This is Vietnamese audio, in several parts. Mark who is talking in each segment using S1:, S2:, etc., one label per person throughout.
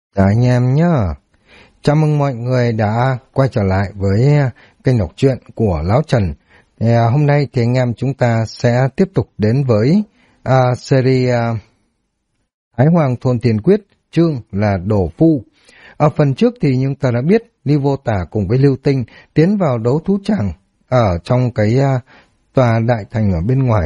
S1: Chào anh em nhá. Chào mừng mọi người đã quay trở lại với kênh đọc truyện của Lão Trần. Hôm nay thì anh em chúng ta sẽ tiếp tục đến với series Thái Hoàng Thôn Tiền Quyết, chương là Đổ Phu. Ở phần trước thì chúng ta đã biết Lưu Vô Tả cùng với Lưu Tinh tiến vào đấu thú tràng ở trong cái tòa đại thành ở bên ngoài.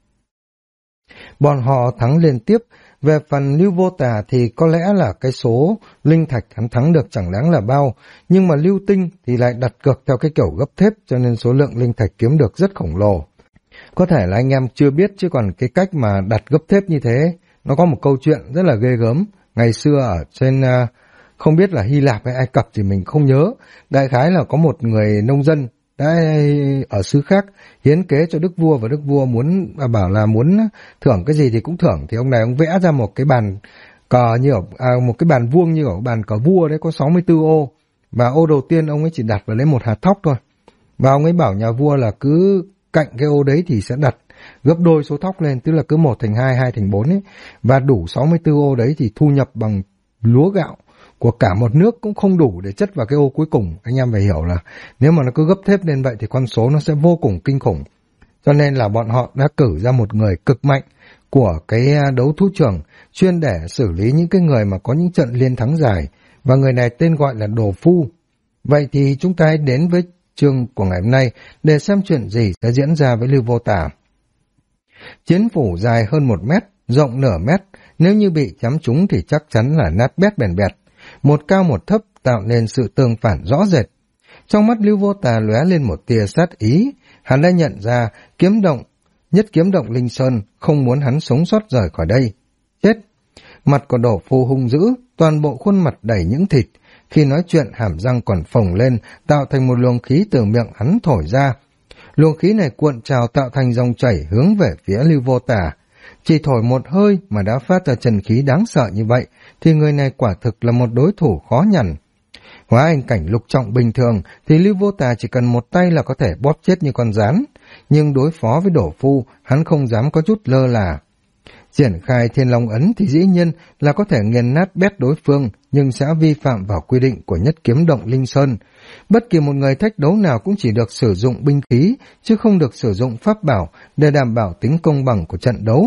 S1: Bọn họ thắng liên tiếp. Về phần Lưu Vô Tà thì có lẽ là cái số linh thạch hắn thắng được chẳng đáng là bao, nhưng mà Lưu Tinh thì lại đặt cược theo cái kiểu gấp thép, cho nên số lượng linh thạch kiếm được rất khổng lồ. Có thể là anh em chưa biết, chứ còn cái cách mà đặt gấp thép như thế, nó có một câu chuyện rất là ghê gớm. Ngày xưa ở trên, không biết là Hy Lạp hay Ai Cập thì mình không nhớ, đại khái là có một người nông dân đã ở xứ khác hiến kế cho đức vua, và đức vua muốn bảo là muốn thưởng cái gì thì cũng thưởng, thì ông này ông vẽ ra một cái bàn cờ như một cái bàn vuông như ở bàn cờ vua đấy, có 64 ô, và ô đầu tiên ông ấy chỉ đặt vào lấy một hạt thóc thôi, và ông ấy bảo nhà vua là cứ cạnh cái ô đấy thì sẽ đặt gấp đôi số thóc lên, tức là cứ 1 thành 2, 2 thành 4 ấy, và đủ 64 ô đấy thì thu nhập bằng lúa gạo của cả một nước cũng không đủ để chất vào cái ô cuối cùng. Anh em phải hiểu là nếu mà nó cứ gấp thép lên vậy thì con số nó sẽ vô cùng kinh khủng. Cho nên là bọn họ đã cử ra một người cực mạnh của cái đấu thú trường, chuyên để xử lý những cái người mà có những trận liên thắng dài, và người này tên gọi là Đồ Phu. Vậy thì chúng ta hãy đến với chương của ngày hôm nay để xem chuyện gì sẽ diễn ra với Lưu Vô Tả. Chiến phủ dài hơn 1 mét, rộng nửa mét, nếu như bị chém trúng thì chắc chắn là nát bét bèn bẹt. Một cao một thấp tạo nên sự tương phản rõ rệt. Trong mắt Lưu Vô Tà lóe lên một tia sát ý, hắn đã nhận ra nhất kiếm động Linh Sơn không muốn hắn sống sót rời khỏi đây. Chết! Mặt của Đồ Phu hung dữ, toàn bộ khuôn mặt đầy những thịt, khi nói chuyện hàm răng còn phồng lên, tạo thành một luồng khí từ miệng hắn thổi ra. Luồng khí này cuộn trào tạo thành dòng chảy hướng về phía Lưu Vô Tà. Chỉ thổi một hơi mà đã phát ra trần khí đáng sợ như vậy, thì người này quả thực là một đối thủ khó nhằn. Hóa anh cảnh lục trọng bình thường thì Lưu Vô Tà chỉ cần một tay là có thể bóp chết như con gián, nhưng đối phó với Đổ Phu, hắn không dám có chút lơ là. Triển khai Thiên Long Ấn thì dĩ nhiên là có thể nghiền nát bét đối phương, nhưng sẽ vi phạm vào quy định của nhất kiếm động Linh Sơn. Bất kỳ một người thách đấu nào cũng chỉ được sử dụng binh khí, chứ không được sử dụng pháp bảo để đảm bảo tính công bằng của trận đấu.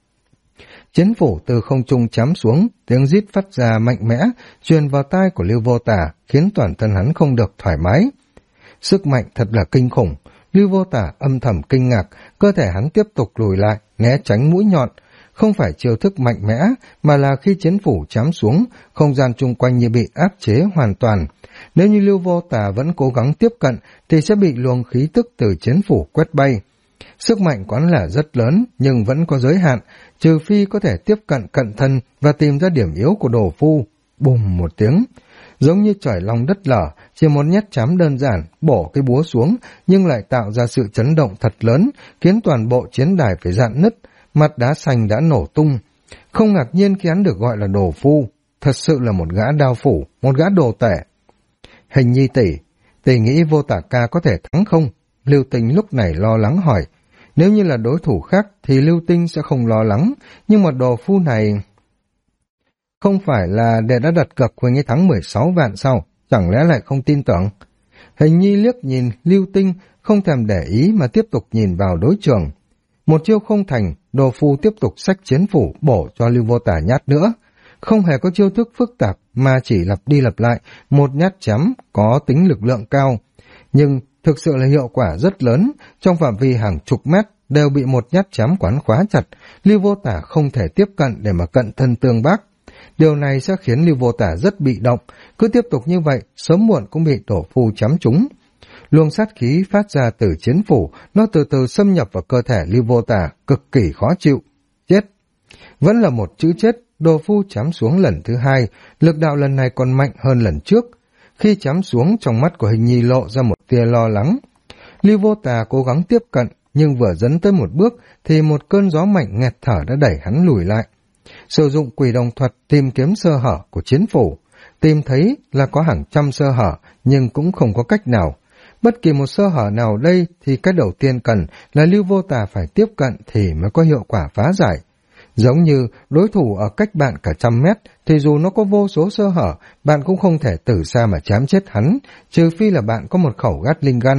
S1: Chiến phủ từ không trung chém xuống, tiếng rít phát ra mạnh mẽ, truyền vào tai của Lưu Vô Tả, khiến toàn thân hắn không được thoải mái. Sức mạnh thật là kinh khủng, Lưu Vô Tả âm thầm kinh ngạc, cơ thể hắn tiếp tục lùi lại, né tránh mũi nhọn. Không phải chiêu thức mạnh mẽ, mà là khi chiến phủ chém xuống, không gian chung quanh như bị áp chế hoàn toàn. Nếu như Lưu Vô Tả vẫn cố gắng tiếp cận, thì sẽ bị luồng khí tức từ chiến phủ quét bay. Sức mạnh quán là rất lớn, nhưng vẫn có giới hạn, trừ phi có thể tiếp cận cận thân và tìm ra điểm yếu của Đồ Phu. Bùm một tiếng, giống như trời long đất lở, chỉ một nhát chém đơn giản, bổ cái búa xuống, nhưng lại tạo ra sự chấn động thật lớn, khiến toàn bộ chiến đài phải rạn nứt, mặt đá xanh đã nổ tung. Không ngạc nhiên khi hắn được gọi là Đồ Phu, thật sự là một gã đao phủ, một gã đồ tể. Hình Nhi tỷ nghĩ Vô Tả ca có thể thắng không? Lưu Tinh lúc này lo lắng hỏi. Nếu như là đối thủ khác thì Lưu Tinh sẽ không lo lắng, nhưng mà Đồ Phu này không phải là để đã đặt cược Huỳnh ấy thắng 16 vạn sao, chẳng lẽ lại không tin tưởng? Hình Nhi liếc nhìn Lưu Tinh, không thèm để ý mà tiếp tục nhìn vào đối trường. Một chiêu không thành, Đồ Phu tiếp tục xách chiến phủ bổ cho Lưu Vô Tả nhát nữa. Không hề có chiêu thức phức tạp mà chỉ lặp đi lặp lại, một nhát chém có tính lực lượng cao. Nhưng thực sự là hiệu quả rất lớn, trong phạm vi hàng chục mét đều bị một nhát chém quán khóa chặt, Lưu Vô Tả không thể tiếp cận để mà cận thân tương bác. Điều này sẽ khiến Lưu Vô Tả rất bị động, cứ tiếp tục như vậy, sớm muộn cũng bị Đổ Phu chém trúng. Luồng sát khí phát ra từ chiến phủ, nó từ từ xâm nhập vào cơ thể Lưu Vô Tả, cực kỳ khó chịu. Chết! Vẫn là một chữ chết, Đồ Phu chém xuống lần thứ hai, lực đạo lần này còn mạnh hơn lần trước. Khi chém xuống, trong mắt của Hình Nhi lộ ra một tia lo lắng. Lưu Vô Tà cố gắng tiếp cận, nhưng vừa dấn tới một bước thì một cơn gió mạnh nghẹt thở đã đẩy hắn lùi lại. Sử dụng quỷ đồng thuật tìm kiếm sơ hở của chiến phủ, tìm thấy là có hàng trăm sơ hở, nhưng cũng không có cách nào. Bất kỳ một sơ hở nào đây thì cái đầu tiên cần là Lưu Vô Tà phải tiếp cận thì mới có hiệu quả phá giải. Giống như đối thủ ở cách bạn cả 100 mét, thì dù nó có vô số sơ hở, bạn cũng không thể từ xa mà chém chết hắn, trừ phi là bạn có một khẩu Gatling gun.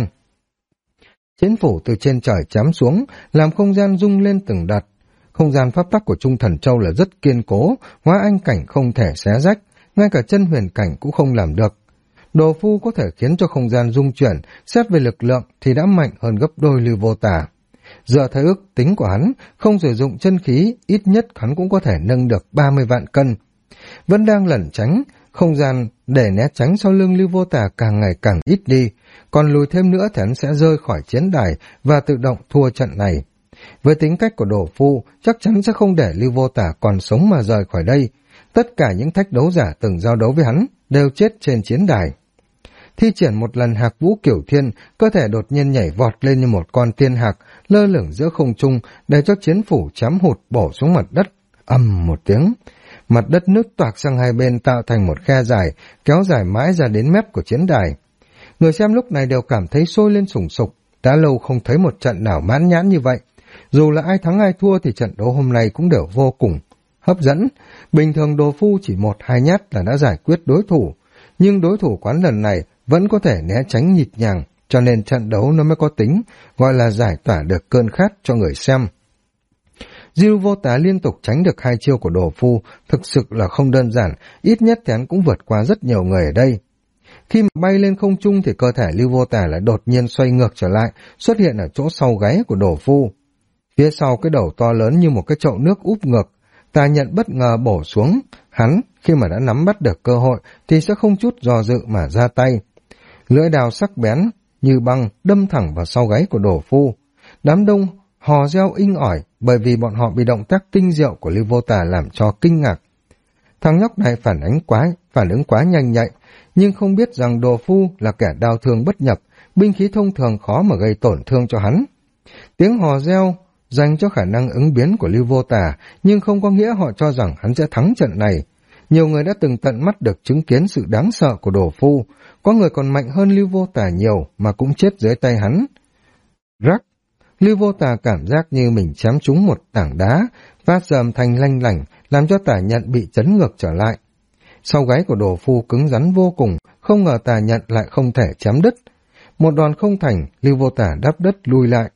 S1: Chiến phủ từ trên trời chém xuống, làm không gian rung lên từng đợt. Không gian pháp tắc của Trung Thần Châu là rất kiên cố, hóa anh cảnh không thể xé rách, ngay cả chân huyền cảnh cũng không làm được. Đồ phu có thể khiến cho không gian rung chuyển, xét về lực lượng thì đã mạnh hơn gấp đôi Lưu Vô Tà. Dựa theo ước tính của hắn, không sử dụng chân khí, ít nhất hắn cũng có thể nâng được 30 vạn cân. Vẫn đang lẩn tránh, không gian để né tránh sau lưng Lưu Vô Tà càng ngày càng ít đi, còn lùi thêm nữa thì hắn sẽ rơi khỏi chiến đài và tự động thua trận này. Với tính cách của Đồ Phu, chắc chắn sẽ không để Lưu Vô Tà còn sống mà rời khỏi đây. Tất cả những thách đấu giả từng giao đấu với hắn đều chết trên chiến đài. Thi triển một lần Hạc Vũ Cửu Thiên, cơ thể đột nhiên nhảy vọt lên như một con tiên hạc, lơ lửng giữa không trung để cho chiến phủ chém hụt bổ xuống mặt đất. Ầm một tiếng, mặt đất nứt toạc sang hai bên tạo thành một khe dài, kéo dài mãi ra đến mép của chiến đài. Người xem lúc này đều cảm thấy sôi lên sùng sục, đã lâu không thấy một trận nào mãn nhãn như vậy. Dù là ai thắng ai thua thì trận đấu hôm nay cũng đều vô cùng hấp dẫn. Bình thường Đồ Phu chỉ 1-2 nhát là đã giải quyết đối thủ, nhưng đối thủ quán lần này vẫn có thể né tránh nhịp nhàng, cho nên trận đấu nó mới có tính, gọi là giải tỏa được cơn khát cho người xem. Lưu Vô Tà liên tục tránh được 2 chiêu của Đồ Phu, thực sự là không đơn giản, ít nhất thì hắn cũng vượt qua rất nhiều người ở đây. Khi mà bay lên không trung thì cơ thể Lưu Vô Tà lại đột nhiên xoay ngược trở lại, xuất hiện ở chỗ sau gáy của Đồ Phu. Phía sau cái đầu to lớn như một cái chậu nước úp ngược, tà nhận bất ngờ bổ xuống, hắn khi mà đã nắm bắt được cơ hội thì sẽ không chút do dự mà ra tay. Lưỡi đao sắc bén như băng đâm thẳng vào sau gáy của Đồ Phu. Đám đông hò reo inh ỏi bởi vì bọn họ bị động tác tinh diệu của Lưu Vô Tà làm cho kinh ngạc. Thằng nhóc này phản ứng quá nhanh nhạy, nhưng không biết rằng Đồ Phu là kẻ đao thương bất nhập, binh khí thông thường khó mà gây tổn thương cho hắn. Tiếng hò reo dành cho khả năng ứng biến của Lưu Vô Tà, nhưng không có nghĩa họ cho rằng hắn sẽ thắng trận này. Nhiều người đã từng tận mắt được chứng kiến sự đáng sợ của Đồ Phu, có người còn mạnh hơn Lưu Vô Tà nhiều mà cũng chết dưới tay hắn. Rắc! Lưu Vô Tà cảm giác như mình chém trúng một tảng đá, phát ra âm thanh lanh lảnh, làm cho tà nhận bị chấn ngược trở lại. Sau gáy của Đồ Phu cứng rắn vô cùng, không ngờ tà nhận lại không thể chém đứt. Một đòn không thành, Lưu Vô Tà đáp đất lui lại.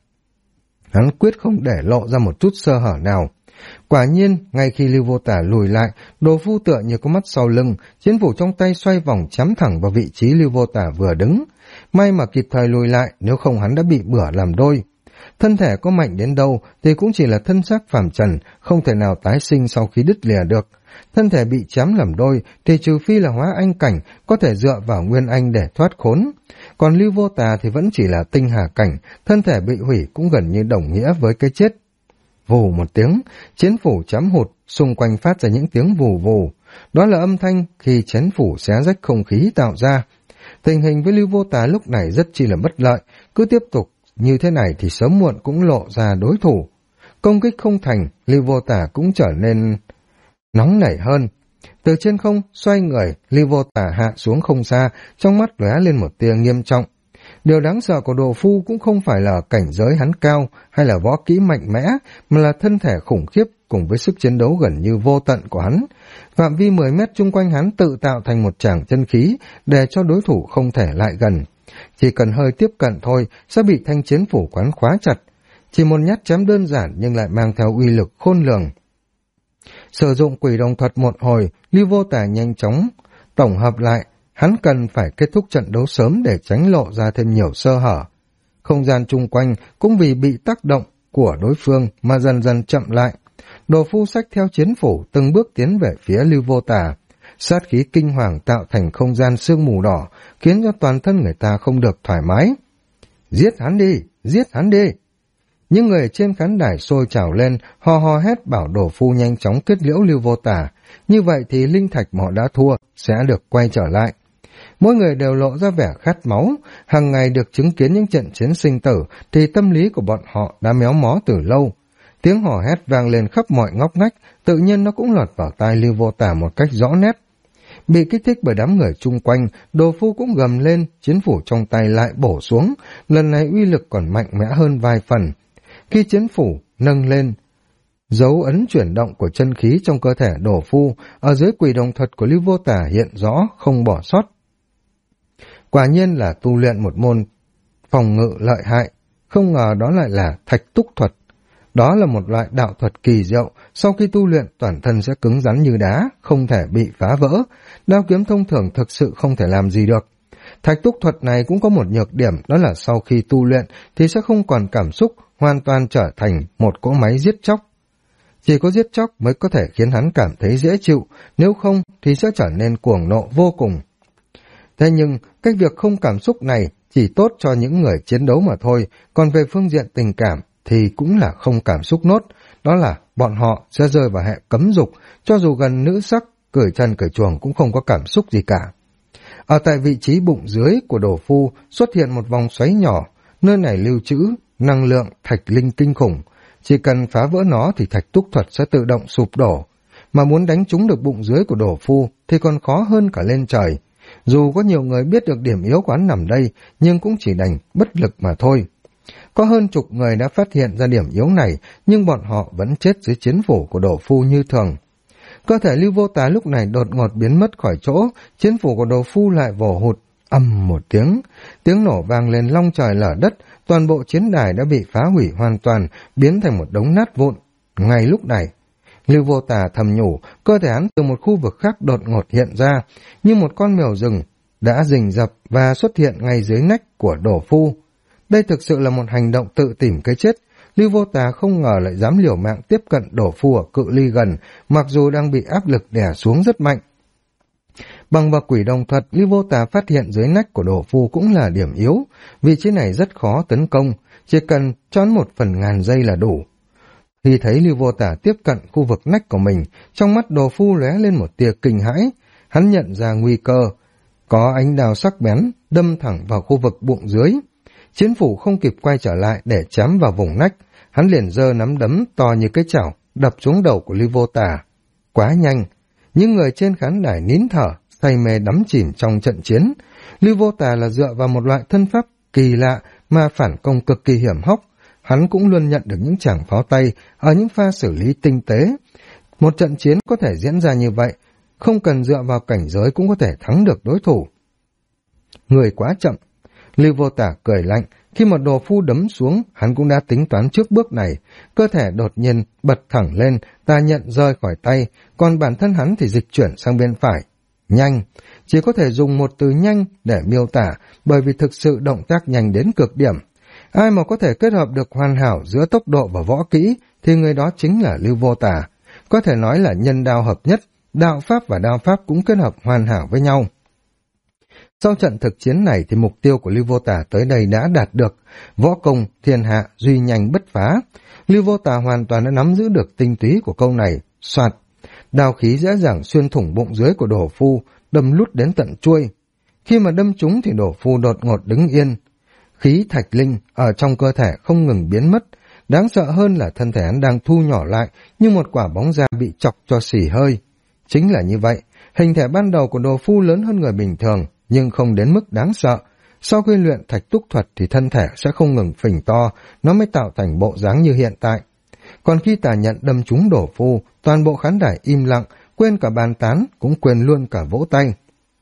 S1: Hắn quyết không để lộ ra một chút sơ hở nào. Quả nhiên, ngay khi Lưu Vô Tà lùi lại, Đồ Phu tựa như có mắt sau lưng, chiến phủ trong tay xoay vòng chém thẳng vào vị trí Lưu Vô Tà vừa đứng. May mà kịp thời lùi lại, nếu không hắn đã bị bửa làm đôi. Thân thể có mạnh đến đâu thì cũng chỉ là thân xác phàm trần, không thể nào tái sinh sau khi đứt lìa được. Thân thể bị chém làm đôi thì trừ phi là hóa anh cảnh, có thể dựa vào nguyên anh để thoát khốn. Còn Lưu Vô Tà thì vẫn chỉ là tinh hà cảnh, thân thể bị hủy cũng gần như đồng nghĩa với cái chết. Vù một tiếng, chiến phủ chém hụt, xung quanh phát ra những tiếng vù vù. Đó là âm thanh khi chiến phủ xé rách không khí tạo ra. Tình hình với Lưu Vô Tà lúc này rất chi là bất lợi, cứ tiếp tục như thế này thì sớm muộn cũng lộ ra đối thủ. Công kích không thành, Lưu Vô Tà cũng trở nên nóng nảy hơn. Từ trên không, xoay người, Lưu Vô Tà hạ xuống không xa, trong mắt lóe lên một tia nghiêm trọng. Điều đáng sợ của Đồ Phu cũng không phải là cảnh giới hắn cao hay là võ kỹ mạnh mẽ, mà là thân thể khủng khiếp cùng với sức chiến đấu gần như vô tận của hắn. Phạm vi 10 mét chung quanh hắn tự tạo thành một tràng chân khí để cho đối thủ không thể lại gần. Chỉ cần hơi tiếp cận thôi sẽ bị thanh chiến phủ quán khóa chặt. Chỉ một nhát chém đơn giản nhưng lại mang theo uy lực khôn lường. Sử dụng quỷ đồng thuật một hồi, Lưu Vô Tà nhanh chóng tổng hợp lại, hắn cần phải kết thúc trận đấu sớm để tránh lộ ra thêm nhiều sơ hở. Không gian chung quanh cũng vì bị tác động của đối phương mà dần dần chậm lại. Đồ Phu xách theo chiến phủ từng bước tiến về phía Lưu Vô Tà. Sát khí kinh hoàng tạo thành không gian sương mù đỏ, khiến cho toàn thân người ta không được thoải mái. Giết hắn đi, giết hắn đi! Những người trên khán đài sôi trào lên, hò hò hét bảo Đồ Phu nhanh chóng kết liễu Lưu Vô Tà. Như vậy thì linh thạch mà họ đã thua sẽ được quay trở lại. Mỗi người đều lộ ra vẻ khát máu, hàng ngày được chứng kiến những trận chiến sinh tử thì tâm lý của bọn họ đã méo mó từ lâu. Tiếng hò hét vang lên khắp mọi ngóc ngách, tự nhiên nó cũng lọt vào tai Lưu Vô Tà một cách rõ nét. Bị kích thích bởi đám người chung quanh, Đồ Phu cũng gầm lên, chiến phủ trong tay lại bổ xuống, lần này uy lực còn mạnh mẽ hơn vài phần. Khi chiến phủ nâng lên, Dấu ấn chuyển động của chân khí trong cơ thể Đồ Phu ở dưới quỷ đồng thuật của Lưu Vô Tà hiện rõ, không bỏ sót. Quả nhiên là tu luyện một môn phòng ngự lợi hại, không ngờ đó lại là thạch túc thuật. Đó là một loại đạo thuật kỳ diệu, sau khi tu luyện toàn thân sẽ cứng rắn như đá, không thể bị phá vỡ. Đao kiếm thông thường thực sự không thể làm gì được. Thạch túc thuật này cũng có một nhược điểm, đó là sau khi tu luyện thì sẽ không còn cảm xúc, hoàn toàn trở thành một cỗ máy giết chóc. Chỉ có giết chóc mới có thể khiến hắn cảm thấy dễ chịu, nếu không thì sẽ trở nên cuồng nộ vô cùng. Thế nhưng, cái việc không cảm xúc này chỉ tốt cho những người chiến đấu mà thôi, còn về phương diện tình cảm thì cũng là không cảm xúc nốt, đó là bọn họ sẽ rơi vào hệ cấm dục, cho dù gần nữ sắc, cởi chân cởi chuồng cũng không có cảm xúc gì cả. Ở tại vị trí bụng dưới của Đồ Phu xuất hiện một vòng xoáy nhỏ, nơi này lưu trữ năng lượng thạch linh kinh khủng, chỉ cần phá vỡ nó thì thạch túc thuật sẽ tự động sụp đổ, mà muốn đánh trúng được bụng dưới của Đồ Phu thì còn khó hơn cả lên trời. Dù có nhiều người biết được điểm yếu của hắn nằm đây, nhưng cũng chỉ đành bất lực mà thôi. Có hơn chục người đã phát hiện ra điểm yếu này, nhưng bọn họ vẫn chết dưới chiến phủ của Đồ Phu như thường. Cơ thể Lưu Vô Tà lúc này đột ngột biến mất khỏi chỗ, chiến phủ của Đồ Phu lại vồ hụt, ầm một tiếng. Tiếng nổ vang lên long trời lở đất, toàn bộ chiến đài đã bị phá hủy hoàn toàn, biến thành một đống nát vụn. Ngay lúc này, Lưu Vô Tà thầm nhủ, cơ thể hắn từ một khu vực khác đột ngột hiện ra, như một con mèo rừng, đã rình rập và xuất hiện ngay dưới nách của Đồ Phu. Đây thực sự là một hành động tự tìm cái chết. Lưu Vô Tà không ngờ lại dám liều mạng tiếp cận Đồ Phu ở cự ly gần, mặc dù đang bị áp lực đè xuống rất mạnh. Bằng vào quỷ đồng thuật, Lưu Vô Tà phát hiện dưới nách của Đồ Phu cũng là điểm yếu. Vị trí này rất khó tấn công, chỉ cần trón 1/1000 giây là đủ. Khi thấy Lưu Vô Tà tiếp cận khu vực nách của mình, trong mắt Đồ Phu lóe lên một tia kinh hãi. Hắn nhận ra nguy cơ, có ánh đao sắc bén đâm thẳng vào khu vực bụng dưới. Chiến phủ không kịp quay trở lại để chém vào vùng nách, hắn liền giơ nắm đấm to như cái chảo đập xuống đầu của Lưu Vô Tà. Quá nhanh, những người trên khán đài nín thở, say mê đắm chìm trong trận chiến. Lưu Vô Tà là dựa vào một loại thân pháp kỳ lạ mà phản công cực kỳ hiểm hóc. Hắn cũng luôn nhận được những tràng pháo tay ở những pha xử lý tinh tế. Một trận chiến có thể diễn ra như vậy, không cần dựa vào cảnh giới cũng có thể thắng được đối thủ. Người quá chậm. Lưu Vô Tà cười lạnh, khi một Đồ Phu đấm xuống, hắn cũng đã tính toán trước bước này. Cơ thể đột nhiên bật thẳng lên, tà nhận rơi khỏi tay, còn bản thân hắn thì dịch chuyển sang bên phải. Nhanh, chỉ có thể dùng một từ nhanh để miêu tả, bởi vì thực sự động tác nhanh đến cực điểm. Ai mà có thể kết hợp được hoàn hảo giữa tốc độ và võ kỹ, thì người đó chính là Lưu Vô Tà. Có thể nói là nhân đao hợp nhất, đạo pháp và đao pháp cũng kết hợp hoàn hảo với nhau. Sau trận thực chiến này thì mục tiêu của Lưu Vô Tà tới đây đã đạt được, võ công thiên hạ duy nhanh bất phá. Lưu Vô Tà hoàn toàn đã nắm giữ được tinh túy của câu này. Soạt, đao khí dễ dàng xuyên thủng bụng dưới của Đồ Phu, đâm lút đến tận chuôi. Khi mà đâm trúng thì Đồ Phu đột ngột đứng yên. Khí thạch linh ở trong cơ thể không ngừng biến mất. Đáng sợ hơn là thân thể hắn đang thu nhỏ lại như một quả bóng da bị chọc cho xì hơi. Chính là như vậy, hình thể ban đầu của Đồ Phu lớn hơn người bình thường, nhưng không đến mức đáng sợ. Sau khi luyện thạch túc thuật thì thân thể sẽ không ngừng phình to, nó mới tạo thành bộ dáng như hiện tại. Còn khi tà nhận đâm trúng Đồ Phu, toàn bộ khán đài im lặng, quên cả bàn tán, cũng quên luôn cả vỗ tay.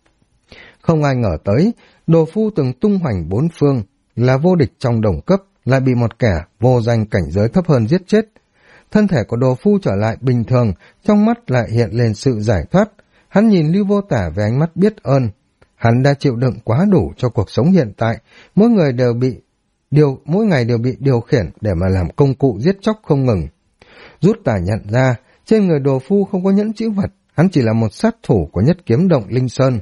S1: Không ai ngờ tới, Đồ Phu từng tung hoành bốn phương, là vô địch trong đồng cấp, lại bị một kẻ vô danh cảnh giới thấp hơn giết chết. Thân thể của Đồ Phu trở lại bình thường, trong mắt lại hiện lên sự giải thoát. Hắn nhìn Lưu Vô Tà với ánh mắt biết ơn. Hắn đã chịu đựng quá đủ cho cuộc sống hiện tại, mỗi ngày đều bị điều khiển để mà làm công cụ giết chóc không ngừng. Rút tà nhận ra, trên người Đồ Phu không có nhẫn chữ vật, hắn chỉ là một sát thủ của Nhất Kiếm Động Linh Sơn.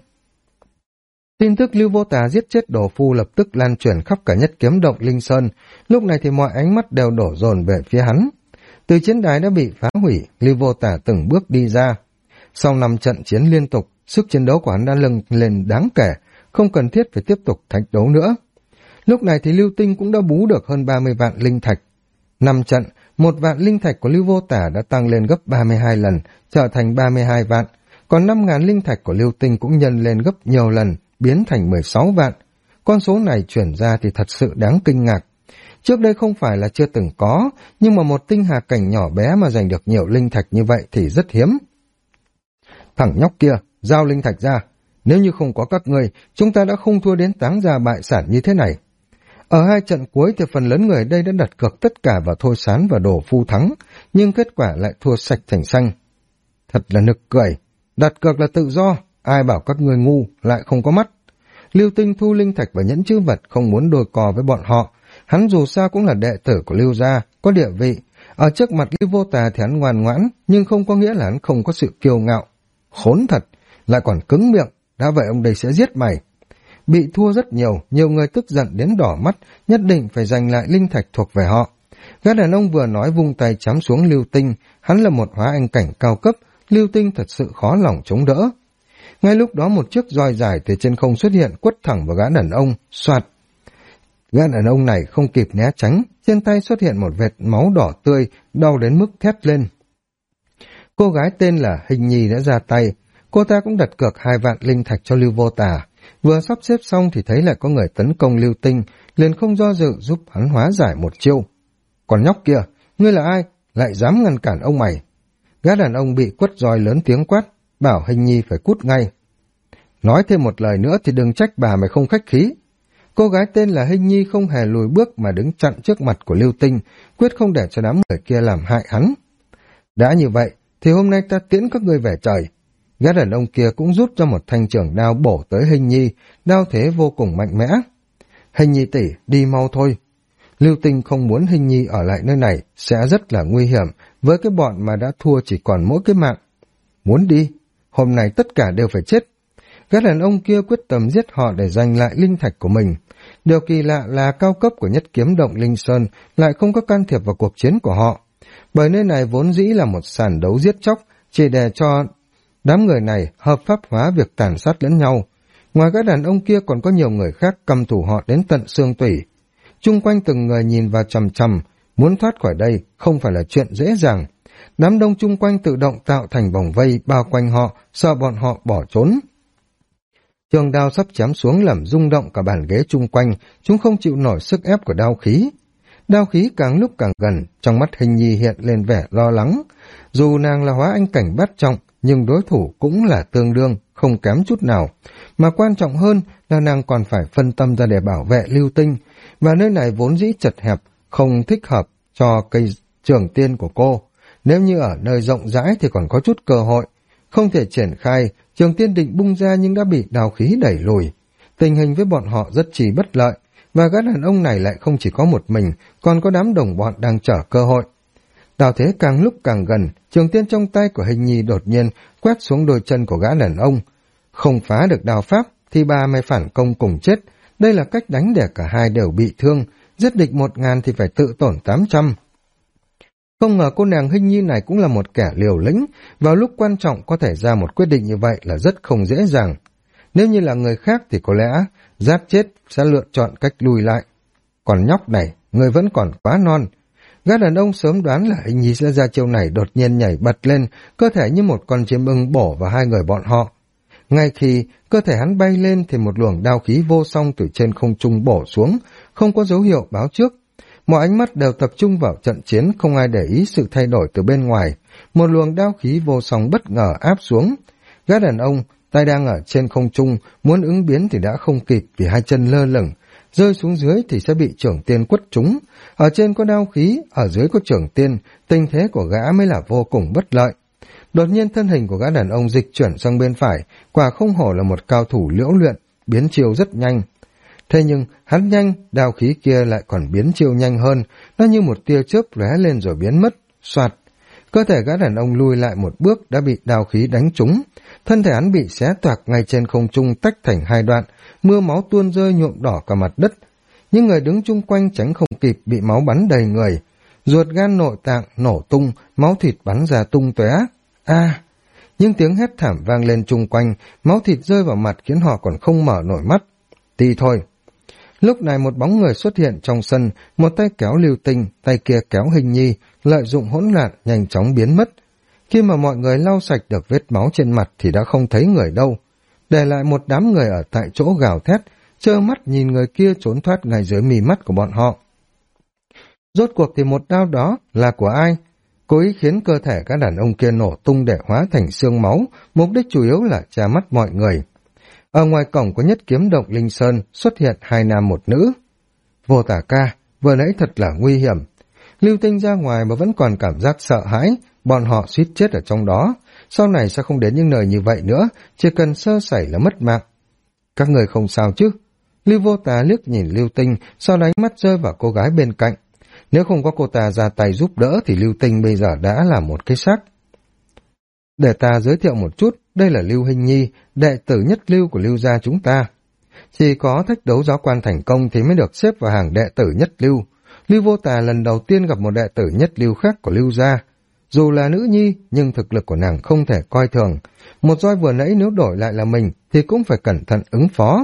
S1: Tin tức Lưu Vô Tà giết chết Đồ Phu lập tức lan truyền khắp cả Nhất Kiếm Động Linh Sơn, lúc này thì mọi ánh mắt đều đổ dồn về phía hắn. Từ chiến đài đã bị phá hủy, Lưu Vô Tà từng bước đi ra. Sau 5 trận chiến liên tục, sức chiến đấu của hắn đã nâng lên đáng kể, không cần thiết phải tiếp tục thách đấu nữa. Lúc này thì Lưu Tinh cũng đã bú được hơn 30 vạn linh thạch. 5 trận, 1 vạn linh thạch của Lưu Vô Tà đã tăng lên gấp 32 lần, trở thành 32 vạn, còn 5.000 linh thạch của Lưu Tinh cũng nhân lên gấp nhiều lần, biến thành 16 vạn. Con số này chuyển ra thì thật sự đáng kinh ngạc. Trước đây không phải là chưa từng có, nhưng mà một tinh hà cảnh nhỏ bé mà giành được nhiều linh thạch như vậy thì rất hiếm. Thằng nhóc kia, giao linh thạch ra. Nếu như không có các ngươi, chúng ta đã không thua đến táng gia bại sản như thế này. Ở hai trận cuối thì phần lớn người đây đã đặt cược tất cả vào Thôi Sán và Đồ Phu thắng, nhưng kết quả lại thua sạch thành xanh. Thật là nực cười, đặt cược là tự do, ai bảo các ngươi ngu, lại không có mắt. Lưu Tinh thu linh thạch và nhẫn chữ vật không muốn đôi cò với bọn họ, hắn dù sao cũng là đệ tử của Lưu gia, có địa vị. Ở trước mặt Lưu Vô Tà thì hắn ngoan ngoãn, nhưng không có nghĩa là hắn không có sự kiêu ngạo. Khốn thật, lại còn cứng miệng, đã vậy ông đây sẽ giết mày. Bị thua rất nhiều người tức giận đến đỏ mắt, nhất định phải giành lại linh thạch thuộc về họ. Gã đàn ông vừa nói vung tay chém xuống Lưu Tinh, hắn là một hóa anh cảnh cao cấp, Lưu Tinh thật sự khó lòng chống đỡ. Ngay lúc đó một chiếc roi dài từ trên không xuất hiện quất thẳng vào gã đàn ông, soạt. Gã đàn ông này không kịp né tránh, trên tay xuất hiện một vệt máu đỏ tươi, đau đến mức thét lên. Cô gái tên là Hình Nhi đã ra tay, cô ta cũng đặt cược 2 vạn linh thạch cho Lưu Vô Tà. Vừa sắp xếp xong thì thấy lại có người tấn công Lưu Tinh, liền không do dự giúp hắn hóa giải một chiêu. Còn nhóc kia, ngươi là ai, lại dám ngăn cản ông mày? Gã đàn ông bị quất roi lớn tiếng quát, bảo Hình Nhi phải cút ngay. Nói thêm một lời nữa thì đừng trách bà mày không khách khí. Cô gái tên là Hình Nhi không hề lùi bước mà đứng chặn trước mặt của Lưu Tinh, quyết không để cho đám người kia làm hại hắn. Đã như vậy, thì hôm nay ta tiễn các ngươi về trời. Gã đàn ông kia cũng rút ra một thanh trường đao bổ tới Hình Nhi, đao thế vô cùng mạnh mẽ. Hình Nhi tỷ, đi mau thôi. Lưu Tinh không muốn Hình Nhi ở lại nơi này, sẽ rất là nguy hiểm, với cái bọn mà đã thua chỉ còn mỗi cái mạng. Muốn đi, hôm nay tất cả đều phải chết. Gã đàn ông kia quyết tâm giết họ để giành lại linh thạch của mình. Điều kỳ lạ là cao cấp của Nhất Kiếm Động Linh Sơn lại không có can thiệp vào cuộc chiến của họ. Bởi nơi này vốn dĩ là một sàn đấu giết chóc, chỉ để cho đám người này hợp pháp hóa việc tàn sát lẫn nhau. Ngoài gã đàn ông kia còn có nhiều người khác căm thù họ đến tận xương tủy. Chung quanh từng người nhìn vào chằm chằm, muốn thoát khỏi đây không phải là chuyện dễ dàng. Đám đông chung quanh tự động tạo thành vòng vây bao quanh họ, sợ bọn họ bỏ trốn. Trường đao sắp chém xuống làm rung động cả bàn ghế chung quanh, chúng không chịu nổi sức ép của đao khí. Đao khí càng lúc càng gần, trong mắt Hình Nhi hiện lên vẻ lo lắng. Dù nàng là hóa anh cảnh bát trọng, nhưng đối thủ cũng là tương đương, không kém chút nào. Mà quan trọng hơn là nàng còn phải phân tâm ra để bảo vệ Lưu Tinh, và nơi này vốn dĩ chật hẹp, không thích hợp cho cây trường tiên của cô. Nếu như ở nơi rộng rãi thì còn có chút cơ hội. Không thể triển khai, trường tiên định bung ra nhưng đã bị đao khí đẩy lùi. Tình hình với bọn họ rất chỉ bất lợi, và gã đàn ông này lại không chỉ có một mình, còn có đám đồng bọn đang chờ cơ hội. Đao thế càng lúc càng gần, trường tiên trong tay của Hình Nhi đột nhiên quét xuống đôi chân của gã đàn ông. Không phá được đao pháp thì bà mày phản công cùng chết. Đây là cách đánh để cả hai đều bị thương, giết địch 1000 thì phải tự tổn 800. Không ngờ cô nàng Hình Nhi này cũng là một kẻ liều lĩnh, vào lúc quan trọng có thể ra một quyết định như vậy là rất không dễ dàng. Nếu như là người khác thì có lẽ giáp chết sẽ lựa chọn cách lùi lại. Còn nhóc này, người vẫn còn quá non. Gã đàn ông sớm đoán là Hình Nhi sẽ ra chiêu này, đột nhiên nhảy bật lên, cơ thể như một con chim ưng bổ vào hai người bọn họ. Ngay khi cơ thể hắn bay lên thì một luồng đao khí vô song từ trên không trung bổ xuống, không có dấu hiệu báo trước. Mọi ánh mắt đều tập trung vào trận chiến, không ai để ý sự thay đổi từ bên ngoài. Một luồng đao khí vô song bất ngờ áp xuống. Gã đàn ông, tay đang ở trên không trung, muốn ứng biến thì đã không kịp vì hai chân lơ lửng. Rơi xuống dưới thì sẽ bị trưởng tiên quất trúng. Ở trên có đao khí, ở dưới có trưởng tiên, tình thế của gã mới là vô cùng bất lợi. Đột nhiên thân hình của gã đàn ông dịch chuyển sang bên phải, quả không hổ là một cao thủ liễu luyện, biến chiêu rất nhanh. Thế nhưng hắn nhanh, đao khí kia lại còn biến chiêu nhanh hơn, nó như một tia chớp lóe lên rồi biến mất, soạt. Cơ thể gã đàn ông lùi lại một bước đã bị đao khí đánh trúng, thân thể hắn bị xé toạc ngay trên không trung tách thành hai đoạn, mưa máu tuôn rơi nhuộm đỏ cả mặt đất. Những người đứng chung quanh tránh không kịp bị máu bắn đầy người, ruột gan nội tạng nổ tung, máu thịt bắn ra tung tóe. Những tiếng hét thảm vang lên chung quanh, máu thịt rơi vào mặt khiến họ còn không mở nổi mắt. Thì thôi. Lúc này một bóng người xuất hiện trong sân, một tay kéo Lưu Tinh, tay kia kéo Hình Nhi, lợi dụng hỗn loạn nhanh chóng biến mất. Khi mà mọi người lau sạch được vết máu trên mặt thì đã không thấy người đâu, để lại một đám người ở tại chỗ gào thét, trơ mắt nhìn người kia trốn thoát ngay dưới mí mắt của bọn họ. Rốt cuộc thì một đao đó là của ai? Cố ý khiến cơ thể các đàn ông kia nổ tung để hóa thành xương máu, mục đích chủ yếu là tra mắt mọi người. Ở ngoài cổng của Nhất Kiếm Động Linh Sơn xuất hiện hai nam một nữ. Vô Tả ca, vừa nãy thật là nguy hiểm. Lưu Tinh ra ngoài mà vẫn còn cảm giác sợ hãi, bọn họ suýt chết ở trong đó. Sau này sẽ không đến những nơi như vậy nữa, chỉ cần sơ sẩy là mất mạng. Các người không sao chứ? Lưu Vô Tà liếc nhìn Lưu Tinh, sau đó ánh mắt rơi vào cô gái bên cạnh. Nếu không có cô ta ra tay giúp đỡ thì Lưu Tinh bây giờ đã là một cái xác. Để ta giới thiệu một chút, đây là Lưu Hinh Nhi, đệ tử nhất lưu của Lưu gia chúng ta. Chỉ có thách đấu giáo quan thành công thì mới được xếp vào hàng đệ tử nhất lưu. Lưu Vô Tà lần đầu tiên gặp một đệ tử nhất lưu khác của Lưu gia. Dù là nữ nhi, nhưng thực lực của nàng không thể coi thường. Một roi vừa nãy nếu đổi lại là mình thì cũng phải cẩn thận ứng phó.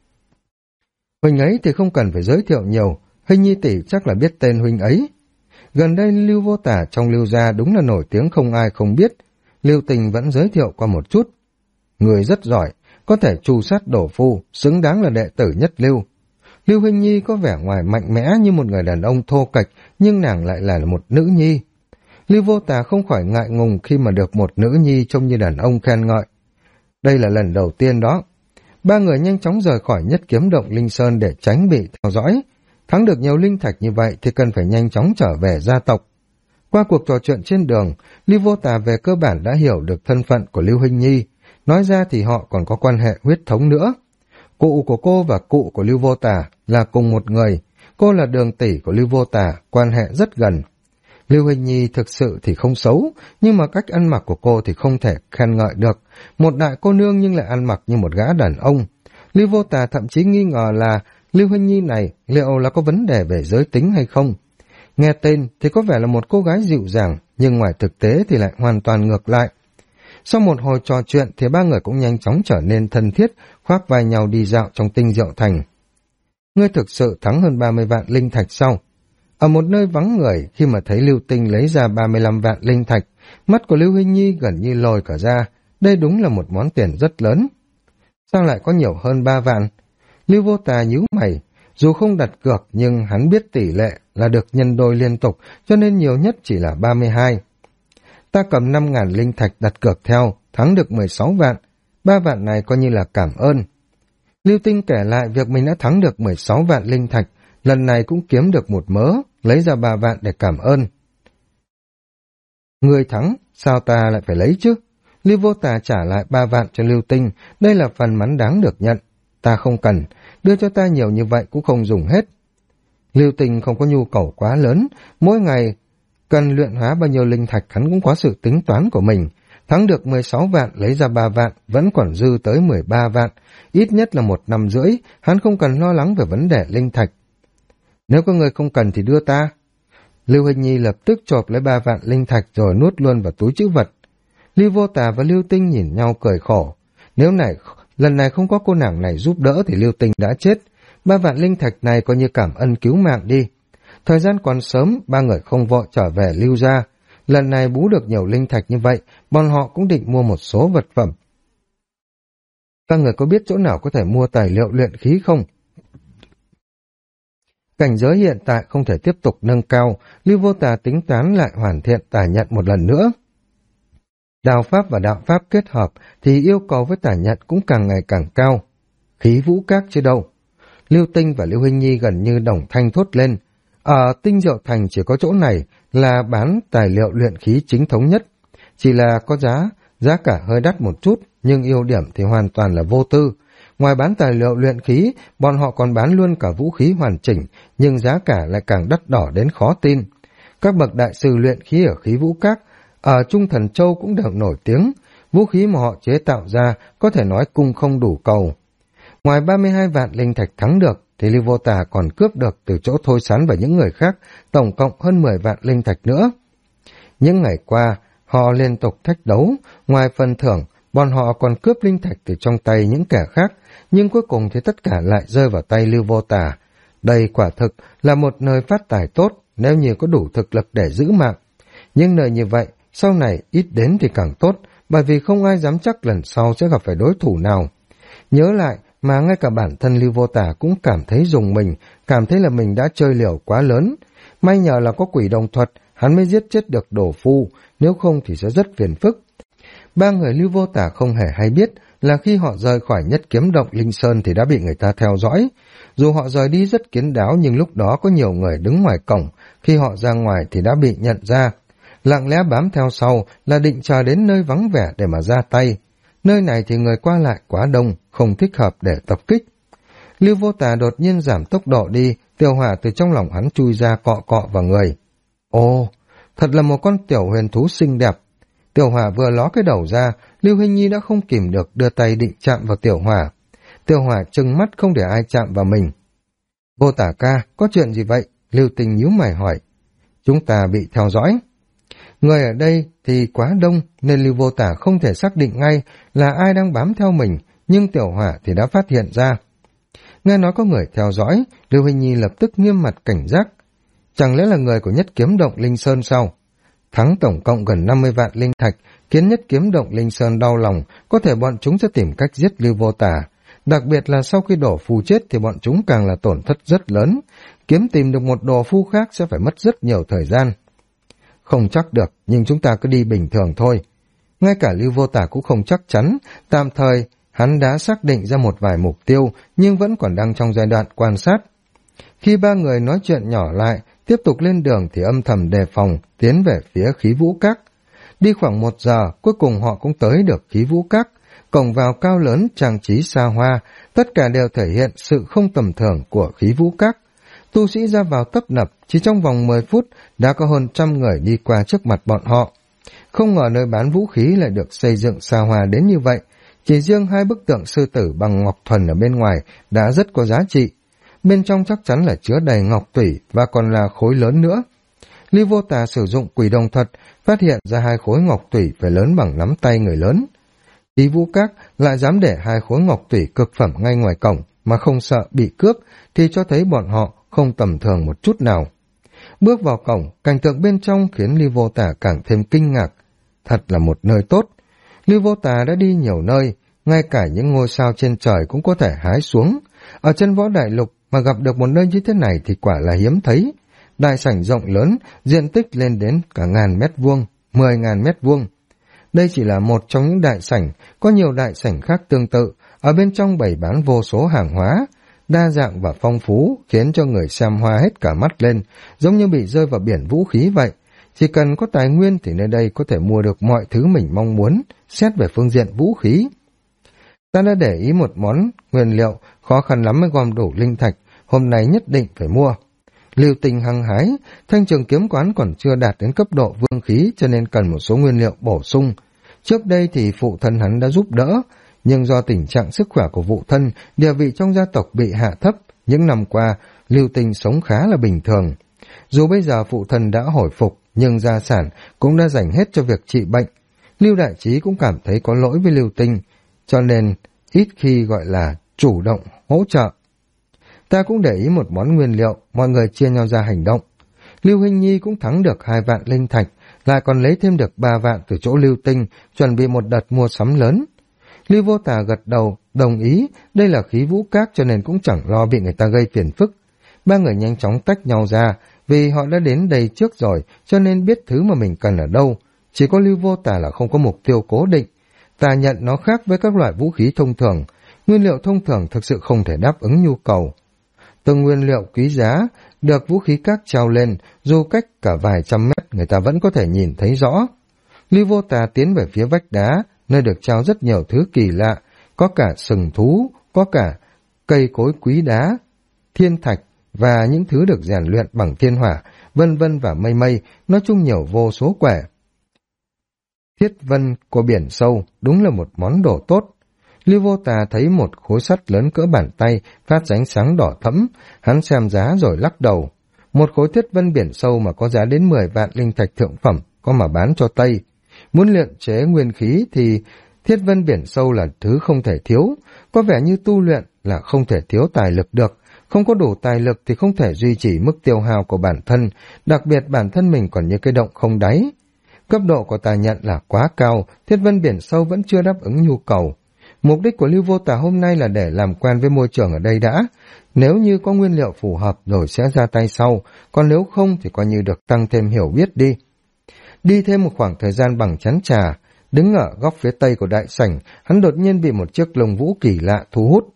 S1: Huynh ấy thì không cần phải giới thiệu nhiều, Hinh Nhi tỷ chắc là biết tên huynh ấy. Gần đây Lưu Vô Tà trong Lưu gia đúng là nổi tiếng không ai không biết. Lưu Tình vẫn giới thiệu qua một chút. Người rất giỏi, có thể tru sát đổ phu, xứng đáng là đệ tử nhất lưu. Lưu Hinh Nhi có vẻ ngoài mạnh mẽ như một người đàn ông thô kệch, nhưng nàng lại là một nữ nhi. Lưu Vô Tà không khỏi ngại ngùng khi mà được một nữ nhi trông như đàn ông khen ngợi. Đây là lần đầu tiên đó. Ba người nhanh chóng rời khỏi Nhất Kiếm Động Linh Sơn để tránh bị theo dõi. Thắng được nhiều linh thạch như vậy thì cần phải nhanh chóng trở về gia tộc. Qua cuộc trò chuyện trên đường, Lưu Vô Tà về cơ bản đã hiểu được thân phận của Lưu Hinh Nhi. Nói ra thì họ còn có quan hệ huyết thống nữa. Cụ của cô và cụ của Lưu Vô Tà là cùng một người. Cô là đường tỷ của Lưu Vô Tà, quan hệ rất gần. Lưu Hinh Nhi thực sự thì không xấu, nhưng mà cách ăn mặc của cô thì không thể khen ngợi được. Một đại cô nương nhưng lại ăn mặc như một gã đàn ông. Lưu Vô Tà thậm chí nghi ngờ là Lưu Hinh Nhi này liệu là có vấn đề về giới tính hay không. Nghe tên thì có vẻ là một cô gái dịu dàng, nhưng ngoài thực tế thì lại hoàn toàn ngược lại. Sau một hồi trò chuyện thì ba người cũng nhanh chóng trở nên thân thiết, khoác vai nhau đi dạo trong Tinh Diệu Thành. Ngươi thực sự thắng hơn 30 vạn linh thạch sau. Ở một nơi vắng người, khi mà thấy Lưu Tinh lấy ra 35 vạn linh thạch, mắt của Lưu Hinh Nhi gần như lồi cả ra. Đây đúng là một món tiền rất lớn. Sao lại có nhiều hơn 3 vạn? Lưu Vô Tà nhíu mày. Dù không đặt cược nhưng hắn biết tỷ lệ là được nhân đôi liên tục, cho nên nhiều nhất chỉ là 32. Ta cầm 5.000 linh thạch đặt cược theo, thắng được 16 vạn. 3 vạn này coi như là cảm ơn. Lưu Tinh kể lại việc mình đã thắng được 16 vạn linh thạch, lần này cũng kiếm được một mớ, lấy ra 3 vạn để cảm ơn. Người thắng, sao ta lại phải lấy chứ? Lưu Vô Tà trả lại 3 vạn cho Lưu Tinh, đây là phần mắn đáng được nhận. Ta không cần, đưa cho ta nhiều như vậy cũng không dùng hết. Lưu Tinh không có nhu cầu quá lớn, mỗi ngày cần luyện hóa bao nhiêu linh thạch hắn cũng có sự tính toán của mình. Thắng được 16 vạn lấy ra 3 vạn, vẫn còn dư tới 13 vạn, ít nhất là 1 năm rưỡi, hắn không cần lo lắng về vấn đề linh thạch. Nếu có người không cần thì đưa ta. Lưu Hinh Nhi lập tức chộp lấy 3 vạn linh thạch rồi nuốt luôn vào túi trữ vật. Lưu Vô Tà và Lưu Tinh nhìn nhau cười khổ. Nếu lần này không có cô nàng này giúp đỡ thì Lưu Tinh đã chết. 3 vạn linh thạch này coi như cảm ơn cứu mạng đi. Thời gian còn sớm, ba người không vội trở về Lưu gia. Lần này bú được nhiều linh thạch như vậy, bọn họ cũng định mua một số vật phẩm. Các người có biết chỗ nào có thể mua tài liệu luyện khí không? Cảnh giới hiện tại không thể tiếp tục nâng cao, Lưu Vô Tà tính toán lại hoàn thiện tài nhận một lần nữa. Đao pháp và đạo pháp kết hợp thì yêu cầu với tài nhận cũng càng ngày càng cao. Khí vũ các chứ đâu. Lưu Tinh và Lưu Hinh Nhi gần như đồng thanh thốt lên. Ở Tinh Diệu Thành chỉ có chỗ này là bán tài liệu luyện khí chính thống nhất. Chỉ là có giá cả hơi đắt một chút, nhưng ưu điểm thì hoàn toàn là vô tư. Ngoài bán tài liệu luyện khí, bọn họ còn bán luôn cả vũ khí hoàn chỉnh, nhưng giá cả lại càng đắt đỏ đến khó tin. Các bậc đại sư luyện khí ở khí vũ các, ở Trung Thần Châu cũng đều nổi tiếng. Vũ khí mà họ chế tạo ra có thể nói cung không đủ cầu. Ngoài 32 vạn linh thạch thắng được, thì Lưu Vô Tà còn cướp được từ chỗ Thôi Sán và những người khác, tổng cộng hơn 10 vạn linh thạch nữa. Những ngày qua, họ liên tục thách đấu, ngoài phần thưởng, bọn họ còn cướp linh thạch từ trong tay những kẻ khác, nhưng cuối cùng thì tất cả lại rơi vào tay Lưu Vô Tà. Đây quả thực là một nơi phát tài tốt, nếu như có đủ thực lực để giữ mạng. Nhưng nơi như vậy, sau này ít đến thì càng tốt, bởi vì không ai dám chắc lần sau sẽ gặp phải đối thủ nào. Nhớ lại, mà ngay cả bản thân Lưu Vô Tà cũng cảm thấy rùng mình, cảm thấy là mình đã chơi liều quá lớn. May nhờ là có quỷ đồng thuật, hắn mới giết chết được Đồ Phu, nếu không thì sẽ rất phiền phức. Ba người Lưu Vô Tả không hề hay biết là khi họ rời khỏi Nhất Kiếm Động Linh Sơn thì đã bị người ta theo dõi. Dù họ rời đi rất kín đáo nhưng lúc đó có nhiều người đứng ngoài cổng, khi họ ra ngoài thì đã bị nhận ra. Lặng lẽ bám theo sau là định chờ đến nơi vắng vẻ để mà ra tay. Nơi này thì người qua lại quá đông, không thích hợp để tập kích. Lưu Vô Tà đột nhiên giảm tốc độ đi, Tiểu Hỏa từ trong lòng hắn chui ra cọ cọ vào người. Ồ, thật là một con tiểu huyền thú xinh đẹp. Tiểu Hỏa vừa ló cái đầu ra, Lưu Hình Nhi đã không kìm được đưa tay định chạm vào Tiểu Hỏa. Tiểu Hỏa trừng mắt không để ai chạm vào mình. Vô Tả ca, có chuyện gì vậy? Lưu Tình nhíu mày hỏi. Chúng ta bị theo dõi. Người ở đây thì quá đông nên Lưu Vô Tả không thể xác định ngay là ai đang bám theo mình, nhưng Tiểu Hỏa thì đã phát hiện ra. Nghe nói có người theo dõi, Lưu Hình Nhi lập tức nghiêm mặt cảnh giác. Chẳng lẽ là người của Nhất Kiếm Động Linh Sơn sao? Thắng tổng cộng gần 50 vạn linh thạch, khiến Nhất Kiếm Động Linh Sơn đau lòng, có thể bọn chúng sẽ tìm cách giết Lưu Vô Tả. Đặc biệt là sau khi Đổ Phu chết thì bọn chúng càng là tổn thất rất lớn. Kiếm tìm được một Đồ Phu khác sẽ phải mất rất nhiều thời gian. Không chắc được, nhưng chúng ta cứ đi bình thường thôi. Ngay cả Lưu Vô Tả cũng không chắc chắn, tạm thời hắn đã xác định ra một vài mục tiêu, nhưng vẫn còn đang trong giai đoạn quan sát. Khi ba người nói chuyện nhỏ lại, tiếp tục lên đường thì âm thầm đề phòng, tiến về phía Khí Vũ Các. Đi khoảng 1 giờ, cuối cùng họ cũng tới được Khí Vũ Các. Cổng vào cao lớn, trang trí xa hoa, tất cả đều thể hiện sự không tầm thường của Khí Vũ Các. Tu sĩ ra vào tấp nập, chỉ trong vòng 10 phút đã có hơn 100 người đi qua trước mặt bọn họ. Không ngờ nơi bán vũ khí lại được xây dựng xa hoa đến như vậy. Chỉ riêng 2 bức tượng sư tử bằng ngọc thuần ở bên ngoài đã rất có giá trị. Bên trong chắc chắn là chứa đầy ngọc tủy và còn là khối lớn nữa. Lưu Vô Tà sử dụng quỷ đồng thuật, phát hiện ra 2 khối ngọc tủy phải lớn bằng nắm tay người lớn. Khí Vũ Các lại dám để 2 khối ngọc tủy cực phẩm ngay ngoài cổng mà không sợ bị cướp thì cho thấy bọn họ không tầm thường một chút nào. Bước vào cổng, cảnh tượng bên trong khiến Lưu Vô Tà càng thêm kinh ngạc. Thật là một nơi tốt. Lưu Vô Tà đã đi nhiều nơi, ngay cả những ngôi sao trên trời cũng có thể hái xuống. Ở chân võ đại lục mà gặp được một nơi như thế này thì quả là hiếm thấy. Đại sảnh rộng lớn, diện tích lên đến cả 1000 mét vuông, 10.000 mét vuông. Đây chỉ là một trong những đại sảnh, có nhiều đại sảnh khác tương tự, ở bên trong bày bán vô số hàng hóa, đa dạng và phong phú, khiến cho người xem hoa hết cả mắt lên, giống như bị rơi vào biển vũ khí vậy. Chỉ cần có tài nguyên thì nơi đây có thể mua được mọi thứ mình mong muốn, xét về phương diện vũ khí. Ta đã để ý một món nguyên liệu, khó khăn lắm mới gom đủ linh thạch, hôm nay nhất định phải mua. Lưu Tình hăng hái, thanh trường kiếm quán còn chưa đạt đến cấp độ vương khí cho nên cần một số nguyên liệu bổ sung. Trước đây thì phụ thân hắn đã giúp đỡ, nhưng do tình trạng sức khỏe của phụ thân, địa vị trong gia tộc bị hạ thấp, những năm qua, Lưu Tình sống khá là bình thường. Dù bây giờ phụ thân đã hồi phục, nhưng gia sản cũng đã dành hết cho việc trị bệnh. Lưu Đại Trí cũng cảm thấy có lỗi với Lưu Tinh, cho nên ít khi gọi là chủ động hỗ trợ. Ta cũng để ý một món nguyên liệu, mọi người chia nhau ra hành động. Lưu Hình Nhi cũng thắng được 2 vạn linh thạch, lại còn lấy thêm được 3 vạn từ chỗ Lưu Tinh, chuẩn bị một đợt mua sắm lớn. Lưu Vô Tà gật đầu, đồng ý, đây là Khí Vũ Các cho nên cũng chẳng lo bị người ta gây phiền phức. Ba người nhanh chóng tách nhau ra, vì họ đã đến đây trước rồi, cho nên biết thứ mà mình cần ở đâu. Chỉ có Lưu Vô Tà là không có mục tiêu cố định. Ta nhận nó khác với các loại vũ khí thông thường. Nguyên liệu thông thường thực sự không thể đáp ứng nhu cầu. Từng nguyên liệu quý giá, được vũ khí các treo lên, dù cách cả vài trăm mét người ta vẫn có thể nhìn thấy rõ. Lưu Vô Tà tiến về phía vách đá, nơi được treo rất nhiều thứ kỳ lạ, có cả sừng thú, có cả cây cối quý đá, thiên thạch và những thứ được rèn luyện bằng thiên hỏa, vân vân và mây mây, nói chung nhiều vô số quẻ. Thiết vân của biển sâu đúng là một món đồ tốt. Lưu Vô Tà thấy một khối sắt lớn cỡ bàn tay phát ra ánh sáng đỏ thẫm, hắn xem giá rồi lắc đầu. Một khối thiết vân biển sâu mà có giá đến 10 vạn linh thạch thượng phẩm, có mà bán cho Tây. Muốn luyện chế nguyên khí thì thiết vân biển sâu là thứ không thể thiếu, có vẻ như tu luyện là không thể thiếu tài lực được, không có đủ tài lực thì không thể duy trì mức tiêu hao của bản thân, đặc biệt bản thân mình còn như cái động không đáy. Cấp độ của tài nhận là quá cao, thiết vân biển sâu vẫn chưa đáp ứng nhu cầu. Mục đích của Lưu Vô Tà hôm nay là để làm quen với môi trường ở đây đã. Nếu như có nguyên liệu phù hợp rồi sẽ ra tay sau, còn nếu không thì coi như được tăng thêm hiểu biết đi. Đi thêm một khoảng thời gian bằng chén trà, đứng ở góc phía tây của đại sảnh, hắn đột nhiên bị một chiếc lông vũ kỳ lạ thu hút.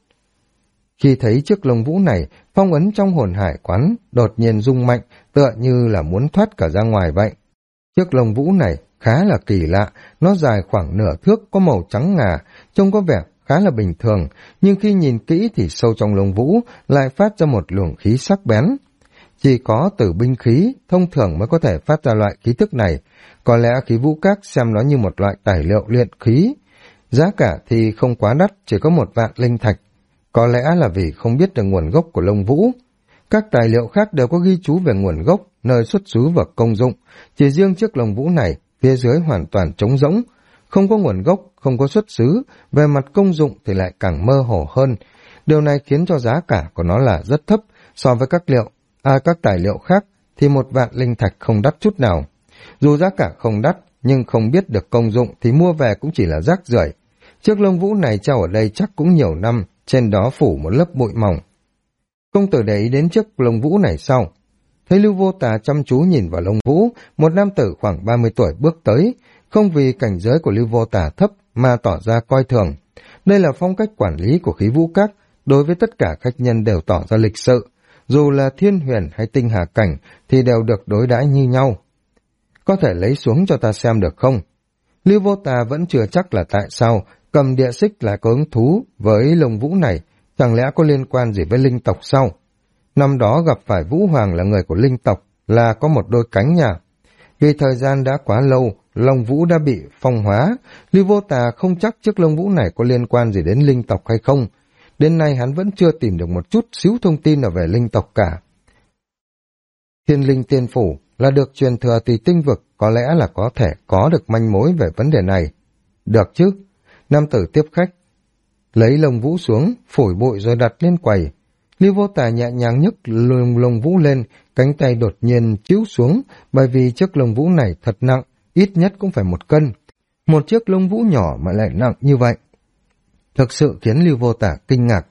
S1: Khi thấy chiếc lông vũ này, phong ấn trong hồn hải quán đột nhiên rung mạnh, tựa như là muốn thoát cả ra ngoài vậy. Chiếc lông vũ này khá là kỳ lạ, nó dài khoảng nửa thước, có màu trắng ngà, trông có vẻ khá là bình thường, nhưng khi nhìn kỹ thì sâu trong lông vũ lại phát ra một luồng khí sắc bén. Chỉ có từ binh khí, thông thường mới có thể phát ra loại khí tức này, có lẽ khí vũ các xem nó như một loại tài liệu luyện khí. Giá cả thì không quá đắt, chỉ có 1 vạn linh thạch. Có lẽ là vì không biết được nguồn gốc của lông vũ. Các tài liệu khác đều có ghi chú về nguồn gốc, nơi xuất xứ và công dụng. Chỉ riêng chiếc lông vũ này, phía dưới hoàn toàn trống rỗng. Không có nguồn gốc, không có xuất xứ, về mặt công dụng thì lại càng mơ hồ hơn. Điều này khiến cho giá cả của nó là rất thấp so với các tài liệu khác thì 1 vạn linh thạch không đắt chút nào. Dù giá cả không đắt, nhưng không biết được công dụng thì mua về cũng chỉ là rác rưởi. Chiếc lông vũ này treo ở đây chắc cũng nhiều năm, trên đó phủ một lớp bụi mỏng. Công tử để ý đến chiếc lông vũ này sau. Thấy Lưu Vô Tà chăm chú nhìn vào lông vũ, một nam tử khoảng 30 tuổi bước tới, không vì cảnh giới của Lưu Vô Tà thấp mà tỏ ra coi thường. Đây là phong cách quản lý của khí vũ các, đối với tất cả khách nhân đều tỏ ra lịch sự, dù là thiên huyền hay tinh hà cảnh thì đều được đối đãi như nhau. Có thể lấy xuống cho ta xem được không? Lưu Vô Tà vẫn chưa chắc là tại sao Cầm Địa Xích lại có hứng thú với lông vũ này, chẳng lẽ có liên quan gì với linh tộc sao? Năm đó gặp phải Vũ Hoàng là người của linh tộc, là có một đôi cánh nhà. Vì thời gian đã quá lâu, lông vũ đã bị phong hóa, Lưu Vô Tà không chắc chiếc lông vũ này có liên quan gì đến linh tộc hay không. Đến nay hắn vẫn chưa tìm được một chút xíu thông tin nào về linh tộc cả. Thiên Linh Tiên Phủ là được truyền thừa từ tinh vực, có lẽ là có thể có được manh mối về vấn đề này. Được chứ? Nam tử tiếp khách, lấy lông vũ xuống, phủi bụi rồi đặt lên quầy. Lưu Vô Tà nhẹ nhàng nhấc lông vũ lên, cánh tay đột nhiên chíu xuống, bởi vì chiếc lông vũ này thật nặng, ít nhất cũng phải 1 cân. Một chiếc lông vũ nhỏ mà lại nặng như vậy, thực sự khiến Lưu Vô Tà kinh ngạc.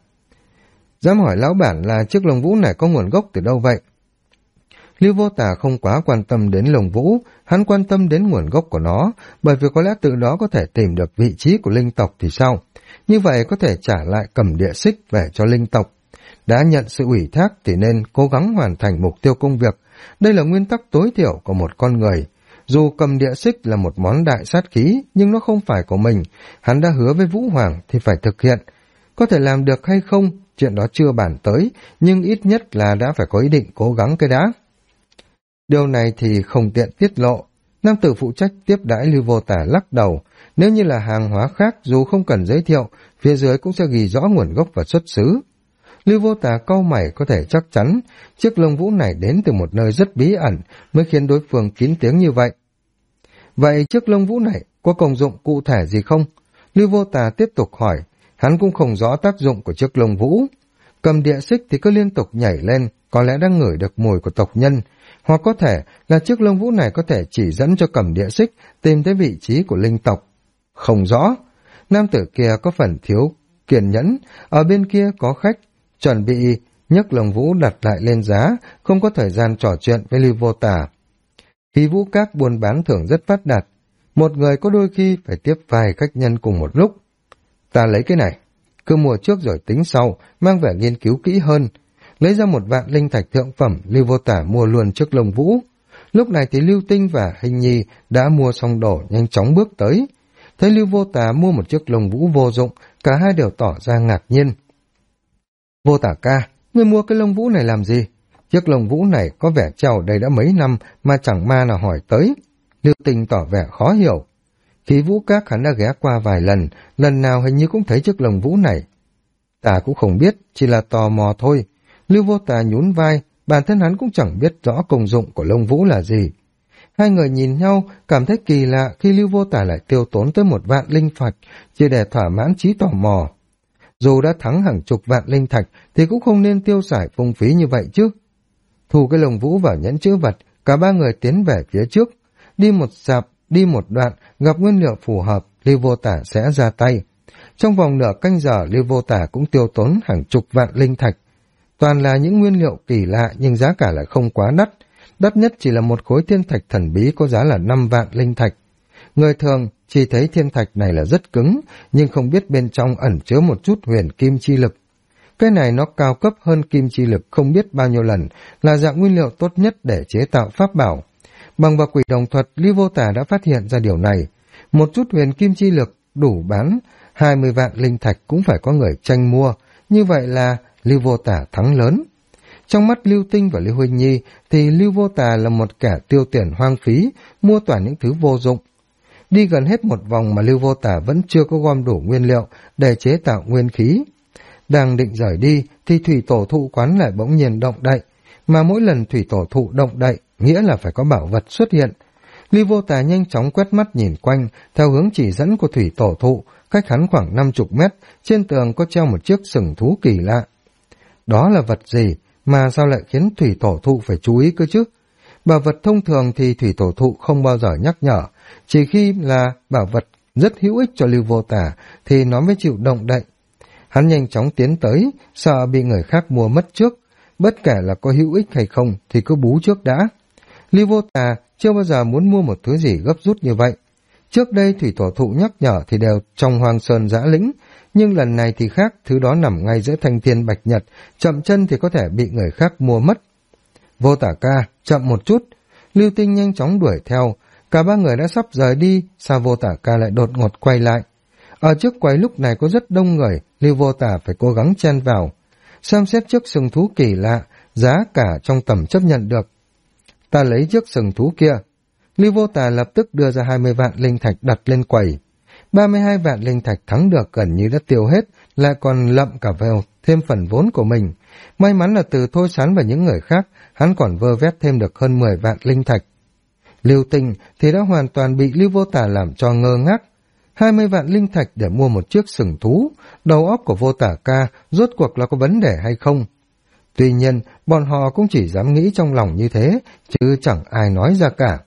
S1: Dám hỏi lão bản là chiếc lông vũ này có nguồn gốc từ đâu vậy? Lưu Vô Tà không quá quan tâm đến lông vũ, hắn quan tâm đến nguồn gốc của nó, bởi vì có lẽ từ đó có thể tìm được vị trí của linh tộc thì sao? Như vậy có thể trả lại Cầm Địa Xích về cho linh tộc. Đã nhận sự ủy thác thì nên cố gắng hoàn thành mục tiêu công việc. Đây là nguyên tắc tối thiểu của một con người. Dù Cầm Địa Xích là một món đại sát khí, nhưng nó không phải của mình. Hắn đã hứa với Vũ Hoàng thì phải thực hiện. Có thể làm được hay không, chuyện đó chưa bàn tới, nhưng ít nhất là đã phải có ý định cố gắng cái đã. Điều này thì không tiện tiết lộ. Nam tử phụ trách tiếp đãi Lưu Vô Tà lắc đầu. Nếu như là hàng hóa khác, dù không cần giới thiệu, phía dưới cũng sẽ ghi rõ nguồn gốc và xuất xứ. Lưu Vô Tà cau mày, có thể chắc chắn chiếc lông vũ này đến từ một nơi rất bí ẩn mới khiến đối phương kín tiếng như vậy. Vậy chiếc lông vũ này có công dụng cụ thể gì không? Lưu Vô Tà tiếp tục hỏi. Hắn cũng không rõ tác dụng của chiếc lông vũ. Cầm Địa Xích thì cứ liên tục nhảy lên, có lẽ đang ngửi được mùi của tộc nhân, hoặc có thể là chiếc lông vũ này có thể chỉ dẫn cho Cầm Địa Xích tìm tới vị trí của linh tộc. Không rõ. Nam tử kia có phần thiếu kiên nhẫn, ở bên kia có khách, chuẩn bị nhấc lông vũ đặt lại lên giá, không có thời gian trò chuyện với Lưu Vô Tà. Khí vũ các buôn bán thường rất phát đạt, một người có đôi khi phải tiếp vài khách nhân cùng một lúc. Ta lấy cái này, cứ mua trước rồi tính sau, mang về nghiên cứu kỹ hơn. Lấy ra 1 vạn linh thạch thượng phẩm, Lưu Vô Tà mua luôn chiếc lông vũ. Lúc này thì Lưu Tinh và Hình Nhi đã mua xong đồ, nhanh chóng bước tới. Thấy Lưu Vô Tà mua một chiếc lông vũ vô dụng, cả hai đều tỏ ra ngạc nhiên. Vô Tà ca, ngươi mua cái lông vũ này làm gì? Chiếc lông vũ này có vẻ treo ở đây đã mấy năm mà chẳng ma nào hỏi tới. Lưu Tinh tỏ vẻ khó hiểu. Khí vũ các hắn đã ghé qua vài lần, lần nào hình như cũng thấy chiếc lông vũ này. Ta cũng không biết, chỉ là tò mò thôi. Lưu Vô Tà nhún vai, bản thân hắn cũng chẳng biết rõ công dụng của lông vũ là gì. Hai người nhìn nhau, cảm thấy kỳ lạ khi Lưu Vô Tà lại tiêu tốn tới 1 vạn linh thạch chỉ để thỏa mãn trí tò mò. Dù đã thắng hàng chục vạn linh thạch thì cũng không nên tiêu xài phung phí như vậy chứ. Thu cái lông vũ vào nhẫn chữ vật, cả 3 người tiến về phía trước. Đi một đoạn, gặp nguyên liệu phù hợp, Lưu Vô Tà sẽ ra tay. Trong vòng nửa canh giờ, Lưu Vô Tả cũng tiêu tốn hàng chục vạn linh thạch. Toàn là những nguyên liệu kỳ lạ nhưng giá cả lại không quá đắt. Đắt nhất chỉ là một khối thiên thạch thần bí có giá là 5 vạn linh thạch. Người thường chỉ thấy thiên thạch này là rất cứng, nhưng không biết bên trong ẩn chứa một chút huyền kim chi lực. Cái này nó cao cấp hơn kim chi lực không biết bao nhiêu lần, là dạng nguyên liệu tốt nhất để chế tạo pháp bảo. Bằng vào quỷ đồng thuật, Lưu Vô Tả đã phát hiện ra điều này. Một chút huyền kim chi lực đủ bán 20 vạn linh thạch cũng phải có người tranh mua, như vậy là Lưu Vô Tả thắng lớn. Trong mắt Lưu Tinh và Lưu Huynh Nhi thì Lưu Vô Tả là một kẻ tiêu tiền hoang phí, mua toàn những thứ vô dụng. Đi gần hết một vòng mà Lưu Vô Tả vẫn chưa có gom đủ nguyên liệu để chế tạo nguyên khí. Đang định rời đi thì thủy tổ thụ quán lại bỗng nhiên động đậy, mà mỗi lần thủy tổ thụ động đậy nghĩa là phải có bảo vật xuất hiện. Lưu Vô Tả nhanh chóng quét mắt nhìn quanh theo hướng chỉ dẫn của thủy tổ thụ, cách hắn khoảng 50 mét, trên tường có treo một chiếc sừng thú kỳ lạ. Đó là vật gì mà sao lại khiến thủy tổ thụ phải chú ý cơ chứ? Bảo vật thông thường thì thủy tổ thụ không bao giờ nhắc nhở, chỉ khi là bảo vật rất hữu ích cho Lưu Vô Tả thì nó mới chịu động đậy. Hắn nhanh chóng tiến tới, sợ bị người khác mua mất trước, bất kể là có hữu ích hay không thì cứ bú trước đã. Lưu Vô Tả chưa bao giờ muốn mua một thứ gì gấp rút như vậy. Trước đây thủy tổ thụ nhắc nhở thì đều trong hoang sơn dã lĩnh, nhưng lần này thì khác, thứ đó nằm ngay giữa thanh thiên bạch nhật, chậm chân thì có thể bị người khác mua mất. Vô Tả ca, chậm một chút. Lưu Tinh nhanh chóng đuổi theo, cả ba người đã sắp rời đi, sao Vô Tả ca lại đột ngột quay lại. Ở trước quầy lúc này có rất đông người, Lưu Vô Tả phải cố gắng chen vào. Xem xét chiếc sừng thú kỳ lạ, giá cả trong tầm chấp nhận được. Ta lấy chiếc sừng thú kia. Lưu Vô Tả lập tức đưa ra 20 vạn linh thạch đặt lên quầy. 32 vạn linh thạch thắng được gần như đã tiêu hết, lại còn lậm cả vào thêm phần vốn của mình. May mắn là từ Thôi Sán và những người khác, hắn còn vơ vét thêm được hơn 10 vạn linh thạch. Lưu Tinh thì đã hoàn toàn bị Lưu Vô Tả làm cho ngơ ngác. 20 vạn linh thạch để mua một chiếc sừng thú, đầu óc của Vô Tả ca rốt cuộc là có vấn đề hay không? Tuy nhiên, bọn họ cũng chỉ dám nghĩ trong lòng như thế, chứ chẳng ai nói ra cả.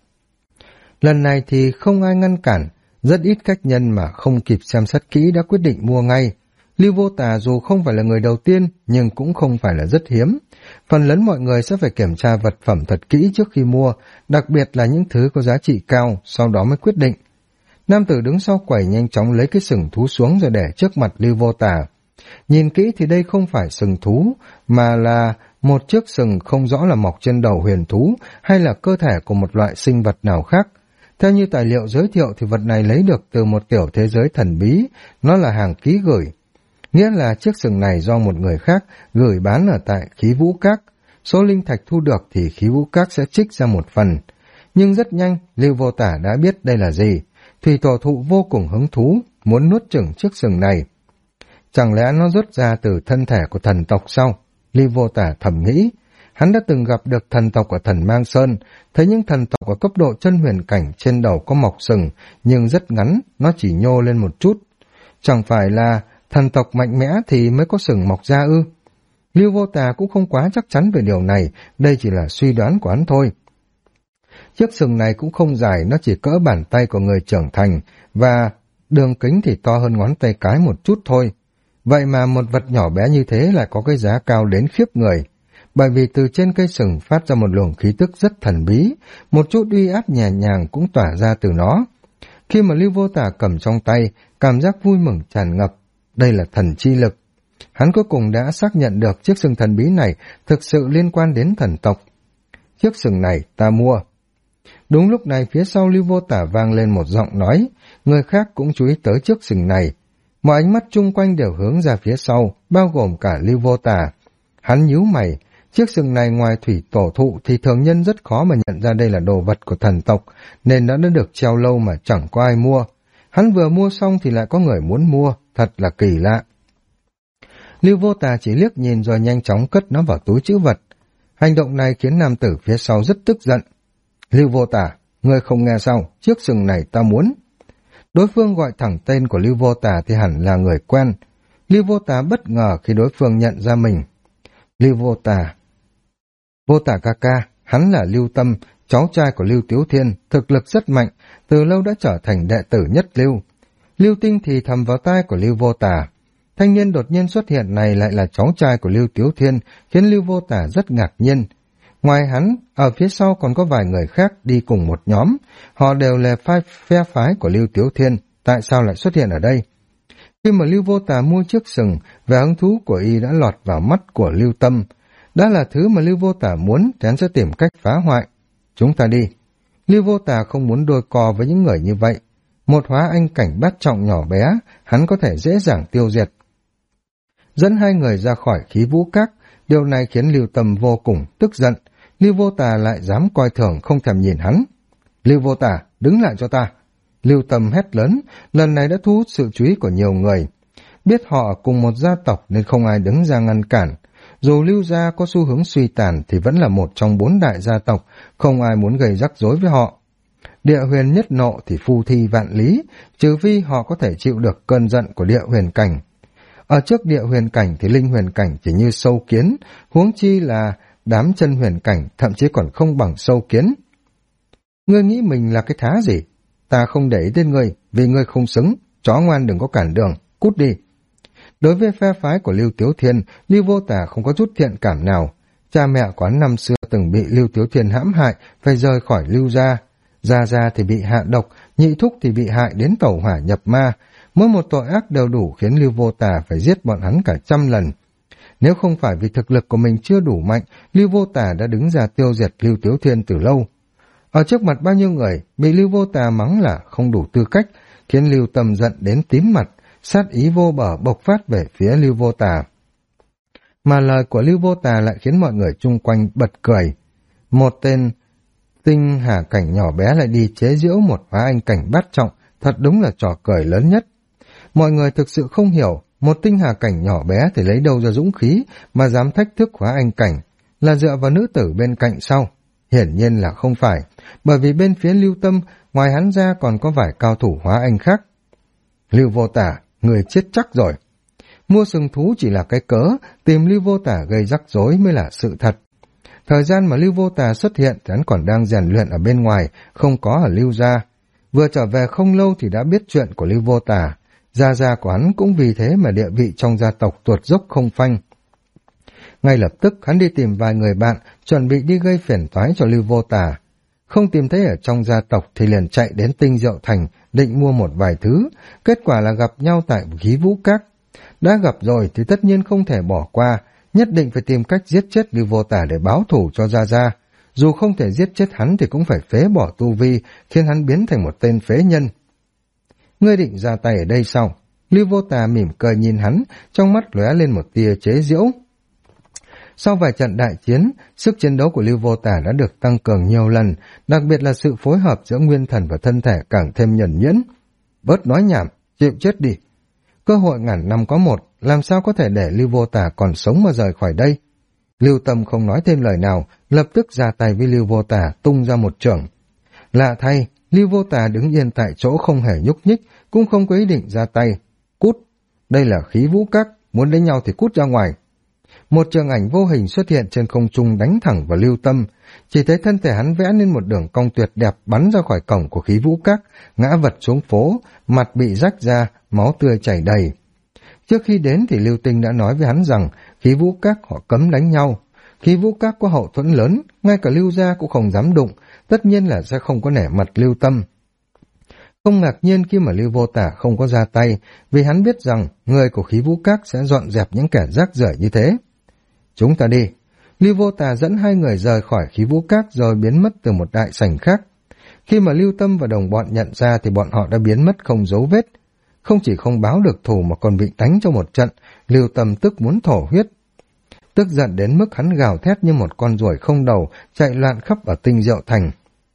S1: Lần này thì không ai ngăn cản, rất ít khách nhân mà không kịp xem xét kỹ đã quyết định mua ngay. Lưu Vô Tả dù không phải là người đầu tiên, nhưng cũng không phải là rất hiếm. Phần lớn mọi người sẽ phải kiểm tra vật phẩm thật kỹ trước khi mua, đặc biệt là những thứ có giá trị cao, sau đó mới quyết định. Nam tử đứng sau quầy nhanh chóng lấy cái sừng thú xuống rồi để trước mặt Lưu Vô Tả. Nhìn kỹ thì đây không phải sừng thú, mà là một chiếc sừng không rõ là mọc trên đầu huyền thú hay là cơ thể của một loại sinh vật nào khác. Theo như tài liệu giới thiệu thì vật này lấy được từ một tiểu thế giới thần bí, nó là hàng ký gửi. Nghĩa là chiếc sừng này do một người khác gửi bán ở tại Khí Vũ Các. Số linh thạch thu được thì Khí Vũ Các sẽ trích ra một phần. Nhưng rất nhanh, Lưu Vô Tả đã biết đây là gì. Thủy tổ thụ vô cùng hứng thú, muốn nuốt chửng chiếc sừng này. Chẳng lẽ nó rút ra từ thân thể của thần tộc sao? Lưu Vô Tả thầm nghĩ. Hắn đã từng gặp được thần tộc ở Thần Mang Sơn, thấy những thần tộc ở cấp độ chân huyền cảnh trên đầu có mọc sừng, nhưng rất ngắn, nó chỉ nhô lên một chút. Chẳng phải là thần tộc mạnh mẽ thì mới có sừng mọc ra ư? Lưu Vô Tả cũng không quá chắc chắn về điều này, đây chỉ là suy đoán của hắn thôi. Chiếc sừng này cũng không dài, nó chỉ cỡ bàn tay của người trưởng thành, và đường kính thì to hơn ngón tay cái một chút thôi. Vậy mà một vật nhỏ bé như thế lại có cái giá cao đến khiếp người. Bởi vì từ trên cây sừng phát ra một luồng khí tức rất thần bí, một chút uy áp nhẹ nhàng cũng tỏa ra từ nó. Khi mà Lưu Vô Tả cầm trong tay, cảm giác vui mừng tràn ngập. Đây là thần chi lực. Hắn cuối cùng đã xác nhận được chiếc sừng thần bí này thực sự liên quan đến thần tộc. Chiếc sừng này ta mua. Đúng lúc này phía sau Lưu Vô Tả vang lên một giọng nói, người khác cũng chú ý tới chiếc sừng này. Mọi ánh mắt chung quanh đều hướng ra phía sau, bao gồm cả Lưu Vô Tả. Hắn nhíu mày, chiếc sừng này ngoài thủy tổ thụ thì thường nhân rất khó mà nhận ra đây là đồ vật của thần tộc, nên nó đã được treo lâu mà chẳng có ai mua. Hắn vừa mua xong thì lại có người muốn mua, thật là kỳ lạ. Lưu Vô Tả chỉ liếc nhìn rồi nhanh chóng cất nó vào túi trữ vật. Hành động này khiến nam tử phía sau rất tức giận. Lưu Vô Tả, ngươi không nghe sao, chiếc sừng này ta muốn. Đối phương gọi thẳng tên của Lưu Vô Tả thì hẳn là người quen. Lưu Vô Tả bất ngờ khi đối phương nhận ra mình. Lưu Vô Tả. Vô Tả ca ca, hắn là Lưu Tâm, cháu trai của Lưu Tiếu Thiên, thực lực rất mạnh, từ lâu đã trở thành đệ tử nhất Lưu. Lưu Tinh thì thầm vào tai của Lưu Vô Tà. Thanh niên đột nhiên xuất hiện này lại là cháu trai của Lưu Tiếu Thiên, khiến Lưu Vô Tà rất ngạc nhiên. Ngoài hắn, ở phía sau còn có vài người khác đi cùng một nhóm, họ đều là phe phái của Lưu Tiếu Thiên, tại sao lại xuất hiện ở đây? Khi mà Lưu Vô Tà mua chiếc sừng, vẻ hứng thú của y đã lọt vào mắt của Lưu Tâm. Đó là thứ mà Lưu Vô Tà muốn, thì hắn sẽ tìm cách phá hoại. Chúng ta đi. Lưu Vô Tà không muốn đôi co với những người như vậy. Một hóa anh cảnh bát trọng nhỏ bé, hắn có thể dễ dàng tiêu diệt. Dẫn hai người ra khỏi khí vũ các, điều này khiến Lưu Tâm vô cùng tức giận. Lưu Vô Tà lại dám coi thường không thèm nhìn hắn. Lưu Vô Tà, đứng lại cho ta. Lưu Tâm hét lớn, lần này đã thu hút sự chú ý của nhiều người. Biết họ cùng một gia tộc nên không ai đứng ra ngăn cản. Dù Lưu gia có xu hướng suy tàn thì vẫn là một trong 4 đại gia tộc, không ai muốn gây rắc rối với họ. Địa huyền nhất nộ thì phu thi vạn lý, trừ phi họ có thể chịu được cơn giận của địa huyền cảnh. Ở trước địa huyền cảnh thì linh huyền cảnh chỉ như sâu kiến, huống chi là đám chân huyền cảnh thậm chí còn không bằng sâu kiến. Ngươi nghĩ mình là cái thá gì? Ta không để ý đến ngươi, vì ngươi không xứng, chó ngoan đừng có cản đường, cút đi. Đối với phe phái của Lưu Tiếu Thiên, Lưu Vô Tà không có chút thiện cảm nào. Cha mẹ của hắn năm xưa từng bị Lưu Tiếu Thiên hãm hại, phải rời khỏi Lưu gia. Gia Gia thì bị hạ độc, nhị thúc thì bị hại đến tẩu hỏa nhập ma. Mỗi một tội ác đều đủ khiến Lưu Vô Tà phải giết bọn hắn cả 100 lần. Nếu không phải vì thực lực của mình chưa đủ mạnh, Lưu Vô Tà đã đứng ra tiêu diệt Lưu Tiếu Thiên từ lâu. Ở trước mặt bao nhiêu người, bị Lưu Vô Tà mắng là không đủ tư cách, khiến Lưu Tâm giận đến tím mặt, sát ý vô bờ bộc phát về phía Lưu Vô Tà. Mà lời của Lưu Vô Tà lại khiến mọi người chung quanh bật cười. Một tên tinh hà cảnh nhỏ bé lại đi chế giễu một hóa anh cảnh bát trọng, thật đúng là trò cười lớn nhất. Mọi người thực sự không hiểu, một tinh hà cảnh nhỏ bé thì lấy đâu ra dũng khí mà dám thách thức hóa anh cảnh, là dựa vào nữ tử bên cạnh sau. Hiển nhiên là không phải, bởi vì bên phía Lưu Tâm, ngoài hắn ra còn có vài cao thủ hóa anh khác. Lưu Vô Tà, người chết chắc rồi. Mua sừng thú chỉ là cái cớ, tìm Lưu Vô Tà gây rắc rối mới là sự thật. Thời gian mà Lưu Vô Tà xuất hiện thì hắn còn đang rèn luyện ở bên ngoài, không có ở Lưu gia. Vừa trở về không lâu thì đã biết chuyện của Lưu Vô Tà. Gia gia của hắn cũng vì thế mà địa vị trong gia tộc tuột dốc không phanh. Ngay lập tức hắn đi tìm vài người bạn, chuẩn bị đi gây phiền toái cho Lưu Vô Tà. Không tìm thấy ở trong gia tộc thì liền chạy đến Tinh Diệu Thành, định mua một vài thứ, kết quả là gặp nhau tại khí vũ các. Đã gặp rồi thì tất nhiên không thể bỏ qua, nhất định phải tìm cách giết chết Lưu Vô Tà để báo thù cho Gia Gia. Dù không thể giết chết hắn thì cũng phải phế bỏ tu vi, khiến hắn biến thành một tên phế nhân. Ngươi định ra tay ở đây sao? Lưu Vô Tà mỉm cười nhìn hắn, trong mắt lóe lên một tia chế giễu. Sau vài trận đại chiến, sức chiến đấu của Lưu Vô Tà đã được tăng cường nhiều lần, đặc biệt là sự phối hợp giữa nguyên thần và thân thể càng thêm nhuần nhuyễn. Bớt nói nhảm, chịu chết đi. Cơ hội ngàn năm có một, làm sao có thể để Lưu Vô Tà còn sống mà rời khỏi đây? Lưu Tâm không nói thêm lời nào, lập tức ra tay với Lưu Vô Tà tung ra một chưởng. Lạ thay, Lưu Vô Tà đứng yên tại chỗ không hề nhúc nhích, cũng không có ý định ra tay. Cút, đây là khí vũ các, muốn đánh nhau thì cút ra ngoài. Một trường ảnh vô hình xuất hiện trên không trung đánh thẳng vào Lưu Tâm, chỉ thấy thân thể hắn vẽ nên một đường cong tuyệt đẹp bắn ra khỏi cổng của khí vũ các, ngã vật xuống phố, mặt bị rách ra, máu tươi chảy đầy. Trước khi đến thì Lưu Tinh đã nói với hắn rằng khí vũ các họ cấm đánh nhau. Khí vũ các có hậu thuẫn lớn, ngay cả Lưu gia cũng không dám đụng, tất nhiên là sẽ không có nể mặt Lưu Tâm. Không ngạc nhiên khi mà Lưu Vô Tà không có ra tay, vì hắn biết rằng người của khí vũ các sẽ dọn dẹp những kẻ rác rưởi như thế. Chúng ta đi. Lưu Vô Tà dẫn hai người rời khỏi khí vũ các rồi biến mất từ một đại sảnh khác. Khi mà Lưu Tâm và đồng bọn nhận ra thì bọn họ đã biến mất không dấu vết. Không chỉ không báo được thù mà còn bị đánh cho một trận, Lưu Tâm tức muốn thổ huyết. Tức giận đến mức hắn gào thét như một con ruồi không đầu, chạy loạn khắp ở Tinh Diệu Thành.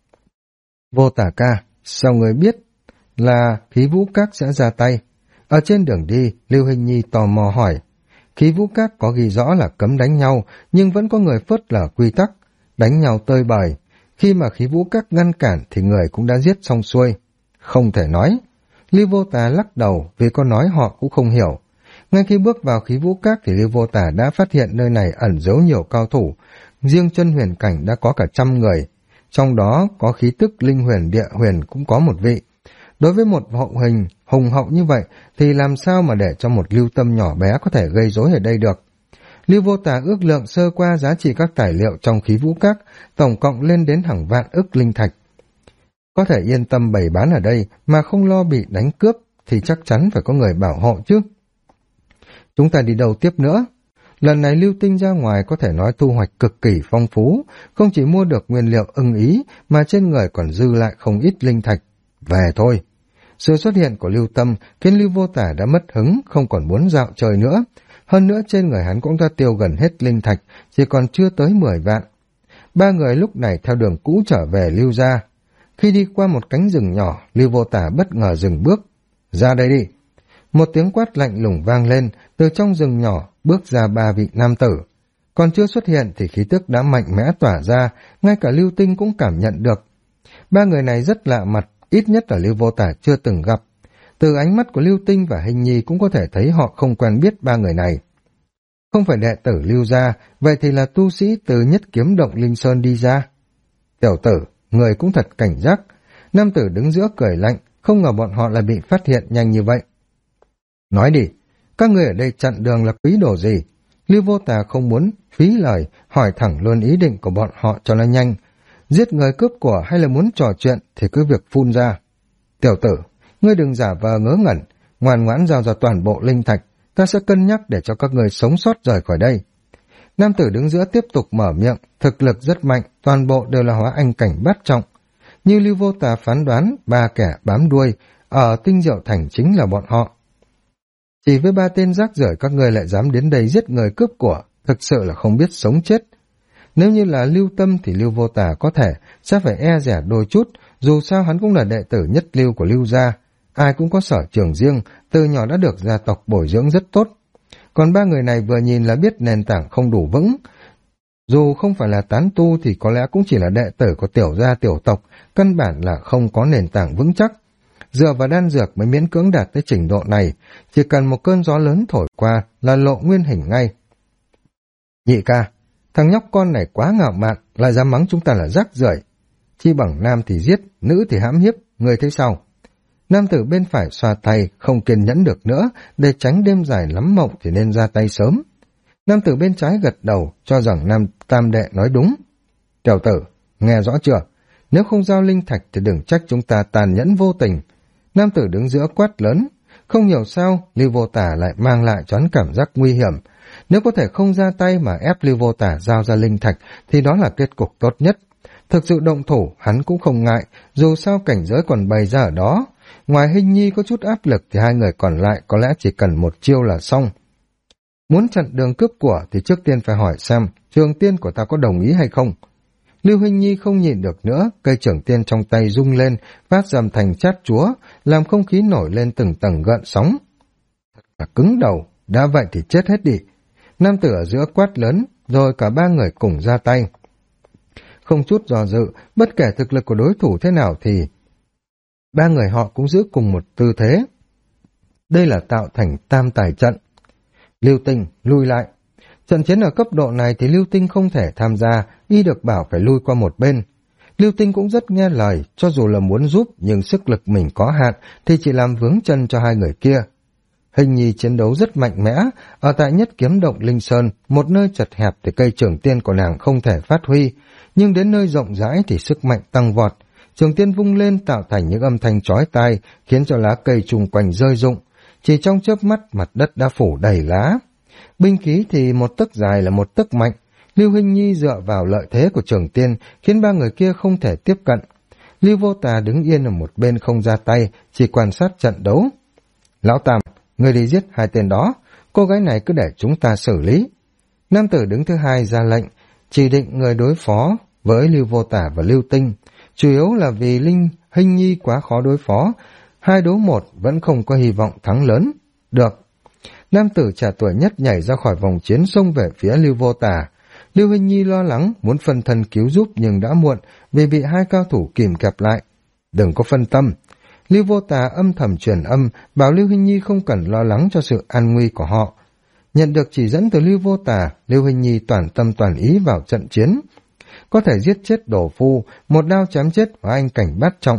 S1: Vô Tà ca, sao người biết là khí vũ các sẽ ra tay? Ở trên đường đi, Lưu Hình Nhi tò mò hỏi. Khí vũ các có ghi rõ là cấm đánh nhau, nhưng vẫn có người phớt lờ quy tắc, đánh nhau tơi bời. Khi mà khí vũ các ngăn cản thì người cũng đã giết xong xuôi. Không thể nói. Lưu Vô Tà lắc đầu vì có nói họ cũng không hiểu. Ngay khi bước vào khí vũ các thì Lưu Vô Tà đã phát hiện nơi này ẩn giấu nhiều cao thủ. Riêng chân huyền cảnh đã có cả 100 người. Trong đó có khí tức linh huyền địa huyền cũng có một vị. Đối với một hậu hình hùng hậu như vậy, thì làm sao mà để cho một Lưu Tâm nhỏ bé có thể gây rối ở đây được. Lưu Vô Tà ước lượng sơ qua giá trị các tài liệu trong khí vũ các, tổng cộng lên đến hàng vạn ức linh thạch. Có thể yên tâm bày bán ở đây mà không lo bị đánh cướp, thì chắc chắn phải có người bảo hộ chứ. Chúng ta đi đâu tiếp nữa? Lần này Lưu Tinh ra ngoài có thể nói thu hoạch cực kỳ phong phú, không chỉ mua được nguyên liệu ưng ý mà trên người còn dư lại không ít linh thạch. Về thôi. Sự xuất hiện của Lưu Tâm khiến Lưu Vô Tả đã mất hứng, không còn muốn dạo chơi nữa. Hơn nữa trên người hắn cũng đã tiêu gần hết linh thạch, chỉ còn chưa tới 10 vạn. Ba người lúc này theo đường cũ trở về Lưu gia. Khi đi qua một cánh rừng nhỏ, Lưu Vô Tả bất ngờ dừng bước. Ra đây đi. Một tiếng quát lạnh lùng vang lên, từ trong rừng nhỏ bước ra ba vị nam tử. Còn chưa xuất hiện thì khí tức đã mạnh mẽ tỏa ra, ngay cả Lưu Tinh cũng cảm nhận được. Ba người này rất lạ mặt, ít nhất là Lưu Vô Tả chưa từng gặp. Từ ánh mắt của Lưu Tinh và Hình Nhi cũng có thể thấy họ không quen biết ba người này. Không phải đệ tử Lưu gia, vậy thì là tu sĩ từ Nhất Kiếm Động Linh Sơn đi ra. Tiểu tử, người cũng thật cảnh giác. Nam tử đứng giữa cười lạnh, không ngờ bọn họ lại bị phát hiện nhanh như vậy. Nói đi, các người ở đây chặn đường là quý đồ gì? Lưu Vô Tà không muốn phí lời, hỏi thẳng luôn ý định của bọn họ cho nó nhanh. Giết người cướp của hay là muốn trò chuyện thì cứ việc phun ra. Tiểu tử, ngươi đừng giả vờ ngớ ngẩn, ngoan ngoãn giao ra toàn bộ linh thạch, ta sẽ cân nhắc để cho các người sống sót rời khỏi đây. Nam tử đứng giữa tiếp tục mở miệng, thực lực rất mạnh, toàn bộ đều là hóa anh cảnh bát trọng. Như Lưu Vô Tà phán đoán, ba kẻ bám đuôi ở Tinh Diệu Thành chính là bọn họ. Chỉ với ba tên rác rưởi các người lại dám đến đây giết người cướp của, thực sự là không biết sống chết. Nếu như là Lưu Tâm thì Lưu Vô Tà có thể sẽ phải e dè đôi chút, dù sao hắn cũng là đệ tử nhất lưu của Lưu gia, ai cũng có sở trường riêng, từ nhỏ đã được gia tộc bồi dưỡng rất tốt. Còn ba người này vừa nhìn là biết nền tảng không đủ vững. Dù không phải là tán tu thì có lẽ cũng chỉ là đệ tử của tiểu gia tiểu tộc, căn bản là không có nền tảng vững chắc. Dựa vào đan dược mới miễn cưỡng đạt tới trình độ này, chỉ cần một cơn gió lớn thổi qua là lộ nguyên hình ngay. Nhị ca, thằng nhóc con này quá ngạo mạn, lại dám mắng chúng ta là rác rưởi. Chi bằng nam thì giết, nữ thì hãm hiếp, người thấy sao? Nam tử bên phải xoa tay, không kiên nhẫn được nữa, để tránh đêm dài lắm mộng thì nên ra tay sớm. Nam tử bên trái gật đầu, cho rằng nam tam đệ nói đúng. Tiểu tử, nghe rõ chưa? Nếu không giao linh thạch thì đừng trách chúng ta tàn nhẫn vô tình. Nam tử đứng giữa quát lớn. Không hiểu sao, Lưu Vô Tả lại mang lại cho hắn cảm giác nguy hiểm. Nếu có thể không ra tay mà ép Lưu Vô Tả giao ra linh thạch, thì đó là kết cục tốt nhất. Thực sự động thủ, hắn cũng không ngại, dù sao cảnh giới còn bày ra ở đó. Ngoài Hình Nhi có chút áp lực thì hai người còn lại có lẽ chỉ cần một chiêu là xong. Muốn chặn đường cướp của thì trước tiên phải hỏi xem trường tiên của ta có đồng ý hay không. Lưu Hình Nhi không nhịn được nữa, cây trưởng tiên trong tay rung lên, phát dầm thành chát chúa, làm không khí nổi lên từng tầng gợn sóng. Thật là cứng đầu, đã vậy thì chết hết đi. Nam tử ở giữa quát lớn, rồi cả ba người cùng ra tay. Không chút do dự, bất kể thực lực của đối thủ thế nào thì ba người họ cũng giữ cùng một tư thế. Đây là tạo thành tam tài trận. Lưu Tinh, lui lại. Trận chiến ở cấp độ này thì Lưu Tinh không thể tham gia, y được bảo phải lui qua một bên. Lưu Tinh cũng rất nghe lời, cho dù là muốn giúp nhưng sức lực mình có hạn thì chỉ làm vướng chân cho hai người kia. Hình Nhi chiến đấu rất mạnh mẽ, ở tại Nhất Kiếm Động Linh Sơn, một nơi chật hẹp thì cây trường tiên của nàng không thể phát huy, nhưng đến nơi rộng rãi thì sức mạnh tăng vọt. Trường tiên vung lên tạo thành những âm thanh chói tai, khiến cho lá cây chung quanh rơi rụng. Chỉ trong chớp mắt mặt đất đã phủ đầy lá. Binh khí thì một tấc dài là một tấc mạnh. Lưu Hình Nhi dựa vào lợi thế của trường tiên, khiến ba người kia không thể tiếp cận. Lưu Vô Tà đứng yên ở một bên không ra tay, chỉ quan sát trận đấu. Lão Tam, người đi giết hai tên đó, cô gái này cứ để chúng ta xử lý. Nam tử đứng thứ hai ra lệnh, chỉ định người đối phó với Lưu Vô Tả và Lưu Tinh, chủ yếu là vì Hình Nhi quá khó đối phó, 2 đối 1 vẫn không có hy vọng thắng lớn. Được. Nam tử trẻ tuổi nhất nhảy ra khỏi vòng chiến xông về phía Lưu Vô Tả. Lưu Hình Nhi lo lắng muốn phân thân cứu giúp nhưng đã muộn vì bị hai cao thủ kìm kẹp lại. Đừng có phân tâm. Lưu Vô Tà âm thầm truyền âm bảo Lưu Hình Nhi không cần lo lắng cho sự an nguy của họ. Nhận được chỉ dẫn từ Lưu Vô Tà, Lưu Hình Nhi toàn tâm toàn ý vào trận chiến. Có thể giết chết Đồ Phu, một đao chém chết hóa anh cảnh bát trọng,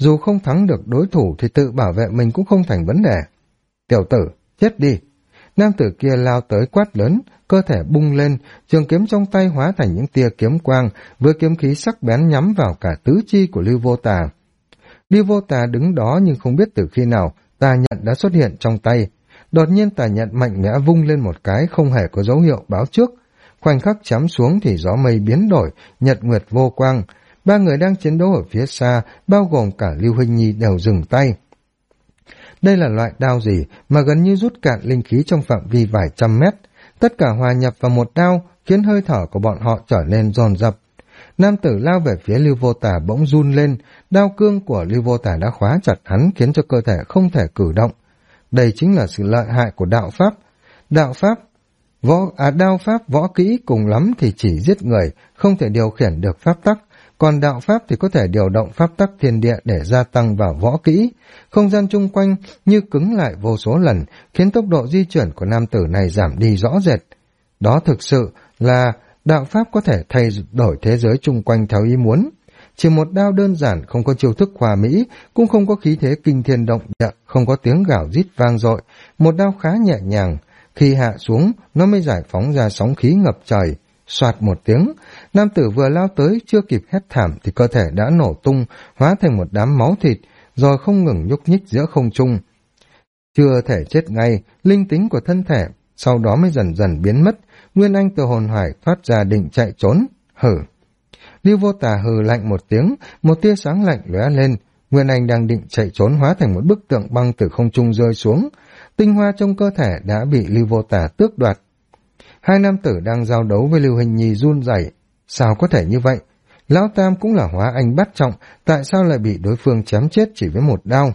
S1: dù không thắng được đối thủ thì tự bảo vệ mình cũng không thành vấn đề. Tiểu tử, chết đi! Nam tử kia lao tới quát lớn, cơ thể bung lên, trường kiếm trong tay hóa thành những tia kiếm quang, với kiếm khí sắc bén nhắm vào cả tứ chi của Lưu Vô Tà. Lưu Vô Tà đứng đó nhưng không biết từ khi nào tà nhận đã xuất hiện trong tay. Đột nhiên tà nhận mạnh mẽ vung lên một cái, không hề có dấu hiệu báo trước. Khoảnh khắc chém xuống thì gió mây biến đổi, nhật nguyệt vô quang. Ba người đang chiến đấu ở phía xa, bao gồm cả Lưu Huynh Nhi đều dừng tay. Đây là loại đao gì mà gần như rút cạn linh khí trong phạm vi vài trăm mét. Tất cả hòa nhập vào một đao, khiến hơi thở của bọn họ trở nên dồn dập. Nam tử lao về phía Lưu Vô Tà bỗng run lên, đao cương của Lưu Vô Tà đã khóa chặt hắn, khiến cho cơ thể không thể cử động. Đây chính là sự lợi hại của đạo pháp. Đao pháp võ kỹ cùng lắm thì chỉ giết người, không thể điều khiển được pháp tắc. Còn đạo pháp thì có thể điều động pháp tắc thiên địa để gia tăng vào võ kỹ. Không gian chung quanh như cứng lại vô số lần, khiến tốc độ di chuyển của nam tử này giảm đi rõ rệt. Đó thực sự là đạo pháp có thể thay đổi thế giới chung quanh theo ý muốn. Chỉ một đao đơn giản, không có chiêu thức hòa mỹ, cũng không có khí thế kinh thiên động địa, không có tiếng gào rít vang dội. Một đao khá nhẹ nhàng, khi hạ xuống, nó mới giải phóng ra sóng khí ngập trời. Soạt một tiếng, nam tử vừa lao tới, chưa kịp hét thảm thì cơ thể đã nổ tung, hóa thành một đám máu thịt, rồi không ngừng nhúc nhích giữa không trung. Chưa thể chết ngay, linh tính của thân thể, sau đó mới dần dần biến mất. Nguyên Anh từ hồn hải thoát ra định chạy trốn. Hử! Lưu Vô Tà hừ lạnh một tiếng, một tia sáng lạnh lóe lên. Nguyên Anh đang định chạy trốn hóa thành một bức tượng băng từ không trung rơi xuống. Tinh hoa trong cơ thể đã bị Lưu Vô Tà tước đoạt. Hai nam tử đang giao đấu với Lưu Hình Nhi run rẩy. Sao có thể như vậy? Lão Tam cũng là hóa anh bát trọng, tại sao lại bị đối phương chém chết chỉ với một đao?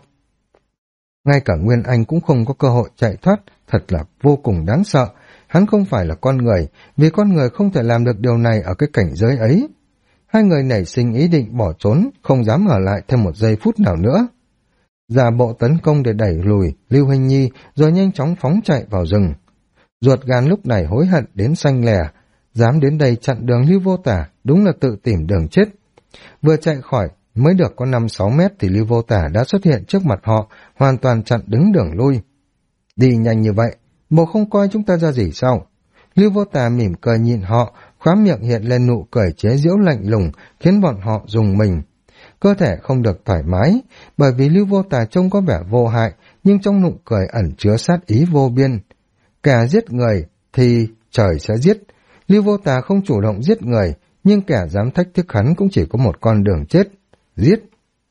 S1: Ngay cả Nguyên Anh cũng không có cơ hội chạy thoát, thật là vô cùng đáng sợ. Hắn không phải là con người, vì con người không thể làm được điều này ở cái cảnh giới ấy. Hai người nảy sinh ý định bỏ trốn, không dám ở lại thêm một giây phút nào nữa. Giả bộ tấn công để đẩy lùi Lưu Hình Nhi, rồi nhanh chóng phóng chạy vào rừng. Ruột gan lúc này hối hận đến xanh lè, dám đến đây chặn đường Lưu Vô Tà, đúng là tự tìm đường chết. Vừa chạy khỏi, mới được có 5-6 mét thì Lưu Vô Tà đã xuất hiện trước mặt họ, hoàn toàn chặn đứng đường lui. Đi nhanh như vậy, bộ không coi chúng ta ra gì sao? Lưu Vô Tà mỉm cười nhìn họ, khóe miệng hiện lên nụ cười chế giễu lạnh lùng, khiến bọn họ rùng mình. Cơ thể không được thoải mái, bởi vì Lưu Vô Tà trông có vẻ vô hại, nhưng trong nụ cười ẩn chứa sát ý vô biên. Kẻ giết người thì trời sẽ giết. Lưu Vô Tà không chủ động giết người, nhưng kẻ dám thách thức hắn cũng chỉ có một con đường chết, giết.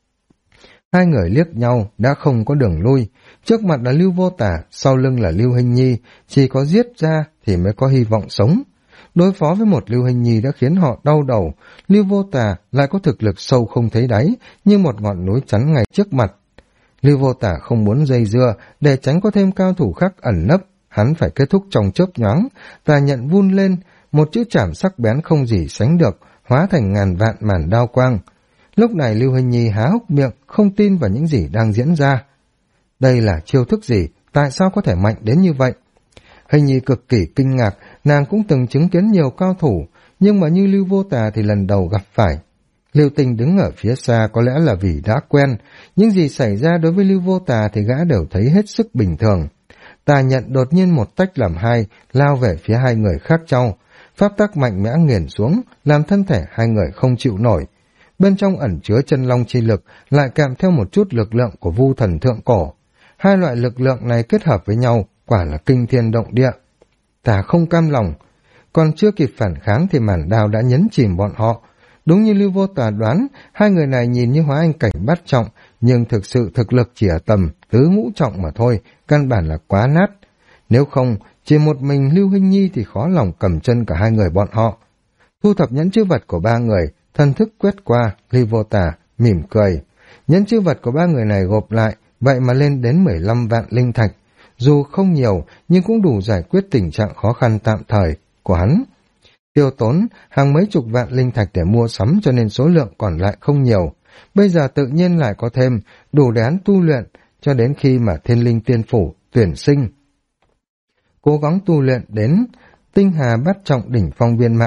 S1: Hai người liếc nhau, đã không có đường lui. Trước mặt là Lưu Vô Tà, sau lưng là Lưu Hình Nhi, chỉ có giết ra thì mới có hy vọng sống. Đối phó với một Lưu Hình Nhi đã khiến họ đau đầu. Lưu Vô Tà lại có thực lực sâu không thấy đáy, như một ngọn núi chắn ngay trước mặt. Lưu Vô Tà không muốn dây dưa, để tránh có thêm cao thủ khác ẩn nấp. Hắn phải kết thúc trong chớp nhoáng. Tà nhận vun lên, một chữ chảm sắc bén không gì sánh được, hóa thành ngàn vạn màn đao quang. Lúc này Lưu Hình Nhi há hốc miệng, không tin vào những gì đang diễn ra. Đây là chiêu thức gì? Tại sao có thể mạnh đến như vậy? Hình Nhi cực kỳ kinh ngạc, nàng cũng từng chứng kiến nhiều cao thủ, nhưng mà như Lưu Vô Tà thì lần đầu gặp phải. Lưu Tinh đứng ở phía xa có lẽ là vì đã quen, những gì xảy ra đối với Lưu Vô Tà thì gã đều thấy hết sức bình thường. Tà nhận đột nhiên một tách làm hai, lao về phía hai người khác nhau. Pháp tắc mạnh mẽ nghiền xuống, làm thân thể hai người không chịu nổi. Bên trong ẩn chứa chân long chi lực, lại kèm theo một chút lực lượng của vu thần thượng cổ. Hai loại lực lượng này kết hợp với nhau, quả là kinh thiên động địa. Tà không cam lòng, còn chưa kịp phản kháng thì màn đao đã nhấn chìm bọn họ. Đúng như Lưu Vô Tà đoán, hai người này nhìn như hóa anh cảnh bát trọng, nhưng thực sự thực lực chỉ ở tầm tứ ngũ trọng mà thôi, căn bản là quá nát. Nếu không, chỉ một mình Lưu Hình Nhi thì khó lòng cầm chân cả hai người bọn họ. Thu thập nhẫn chữ vật của ba người, thần thức quét qua, Lưu Vô Tà mỉm cười. Nhẫn chữ vật của ba người này gộp lại, vậy mà lên đến 15 vạn linh thạch. Dù không nhiều, nhưng cũng đủ giải quyết tình trạng khó khăn tạm thời của hắn. Tiêu tốn hàng mấy chục vạn linh thạch để mua sắm cho nên số lượng còn lại không nhiều. Bây giờ tự nhiên lại có thêm, đủ để hắn tu luyện, cho đến khi mà Thiên Linh Tiên Phủ tuyển sinh. Cố gắng tu luyện đến tinh hà bát trọng đỉnh phong viên mãn,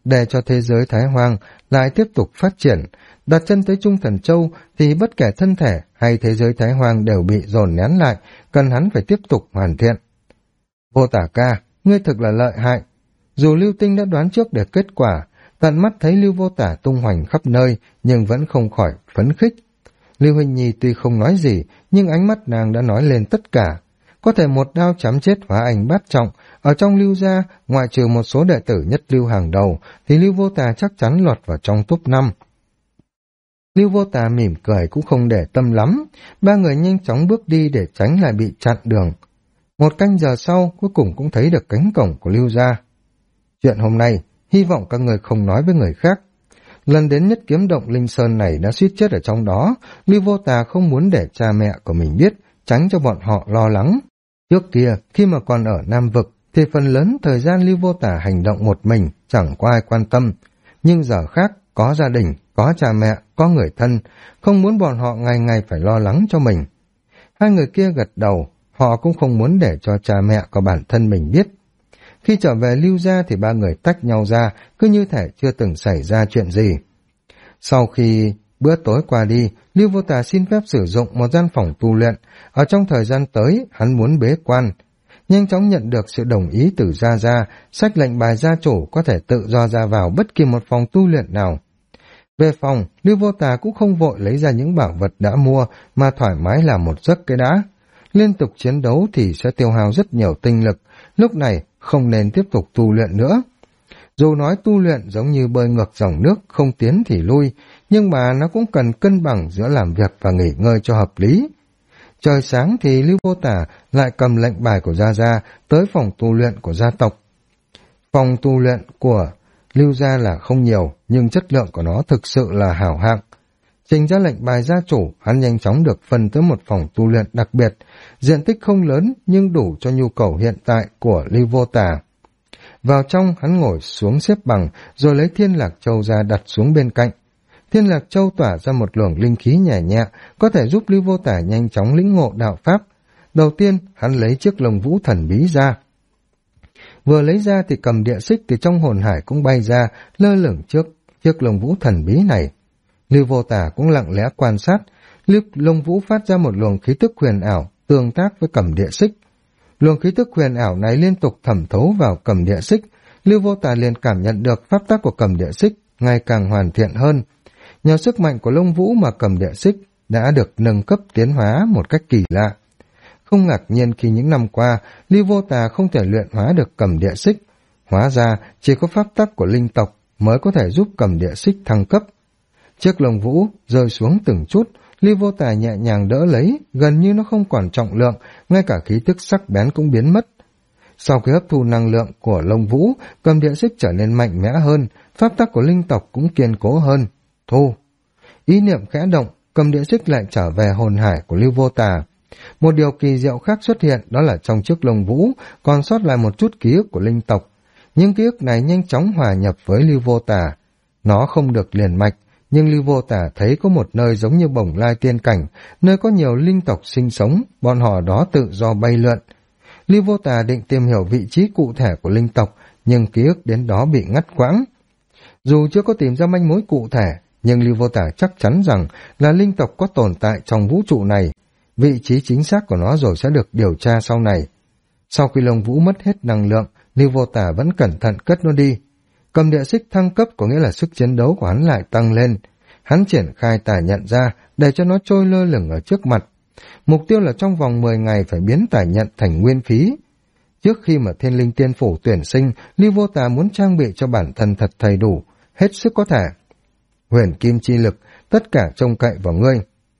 S1: để cho thế giới Thái Hoang lại tiếp tục phát triển. Đặt chân tới Trung Thần Châu thì bất kể thân thể hay thế giới Thái Hoang đều bị dồn nén lại, cần hắn phải tiếp tục hoàn thiện. Vô Tả ca, ngươi thực là lợi hại. Dù Lưu Tinh đã đoán trước được kết quả, tận mắt thấy Lưu Vô Tả tung hoành khắp nơi, nhưng vẫn không khỏi phấn khích. Lưu Huỳnh Nhi tuy không nói gì, nhưng ánh mắt nàng đã nói lên tất cả. Có thể một đao chém chết Hóa Ảnh Bát Trọng, ở trong Lưu gia, ngoại trừ một số đệ tử nhất lưu hàng đầu, thì Lưu Vô Tả chắc chắn lọt vào trong top 5. Lưu Vô Tả mỉm cười cũng không để tâm lắm, ba người nhanh chóng bước đi để tránh lại bị chặn đường. Một canh giờ sau, cuối cùng cũng thấy được cánh cổng của Lưu gia. Chuyện hôm nay, hy vọng các người không nói với người khác. Lần đến Nhất Kiếm Động Linh Sơn này đã suýt chết ở trong đó, Lưu Vô Tả không muốn để cha mẹ của mình biết, tránh cho bọn họ lo lắng. Trước kia, khi mà còn ở Nam Vực, thì phần lớn thời gian Lưu Vô Tả hành động một mình, chẳng có ai quan tâm. Nhưng giờ khác, có gia đình, có cha mẹ, có người thân, không muốn bọn họ ngày ngày phải lo lắng cho mình. Hai người kia gật đầu, họ cũng không muốn để cho cha mẹ của bản thân mình biết. Khi trở về Lưu gia thì ba người tách nhau ra, cứ như thể chưa từng xảy ra chuyện gì. Sau khi bữa tối qua đi, Lưu Vô Tả xin phép sử dụng một gian phòng tu luyện. Ở trong thời gian tới, hắn muốn bế quan. Nhanh chóng nhận được sự đồng ý từ Gia Gia, sách lệnh bài gia chủ có thể tự do ra vào bất kỳ một phòng tu luyện nào. Về phòng, Lưu Vô Tả cũng không vội lấy ra những bảo vật đã mua, mà thoải mái làm một giấc cái đã. Liên tục chiến đấu thì sẽ tiêu hao rất nhiều tinh lực, lúc này không nên tiếp tục tu luyện nữa. Dù nói tu luyện giống như bơi ngược dòng nước, không tiến thì lui, nhưng mà nó cũng cần cân bằng giữa làm việc và nghỉ ngơi cho hợp lý. Trời sáng thì Lưu Vô Tả lại cầm lệnh bài của Gia Gia tới phòng tu luyện của gia tộc. Phòng tu luyện của Lưu gia là không nhiều, nhưng chất lượng của nó thực sự là hảo hạng. Trình ra lệnh bài gia chủ, hắn nhanh chóng được phân tới một phòng tu luyện đặc biệt, diện tích không lớn nhưng đủ cho nhu cầu hiện tại của Lưu Vô Tả. Vào trong, hắn ngồi xuống xếp bằng, rồi lấy Thiên Lạc Châu ra đặt xuống bên cạnh. Thiên Lạc Châu tỏa ra một luồng linh khí nhẹ nhẹ, có thể giúp Lưu Vô Tả nhanh chóng lĩnh ngộ đạo pháp. Đầu tiên, hắn lấy chiếc lồng vũ thần bí ra. Vừa lấy ra thì cầm địa xích từ trong hồn hải cũng bay ra, lơ lửng trước chiếc lồng vũ thần bí này. Lưu Vô Tả cũng lặng lẽ quan sát, lồng vũ phát ra một luồng khí tức huyền ảo, tương tác với cầm địa xích. Luồng khí tức huyền ảo này liên tục thẩm thấu vào cầm địa xích, Lưu Vô Tả liền cảm nhận được pháp tắc của cầm địa xích ngày càng hoàn thiện hơn. Nhờ sức mạnh của lông vũ mà cầm địa xích đã được nâng cấp tiến hóa một cách kỳ lạ. Không ngạc nhiên khi những năm qua, Lưu Vô Tả không thể luyện hóa được cầm địa xích. Hóa ra, chỉ có pháp tắc của linh tộc mới có thể giúp cầm địa xích thăng cấp. Chiếc lồng vũ rơi xuống từng chút, Lưu Vô Tả nhẹ nhàng đỡ lấy, gần như nó không còn trọng lượng, ngay cả khí tức sắc bén cũng biến mất. Sau khi hấp thu năng lượng của lông vũ, cầm địa xích trở nên mạnh mẽ hơn, pháp tắc của linh tộc cũng kiên cố hơn. Thu! Ý niệm khẽ động, cầm địa xích lại trở về hồn hải của Lưu Vô Tả. Một điều kỳ diệu khác xuất hiện, đó là trong chiếc lồng vũ còn sót lại một chút ký ức của linh tộc. Nhưng ký ức này nhanh chóng hòa nhập với Lưu Vô Tả. Nó không được liền mạch, nhưng Lưu Vô Tả thấy có một nơi giống như Bồng Lai Tiên Cảnh, nơi có nhiều linh tộc sinh sống, bọn họ đó tự do bay lượn. Lưu Vô Tả định tìm hiểu vị trí cụ thể của linh tộc, nhưng ký ức đến đó bị ngắt quãng. Dù chưa có tìm ra manh mối cụ thể, nhưng Lưu Vô Tả chắc chắn rằng là linh tộc có tồn tại trong vũ trụ này. Vị trí chính xác của nó rồi sẽ được điều tra sau này. Sau khi lông vũ mất hết năng lượng, Lưu Vô Tả vẫn cẩn thận cất nó đi. Cầm địa xích thăng cấp có nghĩa là sức chiến đấu của hắn lại tăng lên. Hắn triển khai tả nhận ra để cho nó trôi lơ lửng ở trước mặt. Mục tiêu là trong vòng 10 ngày phải biến tả nhận thành nguyên khí. Trước khi mà Thiên Linh Tiên Phủ tuyển sinh, Lưu Vô Tả muốn trang bị cho bản thân thật đầy đủ, hết sức có thể. Huyền kim chi lực, tất cả trông cậy vào ngươi.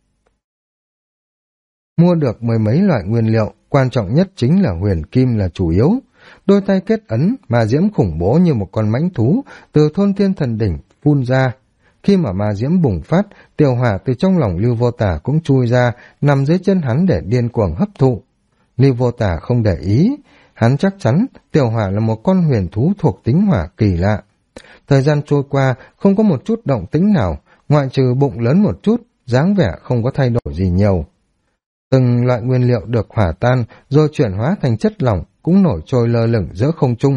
S1: Mua được mười mấy loại nguyên liệu, quan trọng nhất chính là huyền kim là chủ yếu. Đôi tay kết ấn, ma diễm khủng bố như một con mãnh thú từ thôn Thiên Thần Đỉnh phun ra. Khi mà ma diễm bùng phát, tiểu hỏa từ trong lòng Lưu Vô Tả cũng chui ra, nằm dưới chân hắn để điên cuồng hấp thụ. Lưu Vô Tả không để ý, hắn chắc chắn tiểu hỏa là một con huyền thú thuộc tính hỏa kỳ lạ. Thời gian trôi qua, không có một chút động tĩnh nào, ngoại trừ bụng lớn một chút, dáng vẻ không có thay đổi gì nhiều. Từng loại nguyên liệu được hỏa tan rồi chuyển hóa thành chất lỏng cũng nổi trôi lơ lửng giữa không trung.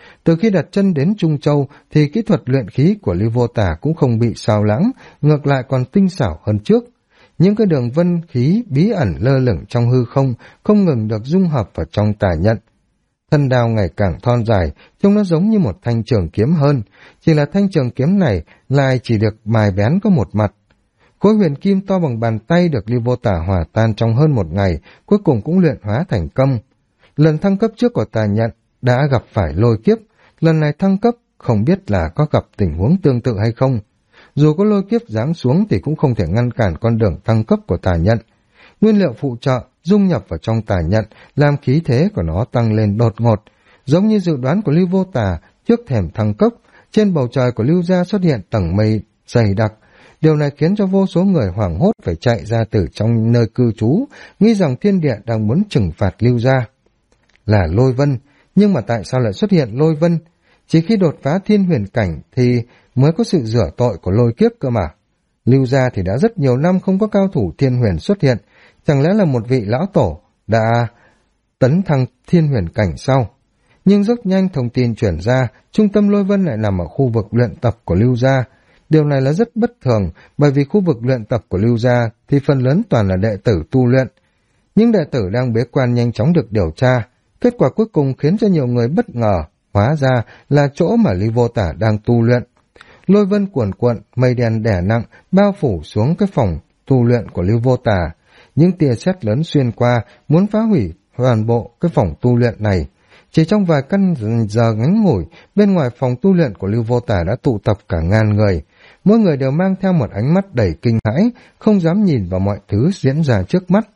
S1: Từ khi đặt chân đến Trung Châu thì kỹ thuật luyện khí của Lưu Vô Tả cũng không bị xao lãng, ngược lại còn tinh xảo hơn trước. Những cái đường vân khí bí ẩn lơ lửng trong hư không ngừng được dung hợp vào trong tà nhận. Thân đao ngày càng thon dài, trông nó giống như một thanh trường kiếm hơn, chỉ là thanh trường kiếm này lại chỉ được mài bén có một mặt. Khối huyền kim to bằng bàn tay được Lưu Vô Tả hòa tan trong hơn một ngày, cuối cùng cũng luyện hóa thành công. Lần thăng cấp trước của tà nhận đã gặp phải lôi kiếp, lần này thăng cấp không biết là có gặp tình huống tương tự hay không. Dù có lôi kiếp giáng xuống thì cũng không thể ngăn cản con đường thăng cấp của tà nhận. Nguyên liệu phụ trợ dung nhập vào trong tà nhận làm khí thế của nó tăng lên đột ngột, giống như dự đoán của Lưu Vô Tả trước thềm thăng cấp. Trên bầu trời của Lưu gia xuất hiện tầng mây dày đặc. Điều này khiến cho vô số người hoảng hốt phải chạy ra từ trong nơi cư trú, nghĩ rằng thiên địa đang muốn trừng phạt Lưu gia. Là lôi vân, nhưng mà tại sao lại xuất hiện lôi vân? Chỉ khi đột phá thiên huyền cảnh thì mới có sự rửa tội của lôi kiếp cơ mà. Lưu gia thì đã rất nhiều năm không có cao thủ thiên huyền xuất hiện, chẳng lẽ là một vị lão tổ đã tấn thăng thiên huyền cảnh sau? Nhưng rất nhanh thông tin chuyển ra, trung tâm lôi vân lại nằm ở khu vực luyện tập của Lưu gia. Điều này là rất bất thường, bởi vì khu vực luyện tập của Lưu gia thì phần lớn toàn là đệ tử tu luyện. Những đệ tử đang bế quan nhanh chóng được điều tra. Kết quả cuối cùng khiến cho nhiều người bất ngờ, hóa ra là chỗ mà Lưu Vô Tả đang tu luyện. Lôi vân cuồn cuộn, mây đen đè nặng, bao phủ xuống cái phòng tu luyện của Lưu Vô Tả. Những tia sét lớn xuyên qua, muốn phá hủy toàn bộ cái phòng tu luyện này. Chỉ trong vài canh giờ ngắn ngủi, bên ngoài phòng tu luyện của Lưu Vô Tả đã tụ tập cả ngàn người. Mỗi người đều mang theo một ánh mắt đầy kinh hãi, không dám nhìn vào mọi thứ diễn ra trước mắt.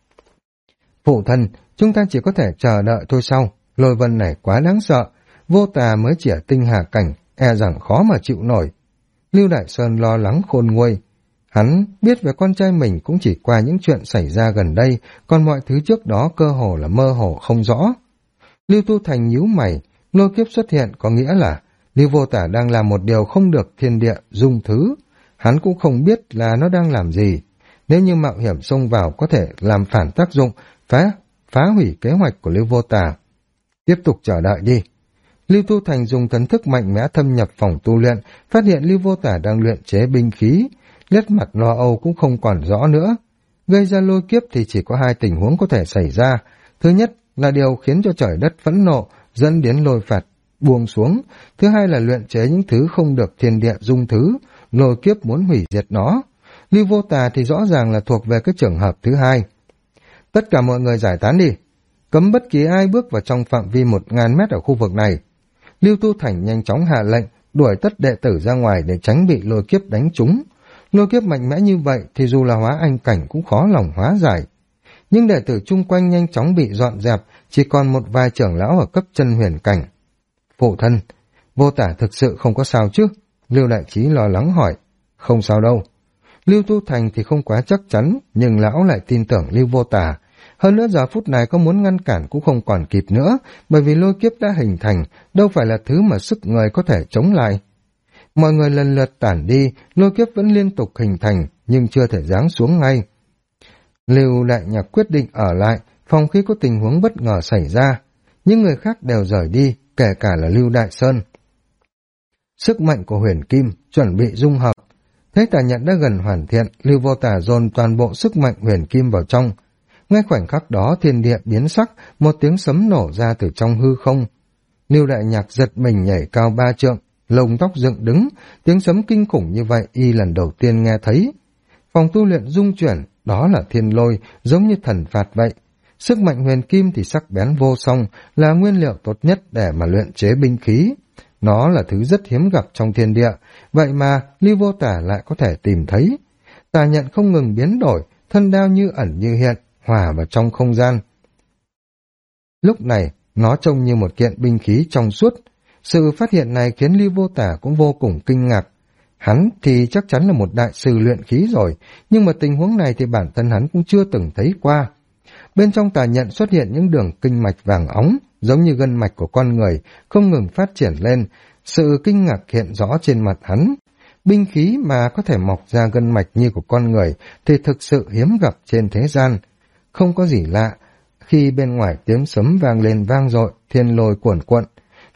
S1: Phụ thân, chúng ta chỉ có thể chờ đợi thôi sau. Lôi vân này quá đáng sợ. Vô Tà mới chỉ ở tinh hà cảnh, e rằng khó mà chịu nổi. Lưu Đại Sơn lo lắng khôn nguôi. Hắn biết về con trai mình cũng chỉ qua những chuyện xảy ra gần đây, còn mọi thứ trước đó cơ hồ là mơ hồ không rõ. Lưu Tu Thành nhíu mày, lôi kiếp xuất hiện có nghĩa là Lưu Vô Tả đang làm một điều không được thiên địa dung thứ. Hắn cũng không biết là nó đang làm gì. Nếu như mạo hiểm xông vào có thể làm phản tác dụng, phá hủy kế hoạch của Lưu Vô Tả. Tiếp tục chờ đợi đi. Lưu Tu Thành dùng thần thức mạnh mẽ thâm nhập phòng tu luyện, phát hiện Lưu Vô Tả đang luyện chế binh khí. Nét mặt lo âu cũng không còn rõ nữa. Gây ra lôi kiếp thì chỉ có hai tình huống có thể xảy ra. Thứ nhất là điều khiến cho trời đất phẫn nộ, dẫn đến lôi phạt buông xuống. Thứ hai là luyện chế những thứ không được thiên địa dung thứ, lôi kiếp muốn hủy diệt nó. Lưu Vô Tà thì rõ ràng là thuộc về cái trường hợp thứ hai. Tất cả mọi người giải tán đi, cấm bất kỳ ai bước vào trong phạm vi 1000 mét ở khu vực này. Lưu Tu Thành nhanh chóng hạ lệnh, đuổi tất đệ tử ra ngoài để tránh bị lôi kiếp đánh trúng. Lôi kiếp mạnh mẽ như vậy thì dù là hóa anh cảnh cũng khó lòng hóa giải. Nhưng đệ tử chung quanh nhanh chóng bị dọn dẹp, chỉ còn một vài trưởng lão ở cấp chân huyền cảnh. Phụ thân, Vô Tả thực sự không có sao chứ? Lưu Đại Trí lo lắng hỏi. Không sao đâu. Lưu Tu Thành thì không quá chắc chắn, nhưng lão lại tin tưởng Lưu Vô Tả. Hơn nữa giờ phút này có muốn ngăn cản cũng không còn kịp nữa, bởi vì lôi kiếp đã hình thành, đâu phải là thứ mà sức người có thể chống lại. Mọi người lần lượt tản đi, lôi kiếp vẫn liên tục hình thành, nhưng chưa thể giáng xuống ngay. Lưu Đại Nhạc quyết định ở lại, phòng khi có tình huống bất ngờ xảy ra. Những người khác đều rời đi, kể cả là Lưu Đại Sơn. Sức mạnh của huyền kim chuẩn bị dung hợp. Thấy tà nhận đã gần hoàn thiện, Lưu Vô Tả dồn toàn bộ sức mạnh huyền kim vào trong. Ngay khoảnh khắc đó thiên địa biến sắc, một tiếng sấm nổ ra từ trong hư không. Lưu Đại Nhạc giật mình nhảy cao 3 trượng, lông tóc dựng đứng, tiếng sấm kinh khủng như vậy y lần đầu tiên nghe thấy. Phòng tu luyện rung chuyển, đó là thiên lôi, giống như thần phạt vậy. Sức mạnh huyền kim thì sắc bén vô song, là nguyên liệu tốt nhất để mà luyện chế binh khí. Nó là thứ rất hiếm gặp trong thiên địa, vậy mà Lưu Vô Tả lại có thể tìm thấy. Tà nhận không ngừng biến đổi, thân đao như ẩn như hiện, hòa vào trong không gian. Lúc này, nó trông như một kiện binh khí trong suốt. Sự phát hiện này khiến Lưu Vô Tả cũng vô cùng kinh ngạc. Hắn thì chắc chắn là một đại sư luyện khí rồi, nhưng mà tình huống này thì bản thân hắn cũng chưa từng thấy qua. Bên trong tà nhận xuất hiện những đường kinh mạch vàng óng, giống như gân mạch của con người, không ngừng phát triển lên. Sự kinh ngạc hiện rõ trên mặt hắn. Binh khí mà có thể mọc ra gân mạch như của con người thì thực sự hiếm gặp trên thế gian. Không có gì lạ, khi bên ngoài tiếng sấm vang lên vang dội, thiên lôi cuồn cuộn.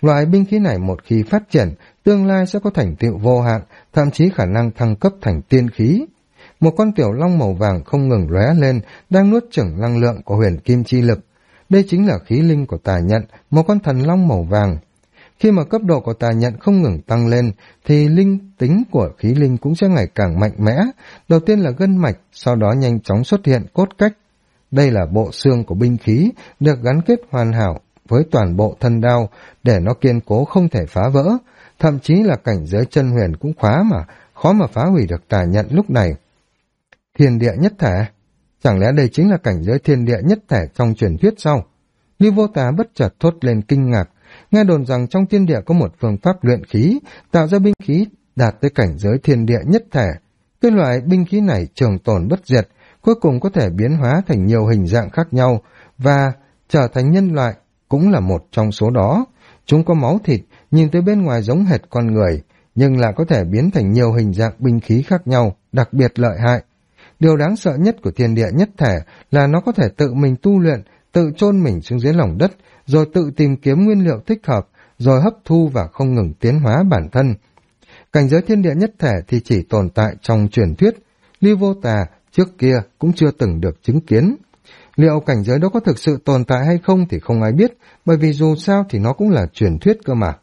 S1: Loại binh khí này một khi phát triển, tương lai sẽ có thành tựu vô hạn, thậm chí khả năng thăng cấp thành tiên khí. Một con tiểu long màu vàng không ngừng lóe lên, đang nuốt chửng năng lượng của huyền kim chi lực. Đây chính là khí linh của tà nhận, một con thần long màu vàng. Khi mà cấp độ của tà nhận không ngừng tăng lên, thì linh tính của khí linh cũng sẽ ngày càng mạnh mẽ. Đầu tiên là gân mạch, sau đó nhanh chóng xuất hiện cốt cách. Đây là bộ xương của binh khí, được gắn kết hoàn hảo với toàn bộ thân đao, để nó kiên cố không thể phá vỡ. Thậm chí là cảnh giới chân huyền cũng khó mà phá hủy được tà nhận lúc này. Thiên địa nhất thể, chẳng lẽ đây chính là cảnh giới thiên địa nhất thể trong truyền thuyết sao? Lưu Vô Tà bất chợt thốt lên kinh ngạc, nghe đồn rằng trong thiên địa có một phương pháp luyện khí, tạo ra binh khí đạt tới cảnh giới thiên địa nhất thể. Cái loại binh khí này trường tồn bất diệt, cuối cùng có thể biến hóa thành nhiều hình dạng khác nhau, và trở thành nhân loại cũng là một trong số đó. Chúng có máu thịt, nhìn tới bên ngoài giống hệt con người, nhưng lại có thể biến thành nhiều hình dạng binh khí khác nhau, đặc biệt lợi hại. Điều đáng sợ nhất của thiên địa nhất thể là nó có thể tự mình tu luyện, tự chôn mình xuống dưới lòng đất, rồi tự tìm kiếm nguyên liệu thích hợp, rồi hấp thu và không ngừng tiến hóa bản thân. Cảnh giới thiên địa nhất thể thì chỉ tồn tại trong truyền thuyết, Lưu Vô Tà trước kia cũng chưa từng được chứng kiến. Liệu cảnh giới đó có thực sự tồn tại hay không thì không ai biết, bởi vì dù sao thì nó cũng là truyền thuyết cơ mà.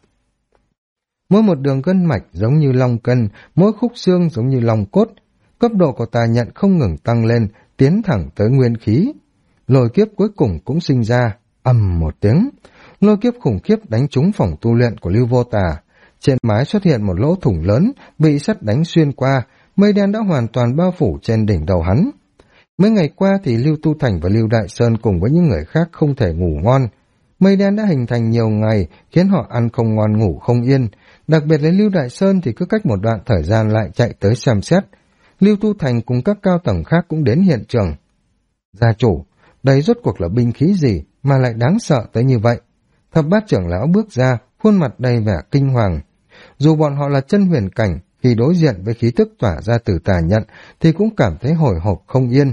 S1: Mỗi một đường gân mạch giống như long cân, mỗi khúc xương giống như long cốt, cấp độ của tà nhận không ngừng tăng lên, tiến thẳng tới nguyên khí. Lôi kiếp cuối cùng cũng sinh ra, ầm một tiếng. Lôi kiếp khủng khiếp đánh trúng phòng tu luyện của Lưu Vô Tà. Trên mái xuất hiện một lỗ thủng lớn, bị sét đánh xuyên qua, mây đen đã hoàn toàn bao phủ trên đỉnh đầu hắn. Mấy ngày qua thì Lưu Tu Thành và Lưu Đại Sơn cùng với những người khác không thể ngủ ngon. Mây đen đã hình thành nhiều ngày, khiến họ ăn không ngon ngủ không yên. Đặc biệt là Lưu Đại Sơn thì cứ cách một đoạn thời gian lại chạy tới xem xét. Lưu Tu Thành cùng các cao tầng khác cũng đến hiện trường. Gia chủ, đây rốt cuộc là binh khí gì mà lại đáng sợ tới như vậy? Thập Bát trưởng lão bước ra, khuôn mặt đầy vẻ kinh hoàng. Dù bọn họ là chân huyền cảnh, khi đối diện với khí tức tỏa ra từ tà nhận thì cũng cảm thấy hồi hộp không yên.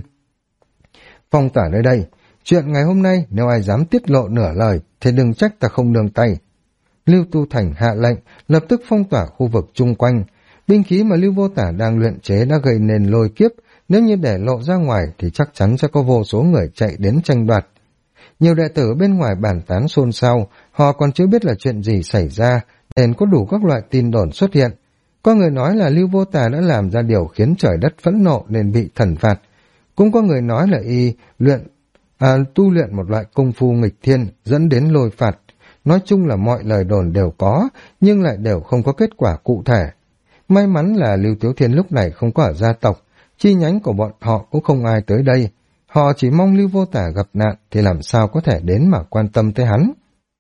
S1: Phong tỏa nơi đây, chuyện ngày hôm nay nếu ai dám tiết lộ nửa lời thì đừng trách ta không nương tay. Lưu Tu Thành hạ lệnh, lập tức phong tỏa khu vực chung quanh. Binh khí mà Lưu Vô Tả đang luyện chế đã gây nên lôi kiếp, nếu như để lộ ra ngoài thì chắc chắn sẽ có vô số người chạy đến tranh đoạt. Nhiều đệ tử bên ngoài bàn tán xôn xao, họ còn chưa biết là chuyện gì xảy ra, nên có đủ các loại tin đồn xuất hiện. Có người nói là Lưu Vô Tà đã làm ra điều khiến trời đất phẫn nộ nên bị thần phạt. Cũng có người nói là y tu luyện một loại công phu nghịch thiên dẫn đến lôi phạt. Nói chung là mọi lời đồn đều có, nhưng lại đều không có kết quả cụ thể. May mắn là Lưu Tiếu Thiên lúc này không có ở gia tộc, chi nhánh của bọn họ cũng không ai tới đây. Họ chỉ mong Lưu Vô Tả gặp nạn thì làm sao có thể đến mà quan tâm tới hắn.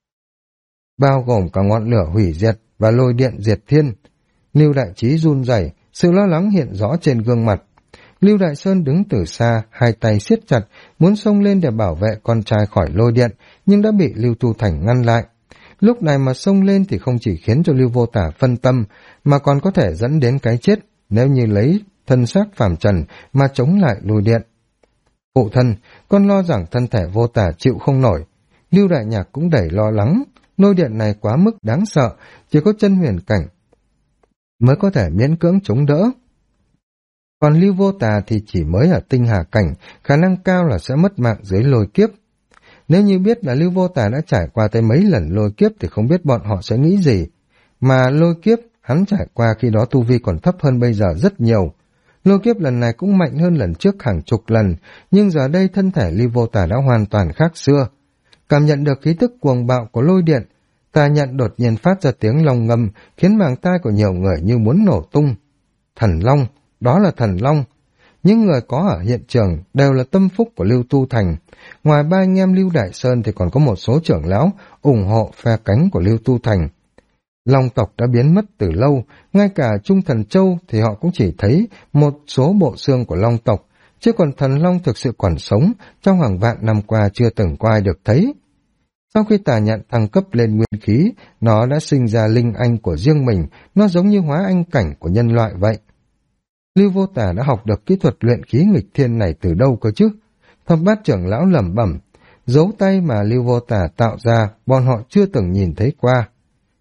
S1: Bao gồm cả ngọn lửa hủy diệt và lôi điện diệt thiên. Lưu Đại Trí run rẩy, sự lo lắng hiện rõ trên gương mặt. Lưu Đại Sơn đứng từ xa, hai tay siết chặt, muốn xông lên để bảo vệ con trai khỏi lôi điện, nhưng đã bị Lưu Tu Thành ngăn lại. Lúc này mà xông lên thì không chỉ khiến cho Lưu Vô Tả phân tâm, mà còn có thể dẫn đến cái chết, nếu như lấy thân xác phàm trần mà chống lại lôi điện. Phụ thân, con lo rằng thân thể Vô Tả chịu không nổi. Lưu Đại Nhạc cũng đầy lo lắng, lôi điện này quá mức đáng sợ, chỉ có chân huyền cảnh mới có thể miễn cưỡng chống đỡ. Còn Lưu Vô Tà thì chỉ mới ở tinh hà cảnh, khả năng cao là sẽ mất mạng dưới lôi kiếp. Nếu như biết là Lưu Vô Tà đã trải qua tới mấy lần lôi kiếp thì không biết bọn họ sẽ nghĩ gì. Mà lôi kiếp hắn trải qua khi đó tu vi còn thấp hơn bây giờ rất nhiều. Lôi kiếp lần này cũng mạnh hơn lần trước hàng chục lần, nhưng giờ đây thân thể Lưu Vô Tà đã hoàn toàn khác xưa. Cảm nhận được khí tức cuồng bạo của lôi điện, Tà Nhận đột nhiên phát ra tiếng long ngâm, khiến màng tai của nhiều người như muốn nổ tung. Thần Long, đó là Thần Long. Những người có ở hiện trường đều là tâm phúc của Lưu Tu Thành. Ngoài ba anh em Lưu Đại Sơn thì còn có một số trưởng lão ủng hộ phe cánh của Lưu Tu Thành. Long tộc đã biến mất từ lâu, ngay cả Trung Thần Châu thì họ cũng chỉ thấy một số bộ xương của Long tộc, chứ còn Thần Long thực sự còn sống, trong hàng vạn năm qua chưa từng có ai được thấy. Sau khi Tà Nhận thăng cấp lên nguyên khí, nó đã sinh ra linh anh của riêng mình, nó giống như hóa anh cảnh của nhân loại vậy. Lưu Vô Tà đã học được kỹ thuật luyện khí nghịch thiên này từ đâu cơ chứ? Thập Bát trưởng lão lẩm bẩm, dấu tay mà Lưu Vô Tà tạo ra, bọn họ chưa từng nhìn thấy qua.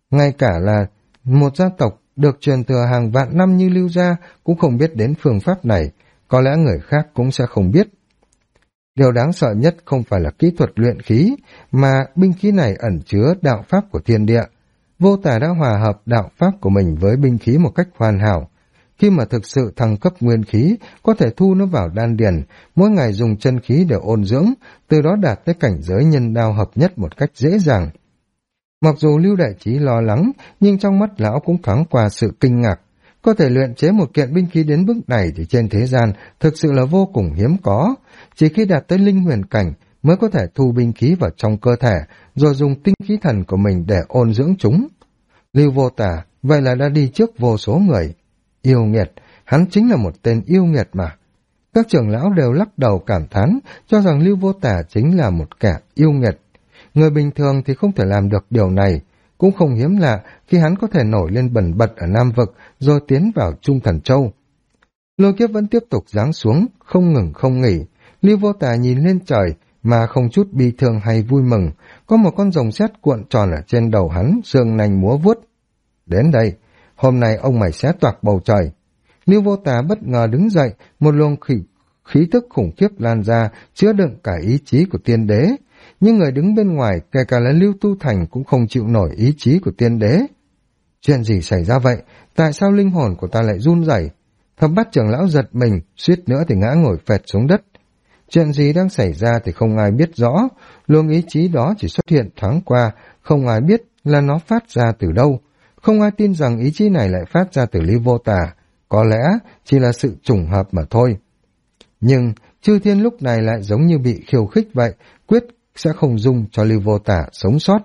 S1: Ngay cả là một gia tộc được truyền thừa hàng vạn năm như Lưu gia cũng không biết đến phương pháp này, có lẽ người khác cũng sẽ không biết. Điều đáng sợ nhất không phải là kỹ thuật luyện khí, mà binh khí này ẩn chứa đạo pháp của thiên địa. Vô Tà đã hòa hợp đạo pháp của mình với binh khí một cách hoàn hảo. Khi mà thực sự thăng cấp nguyên khí, có thể thu nó vào đan điền, mỗi ngày dùng chân khí để ôn dưỡng, từ đó đạt tới cảnh giới nhân đao hợp nhất một cách dễ dàng. Mặc dù Lưu Đại Trí lo lắng, nhưng trong mắt lão cũng thoáng qua sự kinh ngạc. Có thể luyện chế một kiện binh khí đến bước này thì trên thế gian thực sự là vô cùng hiếm có. Chỉ khi đạt tới linh huyền cảnh mới có thể thu binh khí vào trong cơ thể, rồi dùng tinh khí thần của mình để ôn dưỡng chúng. Lưu Vô Tà vậy là đã đi trước vô số người. Yêu nghiệt, hắn chính là một tên yêu nghiệt mà. Các trưởng lão đều lắc đầu cảm thán, cho rằng Lưu Vô Tà chính là một kẻ yêu nghiệt. Người bình thường thì không thể làm được điều này, cũng không hiếm lạ khi hắn có thể nổi lên bần bật ở Nam Vực rồi tiến vào Trung Thần Châu. Lôi kiếp vẫn tiếp tục giáng xuống, không ngừng không nghỉ. Lưu Vô Tà nhìn lên trời mà không chút bi thương hay vui mừng, có một con rồng sét cuộn tròn ở trên đầu hắn, sương nanh múa vuốt. Đến đây, hôm nay ông mày xé toạc bầu trời. Lưu Vô Tà bất ngờ đứng dậy, một luồng khí tức khủng khiếp lan ra, chứa đựng cả ý chí của tiên đế. Nhưng người đứng bên ngoài, kể cả là Lưu Tu Thành cũng không chịu nổi ý chí của tiên đế. Chuyện gì xảy ra vậy? Tại sao linh hồn của ta lại run rẩy? Thập Bát trưởng lão giật mình, suýt nữa thì ngã ngồi phệt xuống đất. Chuyện gì đang xảy ra thì không ai biết rõ, luồng ý chí đó chỉ xuất hiện thoáng qua, không ai biết là nó phát ra từ đâu. Không ai tin rằng ý chí này lại phát ra từ Lưu Vô Tà, có lẽ chỉ là sự trùng hợp mà thôi. Nhưng chư thiên lúc này lại giống như bị khiêu khích vậy, quyết sẽ không dung cho Lưu Vô Tà sống sót.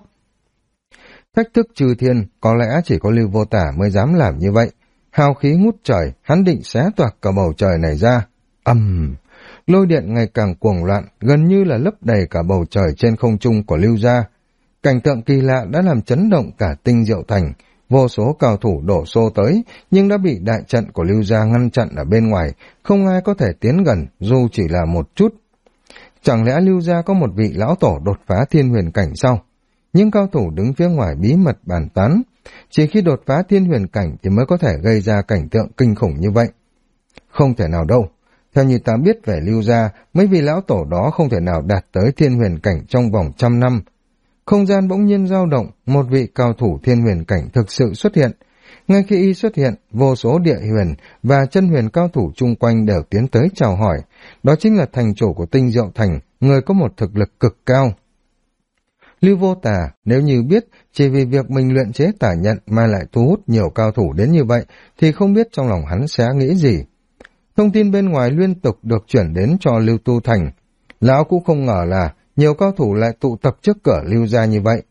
S1: Thách thức chư thiên, có lẽ chỉ có Lưu Vô Tà mới dám làm như vậy. Hào khí ngút trời, hắn định xé toạc cả bầu trời này ra. Lôi điện ngày càng cuồng loạn, gần như là lấp đầy cả bầu trời trên không trung của Lưu gia. Cảnh tượng kỳ lạ đã làm chấn động cả Tinh Diệu Thành. Vô số cao thủ đổ xô tới, nhưng đã bị đại trận của Lưu gia ngăn chặn ở bên ngoài, không ai có thể tiến gần, dù chỉ là một chút. Chẳng lẽ Lưu gia có một vị lão tổ đột phá thiên huyền cảnh sao? Nhưng cao thủ đứng phía ngoài bí mật bàn tán, chỉ khi đột phá thiên huyền cảnh thì mới có thể gây ra cảnh tượng kinh khủng như vậy. Không thể nào đâu. Theo như ta biết về Lưu gia, mấy vị lão tổ đó không thể nào đạt tới thiên huyền cảnh trong vòng 100 năm. Không gian bỗng nhiên dao động, một vị cao thủ thiên huyền cảnh thực sự xuất hiện. Ngay khi y xuất hiện, vô số địa huyền và chân huyền cao thủ chung quanh đều tiến tới chào hỏi. Đó chính là thành chủ của Tinh Diệu Thành, người có một thực lực cực cao. Lưu Vô Tà nếu như biết chỉ vì việc mình luyện chế tà nhận mà lại thu hút nhiều cao thủ đến như vậy, thì không biết trong lòng hắn sẽ nghĩ gì. Thông tin bên ngoài liên tục được chuyển đến cho Lưu Tu Thành. Lão cũng không ngờ là nhiều cao thủ lại tụ tập trước cửa Lưu gia như vậy.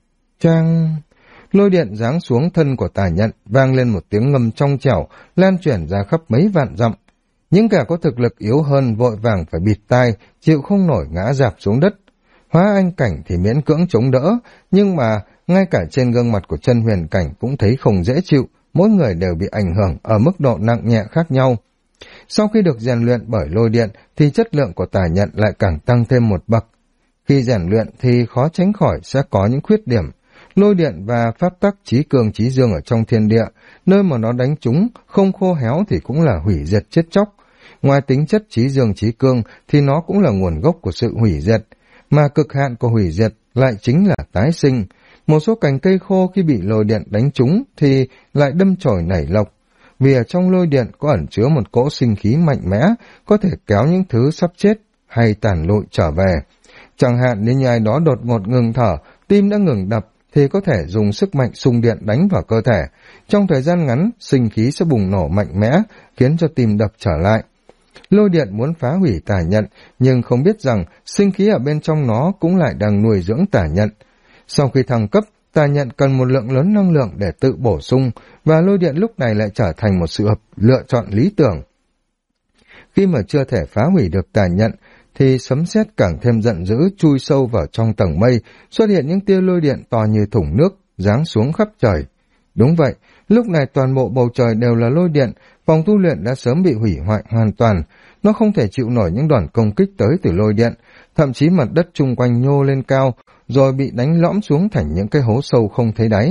S1: Lôi điện giáng xuống thân của tà nhận, vang lên một tiếng ngâm trong trẻo, lan chuyển ra khắp mấy vạn dặm. Những kẻ có thực lực yếu hơn vội vàng phải bịt tai, chịu không nổi ngã rạp xuống đất. Hóa anh cảnh thì miễn cưỡng chống đỡ, nhưng mà ngay cả trên gương mặt của chân huyền cảnh cũng thấy không dễ chịu, mỗi người đều bị ảnh hưởng ở mức độ nặng nhẹ khác nhau. Sau khi được rèn luyện bởi lôi điện thì chất lượng của tà nhận lại càng tăng thêm một bậc. Khi rèn luyện thì khó tránh khỏi sẽ có những khuyết điểm. Lôi điện và pháp tắc chí cường chí dương ở trong thiên địa, nơi mà nó đánh trúng, không khô héo thì cũng là hủy diệt chết chóc. Ngoài tính chất chí dương chí cương thì nó cũng là nguồn gốc của sự hủy diệt, mà cực hạn của hủy diệt lại chính là tái sinh. Một số cành cây khô khi bị lôi điện đánh trúng thì lại đâm chồi nảy lộc, vì ở trong lôi điện có ẩn chứa một cỗ sinh khí mạnh mẽ, có thể kéo những thứ sắp chết hay tàn lụi trở về. Chẳng hạn nếu như ai đó đột ngột ngừng thở, tim đã ngừng đập, thì có thể dùng sức mạnh xung điện đánh vào cơ thể. Trong thời gian ngắn, sinh khí sẽ bùng nổ mạnh mẽ, khiến cho tim đập trở lại. Lôi điện muốn phá hủy tà nhận, nhưng không biết rằng sinh khí ở bên trong nó cũng lại đang nuôi dưỡng tà nhận. Sau khi thăng cấp, tà nhận cần một lượng lớn năng lượng để tự bổ sung, và lôi điện lúc này lại trở thành một sự lựa chọn lý tưởng. Khi mà chưa thể phá hủy được tà nhận, thì sấm sét càng thêm giận dữ chui sâu vào trong tầng mây, xuất hiện những tia lôi điện to như thùng nước, giáng xuống khắp trời. Đúng vậy, lúc này toàn bộ bầu trời đều là lôi điện, phòng tu luyện đã sớm bị hủy hoại hoàn toàn, nó không thể chịu nổi những đòn công kích tới từ lôi điện, thậm chí mặt đất chung quanh nhô lên cao, rồi bị đánh lõm xuống thành những cái hố sâu không thấy đáy.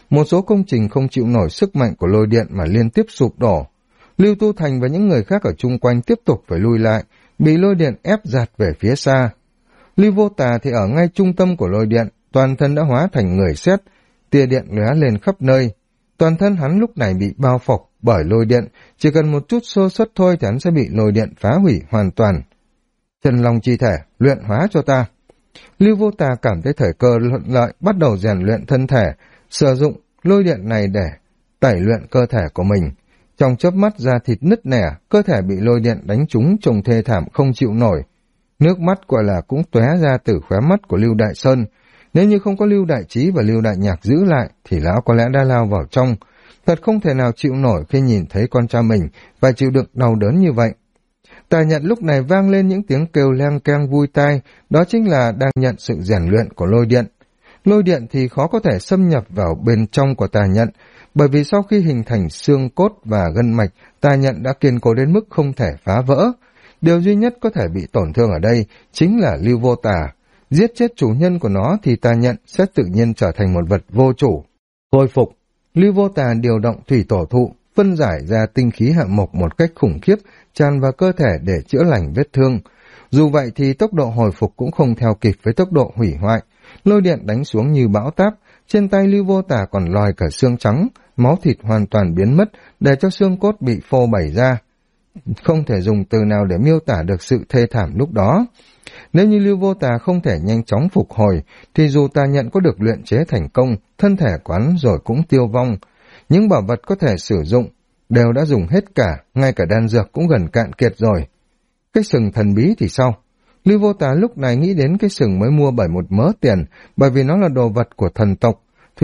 S1: Một số công trình không chịu nổi sức mạnh của lôi điện mà liên tiếp sụp đổ. Lưu Tu Thành và những người khác ở chung quanh tiếp tục phải lui lại, bị lôi điện ép dạt về phía xa. Lưu Vô Tà thì ở ngay trung tâm của lôi điện, toàn thân đã hóa thành người sét, tia điện lóe lên khắp nơi. Toàn thân hắn lúc này bị bao phủ bởi lôi điện, chỉ cần một chút sơ suất thôi thì hắn sẽ bị lôi điện phá hủy hoàn toàn. Chân long chi thể, luyện hóa cho ta. Lưu Vô Tà cảm thấy thời cơ thuận lợi, bắt đầu rèn luyện thân thể, sử dụng lôi điện này để tẩy luyện cơ thể của mình. Trong chớp mắt da thịt nứt nẻ, cơ thể bị lôi điện đánh trúng trông thê thảm không chịu nổi. Nước mắt gọi là cũng tóe ra từ khóe mắt của Lưu Đại Sơn. Nếu như không có Lưu Đại Trí và Lưu Đại Nhạc giữ lại, thì lão có lẽ đã lao vào trong. Thật không thể nào chịu nổi khi nhìn thấy con trai mình phải chịu đựng đau đớn như vậy. Tà nhận lúc này vang lên những tiếng kêu leng keng vui tai, đó chính là đang nhận sự rèn luyện của lôi điện. Lôi điện thì khó có thể xâm nhập vào bên trong của tà nhận, bởi vì sau khi hình thành xương cốt và gân mạch, tà nhận đã kiên cố đến mức không thể phá vỡ. Điều duy nhất có thể bị tổn thương ở đây chính là Lưu Vô Tà. Giết chết chủ nhân của nó thì tà nhận sẽ tự nhiên trở thành một vật vô chủ. Khôi phục, Lưu Vô Tà điều động thủy tổ thụ, phân giải ra tinh khí hạ mộc một cách khủng khiếp, tràn vào cơ thể để chữa lành vết thương. Dù vậy thì tốc độ hồi phục cũng không theo kịp với tốc độ hủy hoại. Lôi điện đánh xuống như bão táp, trên tay Lưu Vô Tà còn lòi cả xương trắng, máu thịt hoàn toàn biến mất, để cho xương cốt bị phô bày ra. Không thể dùng từ nào để miêu tả được sự thê thảm lúc đó. Nếu như Lưu Vô Tà không thể nhanh chóng phục hồi, thì dù tà nhận có được luyện chế thành công, thân thể quán rồi cũng tiêu vong. Những bảo vật có thể sử dụng đều đã dùng hết cả, ngay cả đan dược cũng gần cạn kiệt rồi. Cái sừng thần bí thì sao? Lưu Vô Tà lúc này nghĩ đến cái sừng mới mua bởi một mớ tiền, bởi vì nó là đồ vật của thần tộc.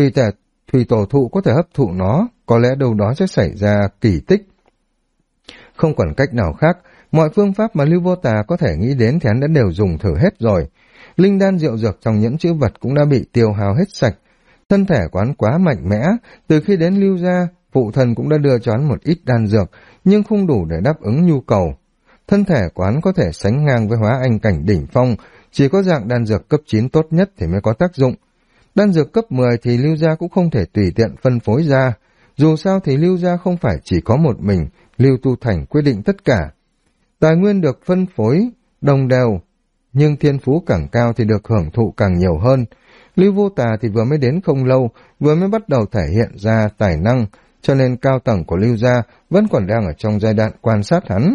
S1: Thủy tổ thụ có thể hấp thụ nó, có lẽ đâu đó sẽ xảy ra kỳ tích. Không còn cách nào khác, mọi phương pháp mà Lưu Vô Tà có thể nghĩ đến thì hắn đã đều dùng thử hết rồi. Linh đan diệu dược trong nhẫn chữ vật cũng đã bị tiêu hao hết sạch. Thân thể quán quá mạnh mẽ, từ khi đến Lưu gia, phụ thần cũng đã đưa cho hắn một ít đan dược, nhưng không đủ để đáp ứng nhu cầu. Thân thể quán có thể sánh ngang với hóa anh cảnh đỉnh phong, chỉ có dạng đan dược cấp 9 tốt nhất thì mới có tác dụng. Đan dược cấp 10 thì Lưu gia cũng không thể tùy tiện phân phối ra. Dù sao thì Lưu gia không phải chỉ có một mình, Lưu Tu Thành quyết định tất cả. Tài nguyên được phân phối đồng đều, nhưng thiên phú càng cao thì được hưởng thụ càng nhiều hơn. Lưu Vô Tà thì vừa mới đến không lâu, vừa mới bắt đầu thể hiện ra tài năng, cho nên cao tầng của Lưu gia vẫn còn đang ở trong giai đoạn quan sát hắn.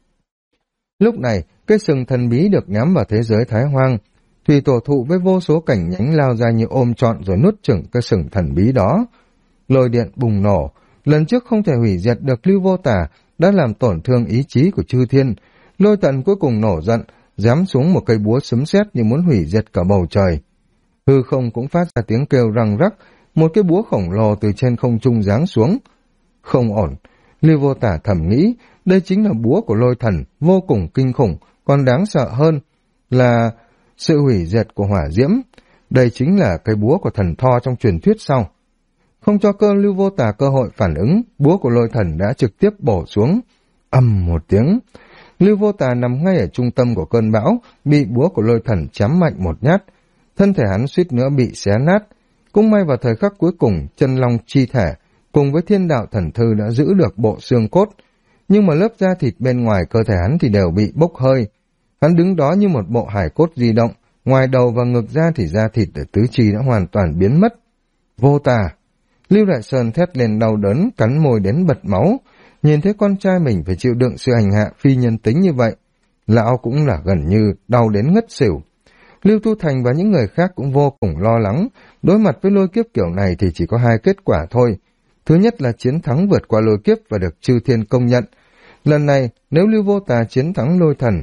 S1: Lúc này, cái sừng thần bí được nhắm vào thế giới Thái Hoang. Thủy tổ thụ với vô số cảnh nhánh lao ra như ôm trọn rồi nuốt chửng cái sừng thần bí đó. Lôi điện bùng nổ, lần trước không thể hủy diệt được Lưu Vô Tà đã làm tổn thương ý chí của chư thiên. Lôi tận cuối cùng nổ giận, giáng xuống một cây búa sấm sét như muốn hủy diệt cả bầu trời. Hư không cũng phát ra tiếng kêu răng rắc, một cái búa khổng lồ từ trên không trung giáng xuống. Không ổn, Lưu Vô Tà thầm nghĩ, đây chính là búa của lôi thần, vô cùng kinh khủng, còn đáng sợ hơn là sự hủy diệt của hỏa diễm. Đây chính là cây búa của thần Tho trong truyền thuyết sau. Không cho Lưu Vô Tà cơ hội phản ứng, búa của lôi thần đã trực tiếp bổ xuống. Ầm một tiếng, Lưu Vô Tà nằm ngay ở trung tâm của cơn bão, bị búa của lôi thần chém mạnh một nhát. Thân thể hắn suýt nữa bị xé nát. Cũng may vào thời khắc cuối cùng, chân long chi thể cùng với thiên đạo thần thư đã giữ được bộ xương cốt, nhưng mà lớp da thịt bên ngoài cơ thể hắn thì đều bị bốc hơi. Hắn đứng đó như một bộ hài cốt di động, ngoài đầu và ngực ra thì da thịt ở tứ chi đã hoàn toàn biến mất. Vô Tà! Lưu Đại Sơn thét lên đau đớn, cắn môi đến bật máu. Nhìn thấy con trai mình phải chịu đựng sự hành hạ phi nhân tính như vậy, lão cũng là gần như đau đến ngất xỉu. Lưu Tu Thành và những người khác cũng vô cùng lo lắng. Đối mặt với lôi kiếp kiểu này thì chỉ có hai kết quả thôi. Thứ nhất là chiến thắng vượt qua lôi kiếp và được chư thiên công nhận. Lần này, nếu Lưu Vô Tà chiến thắng lôi thần,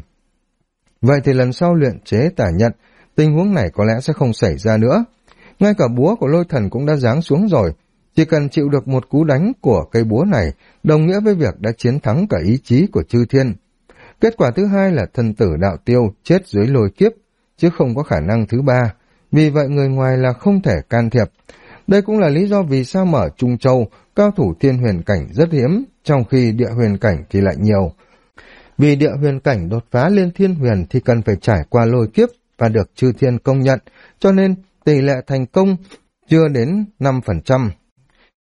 S1: vậy thì lần sau luyện chế tà nhận, tình huống này có lẽ sẽ không xảy ra nữa. Ngay cả búa của lôi thần cũng đã giáng xuống rồi. Chỉ cần chịu được một cú đánh của cây búa này, đồng nghĩa với việc đã chiến thắng cả ý chí của chư thiên. Kết quả thứ hai là thân tử đạo tiêu chết dưới lôi kiếp, chứ không có khả năng thứ ba. Vì vậy người ngoài là không thể can thiệp. Đây cũng là lý do vì sao mở Trung Châu, cao thủ thiên huyền cảnh rất hiếm, trong khi địa huyền cảnh thì lại nhiều. Vì địa huyền cảnh đột phá lên thiên huyền thì cần phải trải qua lôi kiếp và được chư thiên công nhận, cho nên tỷ lệ thành công chưa đến 5%.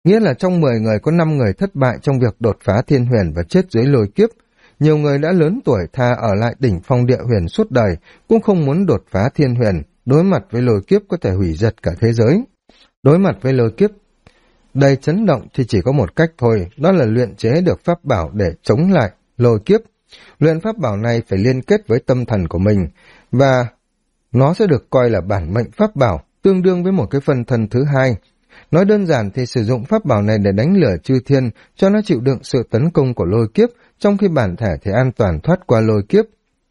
S1: Nghĩa là trong 10 người có 5 người thất bại trong việc đột phá thiên huyền và chết dưới lôi kiếp. Nhiều người đã lớn tuổi thà ở lại đỉnh phong địa huyền suốt đời, cũng không muốn đột phá thiên huyền, đối mặt với lôi kiếp có thể hủy diệt cả thế giới. Đối mặt với lôi kiếp đầy chấn động thì chỉ có một cách thôi, đó là luyện chế được pháp bảo để chống lại lôi kiếp. Luyện pháp bảo này phải liên kết với tâm thần của mình, và nó sẽ được coi là bản mệnh pháp bảo, tương đương với một cái phân thân thứ hai. Nói đơn giản thì sử dụng pháp bảo này để đánh lừa chư thiên, cho nó chịu đựng sự tấn công của lôi kiếp, trong khi bản thể thì an toàn thoát qua lôi kiếp.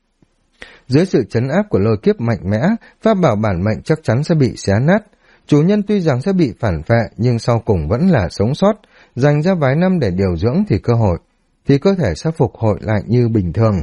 S1: Dưới sự trấn áp của lôi kiếp mạnh mẽ, pháp bảo bản mệnh chắc chắn sẽ bị xé nát. Chủ nhân tuy rằng sẽ bị phản vệ, nhưng sau cùng vẫn là sống sót, dành ra vài năm để điều dưỡng thì cơ thể sẽ phục hồi lại như bình thường.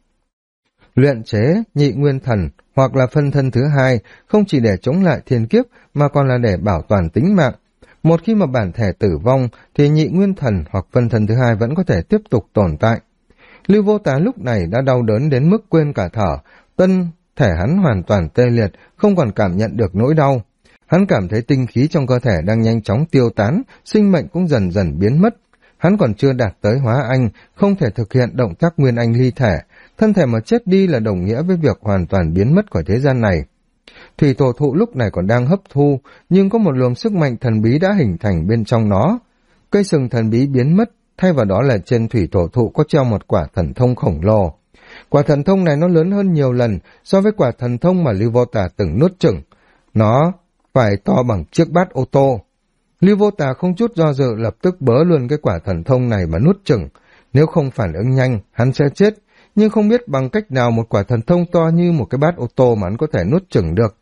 S1: Luyện chế nhị nguyên thần hoặc là phân thân thứ hai không chỉ để chống lại thiên kiếp mà còn là để bảo toàn tính mạng. Một khi mà bản thể tử vong thì nhị nguyên thần hoặc phân thân thứ hai vẫn có thể tiếp tục tồn tại. Lưu Vô Tà lúc này đã đau đớn đến mức quên cả thở, thân thể hắn hoàn toàn tê liệt, không còn cảm nhận được nỗi đau. Hắn cảm thấy tinh khí trong cơ thể đang nhanh chóng tiêu tán, sinh mệnh cũng dần dần biến mất. Hắn còn chưa đạt tới hóa anh, không thể thực hiện động tác nguyên anh ly thể, thân thể mà chết đi là đồng nghĩa với việc hoàn toàn biến mất khỏi thế gian này. Thủy tổ thụ lúc này còn đang hấp thu, nhưng có một luồng sức mạnh thần bí đã hình thành bên trong nó. Cây sừng thần bí biến mất, thay vào đó là trên thủy tổ thụ có treo một quả thần thông khổng lồ. Quả thần thông này nó lớn hơn nhiều lần so với quả thần thông mà Lưu Vô Tà từng nuốt chửng. Nó phải to bằng chiếc bát ô tô. Lưu Vô Tà không chút do dự lập tức bớ luôn cái quả thần thông này mà nuốt chửng. Nếu không phản ứng nhanh, hắn sẽ chết, nhưng không biết bằng cách nào một quả thần thông to như một cái bát ô tô mà hắn có thể nuốt chửng được.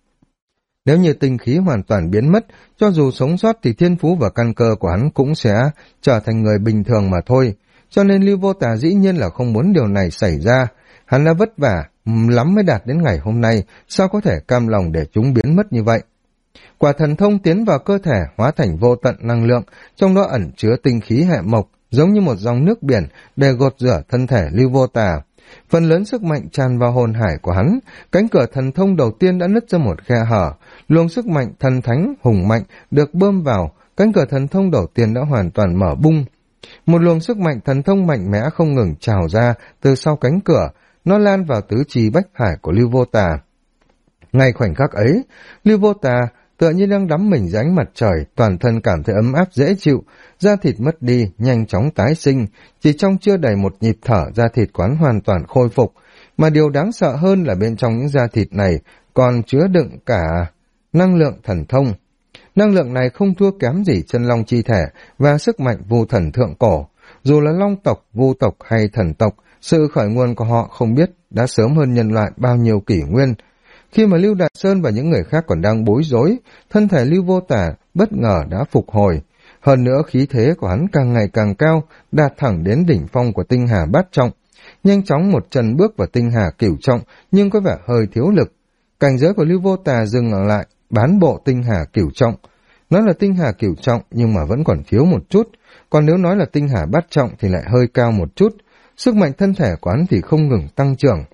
S1: Nếu như tinh khí hoàn toàn biến mất, cho dù sống sót thì thiên phú và căn cơ của hắn cũng sẽ trở thành người bình thường mà thôi. Cho nên Lưu Vô Tà dĩ nhiên là không muốn điều này xảy ra. Hắn đã vất vả lắm mới đạt đến ngày hôm nay, sao có thể cam lòng để chúng biến mất như vậy. Quả thần thông tiến vào cơ thể hóa thành vô tận năng lượng, trong đó ẩn chứa tinh khí hệ mộc, giống như một dòng nước biển để gột rửa thân thể Lưu Vô Tà. Phần lớn sức mạnh tràn vào hồn hải của hắn, cánh cửa thần thông đầu tiên đã nứt ra một khe hở, luồng sức mạnh thần thánh hùng mạnh được bơm vào, cánh cửa thần thông đầu tiên đã hoàn toàn mở bung. Một luồng sức mạnh thần thông mạnh mẽ không ngừng trào ra từ sau cánh cửa, nó lan vào tứ chi bách hải của Lưu Vô Tà. Ngay khoảnh khắc ấy, Lưu Vô Tà tựa như đang đắm mình dưới ánh mặt trời, toàn thân cảm thấy ấm áp dễ chịu, da thịt mất đi, nhanh chóng tái sinh, chỉ trong chưa đầy một nhịp thở da thịt quán hoàn toàn khôi phục, mà điều đáng sợ hơn là bên trong những da thịt này còn chứa đựng cả năng lượng thần thông. Năng lượng này không thua kém gì chân long chi thể và sức mạnh vu thần thượng cổ. Dù là long tộc, vu tộc hay thần tộc, sự khởi nguồn của họ không biết đã sớm hơn nhân loại bao nhiêu kỷ nguyên. Khi mà Lưu Đại Sơn và những người khác còn đang bối rối, thân thể Lưu Vô Tà bất ngờ đã phục hồi. Hơn nữa khí thế của hắn càng ngày càng cao, đạt thẳng đến đỉnh phong của tinh hà bát trọng. Nhanh chóng một chân bước vào tinh hà cửu trọng, nhưng có vẻ hơi thiếu lực. Cảnh giới của Lưu Vô Tà dừng ở lại, bán bộ tinh hà cửu trọng. Nó là tinh hà cửu trọng nhưng mà vẫn còn thiếu một chút, còn nếu nói là tinh hà bát trọng thì lại hơi cao một chút. Sức mạnh thân thể của hắn thì không ngừng tăng trưởng.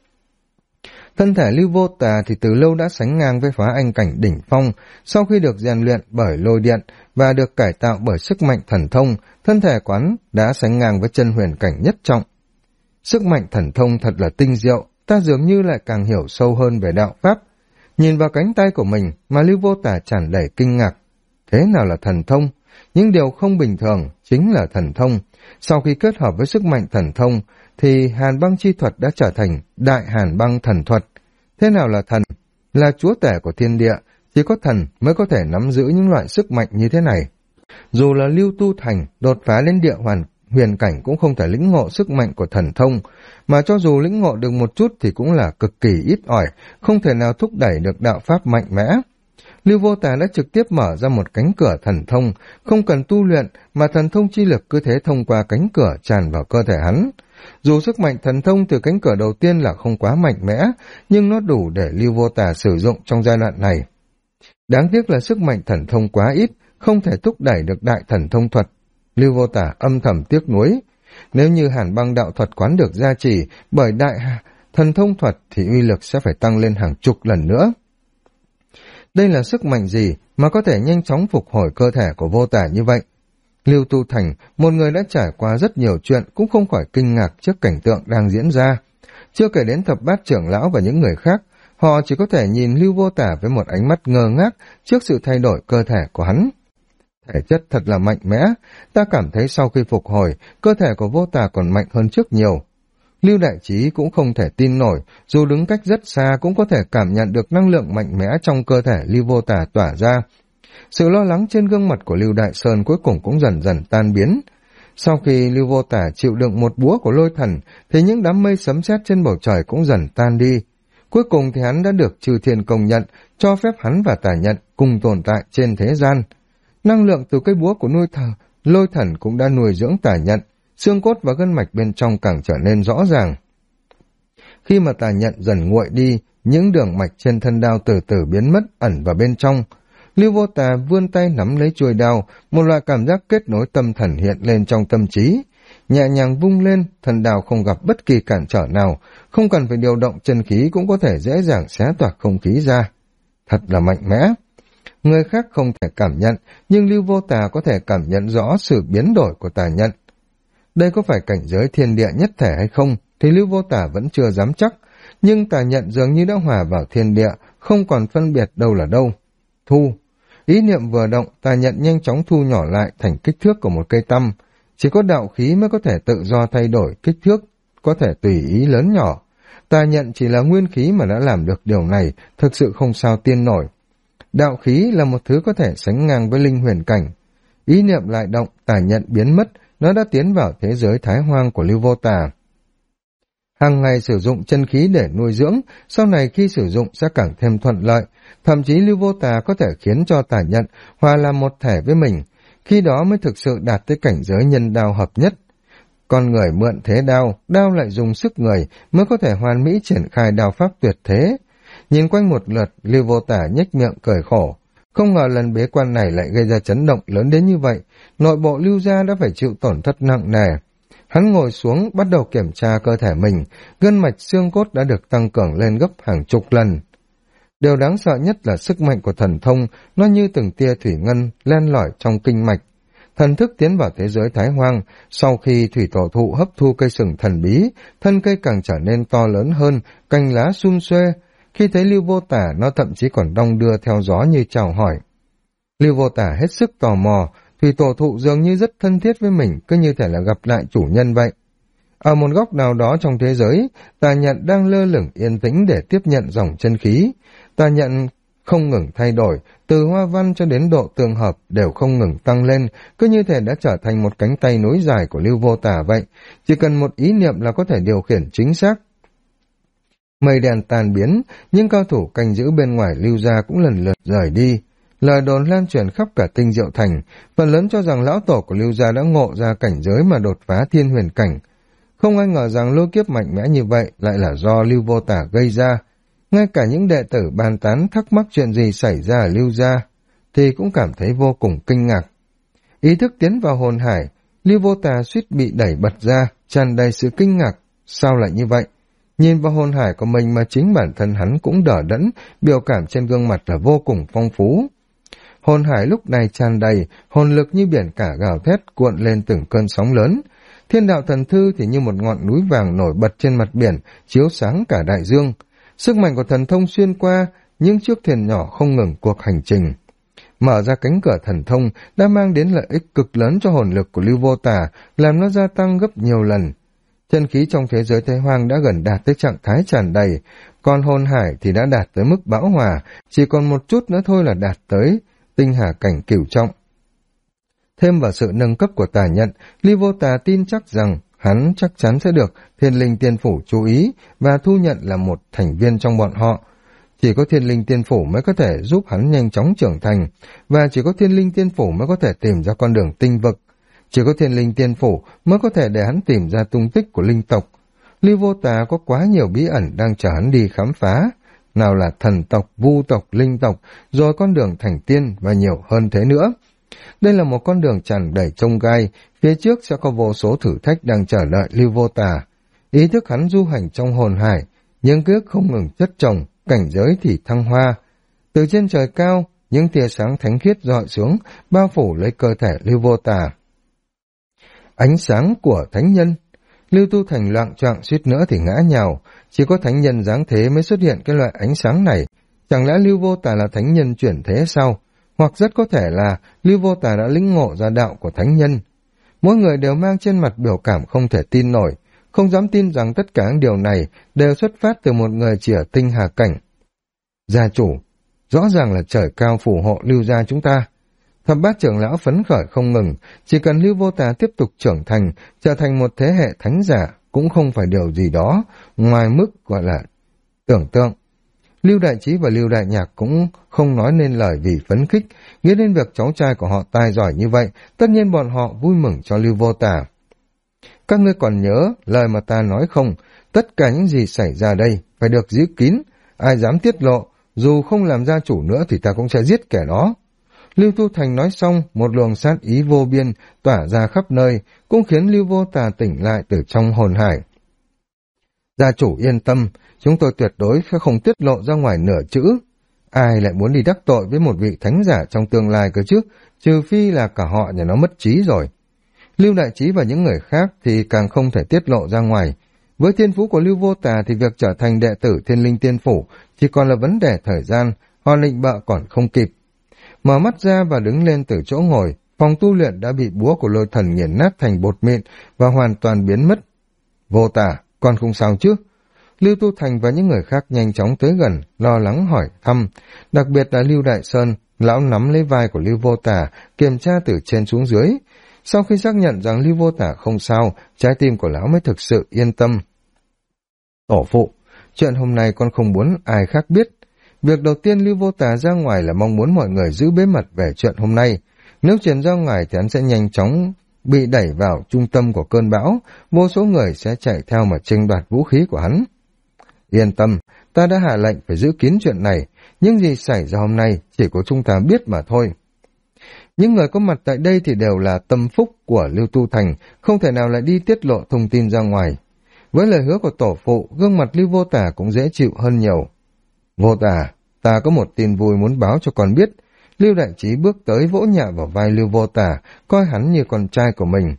S1: Thân thể Lưu Vô Tà thì từ lâu đã sánh ngang với phá anh cảnh đỉnh phong, sau khi được rèn luyện bởi lôi điện và được cải tạo bởi sức mạnh thần thông, thân thể quán đã sánh ngang với chân huyền cảnh nhất trọng. Sức mạnh thần thông thật là tinh diệu, ta dường như lại càng hiểu sâu hơn về đạo pháp. Nhìn vào cánh tay của mình mà Lưu Vô Tà tràn đầy kinh ngạc. Thế nào là thần thông? Những điều không bình thường chính là thần thông. Sau khi kết hợp với sức mạnh thần thông, thì hàn băng chi thuật đã trở thành đại hàn băng thần thuật. Thế nào là thần? Là chúa tể của thiên địa, chỉ có thần mới có thể nắm giữ những loại sức mạnh như thế này. Dù là Lưu Tu Thành đột phá lên địa huyền cảnh cũng không thể lĩnh ngộ sức mạnh của thần thông, mà cho dù lĩnh ngộ được một chút thì cũng là cực kỳ ít ỏi, không thể nào thúc đẩy được đạo pháp mạnh mẽ. Lưu Vô Tà đã trực tiếp mở ra một cánh cửa thần thông, không cần tu luyện mà thần thông chi lực cứ thế thông qua cánh cửa tràn vào cơ thể hắn. Dù sức mạnh thần thông từ cánh cửa đầu tiên là không quá mạnh mẽ, nhưng nó đủ để Lưu Vô Tà sử dụng trong giai đoạn này. Đáng tiếc là sức mạnh thần thông quá ít, không thể thúc đẩy được đại thần thông thuật. Lưu Vô Tà âm thầm tiếc nuối. Nếu như hàn băng đạo thuật quán được gia trì bởi đại thần thông thuật thì uy lực sẽ phải tăng lên hàng chục lần nữa. Đây là sức mạnh gì mà có thể nhanh chóng phục hồi cơ thể của Vô Tà như vậy? Lưu Tu Thành, một người đã trải qua rất nhiều chuyện, cũng không khỏi kinh ngạc trước cảnh tượng đang diễn ra. Chưa kể đến thập bát trưởng lão và những người khác, họ chỉ có thể nhìn Lưu Vô Tả với một ánh mắt ngơ ngác trước sự thay đổi cơ thể của hắn. Thể chất thật là mạnh mẽ, ta cảm thấy sau khi phục hồi, cơ thể của Vô Tả còn mạnh hơn trước nhiều. Lưu Đại Trí cũng không thể tin nổi, dù đứng cách rất xa cũng có thể cảm nhận được năng lượng mạnh mẽ trong cơ thể Lưu Vô Tả tỏa ra. Sự lo lắng trên gương mặt của Lưu Đại Sơn cuối cùng cũng dần dần tan biến. Sau khi Lưu Vô Tả chịu đựng một búa của lôi thần, thì những đám mây sấm sét trên bầu trời cũng dần tan đi. Cuối cùng thì hắn đã được Chư Thiên công nhận, cho phép hắn và Tả Nhận cùng tồn tại trên thế gian. Năng lượng từ cây búa của lôi thần cũng đã nuôi dưỡng Tả Nhận, xương cốt và gân mạch bên trong càng trở nên rõ ràng. Khi mà Tả Nhận dần nguội đi, những đường mạch trên thân đao từ từ biến mất ẩn vào bên trong. Lưu Vô Tà vươn tay nắm lấy chuôi đao, một loại cảm giác kết nối tâm thần hiện lên trong tâm trí. Nhẹ nhàng vung lên, thần đao không gặp bất kỳ cản trở nào, không cần phải điều động chân khí cũng có thể dễ dàng xé toạc không khí ra. Thật là mạnh mẽ. Người khác không thể cảm nhận, nhưng Lưu Vô Tà có thể cảm nhận rõ sự biến đổi của Tà Nhận. Đây có phải cảnh giới thiên địa nhất thể hay không, thì Lưu Vô Tà vẫn chưa dám chắc, nhưng Tà Nhận dường như đã hòa vào thiên địa, không còn phân biệt đâu là đâu. Thu. Ý niệm vừa động, Tà Nhận nhanh chóng thu nhỏ lại thành kích thước của một cây tăm. Chỉ có đạo khí mới có thể tự do thay đổi kích thước, có thể tùy ý lớn nhỏ. Tà Nhận chỉ là nguyên khí mà đã làm được điều này, thực sự không sao tiên nổi. Đạo khí là một thứ có thể sánh ngang với linh huyền cảnh. Ý niệm lại động, Tà Nhận biến mất, nó đã tiến vào thế giới thái hoang của Lưu Vô Tà. Hàng ngày sử dụng chân khí để nuôi dưỡng, sau này khi sử dụng sẽ càng thêm thuận lợi. Thậm chí Lưu Vô Tà có thể khiến cho Tà Nhận hòa làm một thể với mình, khi đó mới thực sự đạt tới cảnh giới nhân đao hợp nhất. Con người mượn thế đao, đao lại dùng sức người mới có thể hoàn mỹ triển khai đao pháp tuyệt thế. Nhìn quanh một lượt, Lưu Vô Tà nhếch miệng cười khổ. Không ngờ lần bế quan này lại gây ra chấn động lớn đến như vậy, nội bộ Lưu gia đã phải chịu tổn thất nặng nề. Hắn ngồi xuống, bắt đầu kiểm tra cơ thể mình, gân mạch xương cốt đã được tăng cường lên gấp hàng chục lần. Điều đáng sợ nhất là sức mạnh của thần thông, nó như từng tia thủy ngân len lỏi trong kinh mạch. Thần thức tiến vào thế giới thái hoang, sau khi thủy tổ thụ hấp thu cây sừng thần bí, thân cây càng trở nên to lớn hơn, cành lá sum xuê. Khi thấy Lưu Vô Tả, nó thậm chí còn đong đưa theo gió như chào hỏi. Lưu Vô Tả hết sức tò mò, thủy tổ thụ dường như rất thân thiết với mình, cứ như thể là gặp lại chủ nhân vậy. Ở một góc nào đó trong thế giới, Tà Nhận đang lơ lửng yên tĩnh để tiếp nhận dòng chân khí. Tà Nhận không ngừng thay đổi, từ hoa văn cho đến độ tương hợp đều không ngừng tăng lên, cứ như thể đã trở thành một cánh tay nối dài của Lưu Vô Tả vậy, chỉ cần một ý niệm là có thể điều khiển chính xác. Mây đen tan biến, nhưng cao thủ canh giữ bên ngoài Lưu gia cũng lần lượt rời đi. Lời đồn lan truyền khắp cả Tinh Diệu Thành, phần lớn cho rằng lão tổ của Lưu gia đã ngộ ra cảnh giới mà đột phá thiên huyền cảnh. Không ai ngờ rằng lôi kiếp mạnh mẽ như vậy lại là do Lưu Vô Tả gây ra. Ngay cả những đệ tử bàn tán thắc mắc chuyện gì xảy ra ở Lưu gia, thì cũng cảm thấy vô cùng kinh ngạc. Ý thức tiến vào hồn hải, Lưu Vô Tả suýt bị đẩy bật ra, tràn đầy sự kinh ngạc. Sao lại như vậy? Nhìn vào hồn hải của mình mà chính bản thân hắn cũng đờ đẫn, biểu cảm trên gương mặt là vô cùng phong phú. Hồn hải lúc này tràn đầy, hồn lực như biển cả gào thét cuộn lên từng cơn sóng lớn. Thiên đạo thần thư thì như một ngọn núi vàng nổi bật trên mặt biển, chiếu sáng cả đại dương. Sức mạnh của thần thông xuyên qua những chiếc thuyền nhỏ không ngừng cuộc hành trình. Mở ra cánh cửa thần thông đã mang đến lợi ích cực lớn cho hồn lực của Lưu Vô Tả, làm nó gia tăng gấp nhiều lần. Chân khí trong thế giới Thái Hoang đã gần đạt tới trạng thái tràn đầy, còn hồn hải thì đã đạt tới mức bão hòa, chỉ còn một chút nữa thôi là đạt tới tinh hà cảnh cửu trọng. Thêm vào sự nâng cấp của Tà Nhận, Lưu Vô Tả tin chắc rằng hắn chắc chắn sẽ được Thiên Linh Tiên Phủ chú ý và thu nhận là một thành viên trong bọn họ. Chỉ có Thiên Linh Tiên Phủ mới có thể giúp hắn nhanh chóng trưởng thành, và chỉ có Thiên Linh Tiên Phủ mới có thể tìm ra con đường tinh vực. Chỉ có Thiên Linh Tiên Phủ mới có thể để hắn tìm ra tung tích của linh tộc. Lưu Vô Tả có quá nhiều bí ẩn đang chờ hắn đi khám phá. Nào là thần tộc, vu tộc, linh tộc, rồi con đường thành tiên và nhiều hơn thế nữa. Đây là một con đường tràn đầy chông gai, phía trước sẽ có vô số thử thách đang chờ đợi Lưu Vô Tả. Ý thức hắn du hành trong hồn hải, nhưng ký ức không ngừng chất chồng, cảnh giới thì thăng hoa. Từ trên trời cao, những tia sáng thánh khiết rọi xuống, bao phủ lấy cơ thể Lưu Vô Tả. Ánh sáng của thánh nhân. Lưu Tu Thành loạng choạng suýt nữa thì ngã nhào, chỉ có thánh nhân dáng thế mới xuất hiện cái loại ánh sáng này. Chẳng lẽ Lưu Vô Tà là thánh nhân chuyển thế sao? Hoặc rất có thể là Lưu Vô Tà đã lĩnh ngộ ra đạo của thánh nhân. Mỗi người đều mang trên mặt biểu cảm không thể tin nổi, không dám tin rằng tất cả những điều này đều xuất phát từ một người chỉ ở tinh hà cảnh. Gia chủ, rõ ràng là trời cao phù hộ Lưu gia chúng ta. Thập bát trưởng lão phấn khởi không ngừng, chỉ cần Lưu Vô Tà tiếp tục trưởng thành, trở thành một thế hệ thánh giả, cũng không phải điều gì đó, ngoài mức gọi là tưởng tượng. Lưu Đại Trí và Lưu Đại Nhạc cũng không nói nên lời vì phấn khích, nghĩ đến việc cháu trai của họ tài giỏi như vậy, tất nhiên bọn họ vui mừng cho Lưu Vô Tà. Các ngươi còn nhớ lời mà ta nói không, tất cả những gì xảy ra đây phải được giữ kín, ai dám tiết lộ, dù không làm gia chủ nữa thì ta cũng sẽ giết kẻ đó. Lưu Tu Thành nói xong, một luồng sát ý vô biên tỏa ra khắp nơi, cũng khiến Lưu Vô Tà tỉnh lại từ trong hồn hải. Gia chủ yên tâm, chúng tôi tuyệt đối sẽ không tiết lộ ra ngoài nửa chữ. Ai lại muốn đi đắc tội với một vị thánh giả trong tương lai cơ chứ, trừ phi là cả họ nhà nó mất trí rồi. Lưu Đại Trí và những người khác thì càng không thể tiết lộ ra ngoài. Với thiên phú của Lưu Vô Tà thì việc trở thành đệ tử Thiên Linh Tiên Phủ chỉ còn là vấn đề thời gian, họ nịnh bợ còn không kịp. Mở mắt ra và đứng lên từ chỗ ngồi, phòng tu luyện đã bị búa của Lôi Thần nghiền nát thành bột mịn và hoàn toàn biến mất. Vô Tà, con không sao chứ? Lưu Tu Thành và những người khác nhanh chóng tới gần, lo lắng hỏi thăm, đặc biệt là Lưu Đại Sơn, lão nắm lấy vai của Lưu Vô Tà, kiểm tra từ trên xuống dưới. Sau khi xác nhận rằng Lưu Vô Tà không sao, trái tim của lão mới thực sự yên tâm. Tổ phụ, chuyện hôm nay con không muốn ai khác biết. Việc đầu tiên Lưu Vô Tà ra ngoài là mong muốn mọi người giữ bí mật về chuyện hôm nay. Nếu truyền ra ngoài thì hắn sẽ nhanh chóng bị đẩy vào trung tâm của cơn bão, vô số người sẽ chạy theo mà tranh đoạt vũ khí của hắn. Yên tâm, ta đã hạ lệnh phải giữ kín chuyện này, những gì xảy ra hôm nay chỉ có chúng ta biết mà thôi. Những người có mặt tại đây thì đều là tâm phúc của Lưu Tu Thành, không thể nào lại đi tiết lộ thông tin ra ngoài. Với lời hứa của tổ phụ, gương mặt Lưu Vô Tà cũng dễ chịu hơn nhiều. Vô Tà, ta có một tin vui muốn báo cho con biết. Lưu Đại Trí bước tới vỗ nhẹ vào vai Lưu Vô Tà, coi hắn như con trai của mình.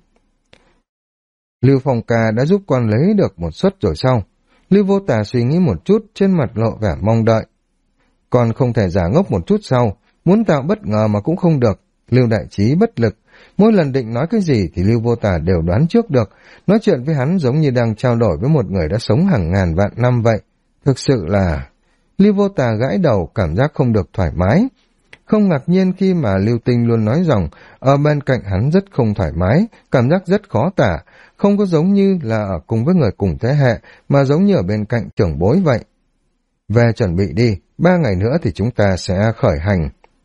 S1: Lưu Phong Ca đã giúp con lấy được một suất rồi sao? Lưu Vô Tà suy nghĩ một chút, trên mặt lộ vẻ mong đợi. Con không thể giả ngốc một chút sao? Muốn tạo bất ngờ mà cũng không được. Lưu Đại Trí bất lực. Mỗi lần định nói cái gì thì Lưu Vô Tà đều đoán trước được. Nói chuyện với hắn giống như đang trao đổi với một người đã sống hàng ngàn vạn năm vậy. Thực sự là... Lưu Vô Tà gãi đầu, cảm giác không được thoải mái. Không ngạc nhiên khi mà Lưu Tinh luôn nói rằng ở bên cạnh hắn rất không thoải mái, cảm giác rất khó tả, không có giống như là ở cùng với người cùng thế hệ, mà giống như ở bên cạnh trưởng bối vậy. Về chuẩn bị đi, 3 ngày nữa thì chúng ta sẽ khởi hành.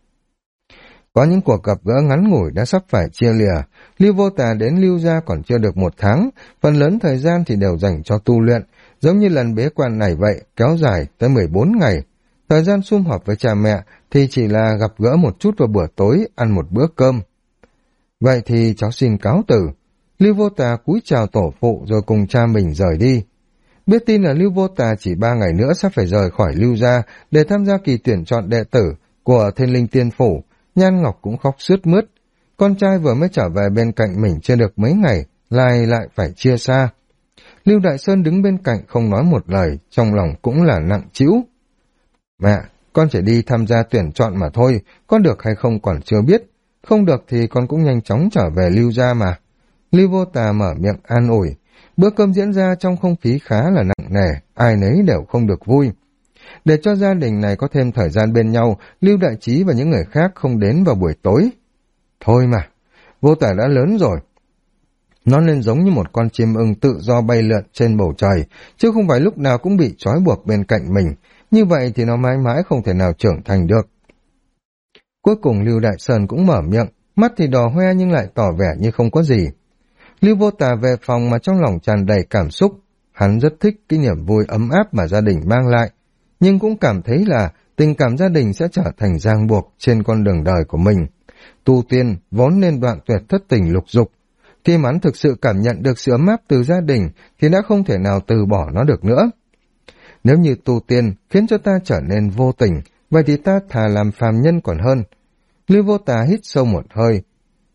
S1: Có những cuộc gặp gỡ ngắn ngủi đã sắp phải chia lìa. Lưu Vô Tà đến Lưu gia còn chưa được 1 tháng, phần lớn thời gian thì đều dành cho tu luyện, giống như lần bế quan này vậy, kéo dài tới 14 ngày. Thời gian sum họp với cha mẹ thì chỉ là gặp gỡ một chút vào bữa tối, ăn một bữa cơm. Vậy thì cháu xin cáo từ. Lưu Vô Tà cúi chào tổ phụ rồi cùng cha mình rời đi. Biết tin là Lưu Vô Tà chỉ 3 ngày nữa sắp phải rời khỏi Lưu gia để tham gia kỳ tuyển chọn đệ tử của Thiên Linh Tiên Phủ, Nhan Ngọc cũng khóc sướt mướt. Con trai vừa mới trở về bên cạnh mình chưa được mấy ngày, lại phải chia xa. Lưu Đại Sơn đứng bên cạnh không nói một lời, trong lòng cũng là nặng trĩu. Mẹ, con chỉ đi tham gia tuyển chọn mà thôi, con được hay không còn chưa biết. Không được thì con cũng nhanh chóng trở về Lưu gia mà. Lưu Vô Tà mở miệng an ủi. Bữa cơm diễn ra trong không khí khá là nặng nề, ai nấy đều không được vui. Để cho gia đình này có thêm thời gian bên nhau, Lưu Đại Trí và những người khác không đến vào buổi tối. Thôi mà, Vô Tà đã lớn rồi. Nó nên giống như một con chim ưng tự do bay lượn trên bầu trời, chứ không phải lúc nào cũng bị trói buộc bên cạnh mình. Như vậy thì nó mãi mãi không thể nào trưởng thành được. Cuối cùng Lưu Đại Sơn cũng mở miệng, mắt thì đỏ hoe nhưng lại tỏ vẻ như không có gì. Lưu Vô Tà về phòng mà trong lòng tràn đầy cảm xúc. Hắn rất thích cái niềm vui ấm áp mà gia đình mang lại, nhưng cũng cảm thấy là tình cảm gia đình sẽ trở thành ràng buộc trên con đường đời của mình. Tu tiên vốn nên đoạn tuyệt thất tình lục dục. Khi mà hắn thực sự cảm nhận được sự ấm áp từ gia đình thì đã không thể nào từ bỏ nó được nữa. Nếu như tu tiên khiến cho ta trở nên vô tình, vậy thì ta thà làm phàm nhân còn hơn. Lưu Vô Tà hít sâu một hơi.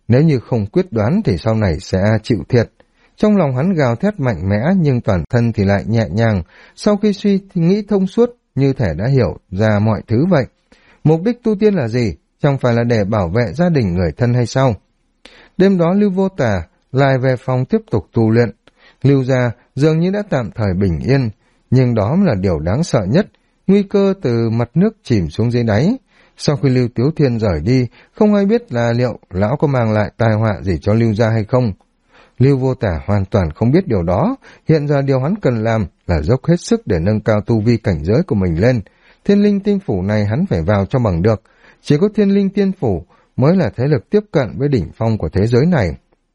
S1: nếu như không quyết đoán thì sau này sẽ chịu thiệt. Trong lòng hắn gào thét mạnh mẽ nhưng toàn thân thì lại nhẹ nhàng, sau khi suy nghĩ thông suốt như thể đã hiểu ra mọi thứ vậy. Mục đích tu tiên là gì? Chẳng phải là để bảo vệ gia đình người thân hay sao? Đêm đó Lưu Vô Tà lại về phòng tiếp tục tu luyện. Lưu gia dường như đã tạm thời bình yên, nhưng đó là điều đáng sợ nhất, nguy cơ từ mặt nước chìm xuống dưới đáy. Sau khi Lưu Tiếu Thiên rời đi, không ai biết là liệu lão có mang lại tai họa gì cho Lưu gia hay không. Lưu Vô Tà hoàn toàn không biết điều đó, hiện giờ điều hắn cần làm là dốc hết sức để nâng cao tu vi cảnh giới của mình lên. Thiên linh tiên phủ này hắn phải vào cho bằng được, chỉ có thiên linh tiên phủ mới là thế lực tiếp cận với đỉnh phong của thế giới này.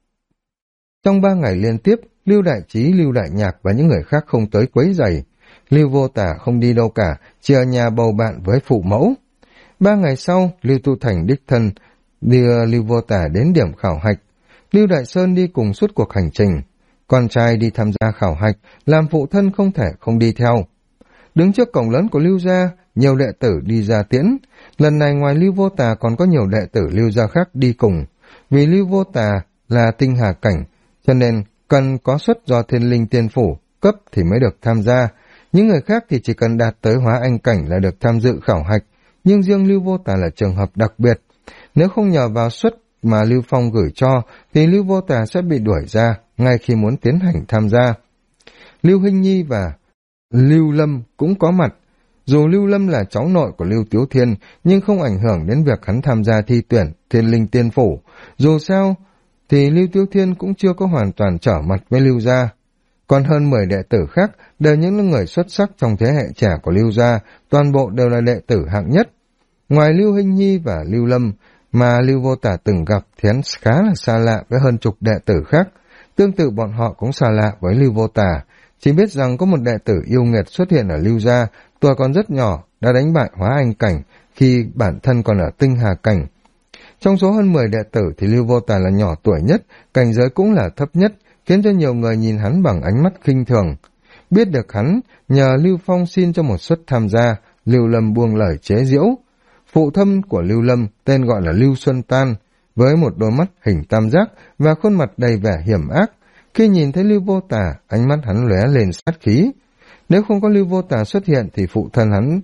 S1: Trong 3 ngày liên tiếp, Lưu Đại Trí, Lưu Đại Nhạc và những người khác không tới quấy rầy. Lưu Vô Tà không đi đâu cả, chỉ ở nhà bầu bạn với phụ mẫu. 3 ngày sau, Lưu Tu Thành đích thân đưa Lưu Vô Tà đến điểm khảo hạch. Lưu Đại Sơn đi cùng suốt cuộc hành trình. Con trai đi tham gia khảo hạch, làm phụ thân không thể không đi theo. Đứng trước cổng lớn của Lưu gia, nhiều đệ tử đi ra tiễn. Lần này ngoài Lưu Vô Tà còn có nhiều đệ tử Lưu gia khác đi cùng. Vì Lưu Vô Tà là tinh hà cảnh, cho nên cần có suất do thiên linh tiên phủ cấp thì mới được tham gia. Những người khác thì chỉ cần đạt tới hóa anh cảnh là được tham dự khảo hạch, nhưng riêng Lưu Vô Tà là trường hợp đặc biệt. Nếu không nhờ vào suất mà Lưu Phong gửi cho, thì Lưu Vô Tà sẽ bị đuổi ra ngay khi muốn tiến hành tham gia. Lưu Hinh Nhi và Lưu Lâm cũng có mặt. Dù Lưu Lâm là cháu nội của Lưu Tiếu Thiên, nhưng không ảnh hưởng đến việc hắn tham gia thi tuyển thiên linh tiên phủ. Dù sao, thì Lưu Tiếu Thiên cũng chưa có hoàn toàn trở mặt với Lưu gia. Còn hơn 10 đệ tử khác đều những người xuất sắc trong thế hệ trẻ của Lưu gia, toàn bộ đều là đệ tử hạng nhất. Ngoài Lưu Hinh Nhi và Lưu Lâm mà Lưu Vô Tà từng gặp thì hắn khá là xa lạ với hơn chục đệ tử khác. Tương tự bọn họ cũng xa lạ với Lưu Vô Tà, chỉ biết rằng có một đệ tử yêu nghiệt xuất hiện ở Lưu gia, tuổi còn rất nhỏ, đã đánh bại hóa anh cảnh khi bản thân còn ở tinh hà cảnh. Trong số hơn 10 đệ tử thì Lưu Vô Tà là nhỏ tuổi nhất, cảnh giới cũng là thấp nhất, khiến cho nhiều người nhìn hắn bằng ánh mắt khinh thường. Biết được hắn, nhờ Lưu Phong xin cho một suất tham gia, Lưu Lâm buông lời chế giễu. Phụ thân của Lưu Lâm tên gọi là Lưu Xuân Tan, với một đôi mắt hình tam giác và khuôn mặt đầy vẻ hiểm ác. Khi nhìn thấy Lưu Vô Tà, ánh mắt hắn lóe lên sát khí. Nếu không có Lưu Vô Tà xuất hiện thì phụ thân hắn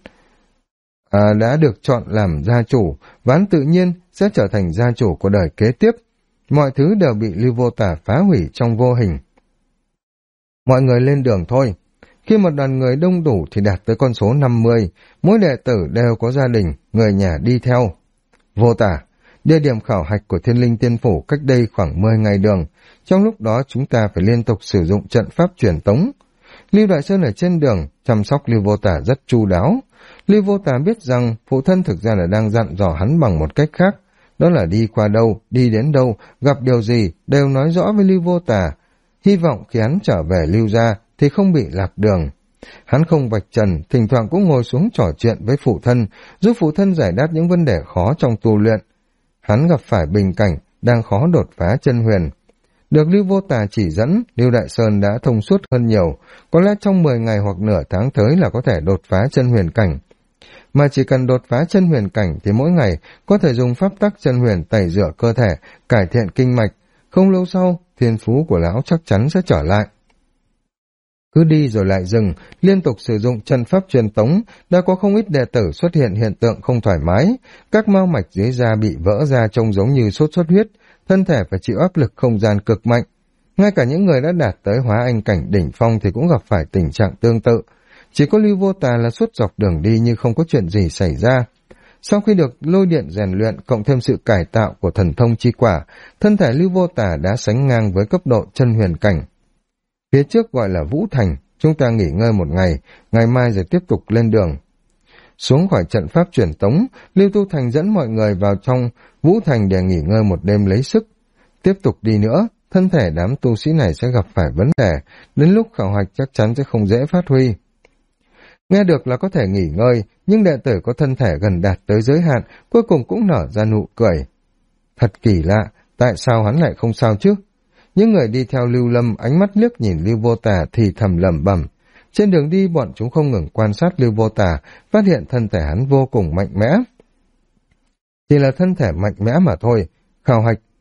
S1: đã được chọn làm gia chủ, và hắn tự nhiên sẽ trở thành gia chủ của đời kế tiếp. Mọi thứ đều bị Lưu Vô Tà phá hủy trong vô hình. Mọi người lên đường thôi. Khi một đoàn người đông đủ thì đạt tới con số 50, mỗi đệ tử đều có gia đình, người nhà đi theo. Vô Tà, địa điểm khảo hạch của Thiên Linh Tiên Phủ cách đây khoảng 10 ngày đường, trong lúc đó chúng ta phải liên tục sử dụng trận pháp truyền tống. Lưu Đại Sơn ở trên đường, chăm sóc Lưu Vô Tà rất chu đáo. Lưu Vô Tà biết rằng phụ thân thực ra là đang dặn dò hắn bằng một cách khác, đó là đi qua đâu, đi đến đâu, gặp điều gì, đều nói rõ với Lưu Vô Tà. Hy vọng khi hắn trở về Lưu gia thì không bị lạc đường. Hắn không vạch trần, thỉnh thoảng cũng ngồi xuống trò chuyện với phụ thân, giúp phụ thân giải đáp những vấn đề khó trong tu luyện. Hắn gặp phải bình cảnh, đang khó đột phá chân huyền. Được Lưu Vô Tà chỉ dẫn, Lưu Đại Sơn đã thông suốt hơn nhiều, có lẽ trong 10 ngày hoặc nửa tháng tới là có thể đột phá chân huyền cảnh. Mà chỉ cần đột phá chân huyền cảnh thì mỗi ngày có thể dùng pháp tắc chân huyền tẩy rửa cơ thể, cải thiện kinh mạch. Không lâu sau, thiên phú của lão chắc chắn sẽ trở lại. Cứ đi rồi lại dừng, liên tục sử dụng chân pháp truyền tống, đã có không ít đệ tử xuất hiện hiện tượng không thoải mái. Các mao mạch dưới da bị vỡ ra trông giống như sốt xuất huyết, thân thể phải chịu áp lực không gian cực mạnh. Ngay cả những người đã đạt tới hóa anh cảnh đỉnh phong thì cũng gặp phải tình trạng tương tự. Chỉ có Lưu Vô Tà là suốt dọc đường đi như không có chuyện gì xảy ra. Sau khi được lôi điện rèn luyện cộng thêm sự cải tạo của thần thông chi quả, thân thể Lưu Vô Tà đã sánh ngang với cấp độ chân huyền cảnh. Phía trước gọi là Vũ Thành, chúng ta nghỉ ngơi một ngày, ngày mai rồi tiếp tục lên đường. Xuống khỏi trận pháp truyền tống, Lưu Tu Thành dẫn mọi người vào trong Vũ Thành để nghỉ ngơi một đêm lấy sức. Tiếp tục đi nữa, thân thể đám tu sĩ này sẽ gặp phải vấn đề, đến lúc khảo hạch chắc chắn sẽ không dễ phát huy. Nghe được là có thể nghỉ ngơi, nhưng đệ tử có thân thể gần đạt tới giới hạn, cuối cùng cũng nở ra nụ cười. Thật kỳ lạ, tại sao hắn lại không sao chứ? Những người đi theo Lưu Lâm ánh mắt liếc nhìn Lưu Vô Tà thì thầm lẩm bẩm. Trên đường đi bọn chúng không ngừng quan sát Lưu Vô Tà, phát hiện thân thể hắn vô cùng mạnh mẽ. Chỉ là thân thể mạnh mẽ mà thôi, khảo hạch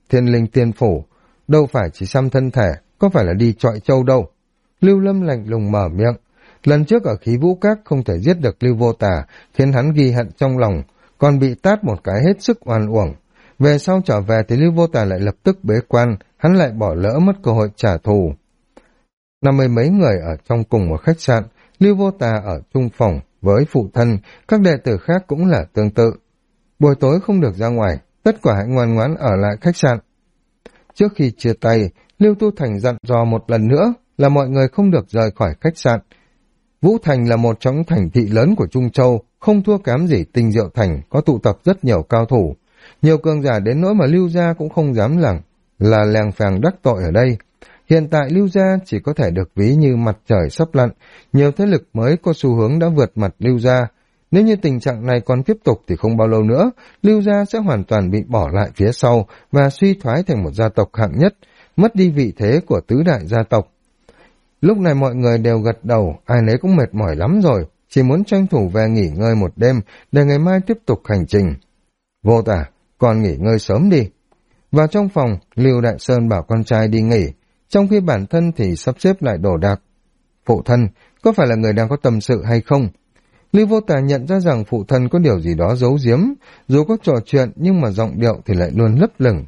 S1: Thiên Linh Tiên Phủ, đâu phải chỉ xăm thân thể, có phải là đi chọi trâu đâu. Lưu Lâm lạnh lùng mở miệng. Lần trước ở Khí Vũ Các không thể giết được Lưu Vô Tà, khiến hắn ghi hận trong lòng, còn bị tát một cái hết sức oan uổng. Về sau trở về thì Lưu Vô Tà lại lập tức bế quan, hắn lại bỏ lỡ mất cơ hội trả thù. 50 mấy người ở trong cùng một khách sạn, Lưu Vô Tà ở chung phòng với phụ thân, các đệ tử khác cũng là tương tự. Buổi tối không được ra ngoài, tất cả hãy ngoan ngoãn ở lại khách sạn. Trước khi chia tay, Lưu Tu Thành dặn dò một lần nữa là mọi người không được rời khỏi khách sạn. Vũ Thành là một trong những thành thị lớn của Trung Châu, không thua kém gì Tinh Diệu Thành, có tụ tập rất nhiều cao thủ. Nhiều cường giả đến nỗi mà Lưu gia cũng không dám là lèng phèng đắc tội ở đây. Hiện tại Lưu gia chỉ có thể được ví như mặt trời sắp lặn, nhiều thế lực mới có xu hướng đã vượt mặt Lưu gia. Nếu như tình trạng này còn tiếp tục thì không bao lâu nữa, Lưu gia sẽ hoàn toàn bị bỏ lại phía sau và suy thoái thành một gia tộc hạng nhất, mất đi vị thế của tứ đại gia tộc. Lúc này mọi người đều gật đầu, ai nấy cũng mệt mỏi lắm rồi, chỉ muốn tranh thủ về nghỉ ngơi một đêm để ngày mai tiếp tục hành trình. Vô Tà, con nghỉ ngơi sớm đi. Vào trong phòng, Lưu Đại Sơn bảo con trai đi nghỉ, trong khi bản thân thì sắp xếp lại đồ đạc. Phụ thân, có phải là người đang có tâm sự hay không? Lưu Vô Tà nhận ra rằng phụ thân có điều gì đó giấu giếm, dù có trò chuyện nhưng mà giọng điệu thì lại luôn lấp lửng.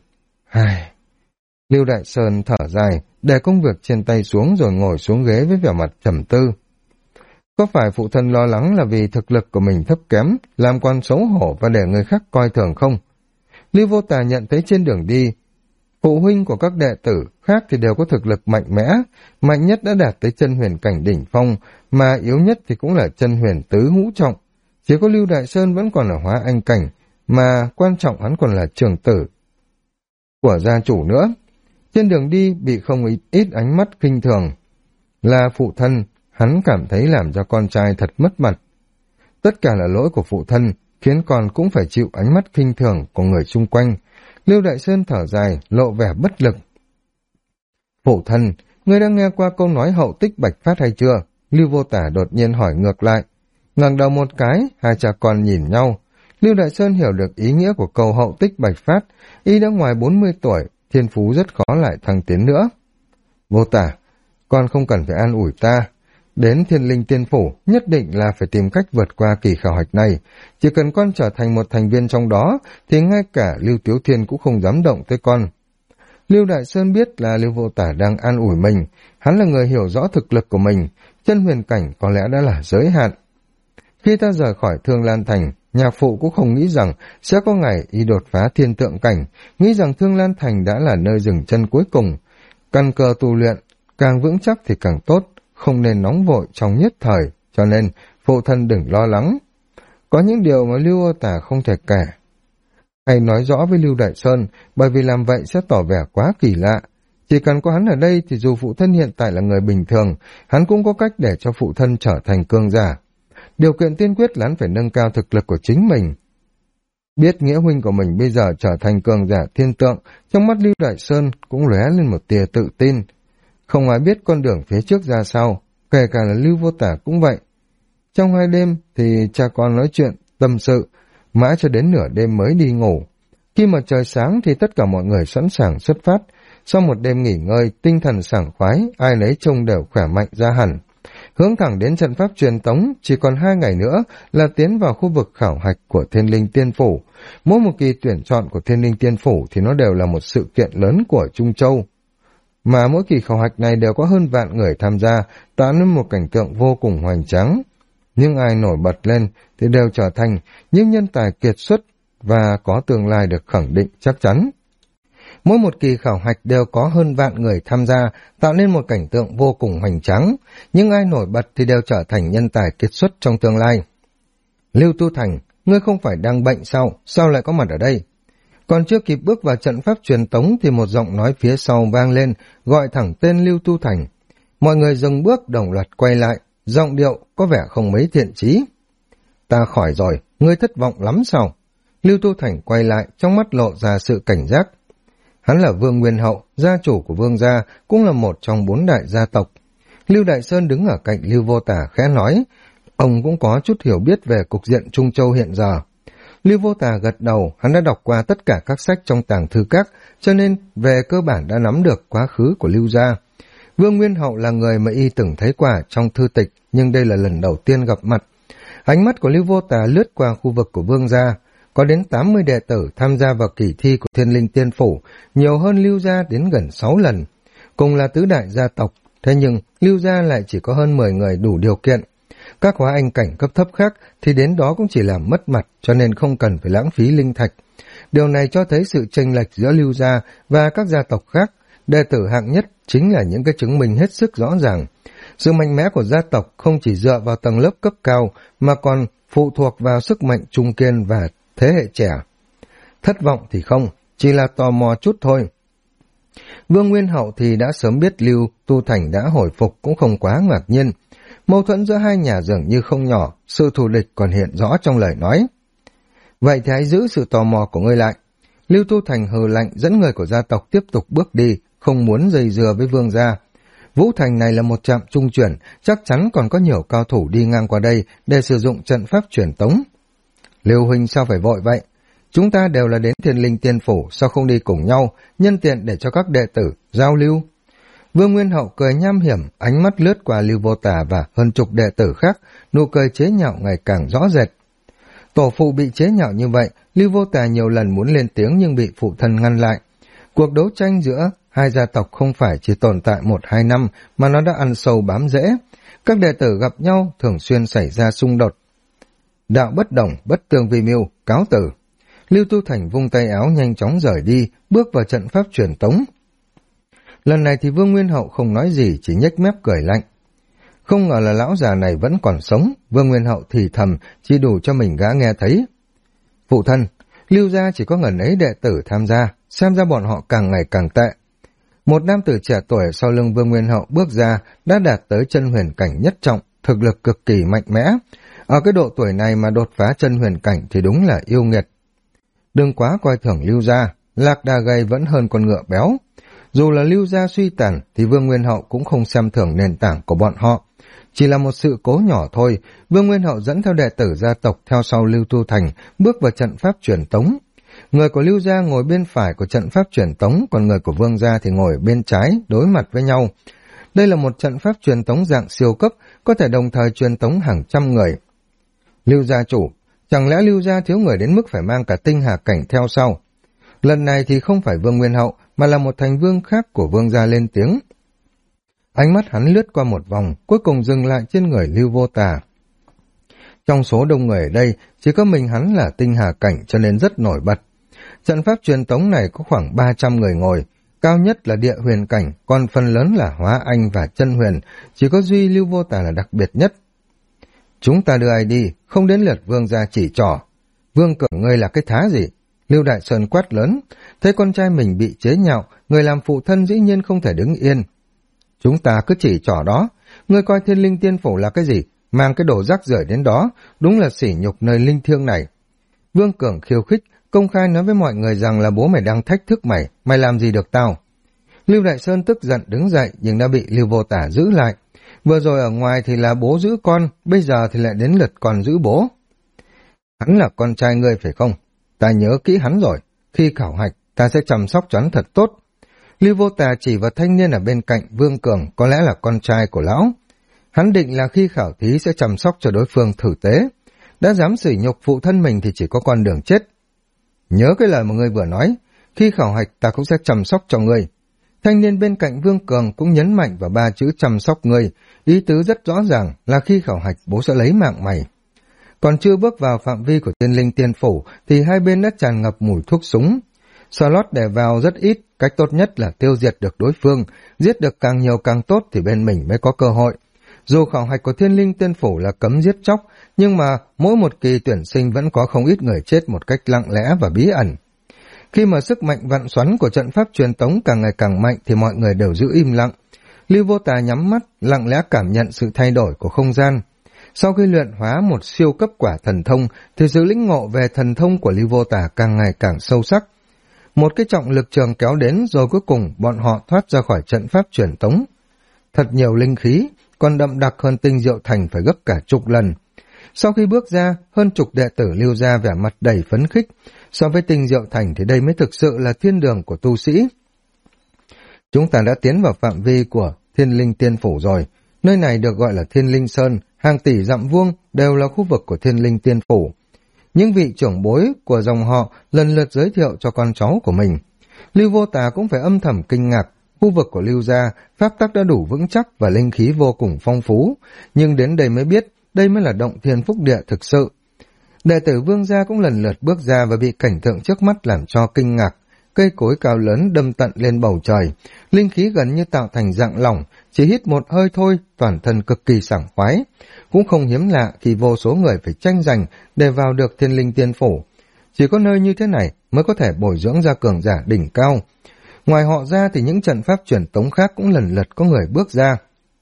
S1: Lưu Đại Sơn thở dài, để công việc trên tay xuống rồi ngồi xuống ghế với vẻ mặt trầm tư. Có phải phụ thân lo lắng là vì thực lực của mình thấp kém, làm quan xấu hổ và để người khác coi thường không? Lưu Vô Tà nhận thấy trên đường đi, phụ huynh của các đệ tử khác thì đều có thực lực mạnh mẽ, mạnh nhất đã đạt tới chân huyền cảnh đỉnh phong, mà yếu nhất thì cũng là chân huyền tứ ngũ trọng. Chỉ có Lưu Đại Sơn vẫn còn ở hóa anh cảnh, mà quan trọng hắn còn là trưởng tử của gia chủ nữa. Trên đường đi bị không ít ánh mắt khinh thường. Là phụ thân, hắn cảm thấy làm cho con trai thật mất mặt. Tất cả là lỗi của phụ thân, khiến con cũng phải chịu ánh mắt khinh thường của người xung quanh. Lưu Đại Sơn thở dài, lộ vẻ bất lực. Phụ thân, ngươi đã nghe qua câu nói hậu tích bạch phát hay chưa? Lưu Vô Tả đột nhiên hỏi ngược lại. Ngẩng đầu một cái, hai cha con nhìn nhau. Lưu Đại Sơn hiểu được ý nghĩa của câu hậu tích bạch phát, y đã ngoài 40 tuổi, thiên phú rất khó lại thăng tiến nữa. Vô Tả, con không cần phải an ủi ta. Đến Thiên Linh Tiên Phủ, nhất định là phải tìm cách vượt qua kỳ khảo hạch này. Chỉ cần con trở thành một thành viên trong đó, thì ngay cả Lưu Tiếu Thiên cũng không dám động tới con. Lưu Đại Sơn biết là Lưu Vô Tả đang an ủi mình. Hắn là người hiểu rõ thực lực của mình, chân huyền cảnh có lẽ đã là giới hạn. Khi ta rời khỏi Thương Lan Thành, nhạc phụ cũng không nghĩ rằng sẽ có ngày y đột phá thiên tượng cảnh, nghĩ rằng Thương Lan Thành đã là nơi dừng chân cuối cùng. Căn cơ tu luyện, càng vững chắc thì càng tốt, không nên nóng vội trong nhất thời, cho nên phụ thân đừng lo lắng. Có những điều mà Lưu Vô Tả không thể kể hay nói rõ với Lưu Đại Sơn, bởi vì làm vậy sẽ tỏ vẻ quá kỳ lạ. Chỉ cần có hắn ở đây thì dù phụ thân hiện tại là người bình thường, hắn cũng có cách để cho phụ thân trở thành cường giả. Điều kiện tiên quyết là hắn phải nâng cao thực lực của chính mình. Biết nghĩa huynh của mình bây giờ trở thành cường giả thiên tượng, trong mắt Lưu Đại Sơn cũng lóe lên một tia tự tin. Không ai biết con đường phía trước ra sao, kể cả là Lưu Vô Tả cũng vậy. Trong 2 đêm thì cha con nói chuyện, tâm sự, mãi cho đến nửa đêm mới đi ngủ. Khi mà trời sáng thì tất cả mọi người sẵn sàng xuất phát. Sau một đêm nghỉ ngơi, tinh thần sảng khoái, ai nấy trông đều khỏe mạnh ra hẳn. Hướng thẳng đến trận pháp truyền tống, chỉ còn 2 ngày nữa là tiến vào khu vực khảo hạch của Thiên Linh Tiên Phủ. Mỗi một kỳ tuyển chọn của Thiên Linh Tiên Phủ thì nó đều là một sự kiện lớn của Trung Châu. Mà mỗi kỳ khảo hạch này đều có hơn vạn người tham gia, tạo nên một cảnh tượng vô cùng hoành tráng. Nhưng ai nổi bật lên thì đều trở thành những nhân tài kiệt xuất và có tương lai được khẳng định chắc chắn. Mỗi một kỳ khảo hạch đều có hơn vạn người tham gia, tạo nên một cảnh tượng vô cùng hoành tráng. Nhưng ai nổi bật thì đều trở thành nhân tài kiệt xuất trong tương lai. Lưu Tu Thành, ngươi không phải đang bệnh sao? Sao lại có mặt ở đây? Còn chưa kịp bước vào trận pháp truyền tống thì một giọng nói phía sau vang lên, gọi thẳng tên Lưu Tu Thành. Mọi người dừng bước đồng loạt quay lại, giọng điệu có vẻ không mấy thiện chí. Ta khỏi rồi, ngươi thất vọng lắm sao? Lưu Tu Thành quay lại, trong mắt lộ ra sự cảnh giác. Hắn là Vương Nguyên Hậu, gia chủ của Vương gia, cũng là một trong 4 đại gia tộc. Lưu Đại Sơn đứng ở cạnh Lưu Vô Tả khẽ nói, ông cũng có chút hiểu biết về cục diện Trung Châu hiện giờ. Lưu Vô Tà gật đầu, hắn đã đọc qua tất cả các sách trong tàng thư các, cho nên về cơ bản đã nắm được quá khứ của Lưu gia. Vương Nguyên Hậu là người mà y từng thấy qua trong thư tịch, nhưng đây là lần đầu tiên gặp mặt. Ánh mắt của Lưu Vô Tà lướt qua khu vực của Vương gia, có đến 80 đệ tử tham gia vào kỳ thi của Thiên Linh Tiên Phủ, nhiều hơn Lưu gia đến gần 6 lần. Cùng là tứ đại gia tộc, thế nhưng Lưu gia lại chỉ có hơn 10 người đủ điều kiện. Các hóa anh cảnh cấp thấp khác thì đến đó cũng chỉ làm mất mặt, cho nên không cần phải lãng phí linh thạch. Điều này cho thấy sự chênh lệch giữa Lưu gia và các gia tộc khác. Đệ tử hạng nhất chính là những cái chứng minh hết sức rõ ràng. Sự mạnh mẽ của gia tộc không chỉ dựa vào tầng lớp cấp cao mà còn phụ thuộc vào sức mạnh trung kiên và thế hệ trẻ. Thất vọng thì không, chỉ là tò mò chút thôi. Vương Nguyên Hậu thì đã sớm biết Lưu Tu Thành đã hồi phục cũng không quá ngạc nhiên. Mâu thuẫn giữa hai nhà dường như không nhỏ, sự thù địch còn hiện rõ trong lời nói. Vậy thì hãy giữ sự tò mò của ngươi lại. Lưu Tu Thành hừ lạnh dẫn người của gia tộc tiếp tục bước đi, không muốn dây dưa với Vương gia. Vũ Thành này là một trạm trung chuyển, chắc chắn còn có nhiều cao thủ đi ngang qua đây để sử dụng trận pháp truyền tống. Lưu huynh sao phải vội vậy? Chúng ta đều là đến Thiên Linh Tiên Phủ, sao không đi cùng nhau, nhân tiện để cho các đệ tử giao lưu? Vương Nguyên Hậu cười nham hiểm, ánh mắt lướt qua Lưu Vô Tà và hơn chục đệ tử khác, nụ cười chế nhạo ngày càng rõ rệt. Tổ phụ bị chế nhạo như vậy, Lưu Vô Tà nhiều lần muốn lên tiếng nhưng bị phụ thân ngăn lại. Cuộc đấu tranh giữa hai gia tộc không phải chỉ tồn tại 1-2 năm mà nó đã ăn sâu bám rễ. Các đệ tử gặp nhau thường xuyên xảy ra xung đột. Đạo bất đồng, bất tương vi mưu, cáo tử. Lưu Tu Thành vung tay áo nhanh chóng rời đi, bước vào trận pháp truyền tống. Lần này thì Vương Nguyên Hậu không nói gì, chỉ nhếch mép cười lạnh. Không ngờ là lão già này vẫn còn sống, Vương Nguyên Hậu thì thầm, chỉ đủ cho mình gã nghe thấy. Phụ thân, Lưu gia chỉ có ngần ấy đệ tử tham gia, xem ra bọn họ càng ngày càng tệ. Một nam tử trẻ tuổi sau lưng Vương Nguyên Hậu bước ra, đã đạt tới chân huyền cảnh nhất trọng, thực lực cực kỳ mạnh mẽ. Ở cái độ tuổi này mà đột phá chân huyền cảnh thì đúng là yêu nghiệt. Đừng quá coi thường Lưu gia, lạc đà gầy vẫn hơn con ngựa béo. Dù là Lưu gia suy tàn thì Vương Nguyên Hậu cũng không xem thường nền tảng của bọn họ. Chỉ là một sự cố nhỏ thôi, Vương Nguyên Hậu dẫn theo đệ tử gia tộc theo sau Lưu Tu Thành, bước vào trận pháp truyền tống. Người của Lưu gia ngồi bên phải của trận pháp truyền tống, còn người của Vương gia thì ngồi bên trái, đối mặt với nhau. Đây là một trận pháp truyền tống dạng siêu cấp, có thể đồng thời truyền tống hàng trăm người. Lưu gia chủ, chẳng lẽ Lưu gia thiếu người đến mức phải mang cả tinh hà cảnh theo sau? Lần này thì không phải Vương Nguyên Hậu, mà là một thành vương khác của Vương gia lên tiếng. Ánh mắt hắn lướt qua một vòng, cuối cùng dừng lại trên người Lưu Vô Tà. Trong số đông người ở đây, chỉ có mình hắn là tinh hà cảnh cho nên rất nổi bật. Trận pháp truyền tống này có khoảng 300 người ngồi, cao nhất là địa huyền cảnh, còn phần lớn là hóa anh và chân huyền, chỉ có duy Lưu Vô Tà là đặc biệt nhất. Chúng ta đưa ai đi, không đến lượt Vương gia chỉ trỏ. Vương Cưởng ngươi là cái thá gì? Lưu Đại Sơn quát lớn, thấy con trai mình bị chế nhạo, người làm phụ thân dĩ nhiên không thể đứng yên. Chúng ta cứ chỉ trỏ đó, ngươi coi Thiên Linh Tiên Phủ là cái gì, mang cái đồ rác rưởi đến đó, đúng là sỉ nhục nơi linh thiêng này. Vương Cường khiêu khích, công khai nói với mọi người rằng là bố mày đang thách thức mày, mày làm gì được tao. Lưu Đại Sơn tức giận đứng dậy nhưng đã bị Lưu Vô Tả giữ lại. Vừa rồi ở ngoài thì là bố giữ con, bây giờ thì lại đến lượt con giữ bố. Hắn là con trai ngươi phải không? Ta nhớ kỹ hắn rồi, khi khảo hạch ta sẽ chăm sóc cho hắn thật tốt. Lưu Vô Tà chỉ vào thanh niên ở bên cạnh Vương Cường, có lẽ là con trai của lão. Hắn định là khi khảo thí sẽ chăm sóc cho đối phương thử tế. Đã dám sỉ nhục phụ thân mình thì chỉ có con đường chết. Nhớ cái lời mà ngươi vừa nói, khi khảo hạch ta cũng sẽ chăm sóc cho ngươi. Thanh niên bên cạnh Vương Cường cũng nhấn mạnh vào 3 chữ chăm sóc ngươi, ý tứ rất rõ ràng là khi khảo hạch bố sẽ lấy mạng mày. Còn chưa bước vào phạm vi của Thiên Linh Tiên Phủ thì hai bên đã tràn ngập mùi thuốc súng. Slot để vào rất ít, cách tốt nhất là tiêu diệt được đối phương, giết được càng nhiều càng tốt thì bên mình mới có cơ hội. Dù khảo hạch của Thiên Linh Tiên Phủ là cấm giết chóc, nhưng mà mỗi một kỳ tuyển sinh vẫn có không ít người chết một cách lặng lẽ và bí ẩn. Khi mà sức mạnh vặn xoắn của trận pháp truyền tống càng ngày càng mạnh thì mọi người đều giữ im lặng. Lưu Vô Tà nhắm mắt, lặng lẽ cảm nhận sự thay đổi của không gian. Sau khi luyện hóa một siêu cấp quả thần thông thì sự lĩnh ngộ về thần thông của Lưu Vô Tà càng ngày càng sâu sắc. Một cái trọng lực trường kéo đến rồi cuối cùng bọn họ thoát ra khỏi trận pháp truyền tống. Thật nhiều linh khí, còn đậm đặc hơn Tinh Diệu Thành phải gấp cả chục lần. Sau khi bước ra, hơn chục đệ tử Lưu gia vẻ mặt đầy phấn khích. So với Tinh Diệu Thành thì đây mới thực sự là thiên đường của tu sĩ. Chúng ta đã tiến vào phạm vi của Thiên Linh Tiên Phủ rồi. Nơi này được gọi là Thiên Linh Sơn, hàng tỷ dặm vuông đều là khu vực của Thiên Linh Tiên Phủ. Những vị trưởng bối của dòng họ lần lượt giới thiệu cho con cháu của mình. Lưu Vô Tà cũng phải âm thầm kinh ngạc. Khu vực của Lưu gia, pháp tắc đã đủ vững chắc và linh khí vô cùng phong phú. Nhưng đến đây mới biết, đây mới là động thiên phúc địa thực sự. Đệ tử Vương gia cũng lần lượt bước ra và bị cảnh tượng trước mắt làm cho kinh ngạc. Cây cối cao lớn đâm tận lên bầu trời, linh khí gần như tạo thành dạng lỏng, chỉ hít một hơi thôi, toàn thân cực kỳ sảng khoái. Cũng không hiếm lạ khi vô số người phải tranh giành để vào được Thiên Linh Tiên Phủ. Chỉ có nơi như thế này mới có thể bồi dưỡng ra cường giả đỉnh cao. Ngoài họ ra thì những trận pháp truyền tống khác cũng lần lượt có người bước ra.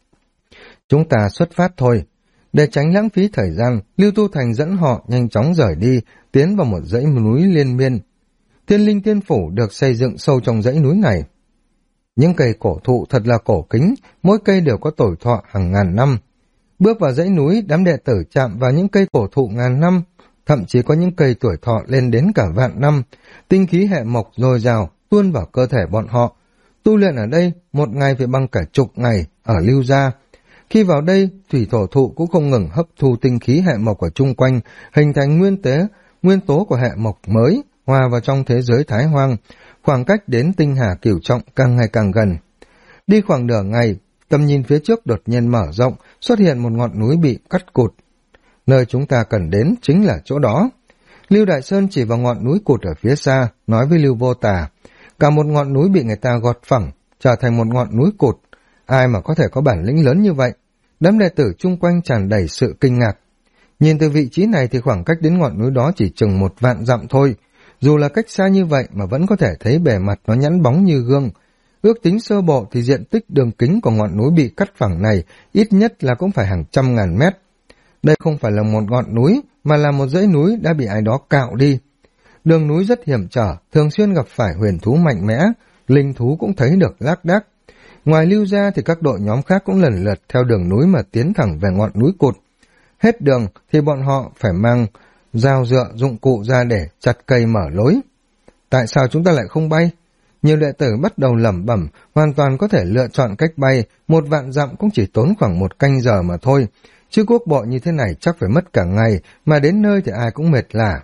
S1: Chúng ta xuất phát thôi. Để tránh lãng phí thời gian, Lưu Tu Thành dẫn họ nhanh chóng rời đi, tiến vào một dãy núi liên miên. Thiên Linh Tiên Phủ được xây dựng sâu trong dãy núi này. Những cây cổ thụ thật là cổ kính, mỗi cây đều có tuổi thọ hàng ngàn năm. Bước vào dãy núi, đám đệ tử chạm vào những cây cổ thụ ngàn năm, thậm chí có những cây tuổi thọ lên đến cả vạn năm. Tinh khí hệ mộc dồi dào tuôn vào cơ thể bọn họ. Tu luyện ở đây, một ngày phải bằng cả chục ngày ở Lưu gia. Khi vào đây, thủy thổ thụ cũng không ngừng hấp thu tinh khí hệ mộc ở chung quanh, hình thành nguyên tố của hệ mộc mới, hòa vào trong thế giới Thái Hoang. Khoảng cách đến tinh hà cửu trọng càng ngày càng gần. Đi khoảng nửa ngày, tầm nhìn phía trước đột nhiên mở rộng, xuất hiện một ngọn núi bị cắt cụt. Nơi chúng ta cần đến chính là chỗ đó. Lưu Đại Sơn chỉ vào ngọn núi cụt ở phía xa, nói với Lưu Vô Tà. Cả một ngọn núi bị người ta gọt phẳng, trở thành một ngọn núi cụt. Ai mà có thể có bản lĩnh lớn như vậy? Đám đệ tử chung quanh tràn đầy sự kinh ngạc. Nhìn từ vị trí này thì khoảng cách đến ngọn núi đó chỉ chừng 1.000 dặm thôi. Dù là cách xa như vậy mà vẫn có thể thấy bề mặt nó nhẵn bóng như gương. Ước tính sơ bộ thì diện tích đường kính của ngọn núi bị cắt phẳng này ít nhất là cũng phải hàng trăm ngàn mét. Đây không phải là một ngọn núi mà là một dãy núi đã bị ai đó cạo đi. Đường núi rất hiểm trở, thường xuyên gặp phải huyền thú mạnh mẽ, linh thú cũng thấy được lác đác. Ngoài Lưu gia thì các đội nhóm khác cũng lần lượt theo đường núi mà tiến thẳng về ngọn núi cụt. Hết đường thì bọn họ phải mang dao dựa dụng cụ ra để chặt cây mở lối. Tại sao chúng ta lại không bay? Nhiều đệ tử bắt đầu lẩm bẩm, hoàn toàn có thể lựa chọn cách bay, 1.000 dặm cũng chỉ tốn khoảng 1 canh giờ mà thôi. Chứ quốc bộ như thế này chắc phải mất cả ngày, mà đến nơi thì ai cũng mệt lả.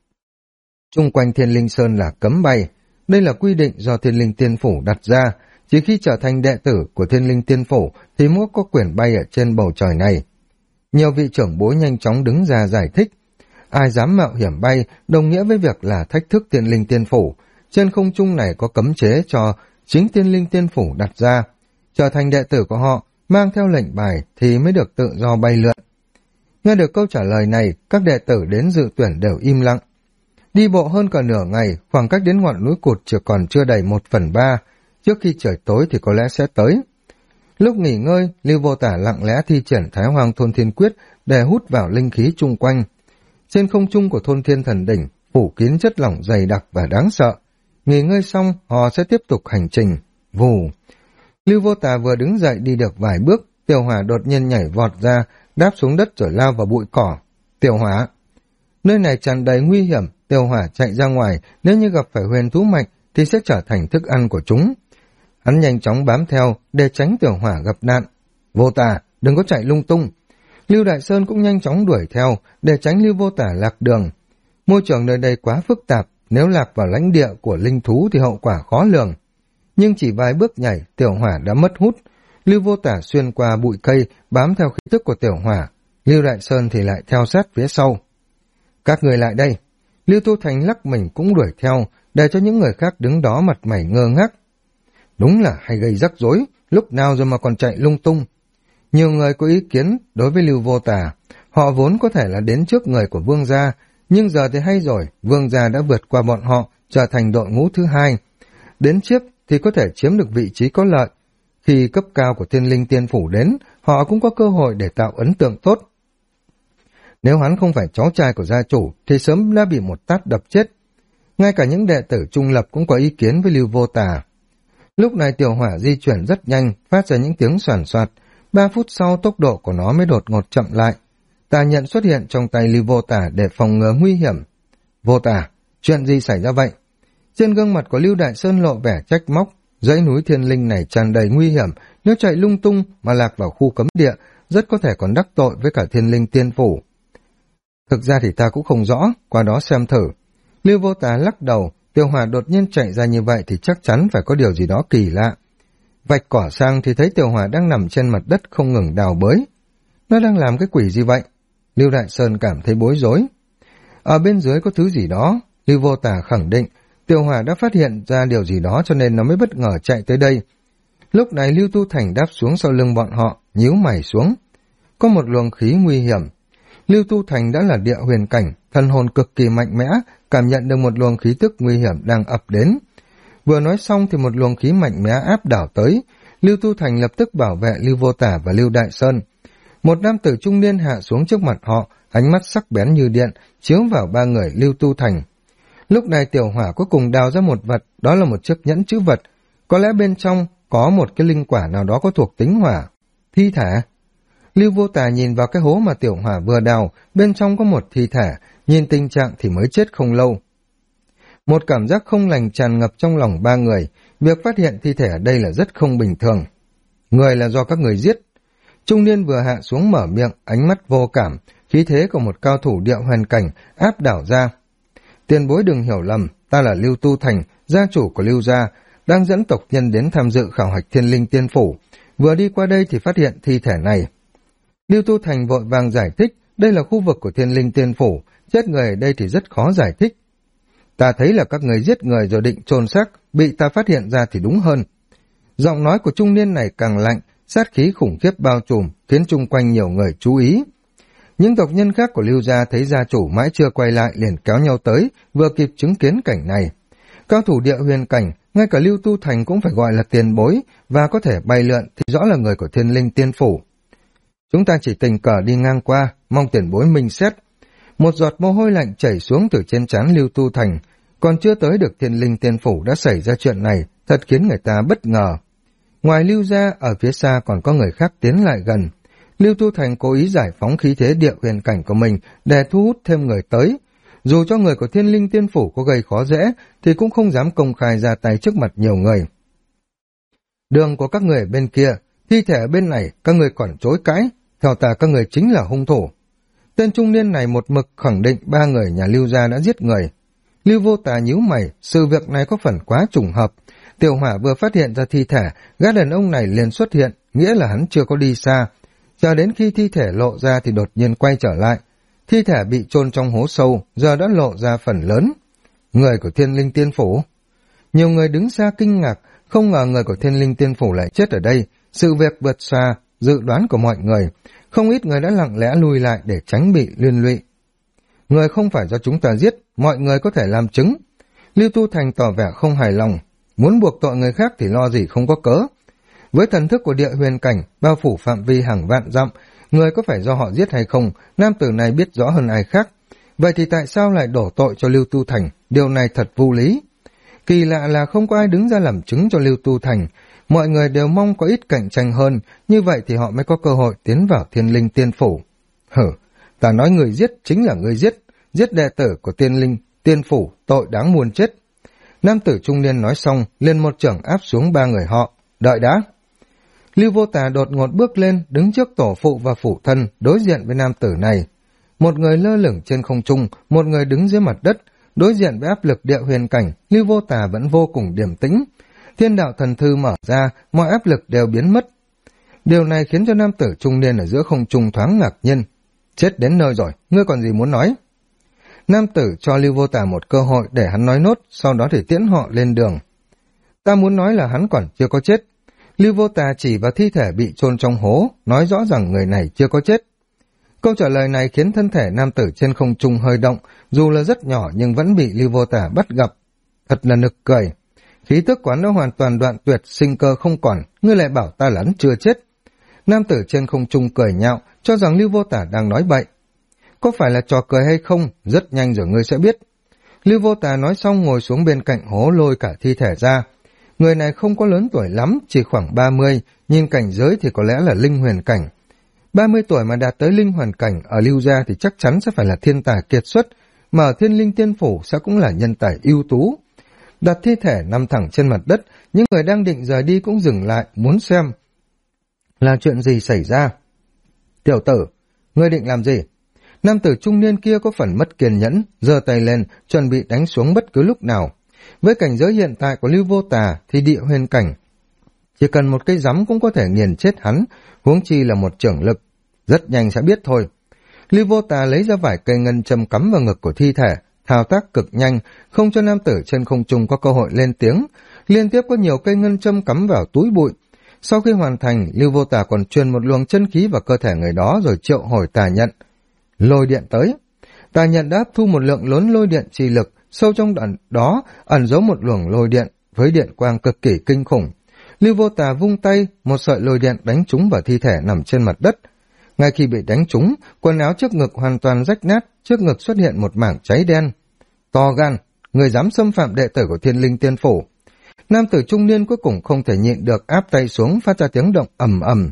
S1: Chung quanh Thiên Linh Sơn là cấm bay. Đây là quy định do Thiên Linh Tiên Phủ đặt ra. Chỉ khi trở thành đệ tử của Thiên Linh Tiên Phủ thì mới có quyền bay ở trên bầu trời này. Nhiều vị trưởng bối nhanh chóng đứng ra giải thích. Ai dám mạo hiểm bay đồng nghĩa với việc là thách thức Thiên Linh Tiên Phủ. Trên không trung này có cấm chế cho chính Thiên Linh Tiên Phủ đặt ra. Trở thành đệ tử của họ, mang theo lệnh bài thì mới được tự do bay lượn. Nghe được câu trả lời này, các đệ tử đến dự tuyển đều im lặng. Đi bộ hơn cả nửa ngày, khoảng cách đến ngọn núi cụt chỉ còn chưa đầy 1/3. Trước khi trời tối thì có lẽ sẽ tới. Lúc nghỉ ngơi, Lưu Vô Tả lặng lẽ thi triển Thái Hoang Thôn Thiên Quyết để hút vào linh khí chung quanh. Trên không trung của Thôn Thiên Thần Đỉnh, phủ kín chất lỏng dày đặc và đáng sợ. Nghỉ ngơi xong, họ sẽ tiếp tục hành trình. Vù! Lưu Vô Tà vừa đứng dậy đi được vài bước, Tiểu Hỏa đột nhiên nhảy vọt ra, đáp xuống đất rồi lao vào bụi cỏ. Tiểu Hỏa! Nơi này tràn đầy nguy hiểm, Tiểu Hỏa chạy ra ngoài, nếu như gặp phải huyền thú mạnh thì sẽ trở thành thức ăn của chúng. Hắn nhanh chóng bám theo để tránh Tiểu Hỏa gặp nạn. Vô Tà, đừng có chạy lung tung. Lưu Đại Sơn cũng nhanh chóng đuổi theo để tránh Lưu Vô Tà lạc đường. Môi trường nơi đây quá phức tạp, nếu lạc vào lãnh địa của linh thú thì hậu quả khó lường. Nhưng chỉ vài bước nhảy, Tiểu Hỏa đã mất hút. Lưu Vô Tả xuyên qua bụi cây, bám theo khí tức của Tiểu Hỏa. Lưu Đại Sơn thì lại theo sát phía sau. Các người lại đây. Lưu Tu Thành lắc mình cũng đuổi theo, để cho những người khác đứng đó mặt mày ngơ ngác. Đúng là hay gây rắc rối, lúc nào rồi mà còn chạy lung tung. Nhiều người có ý kiến đối với Lưu Vô Tả. Họ vốn có thể là đến trước người của Vương gia, nhưng giờ thì hay rồi, Vương gia đã vượt qua bọn họ, trở thành đội ngũ thứ hai. Đến trước thì có thể chiếm được vị trí có lợi. Khi cấp cao của Thiên Linh Tiên Phủ đến, họ cũng có cơ hội để tạo ấn tượng tốt. Nếu hắn không phải cháu trai của gia chủ, thì sớm đã bị một tát đập chết. Ngay cả những đệ tử trung lập cũng có ý kiến với Lưu Vô Tà. Lúc này Tiểu Hỏa di chuyển rất nhanh, phát ra những tiếng soàn soạt. 3 phút sau tốc độ của nó mới đột ngột chậm lại. Tà nhận xuất hiện trong tay Lưu Vô Tả để phòng ngừa nguy hiểm. Vô Tả, chuyện gì xảy ra vậy? Trên gương mặt của Lưu Đại Sơn lộ vẻ trách móc. Dãy núi thiên linh này tràn đầy nguy hiểm, nếu chạy lung tung mà lạc vào khu cấm địa, rất có thể còn đắc tội với cả thiên linh tiên phủ. Thực ra thì ta cũng không rõ, qua đó xem thử. Lưu Vô Tả lắc đầu, Tiêu Hỏa đột nhiên chạy ra như vậy thì chắc chắn phải có điều gì đó kỳ lạ. Vạch cỏ sang thì thấy Tiêu Hỏa đang nằm trên mặt đất không ngừng đào bới. Nó đang làm cái quỷ gì vậy? Lưu Đại Sơn cảm thấy bối rối. Ở bên dưới có thứ gì đó, Lưu Vô Tả khẳng định, Tiêu Hỏa đã phát hiện ra điều gì đó cho nên nó mới bất ngờ chạy tới đây. Lúc này Lưu Tu Thành đáp xuống sau lưng bọn họ, nhíu mày xuống. Có một luồng khí nguy hiểm. Lưu Tu Thành đã là địa huyền cảnh, thần hồn cực kỳ mạnh mẽ, cảm nhận được một luồng khí tức nguy hiểm đang ập đến. Vừa nói xong thì một luồng khí mạnh mẽ áp đảo tới. Lưu Tu Thành lập tức bảo vệ Lưu Vô Tả và Lưu Đại Sơn. Một nam tử trung niên hạ xuống trước mặt họ, ánh mắt sắc bén như điện, chiếu vào ba người Lưu Tu Thành. Lúc này Tiểu Hỏa cuối cùng đào ra một vật, đó là một chiếc nhẫn chữ vật. Có lẽ bên trong có một cái linh quả nào đó có thuộc tính hỏa. Thi thể. Lưu Vô Tả nhìn vào cái hố mà Tiểu Hỏa vừa đào, bên trong có một thi thể, nhìn tình trạng thì mới chết không lâu. Một cảm giác không lành tràn ngập trong lòng ba người, việc phát hiện thi thể ở đây là rất không bình thường. Người là do các người giết. Trung niên vừa hạ xuống mở miệng, ánh mắt vô cảm, khí thế của một cao thủ địa huyền cảnh áp đảo ra. Tiền bối đừng hiểu lầm, ta là Lưu Tu Thành, gia chủ của Lưu gia, đang dẫn tộc nhân đến tham dự khảo hạch thiên linh tiên phủ. Vừa đi qua đây thì phát hiện thi thể này. Lưu Tu Thành vội vàng giải thích, đây là khu vực của thiên linh tiên phủ, chết người ở đây thì rất khó giải thích. Ta thấy là các người giết người rồi định chôn xác, bị ta phát hiện ra thì đúng hơn. Giọng nói của trung niên này càng lạnh, sát khí khủng khiếp bao trùm, khiến chung quanh nhiều người chú ý. Những tộc nhân khác của Lưu gia thấy gia chủ mãi chưa quay lại liền kéo nhau tới, vừa kịp chứng kiến cảnh này. Cao thủ địa huyền cảnh, ngay cả Lưu Tu Thành cũng phải gọi là tiền bối, và có thể bay lượn thì rõ là người của thiên linh tiên phủ. Chúng ta chỉ tình cờ đi ngang qua, mong tiền bối minh xét. Một giọt mồ hôi lạnh chảy xuống từ trên trán Lưu Tu Thành, còn chưa tới được thiên linh tiên phủ đã xảy ra chuyện này, thật khiến người ta bất ngờ. Ngoài Lưu gia, ở phía xa còn có người khác tiến lại gần. Lưu Tu Thành cố ý giải phóng khí thế địa huyền cảnh của mình để thu hút thêm người tới. Dù cho người của thiên linh tiên phủ có gây khó dễ, thì cũng không dám công khai ra tay trước mặt nhiều người. Đường của các người ở bên kia, thi thể ở bên này, các người còn chối cãi, theo ta các người chính là hung thủ. Tên trung niên này một mực khẳng định ba người nhà Lưu gia đã giết người. Lưu Vô Tả nhíu mày, sự việc này có phần quá trùng hợp. Tiểu Hỏa vừa phát hiện ra thi thể, gã đàn ông này liền xuất hiện, nghĩa là hắn chưa có đi xa. Chờ đến khi thi thể lộ ra thì đột nhiên quay trở lại. Thi thể bị chôn trong hố sâu, giờ đã lộ ra phần lớn. Người của thiên linh tiên phủ. Nhiều người đứng xa kinh ngạc, không ngờ người của thiên linh tiên phủ lại chết ở đây. Sự việc vượt xa dự đoán của mọi người. Không ít người đã lặng lẽ lui lại để tránh bị liên lụy. Người không phải do chúng ta giết, mọi người có thể làm chứng. Lưu Tu Thành tỏ vẻ không hài lòng. Muốn buộc tội người khác thì lo gì không có cớ. Với thần thức của địa huyền cảnh, bao phủ phạm vi hàng vạn dặm, người có phải do họ giết hay không, nam tử này biết rõ hơn ai khác. Vậy thì tại sao lại đổ tội cho Lưu Tu Thành? Điều này thật vô lý. Kỳ lạ là không có ai đứng ra làm chứng cho Lưu Tu Thành. Mọi người đều mong có ít cạnh tranh hơn, như vậy thì họ mới có cơ hội tiến vào thiên linh tiên phủ. Ta nói người giết chính là người giết, giết đệ tử của thiên linh tiên phủ, tội đáng muôn chết. Nam tử trung niên nói xong, liền một chưởng áp xuống ba người họ. Đợi đã. Lưu Vô Tả đột ngột bước lên, đứng trước tổ phụ và phụ thân, đối diện với nam tử này. Một người lơ lửng trên không trung, một người đứng dưới mặt đất, đối diện với áp lực địa huyền cảnh, Lưu Vô Tả vẫn vô cùng điềm tĩnh. Thiên đạo thần thư mở ra, mọi áp lực đều biến mất. Điều này khiến cho nam tử trung niên ở giữa không trung thoáng ngạc nhiên. Chết đến nơi rồi, ngươi còn gì muốn nói? Nam tử cho Lưu Vô Tả một cơ hội để hắn nói nốt, sau đó thì tiễn họ lên đường. Ta muốn nói là hắn còn chưa có chết. Lưu Vô Tả chỉ vào thi thể bị chôn trong hố, nói rõ rằng người này chưa có chết. Câu trả lời này khiến thân thể nam tử trên không trung hơi động, dù là rất nhỏ nhưng vẫn bị Lưu Vô Tả bắt gặp. Thật là nực cười. Khí tức quán đã hoàn toàn đoạn tuyệt, sinh cơ không còn, ngươi lại bảo ta là hắn chưa chết. Nam tử trên không trung cười nhạo, cho rằng Lưu Vô Tả đang nói bậy. Có phải là trò cười hay không, rất nhanh rồi ngươi sẽ biết. Lưu Vô Tả nói xong ngồi xuống bên cạnh hố lôi cả thi thể ra. Người này không có lớn tuổi lắm, chỉ khoảng 30, nhìn cảnh giới thì có lẽ là linh huyền cảnh. 30 tuổi mà đạt tới linh hoàn cảnh ở Lưu gia thì chắc chắn sẽ phải là thiên tài kiệt xuất, mà ở Thiên Linh Tiên Phủ sẽ cũng là nhân tài ưu tú. Đặt thi thể nằm thẳng trên mặt đất, những người đang định rời đi cũng dừng lại, muốn xem là chuyện gì xảy ra. Tiểu tử, ngươi định làm gì? Nam tử trung niên kia có phần mất kiên nhẫn, giơ tay lên, chuẩn bị đánh xuống bất cứ lúc nào. Với cảnh giới hiện tại của Lưu Vô Tà thì địa huyền cảnh, chỉ cần một cây giấm cũng có thể nghiền chết hắn, huống chi là một trưởng lực. Rất nhanh sẽ biết thôi. Lưu Vô Tà lấy ra vài cây ngân châm cắm vào ngực của thi thể, thao tác cực nhanh, không cho nam tử trên không trung có cơ hội lên tiếng. Liên tiếp có nhiều cây ngân châm cắm vào túi bụi. Sau khi hoàn thành, Lưu Vô Tà còn truyền một luồng chân khí vào cơ thể người đó rồi triệu hồi tà nhận. Lôi điện tới. Tà nhận đã hấp thu một lượng lớn lôi điện trì lực, sâu trong đoạn đó ẩn giấu một luồng lôi điện với điện quang cực kỳ kinh khủng. Lưu Vô Tà vung tay, một sợi lôi điện đánh trúng vào thi thể nằm trên mặt đất. Ngay khi bị đánh trúng, quần áo trước ngực hoàn toàn rách nát, trước ngực xuất hiện một mảng cháy đen. To gan, người dám xâm phạm đệ tử của Thiên Linh Tiên Phủ. Nam tử trung niên cuối cùng không thể nhịn được, áp tay xuống phát ra tiếng động ầm ầm.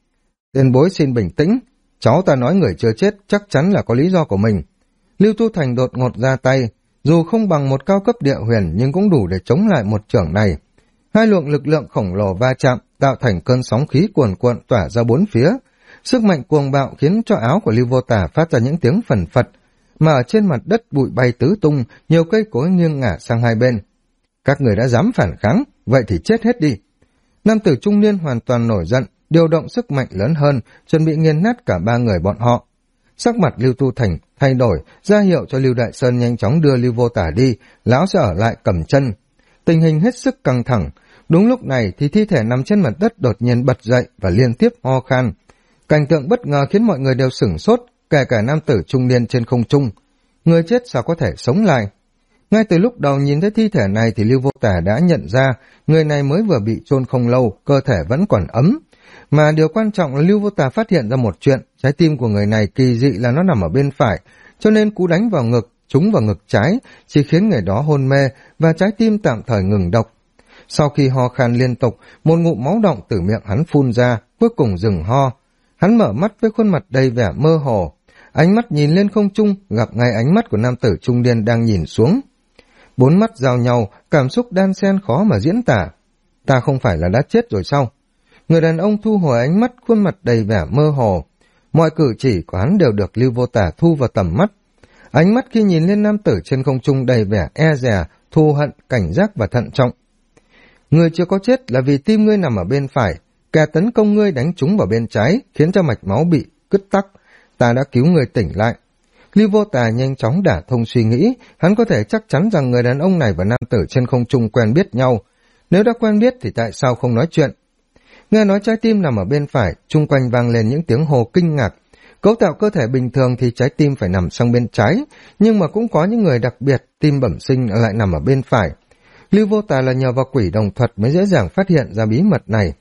S1: Tiền bối xin bình tĩnh, cháu ta nói người chưa chết chắc chắn là có lý do của mình. Lưu Tu Thành đột ngột ra tay, dù không bằng một cao cấp địa huyền nhưng cũng đủ để chống lại một chưởng này. Hai luồng lực lượng khổng lồ va chạm, tạo thành cơn sóng khí cuồn cuộn tỏa ra bốn phía. Sức mạnh cuồng bạo khiến cho áo của Lưu Vô Tà phát ra những tiếng phần phật, mà ở trên mặt đất bụi bay tứ tung, nhiều cây cối nghiêng ngả sang hai bên. Các người đã dám phản kháng, vậy thì chết hết đi. Nam tử trung niên hoàn toàn nổi giận, điều động sức mạnh lớn hơn, chuẩn bị nghiền nát cả ba người bọn họ. Sắc mặt Lưu Tu Thành thay đổi, ra hiệu cho Lưu Đại Sơn nhanh chóng đưa Lưu Vô Tà đi, lão sẽ ở lại cầm chân. Tình hình hết sức căng thẳng. Đúng lúc này thì thi thể nằm trên mặt đất đột nhiên bật dậy và liên tiếp ho khan. Cảnh tượng bất ngờ khiến mọi người đều sửng sốt, kể cả nam tử trung niên trên không trung. Người chết sao có thể sống lại? Ngay từ lúc đầu nhìn thấy thi thể này thì Lưu Vô Tà đã nhận ra người này mới vừa bị chôn không lâu, cơ thể vẫn còn ấm. Mà điều quan trọng là Lưu Vô Tà phát hiện ra một chuyện, trái tim của người này kỳ dị là nó nằm ở bên phải, cho nên cú đánh vào ngực, trúng vào ngực trái, chỉ khiến người đó hôn mê và trái tim tạm thời ngừng độc. Sau khi ho khan liên tục, một ngụm máu đọng từ miệng hắn phun ra, cuối cùng dừng ho. Hắn mở mắt với khuôn mặt đầy vẻ mơ hồ. Ánh mắt nhìn lên không trung, gặp ngay ánh mắt của nam tử trung niên đang nhìn xuống. Bốn mắt giao nhau, cảm xúc đan xen khó mà diễn tả. Ta không phải là đã chết rồi sao? Người đàn ông thu hồi ánh mắt, khuôn mặt đầy vẻ mơ hồ. Mọi cử chỉ của hắn đều được Lưu Vô Tà thu vào tầm mắt. Ánh mắt khi nhìn lên nam tử trên không trung đầy vẻ e dè, thù hận, cảnh giác và thận trọng. Ngươi chưa có chết là vì tim ngươi nằm ở bên phải, kẻ tấn công ngươi đánh trúng vào bên trái, khiến cho mạch máu bị cứt tắc. Ta đã cứu ngươi tỉnh lại. Lưu Vô Tà nhanh chóng đả thông suy nghĩ, hắn có thể chắc chắn rằng người đàn ông này và nam tử trên không trung quen biết nhau. Nếu đã quen biết thì tại sao không nói chuyện? Nghe nói trái tim nằm ở bên phải, chung quanh vang lên những tiếng hô kinh ngạc. Cấu tạo cơ thể bình thường thì trái tim phải nằm sang bên trái, nhưng mà cũng có những người đặc biệt, tim bẩm sinh lại nằm ở bên phải. Lưu Vô Tà là nhờ vào quỷ đồng thuật mới dễ dàng phát hiện ra bí mật này.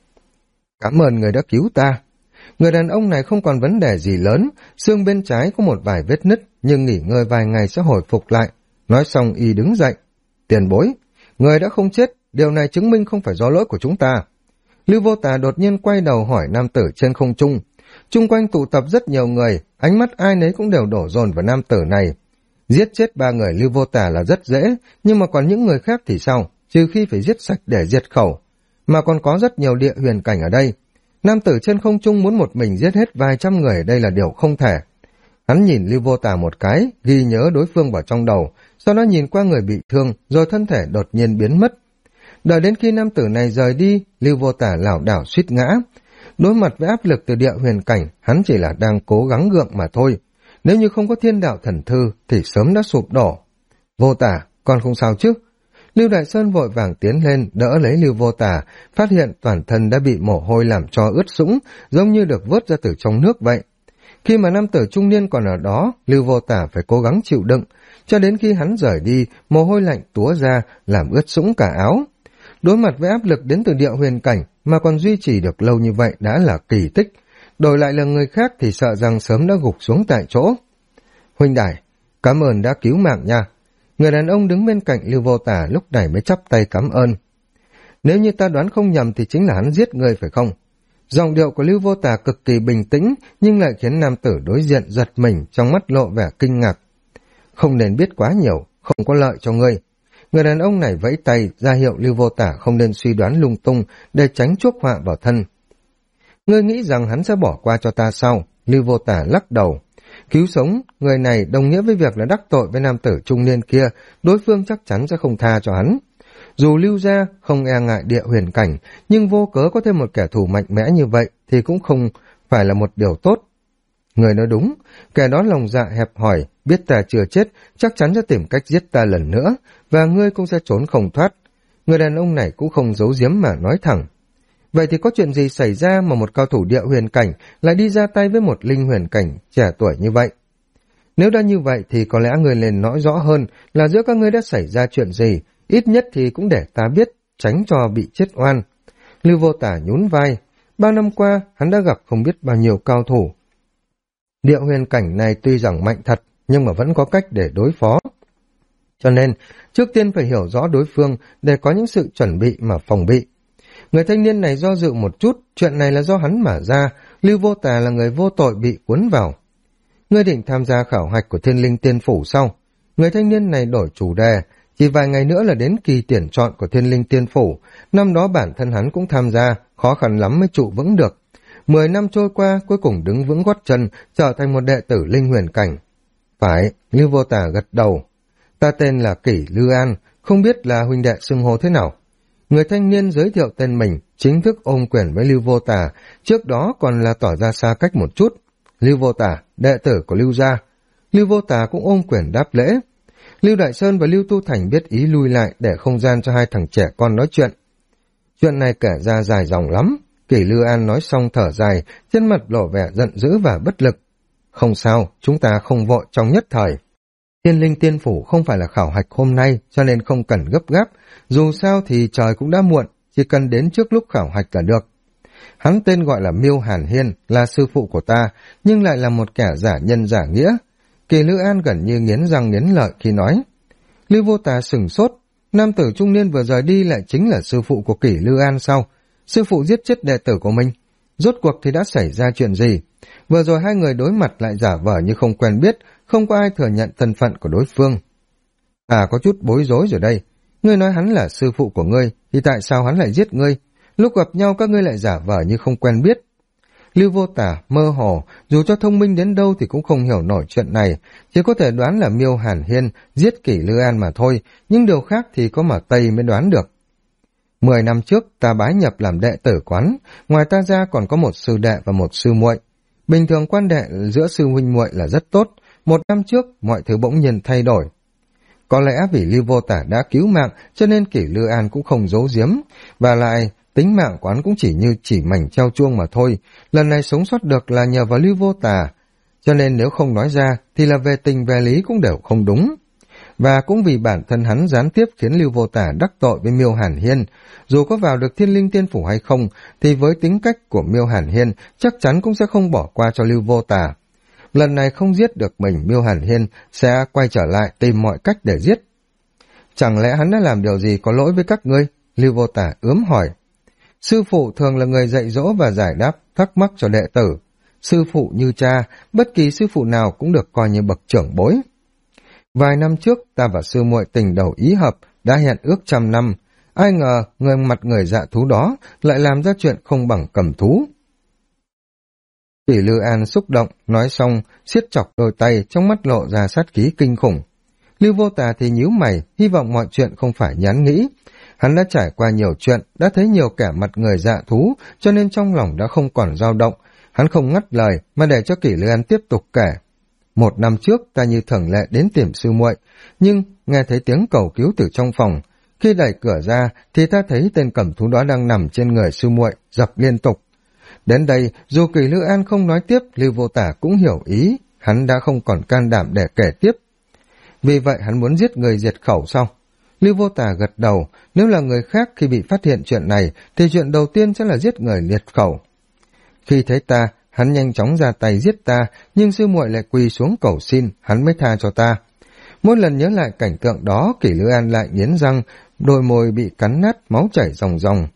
S1: Cảm ơn người đã cứu ta. Người đàn ông này không còn vấn đề gì lớn, xương bên trái có một vài vết nứt, nhưng nghỉ ngơi vài ngày sẽ hồi phục lại. Nói xong y đứng dậy. Tiền bối, người đã không chết, điều này chứng minh không phải do lỗi của chúng ta. Lưu Vô Tà đột nhiên quay đầu hỏi nam tử trên không trung. Chung quanh tụ tập rất nhiều người, ánh mắt ai nấy cũng đều đổ dồn vào nam tử này. Giết chết ba người Lưu Vô Tà là rất dễ, nhưng mà còn những người khác thì sao? Trừ khi phải giết sạch để diệt khẩu. Mà còn có rất nhiều địa huyền cảnh ở đây. Nam tử trên không trung muốn một mình giết hết vài trăm người ở đây là điều không thể. Hắn nhìn Lưu Vô Tà một cái, ghi nhớ đối phương vào trong đầu, sau đó nhìn qua người bị thương, rồi thân thể đột nhiên biến mất. Đợi đến khi nam tử này rời đi, Lưu Vô Tà lảo đảo suýt ngã. Đối mặt với áp lực từ địa huyền cảnh, hắn chỉ là đang cố gắng gượng mà thôi. Nếu như không có thiên đạo thần thư thì sớm đã sụp đổ. Vô Tà, con không sao chứ? Lưu Đại Sơn vội vàng tiến lên đỡ lấy Lưu Vô Tà, phát hiện toàn thân đã bị mồ hôi làm cho ướt sũng, giống như được vớt ra từ trong nước vậy. Khi mà nam tử trung niên còn ở đó, Lưu Vô Tà phải cố gắng chịu đựng, cho đến khi hắn rời đi, mồ hôi lạnh túa ra, làm ướt sũng cả áo. Đối mặt với áp lực đến từ địa huyền cảnh mà còn duy trì được lâu như vậy đã là kỳ tích. Đổi lại là người khác thì sợ rằng sớm đã gục xuống tại chỗ. Huynh đài, cảm ơn đã cứu mạng nha. Người đàn ông đứng bên cạnh Lưu Vô Tà lúc này mới chắp tay cảm ơn. Nếu như ta đoán không nhầm thì chính là hắn giết người phải không? Giọng điệu của Lưu Vô Tà cực kỳ bình tĩnh, nhưng lại khiến nam tử đối diện giật mình, trong mắt lộ vẻ kinh ngạc. Không nên biết quá nhiều, không có lợi cho ngươi. Người đàn ông này vẫy tay, ra hiệu Lưu Vô Tà không nên suy đoán lung tung, để tránh chuốc họa vào thân. Ngươi nghĩ rằng hắn sẽ bỏ qua cho ta sao? Lưu Vô Tà lắc đầu. Cứu sống người này đồng nghĩa với việc là đắc tội với nam tử trung niên kia, đối phương chắc chắn sẽ không tha cho hắn. Dù Lưu gia không e ngại địa huyền cảnh, nhưng vô cớ có thêm một kẻ thù mạnh mẽ như vậy thì cũng không phải là một điều tốt. Người nói đúng, kẻ đó lòng dạ hẹp hòi, biết ta chưa chết, chắc chắn sẽ tìm cách giết ta lần nữa, và ngươi cũng sẽ trốn không thoát. Người đàn ông này cũng không giấu giếm mà nói thẳng. Vậy thì có chuyện gì xảy ra mà một cao thủ địa huyền cảnh lại đi ra tay với một linh huyền cảnh trẻ tuổi như vậy? Nếu đã như vậy thì có lẽ ngươi nên nói rõ hơn là giữa các ngươi đã xảy ra chuyện gì, ít nhất thì cũng để ta biết, tránh cho bị chết oan. Lưu Vô Tà nhún vai, 3 năm qua hắn đã gặp không biết bao nhiêu cao thủ. Địa huyền cảnh này tuy rằng mạnh thật, nhưng mà vẫn có cách để đối phó. Cho nên, trước tiên phải hiểu rõ đối phương để có những sự chuẩn bị mà phòng bị. Người thanh niên này do dự một chút, chuyện này là do hắn mà ra, Lưu Vô Tà là người vô tội bị cuốn vào. Ngươi định tham gia khảo hạch của Thiên Linh Tiên Phủ sau. Người thanh niên này đổi chủ đề, chỉ vài ngày nữa là đến kỳ tuyển chọn của Thiên Linh Tiên Phủ, năm đó bản thân hắn cũng tham gia, khó khăn lắm mới trụ vững được. 10 năm trôi qua, cuối cùng đứng vững gót chân, trở thành một đệ tử linh huyền cảnh. Phải, Lưu Vô Tà gật đầu. Ta tên là Kỷ Lư An, không biết là huynh đệ xưng hô thế nào. Người thanh niên giới thiệu tên mình, chính thức ôm quyền với Lưu Vô Tà, trước đó còn là tỏ ra xa cách một chút. Lưu Vô Tà, đệ tử của Lưu gia. Lưu Vô Tà cũng ôm quyền đáp lễ. Lưu Đại Sơn và Lưu Tu Thành biết ý lui lại để không gian cho hai thằng trẻ con nói chuyện. Chuyện này kể ra dài dòng lắm. Kỷ Lư An nói xong thở dài, trên mặt lộ vẻ giận dữ và bất lực. Không sao, chúng ta không vội trong nhất thời. Thiên Linh Tiên Phủ không phải là khảo hạch hôm nay, cho nên không cần gấp gáp. Dù sao thì trời cũng đã muộn, chỉ cần đến trước lúc khảo hạch là được. Hắn tên gọi là Miêu Hàn Hiên, là sư phụ của ta, nhưng lại là một kẻ giả nhân giả nghĩa. Kỳ Lư An gần như nghiến răng nghiến lợi khi nói. Lưu Vô Tà sửng sốt, nam tử trung niên vừa rời đi lại chính là sư phụ của Kỷ Lư An sao? Sư phụ giết chết đệ tử của mình. Rốt cuộc thì đã xảy ra chuyện gì? Vừa rồi hai người đối mặt lại giả vờ như không quen biết, không có ai thừa nhận thân phận của đối phương. Có chút bối rối rồi đây. Ngươi nói hắn là sư phụ của ngươi, thì tại sao hắn lại giết ngươi? Lúc gặp nhau các ngươi lại giả vờ như không quen biết. Lưu Vô Tà mơ hồ, dù cho thông minh đến đâu thì cũng không hiểu nổi chuyện này, chỉ có thể đoán là Miêu Hàn Hiên giết Kỷ Lư An mà thôi, nhưng điều khác thì có mở Tây mới đoán được. 10 năm trước ta bái nhập làm đệ tử quán, ngoài ta ra còn có một sư đệ và một sư muội. Bình thường quan hệ giữa sư huynh muội là rất tốt, 1 năm trước mọi thứ bỗng nhiên thay đổi. Có lẽ vì Lưu Vô Tà đã cứu mạng cho nên Kỷ Lư An cũng không giấu giếm, và lại tính mạng quán cũng chỉ như chỉ mảnh treo chuông mà thôi, lần này sống sót được là nhờ vào Lưu Vô Tà, cho nên nếu không nói ra thì là về tình về lý cũng đều không đúng. Và cũng vì bản thân hắn gián tiếp khiến Lưu Vô Tà đắc tội với Miêu Hàn Hiên, dù có vào được Thiên Linh Tiên Phủ hay không, thì với tính cách của Miêu Hàn Hiên chắc chắn cũng sẽ không bỏ qua cho Lưu Vô Tà. Lần này không giết được mình, Miêu Hàn Hiên sẽ quay trở lại tìm mọi cách để giết. Chẳng lẽ hắn đã làm điều gì có lỗi với các ngươi? Lưu Vô Tà ướm hỏi. Sư phụ thường là người dạy dỗ và giải đáp thắc mắc cho đệ tử. Sư phụ như cha, bất kỳ sư phụ nào cũng được coi như bậc trưởng bối. Vài năm trước, ta và sư muội tình đầu ý hợp, đã hẹn ước 100 năm. Ai ngờ, người dạ thú đó lại làm ra chuyện không bằng cầm thú. Kỷ Lư An xúc động, nói xong, siết chọc đôi tay, trong mắt lộ ra sát khí kinh khủng. Lưu Vô Tà thì nhíu mày, hy vọng mọi chuyện không phải nhán nghĩ. Hắn đã trải qua nhiều chuyện, đã thấy nhiều kẻ mặt người dạ thú, cho nên trong lòng đã không còn dao động. Hắn không ngắt lời, mà để cho Kỷ Lư An tiếp tục kể. 1 năm trước, ta như thường lệ đến tìm sư muội, nhưng nghe thấy tiếng cầu cứu từ trong phòng. Khi đẩy cửa ra, thì ta thấy tên cầm thú đó đang nằm trên người sư muội, dập liên tục. Đến đây, dù Kỷ Lư An không nói tiếp, Lưu Vô Tà cũng hiểu ý, hắn đã không còn can đảm để kể tiếp. Vì vậy hắn muốn giết người diệt khẩu sao? Lưu Vô Tà gật đầu, nếu là người khác khi bị phát hiện chuyện này, thì chuyện đầu tiên sẽ là giết người diệt khẩu. Khi thấy ta, hắn nhanh chóng ra tay giết ta, nhưng sư muội lại quỳ xuống cầu xin, hắn mới tha cho ta. Mỗi lần nhớ lại cảnh tượng đó, Kỷ Lư An lại nghiến răng, đôi môi bị cắn nát, máu chảy ròng ròng.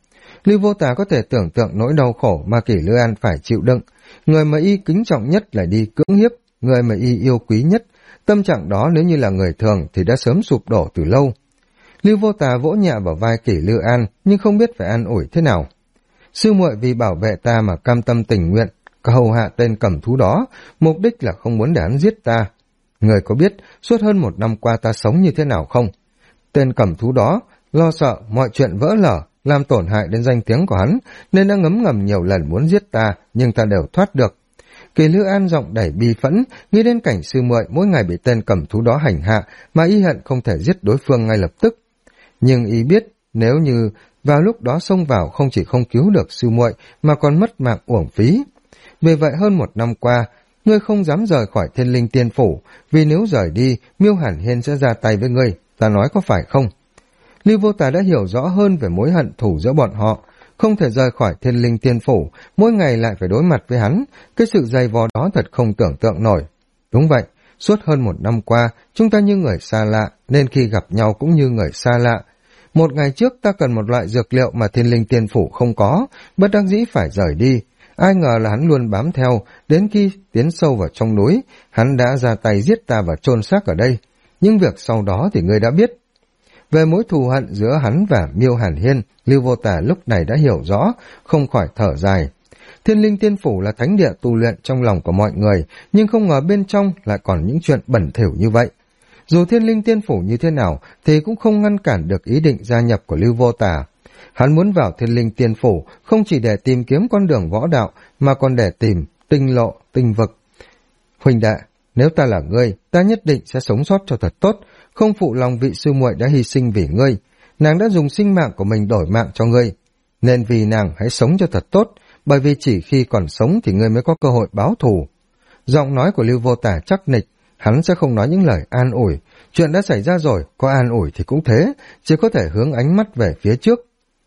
S1: Lưu Vô Tà có thể tưởng tượng nỗi đau khổ mà Kỷ Lư An phải chịu đựng. Người mà y kính trọng nhất lại đi cưỡng hiếp, người mà y yêu quý nhất. Tâm trạng đó nếu như là người thường thì đã sớm sụp đổ từ lâu. Lưu Vô Tà vỗ nhẹ vào vai Kỷ Lư An, nhưng không biết phải an ủi thế nào. Sư muội vì bảo vệ ta mà cam tâm tình nguyện, hầu hạ tên cầm thú đó, mục đích là không muốn để hắn giết ta. Người có biết suốt hơn 1 năm qua ta sống như thế nào không? Tên cầm thú đó lo sợ mọi chuyện vỡ lở, làm tổn hại đến danh tiếng của hắn, nên đã ngấm ngầm nhiều lần muốn giết ta, nhưng ta đều thoát được. Kỳ Lư An giọng đầy bi phẫn, nghĩ đến cảnh sư muội mỗi ngày bị tên cầm thú đó hành hạ, mà y hận không thể giết đối phương ngay lập tức. Nhưng y biết, nếu như vào lúc đó xông vào không chỉ không cứu được sư muội mà còn mất mạng uổng phí. Vì vậy hơn 1 năm qua, ngươi không dám rời khỏi Thiên Linh Tiên Phủ, vì nếu rời đi, Miêu Hàn Hiên sẽ ra tay với ngươi, ta nói có phải không? Lưu Vô Tà đã hiểu rõ hơn về mối hận thù giữa bọn họ, không thể rời khỏi Thiên Linh Tiên Phủ, mỗi ngày lại phải đối mặt với hắn, cái sự dày vò đó thật không tưởng tượng nổi. Đúng vậy, suốt hơn 1 năm qua, chúng ta như người xa lạ, nên khi gặp nhau cũng như người xa lạ. Một ngày trước ta cần một loại dược liệu mà Thiên Linh Tiên Phủ không có, bất đắc dĩ phải rời đi. Ai ngờ là hắn luôn bám theo, đến khi tiến sâu vào trong núi, hắn đã ra tay giết ta và chôn xác ở đây. Nhưng việc sau đó thì ngươi đã biết. Về mối thù hận giữa hắn và Miêu Hàn Hiên, Lưu Vô Tà lúc này đã hiểu rõ, không khỏi thở dài. Thiên Linh Tiên Phủ là thánh địa tu luyện trong lòng của mọi người, nhưng không ngờ bên trong lại còn những chuyện bẩn thỉu như vậy. Dù Thiên Linh Tiên Phủ như thế nào, thì cũng không ngăn cản được ý định gia nhập của Lưu Vô Tà. Hắn muốn vào Thiên Linh Tiên Phủ không chỉ để tìm kiếm con đường võ đạo, mà còn để tìm tinh lộ, tinh vực. Huynh đệ, nếu ta là ngươi, ta nhất định sẽ sống sót cho thật tốt, không phụ lòng vị sư muội đã hy sinh vì ngươi. Nàng đã dùng sinh mạng của mình đổi mạng cho ngươi, nên vì nàng hãy sống cho thật tốt, bởi vì chỉ khi còn sống thì ngươi mới có cơ hội báo thù. Giọng nói của Lưu Vô Tà chắc nịch, hắn sẽ không nói những lời an ủi. Chuyện đã xảy ra rồi, có an ủi thì cũng thế, chỉ có thể hướng ánh mắt về phía trước.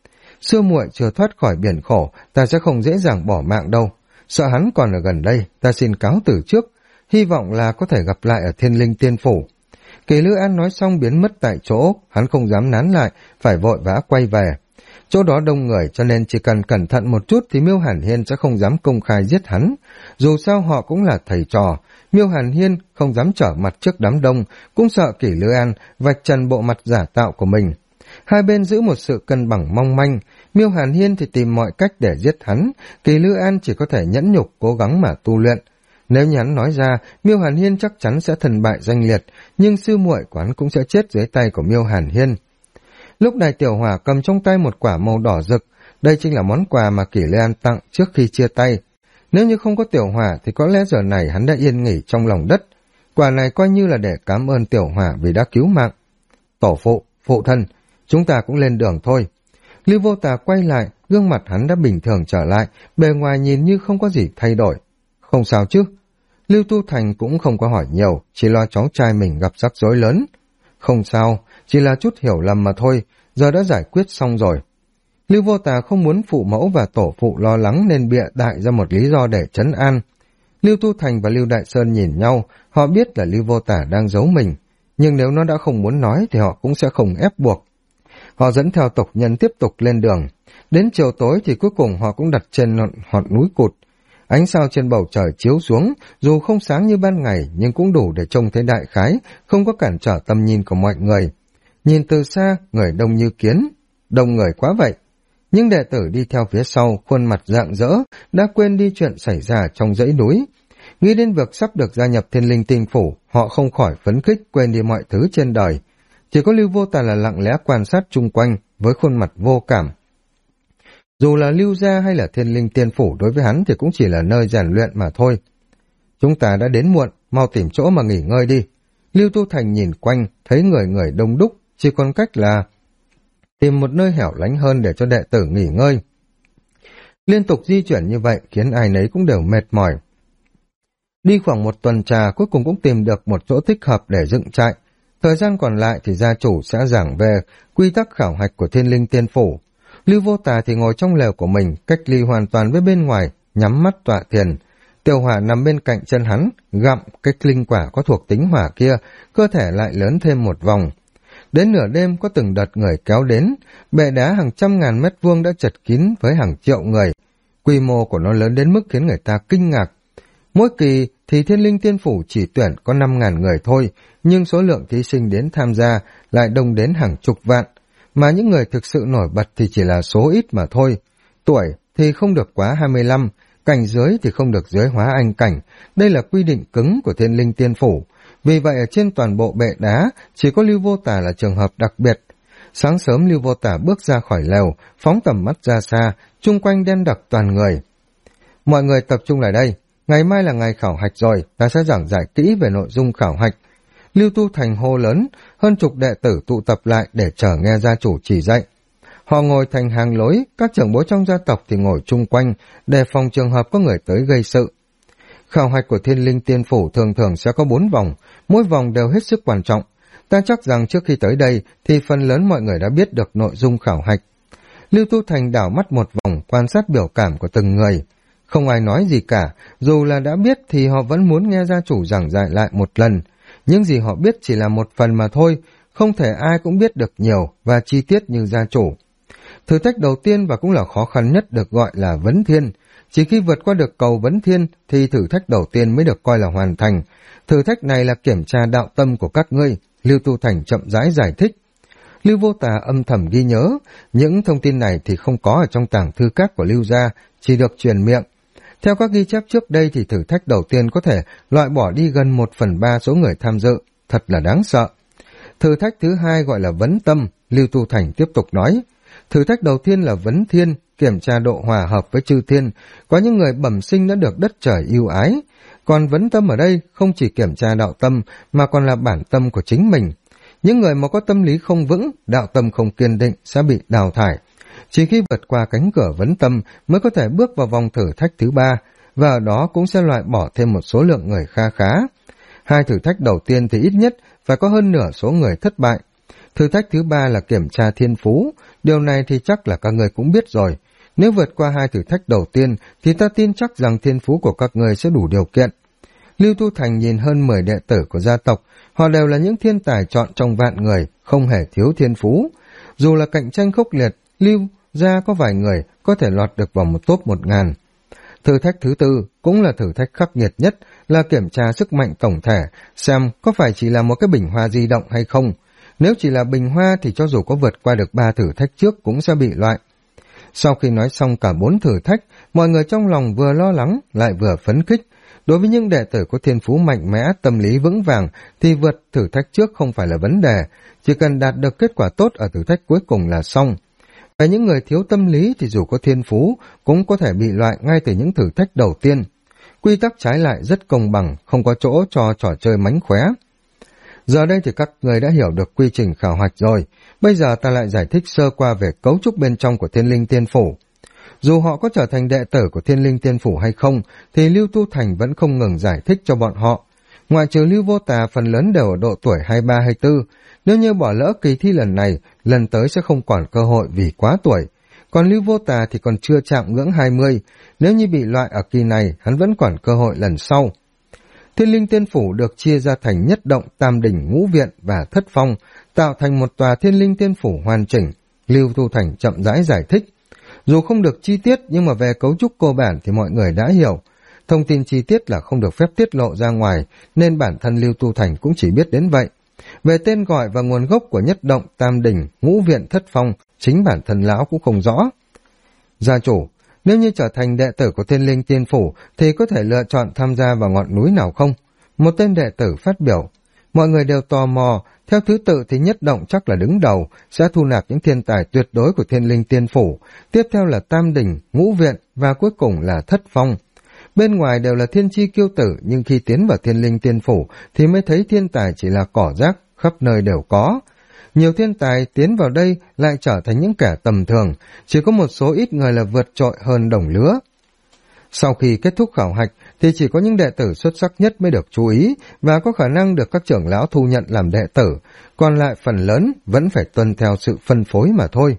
S1: Sư muội chưa thoát khỏi biển khổ, ta sẽ không dễ dàng bỏ mạng đâu. Sợ hắn còn ở gần đây, ta xin cáo từ trước, hy vọng là có thể gặp lại ở Thiên Linh Tiên Phủ. Kỳ Lư An nói xong biến mất tại chỗ, hắn không dám nán lại, phải vội vã quay về. Chỗ đó đông người cho nên chỉ cần cẩn thận một chút thì Miêu Hàn Hiên sẽ không dám công khai giết hắn. Dù sao họ cũng là thầy trò, Miêu Hàn Hiên không dám trở mặt trước đám đông, cũng sợ Kỷ Lư An vạch trần bộ mặt giả tạo của mình. Hai bên giữ một sự cân bằng mong manh, Miêu Hàn Hiên thì tìm mọi cách để giết hắn, Kỷ Lư An chỉ có thể nhẫn nhục cố gắng mà tu luyện. Nếu như hắn nói ra, Miêu Hàn Hiên chắc chắn sẽ thần bại danh liệt, nhưng sư muội của hắn cũng sẽ chết dưới tay của Miêu Hàn Hiên. Lúc này Tiểu Hỏa cầm trong tay một quả màu đỏ rực, đây chính là món quà mà Kỷ Lư An tặng trước khi chia tay. Nếu như không có Tiểu Hỏa thì có lẽ giờ này hắn đã yên nghỉ trong lòng đất. Quả này coi như là để cảm ơn Tiểu Hỏa vì đã cứu mạng. Tổ phụ, phụ thân, chúng ta cũng lên đường thôi. Lưu Vô Tà quay lại, gương mặt hắn đã bình thường trở lại, bề ngoài nhìn như không có gì thay đổi. Không sao chứ? Lưu Tu Thành cũng không có hỏi nhiều, chỉ lo cháu trai mình gặp rắc rối lớn. Không sao, chỉ là chút hiểu lầm mà thôi, giờ đã giải quyết xong rồi. Lưu Vô Tà không muốn phụ mẫu và tổ phụ lo lắng nên bịa đại ra một lý do để trấn an. Lưu Tu Thành và Lưu Đại Sơn nhìn nhau, họ biết là Lưu Vô Tà đang giấu mình, nhưng nếu nó đã không muốn nói thì họ cũng sẽ không ép buộc. Họ dẫn theo tộc nhân tiếp tục lên đường. Đến chiều tối thì cuối cùng họ cũng đặt trên hòn núi cụt. Ánh sao trên bầu trời chiếu xuống, dù không sáng như ban ngày nhưng cũng đủ để trông thấy đại khái, không có cản trở tầm nhìn của mọi người. Nhìn từ xa, người đông như kiến, đông người quá vậy. Nhưng đệ tử đi theo phía sau, khuôn mặt rạng rỡ, đã quên đi chuyện xảy ra trong dãy núi. Nghĩ đến việc sắp được gia nhập Thiên Linh Tiên Phủ, họ không khỏi phấn khích quên đi mọi thứ trên đời. Chỉ có Lưu Vô Tà là lặng lẽ quan sát chung quanh, với khuôn mặt vô cảm. Dù là Lưu gia hay là Thiên Linh Tiên Phủ đối với hắn thì cũng chỉ là nơi rèn luyện mà thôi. Chúng ta đã đến muộn, mau tìm chỗ mà nghỉ ngơi đi. Lưu Tu Thành nhìn quanh, thấy người đông đúc, chỉ còn cách là tìm một nơi hẻo lánh hơn để cho đệ tử nghỉ ngơi. Liên tục di chuyển như vậy khiến ai nấy cũng đều mệt mỏi. Đi khoảng 1 tuần trà cuối cùng cũng tìm được một chỗ thích hợp để dựng trại. Thời gian còn lại thì gia chủ sẽ giảng về quy tắc khảo hạch của Thiên Linh Tiên Phủ. Lưu Vô Tà thì ngồi trong lều của mình, cách ly hoàn toàn với bên ngoài, nhắm mắt tọa thiền. Tiểu Hỏa nằm bên cạnh chân hắn, gặm cái linh quả có thuộc tính hỏa kia, cơ thể lại lớn thêm một vòng. Đến nửa đêm có từng đợt người kéo đến, bệ đá hàng trăm ngàn mét vuông đã chật kín với hàng triệu người. Quy mô của nó lớn đến mức khiến người ta kinh ngạc. Mỗi kỳ thì Thiên Linh Tiên Phủ chỉ tuyển có 5.000 người thôi, nhưng số lượng thí sinh đến tham gia lại đông đến hàng chục vạn, mà những người thực sự nổi bật thì chỉ là số ít mà thôi. Tuổi thì không được quá 25, cảnh giới thì không được dưới hóa anh cảnh, đây là quy định cứng của Thiên Linh Tiên Phủ. Vì vậy ở trên toàn bộ bệ đá chỉ có Lưu Vô Tà là trường hợp đặc biệt. Sáng sớm Lưu Vô Tà bước ra khỏi lều, phóng tầm mắt ra xa, chung quanh đen đặc toàn người. Mọi người tập trung lại đây, ngày mai là ngày khảo hạch rồi, ta sẽ giảng giải kỹ về nội dung khảo hạch. Lưu Tu Thành hô lớn, hơn chục đệ tử tụ tập lại để chờ nghe gia chủ chỉ dạy. Họ ngồi thành hàng lối, các trưởng bối trong gia tộc thì ngồi chung quanh, đề phòng trường hợp có người tới gây sự. Khảo hạch của Thiên Linh Tiên Phủ thường thường sẽ có 4 vòng, mỗi vòng đều hết sức quan trọng. Ta chắc rằng trước khi tới đây thì phần lớn mọi người đã biết được nội dung khảo hạch. Lưu Tu Thành đảo mắt một vòng quan sát biểu cảm của từng người. Không ai nói gì cả, dù là đã biết thì họ vẫn muốn nghe gia chủ giảng giải lại một lần. Những gì họ biết chỉ là một phần mà thôi, không thể ai cũng biết được nhiều và chi tiết như gia chủ. Thử thách đầu tiên và cũng là khó khăn nhất được gọi là vấn thiên. Chỉ khi vượt qua được cầu vấn thiên thì thử thách đầu tiên mới được coi là hoàn thành. Thử thách này là kiểm tra đạo tâm của các ngươi, Lưu Tu Thành chậm rãi giải thích. Lưu Vô Tà âm thầm ghi nhớ, những thông tin này thì không có ở trong tàng thư các của Lưu gia, chỉ được truyền miệng. Theo các ghi chép trước đây thì thử thách đầu tiên có thể loại bỏ đi gần 1/3 số người tham dự, thật là đáng sợ. Thử thách thứ hai gọi là vấn tâm, Lưu Tu Thành tiếp tục nói. Thử thách đầu tiên là vấn thiên, kiểm tra độ hòa hợp với chư thiên, có những người bẩm sinh đã được đất trời ưu ái. Còn vấn tâm ở đây không chỉ kiểm tra đạo tâm mà còn là bản tâm của chính mình. Những người mà có tâm lý không vững, đạo tâm không kiên định sẽ bị đào thải. Chỉ khi vượt qua cánh cửa vấn tâm mới có thể bước vào vòng thử thách thứ 3, và ở đó cũng sẽ loại bỏ thêm một số lượng người kha khá. 2 thử thách đầu tiên thì ít nhất phải có hơn nửa số người thất bại. Thử thách thứ 3 là kiểm tra thiên phú, điều này thì chắc là các người cũng biết rồi. Nếu vượt qua 2 thử thách đầu tiên thì ta tin chắc rằng thiên phú của các người sẽ đủ điều kiện. Lưu Tu Thành nhìn hơn 10 đệ tử của gia tộc, họ đều là những thiên tài chọn trong vạn người, không hề thiếu thiên phú. Dù là cạnh tranh khốc liệt, Lưu gia có vài người có thể lọt được vào một top 1000. Thử thách thứ 4 cũng là thử thách khắc nghiệt nhất, là kiểm tra sức mạnh tổng thể, xem có phải chỉ là một cái bình hoa di động hay không. Nếu chỉ là bình hoa thì cho dù có vượt qua được 3 thử thách trước cũng sẽ bị loại. Sau khi nói xong cả 4 thử thách, mọi người trong lòng vừa lo lắng lại vừa phấn khích. Đối với những đệ tử có thiên phú mạnh mẽ, tâm lý vững vàng thì vượt thử thách trước không phải là vấn đề, chỉ cần đạt được kết quả tốt ở thử thách cuối cùng là xong. Về những người thiếu tâm lý thì dù có thiên phú cũng có thể bị loại ngay từ những thử thách đầu tiên. Quy tắc trái lại rất công bằng, không có chỗ cho trò chơi mánh khóe. Giờ đây thì các người đã hiểu được quy trình khảo hạch rồi, bây giờ ta lại giải thích sơ qua về cấu trúc bên trong của Thiên Linh Tiên Phủ. Dù họ có trở thành đệ tử của Thiên Linh Tiên Phủ hay không, thì Lưu Tu Thành vẫn không ngừng giải thích cho bọn họ. Ngoại trừ Lưu Vô Tà phần lớn đều ở độ tuổi 23-24, nếu như bỏ lỡ kỳ thi lần này, lần tới sẽ không còn cơ hội vì quá tuổi. Còn Lưu Vô Tà thì còn chưa chạm ngưỡng 20, nếu như bị loại ở kỳ này, hắn vẫn còn cơ hội lần sau. Thiên Linh Tiên Phủ được chia ra thành nhất động, tam đỉnh, ngũ viện và thất phong, tạo thành một tòa Thiên Linh Tiên Phủ hoàn chỉnh. Lưu Tu Thành chậm rãi giải thích. Dù không được chi tiết nhưng mà về cấu trúc cơ bản thì mọi người đã hiểu. Thông tin chi tiết là không được phép tiết lộ ra ngoài, nên bản thân Lưu Tu Thành cũng chỉ biết đến vậy. Về tên gọi và nguồn gốc của nhất động, tam đỉnh, ngũ viện, thất phong, chính bản thân lão cũng không rõ. Gia chủ, nếu như trở thành đệ tử của Thiên Linh Tiên Phủ thì có thể lựa chọn tham gia vào ngọn núi nào không? Một tên đệ tử phát biểu. Mọi người đều tò mò, theo thứ tự thì nhất động chắc là đứng đầu, sẽ thu nạp những thiên tài tuyệt đối của Thiên Linh Tiên Phủ, tiếp theo là tam đỉnh, ngũ viện và cuối cùng là thất phong. Bên ngoài đều là thiên chi kiêu tử, nhưng khi tiến vào Thiên Linh Tiên Phủ thì mới thấy thiên tài chỉ là cỏ rác, khắp nơi đều có. Nhiều thiên tài tiến vào đây lại trở thành những kẻ tầm thường, chỉ có một số ít người là vượt trội hơn đồng lứa. Sau khi kết thúc khảo hạch thì chỉ có những đệ tử xuất sắc nhất mới được chú ý và có khả năng được các trưởng lão thu nhận làm đệ tử, còn lại phần lớn vẫn phải tuân theo sự phân phối mà thôi.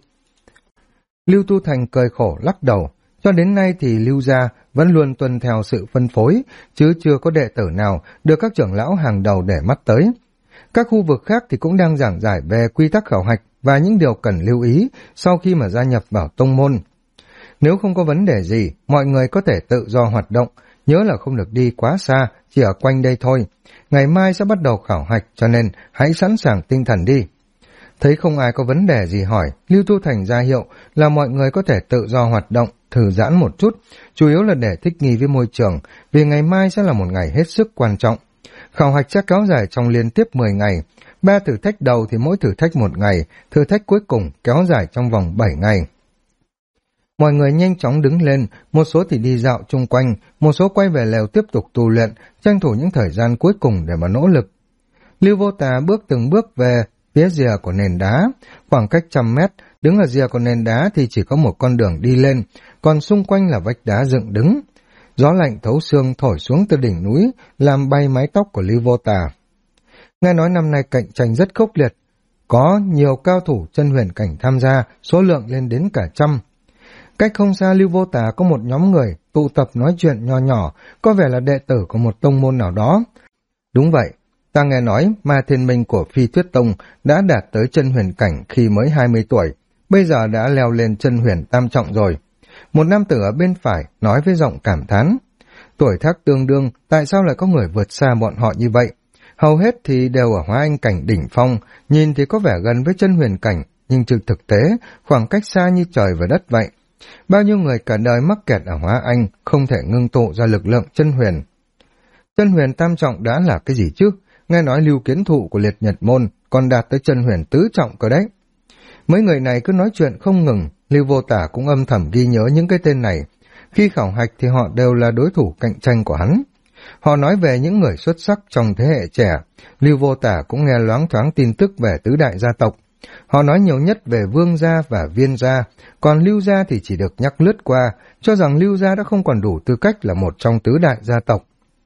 S1: Lưu Tu Thành cười khổ lắc đầu, cho đến nay thì Lưu gia vẫn luôn tuân theo sự phân phối, chứ chưa có đệ tử nào được các trưởng lão hàng đầu để mắt tới. Các khu vực khác thì cũng đang giảng giải về quy tắc khảo hạch và những điều cần lưu ý sau khi mà gia nhập vào tông môn. Nếu không có vấn đề gì, mọi người có thể tự do hoạt động, nhớ là không được đi quá xa, chỉ ở quanh đây thôi. Ngày mai sẽ bắt đầu khảo hạch, cho nên hãy sẵn sàng tinh thần đi. Thấy không ai có vấn đề gì hỏi, Lưu Tu Thành ra hiệu là mọi người có thể tự do hoạt động, thư giãn một chút, chủ yếu là để thích nghi với môi trường, vì ngày mai sẽ là một ngày hết sức quan trọng. Khảo hạch sẽ kéo dài trong liên tiếp 10 ngày, 3 thử thách đầu thì mỗi thử thách 1 ngày, thử thách cuối cùng kéo dài trong vòng 7 ngày. Mọi người nhanh chóng đứng lên, một số thì đi dạo chung quanh, một số quay về lều tiếp tục tu luyện, tranh thủ những thời gian cuối cùng để mà nỗ lực. Lưu Vô Tà bước từng bước về phía rìa của nền đá, khoảng cách 100 mét, đứng ở rìa của nền đá thì chỉ có một con đường đi lên, còn xung quanh là vách đá dựng đứng. Gió lạnh thấu xương thổi xuống từ đỉnh núi, làm bay mái tóc của Lưu Vô Tà. Nghe nói năm nay cạnh tranh rất khốc liệt, có nhiều cao thủ chân huyền cảnh tham gia, số lượng lên đến cả 100. Cách không xa Lưu Vô Tà có một nhóm người tụ tập nói chuyện nho nhỏ, có vẻ là đệ tử của một tông môn nào đó. Đúng vậy, ta nghe nói Ma Thiên Minh của Phi Tuyết Tông đã đạt tới chân huyền cảnh khi mới 20 tuổi, bây giờ đã leo lên chân huyền tam trọng rồi. Một nam tử ở bên phải nói với giọng cảm thán. Tuổi tác tương đương, tại sao lại có người vượt xa bọn họ như vậy? Hầu hết thì đều ở Hóa Anh cảnh đỉnh phong, nhìn thì có vẻ gần với chân huyền cảnh, nhưng trên thực tế, khoảng cách xa như trời và đất vậy. Bao nhiêu người cả đời mắc kẹt ở Hóa Anh, không thể ngưng tụ ra lực lượng chân huyền. Chân huyền tam trọng đã là cái gì chứ? Nghe nói Lưu Kiến Thụ của Liệt Nhật Môn còn đạt tới chân huyền tứ trọng cơ đấy. Mấy người này cứ nói chuyện không ngừng, Lưu Vô Tả cũng âm thầm ghi nhớ những cái tên này. Khi khảo hạch thì họ đều là đối thủ cạnh tranh của hắn. Họ nói về những người xuất sắc trong thế hệ trẻ, Lưu Vô Tả cũng nghe loáng thoáng tin tức về tứ đại gia tộc. Họ nói nhiều nhất về Vương gia và Viên gia, còn Lưu gia thì chỉ được nhắc lướt qua, cho rằng Lưu gia đã không còn đủ tư cách là một trong tứ đại gia tộc.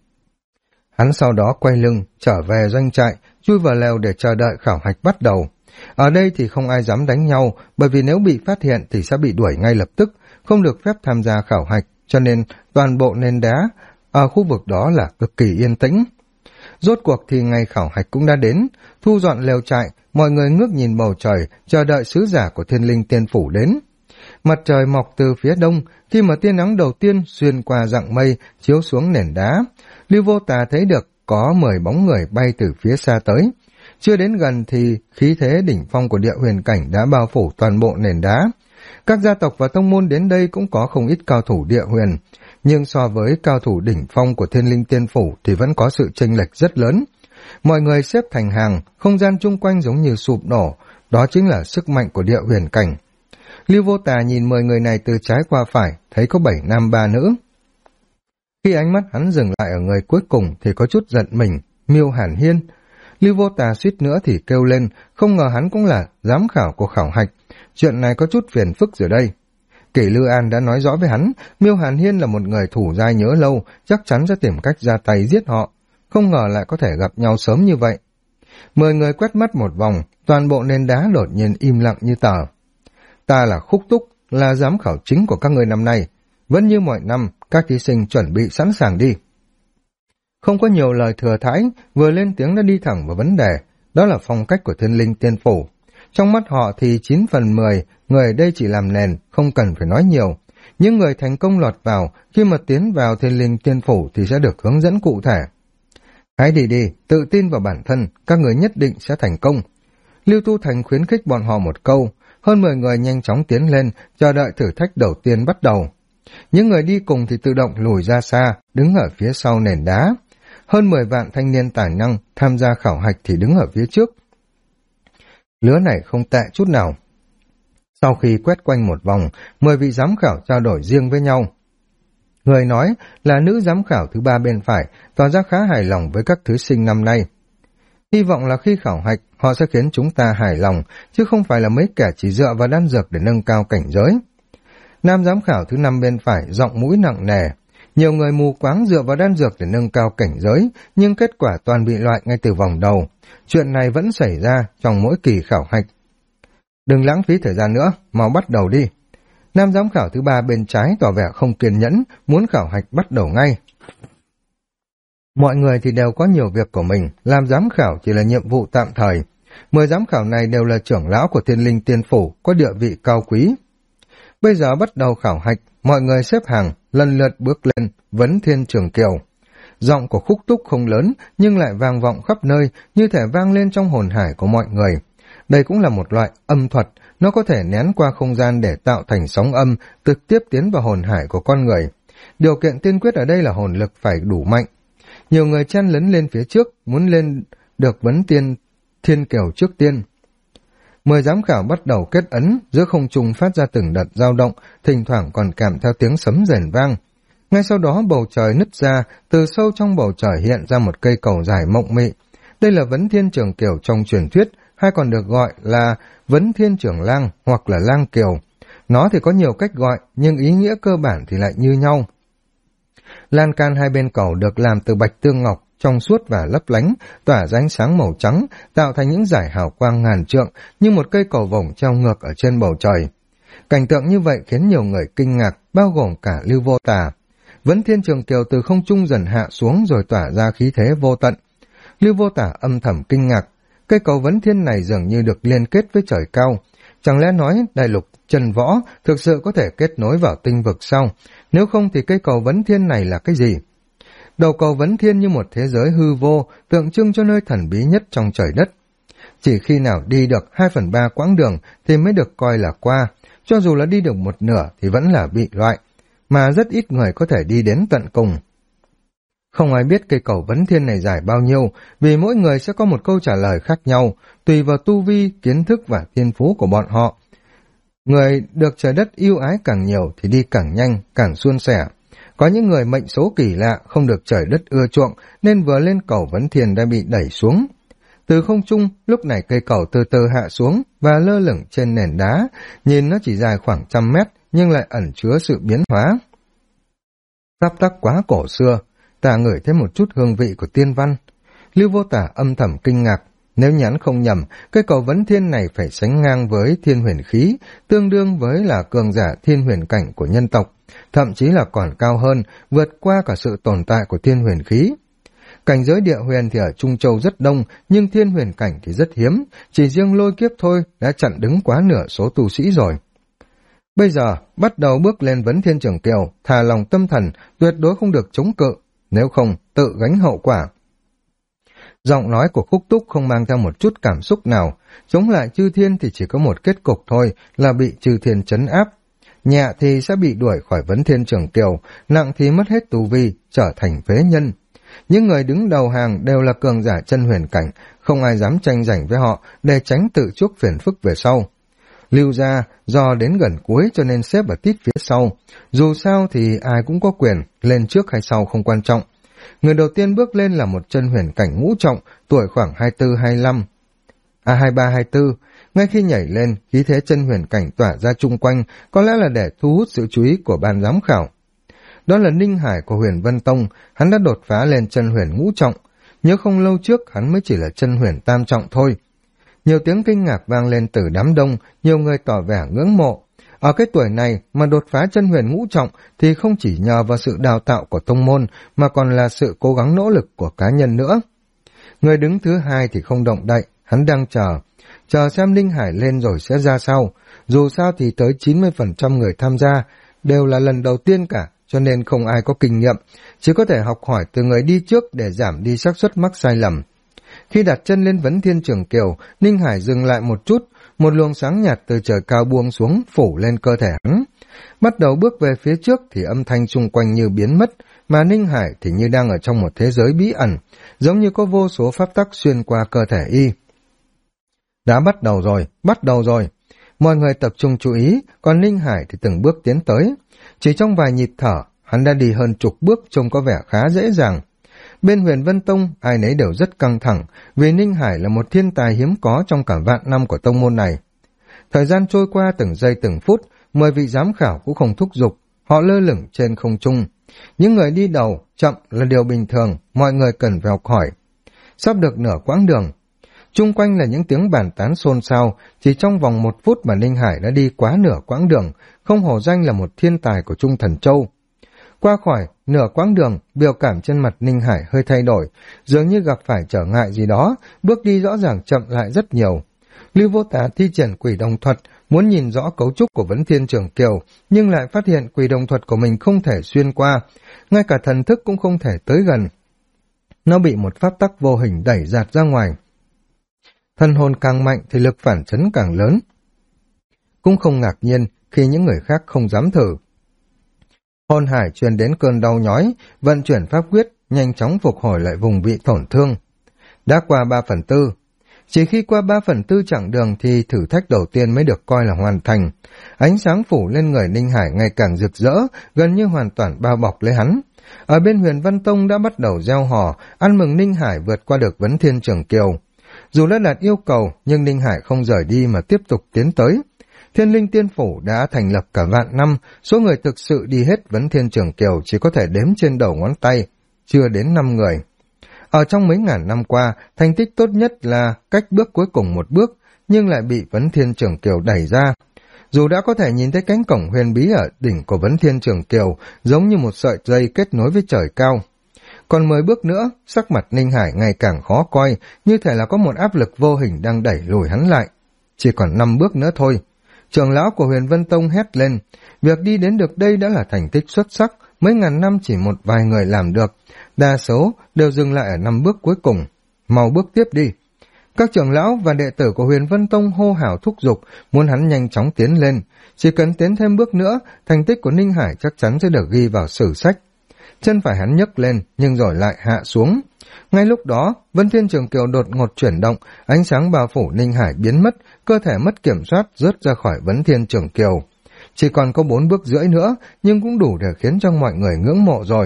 S1: Hắn sau đó quay lưng, trở về doanh trại, chui vào lều để chờ đợi khảo hạch bắt đầu. Ở đây thì không ai dám đánh nhau, bởi vì nếu bị phát hiện thì sẽ bị đuổi ngay lập tức, không được phép tham gia khảo hạch, cho nên toàn bộ nền đá ở khu vực đó là cực kỳ yên tĩnh. Rốt cuộc thì ngày khảo hạch cũng đã đến, thu dọn lều trại, mọi người ngước nhìn bầu trời, chờ đợi sứ giả của Thiên Linh Tiên Phủ đến. Mặt trời mọc từ phía đông, khi mà tia nắng đầu tiên xuyên qua rặng mây, chiếu xuống nền đá. Lưu Vô Tà thấy được có 10 bóng người bay từ phía xa tới. Chưa đến gần thì khí thế đỉnh phong của địa huyền cảnh đã bao phủ toàn bộ nền đá. Các gia tộc và tông môn đến đây cũng có không ít cao thủ địa huyền, nhưng so với cao thủ đỉnh phong của Thiên Linh Tiên Phủ thì vẫn có sự chênh lệch rất lớn. Mọi người xếp thành hàng, không gian chung quanh giống như sụp đổ, đó chính là sức mạnh của địa huyền cảnh. Lưu Vô Tà nhìn 10 người này từ trái qua phải, thấy có 7 nam 3 nữ. Khi ánh mắt hắn dừng lại ở người cuối cùng thì có chút giận mình, Miêu Hàn Hiên. Lưu Vô Tà suýt nữa thì kêu lên, không ngờ hắn cũng là giám khảo của khảo hạch. Chuyện này có chút phiền phức rồi đây. Kỷ Lư An đã nói rõ với hắn, Miêu Hàn Hiên là một người thủ dai nhớ lâu, chắc chắn sẽ tìm cách ra tay giết họ. Không ngờ lại có thể gặp nhau sớm như vậy. 10 người quét mắt một vòng, toàn bộ nền đá đột nhiên im lặng như tờ. Ta là Khúc Túc, là giám khảo chính của các người năm nay. Vẫn như mọi năm, các thí sinh chuẩn bị sẵn sàng đi. Không có nhiều lời thừa thãi, vừa lên tiếng đã đi thẳng vào vấn đề, đó là phong cách của Thiên Linh Tiên Phủ. Trong mắt họ thì 9 phần 10, người ở đây chỉ làm nền, không cần phải nói nhiều. Những người thành công lọt vào, khi mà tiến vào Thiên Linh Tiên Phủ thì sẽ được hướng dẫn cụ thể. Hãy đi, tự tin vào bản thân, các người nhất định sẽ thành công. Lưu Tu Thành khuyến khích bọn họ một câu, hơn 10 người nhanh chóng tiến lên, chờ đợi thử thách đầu tiên bắt đầu. Những người đi cùng thì tự động lùi ra xa, đứng ở phía sau nền đá. Hơn 10 vạn thanh niên tài năng tham gia khảo hạch thì đứng ở phía trước. Lứa này không tệ chút nào. Sau khi quét quanh một vòng, 10 vị giám khảo trao đổi riêng với nhau. Người nói là nữ giám khảo thứ 3 bên phải, tỏ ra khá hài lòng với các thí sinh năm nay. Hy vọng là khi khảo hạch, họ sẽ khiến chúng ta hài lòng, chứ không phải là mấy kẻ chỉ dựa vào đan dược để nâng cao cảnh giới. Nam giám khảo thứ 5 bên phải, giọng mũi nặng nề. Nhiều người mù quáng dựa vào đan dược để nâng cao cảnh giới, nhưng kết quả toàn bị loại ngay từ vòng đầu. Chuyện này vẫn xảy ra trong mỗi kỳ khảo hạch. Đừng lãng phí thời gian nữa, mau bắt đầu đi. Nam giám khảo thứ 3 bên trái tỏ vẻ không kiên nhẫn, muốn khảo hạch bắt đầu ngay. Mọi người thì đều có nhiều việc của mình, làm giám khảo chỉ là nhiệm vụ tạm thời. 10 giám khảo này đều là trưởng lão của Thiên Linh Tiên Phủ, có địa vị cao quý. Bây giờ bắt đầu khảo hạch, mọi người xếp hàng, lần lượt bước lên, vấn thiên trường kiều. Giọng của Khúc Túc không lớn, nhưng lại vang vọng khắp nơi, như thể vang lên trong hồn hải của mọi người. Đây cũng là một loại âm thuật, nó có thể nén qua không gian để tạo thành sóng âm, trực tiếp tiến vào hồn hải của con người. Điều kiện tiên quyết ở đây là hồn lực phải đủ mạnh. Nhiều người chen lấn lên phía trước, muốn lên được vấn thiên kiều trước tiên. 10 giám khảo bắt đầu kết ấn, giữa không trung phát ra từng đợt dao động, thỉnh thoảng còn kèm theo tiếng sấm rền vang. Ngay sau đó bầu trời nứt ra, từ sâu trong bầu trời hiện ra một cây cầu dài mộng mị. Đây là vấn thiên trường kiều trong truyền thuyết, hay còn được gọi là vấn thiên trường lang hoặc là lang kiều. Nó thì có nhiều cách gọi, nhưng ý nghĩa cơ bản thì lại như nhau. Lan can hai bên cầu được làm từ bạch tương ngọc, trong suốt và lấp lánh, tỏa ra ánh sáng màu trắng, tạo thành những dải hào quang ngàn trượng, như một cây cầu vồng treo ngược ở trên bầu trời. Cảnh tượng như vậy khiến nhiều người kinh ngạc, bao gồm cả Lưu Vô Tà. Vấn thiên trường kiều từ không trung dần hạ xuống rồi tỏa ra khí thế vô tận. Lưu Vô Tà âm thầm kinh ngạc, cây cầu vấn thiên này dường như được liên kết với trời cao. Chẳng lẽ nói đại lục Trần Võ thực sự có thể kết nối vào tinh vực sao? Nếu không thì cây cầu vấn thiên này là cái gì? Đầu cầu vấn thiên như một thế giới hư vô, tượng trưng cho nơi thần bí nhất trong trời đất. Chỉ khi nào đi được 2/3 quãng đường thì mới được coi là qua, cho dù là đi được một nửa thì vẫn là bị loại, mà rất ít người có thể đi đến tận cùng. Không ai biết cây cầu vấn thiên này dài bao nhiêu, vì mỗi người sẽ có một câu trả lời khác nhau, tùy vào tu vi, kiến thức và thiên phú của bọn họ. Người được trời đất yêu ái càng nhiều thì đi càng nhanh, càng suôn sẻ. Có những người mệnh số kỳ lạ không được trời đất ưa chuộng nên vừa lên cầu vấn thiên đã bị đẩy xuống. Từ không trung, lúc này cây cầu từ từ hạ xuống và lơ lửng trên nền đá, nhìn nó chỉ dài khoảng 100 mét nhưng lại ẩn chứa sự biến hóa. Tắp tắc quá cổ xưa, ta ngửi thấy một chút hương vị của tiên văn. Lưu Vô Tà âm thầm kinh ngạc, nếu nhắn không nhầm, cây cầu vấn thiên này phải sánh ngang với thiên huyền khí, tương đương với là cường giả thiên huyền cảnh của nhân tộc, thậm chí là còn cao hơn, vượt qua cả sự tồn tại của thiên huyền khí. Cảnh giới địa huyền thì ở Trung Châu rất đông, nhưng thiên huyền cảnh thì rất hiếm, chỉ riêng lôi kiếp thôi đã chặn đứng quá nửa số tu sĩ rồi. Bây giờ, bắt đầu bước lên vấn thiên trường kiều, thả lòng tâm thần, tuyệt đối không được chống cự, nếu không, tự gánh hậu quả. Giọng nói của Khúc Túc không mang theo một chút cảm xúc nào, chống lại chư thiên thì chỉ có một kết cục thôi, là bị chư thiên trấn áp. Nhẹ thì sẽ bị đuổi khỏi vấn thiên trường kiều, nặng thì mất hết tu vi, trở thành phế nhân. Những người đứng đầu hàng đều là cường giả chân huyền cảnh, không ai dám tranh giành với họ để tránh tự chuốc phiền phức về sau. Lưu gia do đến gần cuối cho nên xếp ở tít phía sau, dù sao thì ai cũng có quyền, lên trước hay sau không quan trọng. Người đầu tiên bước lên là một chân huyền cảnh ngũ trọng, tuổi khoảng 24-25. 23-24, ngay khi nhảy lên, khí thế chân huyền cảnh tỏa ra chung quanh, có lẽ là để thu hút sự chú ý của ban giám khảo. Đó là Ninh Hải của Huyền Vân Tông, hắn đã đột phá lên chân huyền ngũ trọng, nhớ không lâu trước hắn mới chỉ là chân huyền tam trọng thôi. Nhiều tiếng kinh ngạc vang lên từ đám đông, nhiều người tỏ vẻ ngưỡng mộ. Ở cái tuổi này mà đột phá chân huyền ngũ trọng thì không chỉ nhờ vào sự đào tạo của tông môn mà còn là sự cố gắng nỗ lực của cá nhân nữa. Người đứng thứ hai thì không động đậy, hắn đang chờ xem Ninh Hải lên rồi sẽ ra sao. Dù sao thì tới 90% người tham gia đều là lần đầu tiên cả, cho nên không ai có kinh nghiệm, chỉ có thể học hỏi từ người đi trước để giảm đi xác suất mắc sai lầm. Khi đặt chân lên vấn thiên trường kiều, Ninh Hải dừng lại một chút, một luồng sáng nhạt từ trời cao buông xuống phủ lên cơ thể hắn. Bắt đầu bước về phía trước thì âm thanh xung quanh như biến mất, mà Ninh Hải thì như đang ở trong một thế giới bí ẩn, giống như có vô số pháp tắc xuyên qua cơ thể y. Đã bắt đầu rồi. Mọi người tập trung chú ý, còn Ninh Hải thì từng bước tiến tới. Chỉ trong vài nhịp thở, hắn đã đi hơn chục bước trông có vẻ khá dễ dàng. Bên Huyền Vân Tông, ai nấy đều rất căng thẳng, vì Ninh Hải là một thiên tài hiếm có trong cả vạn năm của tông môn này. Thời gian trôi qua từng giây từng phút, 10 vị giám khảo cũng không thúc giục, họ lơ lửng trên không trung. Những người đi đầu, chậm là điều bình thường, mọi người cần phải học hỏi. Sắp được nửa quãng đường. Chung quanh là những tiếng bàn tán xôn xao, chỉ trong vòng 1 phút mà Ninh Hải đã đi quá nửa quãng đường, không hổ danh là một thiên tài của Trung Thần Châu. Qua khỏi nửa quãng đường, biểu cảm trên mặt Ninh Hải hơi thay đổi, dường như gặp phải trở ngại gì đó, bước đi rõ ràng chậm lại rất nhiều. Lưu Vô Tả thi triển quỷ đồng thuật, muốn nhìn rõ cấu trúc của Vấn Thiên Trường Kiều, nhưng lại phát hiện quỷ đồng thuật của mình không thể xuyên qua, ngay cả thần thức cũng không thể tới gần. Nó bị một pháp tắc vô hình đẩy dạt ra ngoài. Thân hồn càng mạnh thì lực phản chấn càng lớn. Cũng không ngạc nhiên khi những người khác không dám thử. Hồn hải truyền đến cơn đau nhói, vận chuyển pháp quyết, nhanh chóng phục hồi lại vùng bị tổn thương. Đã qua 3/4. Chỉ khi qua 3/4 chặng đường thì thử thách đầu tiên mới được coi là hoàn thành. Ánh sáng phủ lên người Ninh Hải ngày càng rực rỡ, gần như hoàn toàn bao bọc lấy hắn. Ở bên Huyền Văn Tông đã bắt đầu reo hò, ăn mừng Ninh Hải vượt qua được Vấn Thiên Trường Kiều. Dù đã đạt yêu cầu, nhưng Ninh Hải không rời đi mà tiếp tục tiến tới. Thiên Linh Tiên Phủ đã thành lập cả vạn năm, số người thực sự đi hết Vấn Thiên Trường Kiều chỉ có thể đếm trên đầu ngón tay, chưa đến 5 người. Ở trong mấy ngàn năm qua, thành tích tốt nhất là cách bước cuối cùng một bước, nhưng lại bị Vấn Thiên Trường Kiều đẩy ra. Dù đã có thể nhìn thấy cánh cổng huyền bí ở đỉnh của Vấn Thiên Trường Kiều, giống như một sợi dây kết nối với trời cao. Còn 10 bước nữa, sắc mặt Ninh Hải ngày càng khó coi, như thể là có một áp lực vô hình đang đẩy lùi hắn lại. Chỉ còn 5 bước nữa thôi. Trưởng lão của Huyền Vân Tông hét lên, việc đi đến được đây đã là thành tích xuất sắc, mấy ngàn năm chỉ một vài người làm được, đa số đều dừng lại ở 5 bước cuối cùng. Mau bước tiếp đi. Các trưởng lão và đệ tử của Huyền Vân Tông hô hào thúc giục, muốn hắn nhanh chóng tiến lên. Chỉ cần tiến thêm bước nữa, thành tích của Ninh Hải chắc chắn sẽ được ghi vào sử sách. Chân phải hắn nhấc lên, nhưng rồi lại hạ xuống. Ngay lúc đó, Vân Thiên Trường Kiều đột ngột chuyển động, ánh sáng bao phủ Ninh Hải biến mất, cơ thể mất kiểm soát rớt ra khỏi Vân Thiên Trường Kiều. Chỉ còn có 4 bước rưỡi nữa, nhưng cũng đủ để khiến cho mọi người ngưỡng mộ rồi.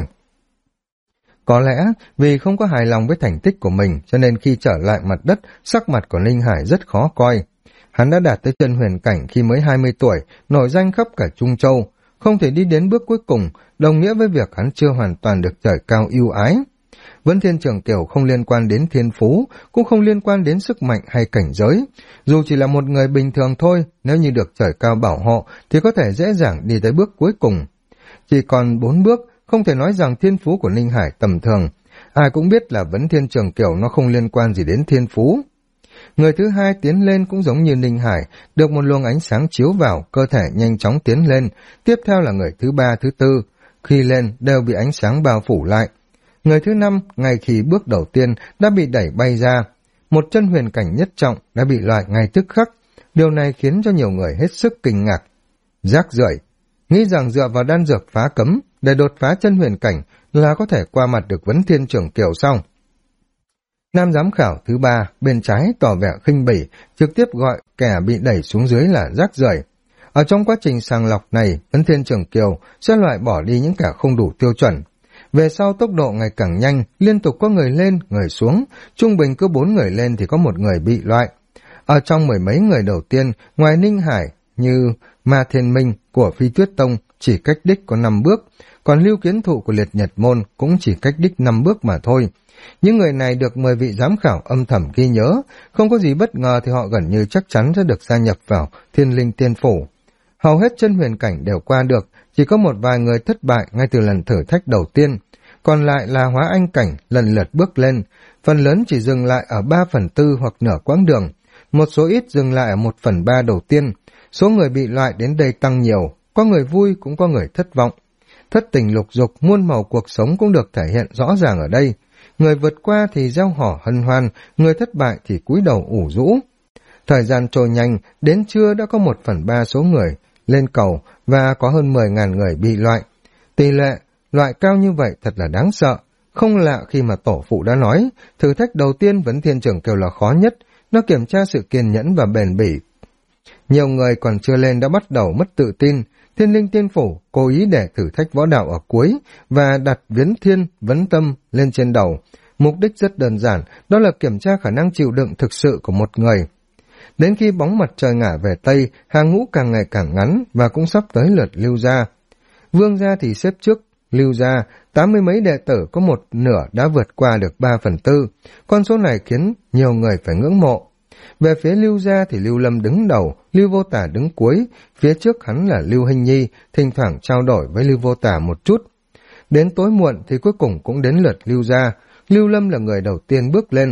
S1: Có lẽ vì không có hài lòng với thành tích của mình, cho nên khi trở lại mặt đất, sắc mặt của Ninh Hải rất khó coi. Hắn đã đạt tới chân huyền cảnh khi mới 20 tuổi, nổi danh khắp cả Trung Châu. Không thể đi đến bước cuối cùng, đồng nghĩa với việc hắn chưa hoàn toàn được trời cao ưu ái. Vân Thiên Trường Kiều không liên quan đến thiên phú, cũng không liên quan đến sức mạnh hay cảnh giới. Dù chỉ là một người bình thường thôi, nếu như được trời cao bảo hộ, thì có thể dễ dàng đi tới bước cuối cùng. Chỉ còn 4 bước, không thể nói rằng thiên phú của Ninh Hải tầm thường. Ai cũng biết là Vân Thiên Trường Kiều nó không liên quan gì đến thiên phú. Người thứ hai tiến lên cũng giống như Ninh Hải, được một luồng ánh sáng chiếu vào, cơ thể nhanh chóng tiến lên. Tiếp theo là người thứ ba, thứ tư. Khi lên, đều bị ánh sáng bao phủ lại. Người thứ năm, ngay khi bước đầu tiên, đã bị đẩy bay ra. Một chân huyền cảnh nhất trọng đã bị loại ngay tức khắc. Điều này khiến cho nhiều người hết sức kinh ngạc. Rác rưởi, nghĩ rằng dựa vào đan dược phá cấm để đột phá chân huyền cảnh là có thể qua mặt được Vấn Thiên Trường Kiều xong. Nam giám khảo thứ ba, bên trái tỏ vẻ khinh bỉ, trực tiếp gọi kẻ bị đẩy xuống dưới là rác rưởi. Ở trong quá trình sàng lọc này, Vấn Thiên Trường Kiều sẽ loại bỏ đi những kẻ không đủ tiêu chuẩn. Về sau tốc độ ngày càng nhanh, liên tục có người lên, người xuống, trung bình cứ 4 người lên thì có một người bị loại. Ở trong 10 mấy người đầu tiên, ngoài Ninh Hải như Ma Thiên Minh của Phi Tuyết Tông chỉ cách đích có 5 bước, còn Lưu Kiến Thụ của Liệt Nhật Môn cũng chỉ cách đích 5 bước mà thôi. Những người này được 10 vị giám khảo âm thầm ghi nhớ, không có gì bất ngờ thì họ gần như chắc chắn sẽ được gia nhập vào Thiên Linh Tiên Phủ. Hầu hết chân huyền cảnh đều qua được, chỉ có một vài người thất bại ngay từ lần thử thách đầu tiên, còn lại là hóa anh cảnh lần lượt bước lên, phần lớn chỉ dừng lại ở 3/4 hoặc nửa quãng đường, một số ít dừng lại ở 1/3 đầu tiên. Số người bị loại đến đây tăng nhiều, có người vui cũng có người thất vọng. Thất tình lục dục, muôn màu cuộc sống cũng được thể hiện rõ ràng ở đây. Người vượt qua thì reo hò hân hoan, người thất bại thì cúi đầu ủ rũ. Thời gian trôi nhanh, đến trưa đã có 1/3 số người lên cầu và có hơn 10.000 người bị loại. Tỷ lệ loại cao như vậy thật là đáng sợ. Không lạ khi mà tổ phụ đã nói, thử thách đầu tiên Vấn Thiên Trường Kiều là khó nhất, nó kiểm tra sự kiên nhẫn và bền bỉ. Nhiều người còn chưa lên đã bắt đầu mất tự tin. Thiên Linh Tiên Phủ cố ý để thử thách võ đạo ở cuối và đặt Viễn Thiên, Vấn Tâm lên trên đầu. Mục đích rất đơn giản, đó là kiểm tra khả năng chịu đựng thực sự của một người. Đến khi bóng mặt trời ngả về Tây, hàng ngũ càng ngày càng ngắn và cũng sắp tới lượt Lưu Gia. Vương Gia thì xếp trước Lưu Gia, 80 mấy đệ tử có một nửa đã vượt qua được 3/4. Con số này khiến nhiều người phải ngưỡng mộ. Về phía Lưu Gia thì Lưu Lâm đứng đầu, Lưu Vô Tả đứng cuối, phía trước hắn là Lưu Hinh Nhi, thỉnh thoảng trao đổi với Lưu Vô Tả một chút. Đến tối muộn thì cuối cùng cũng đến lượt Lưu gia. Lưu Lâm là người đầu tiên bước lên.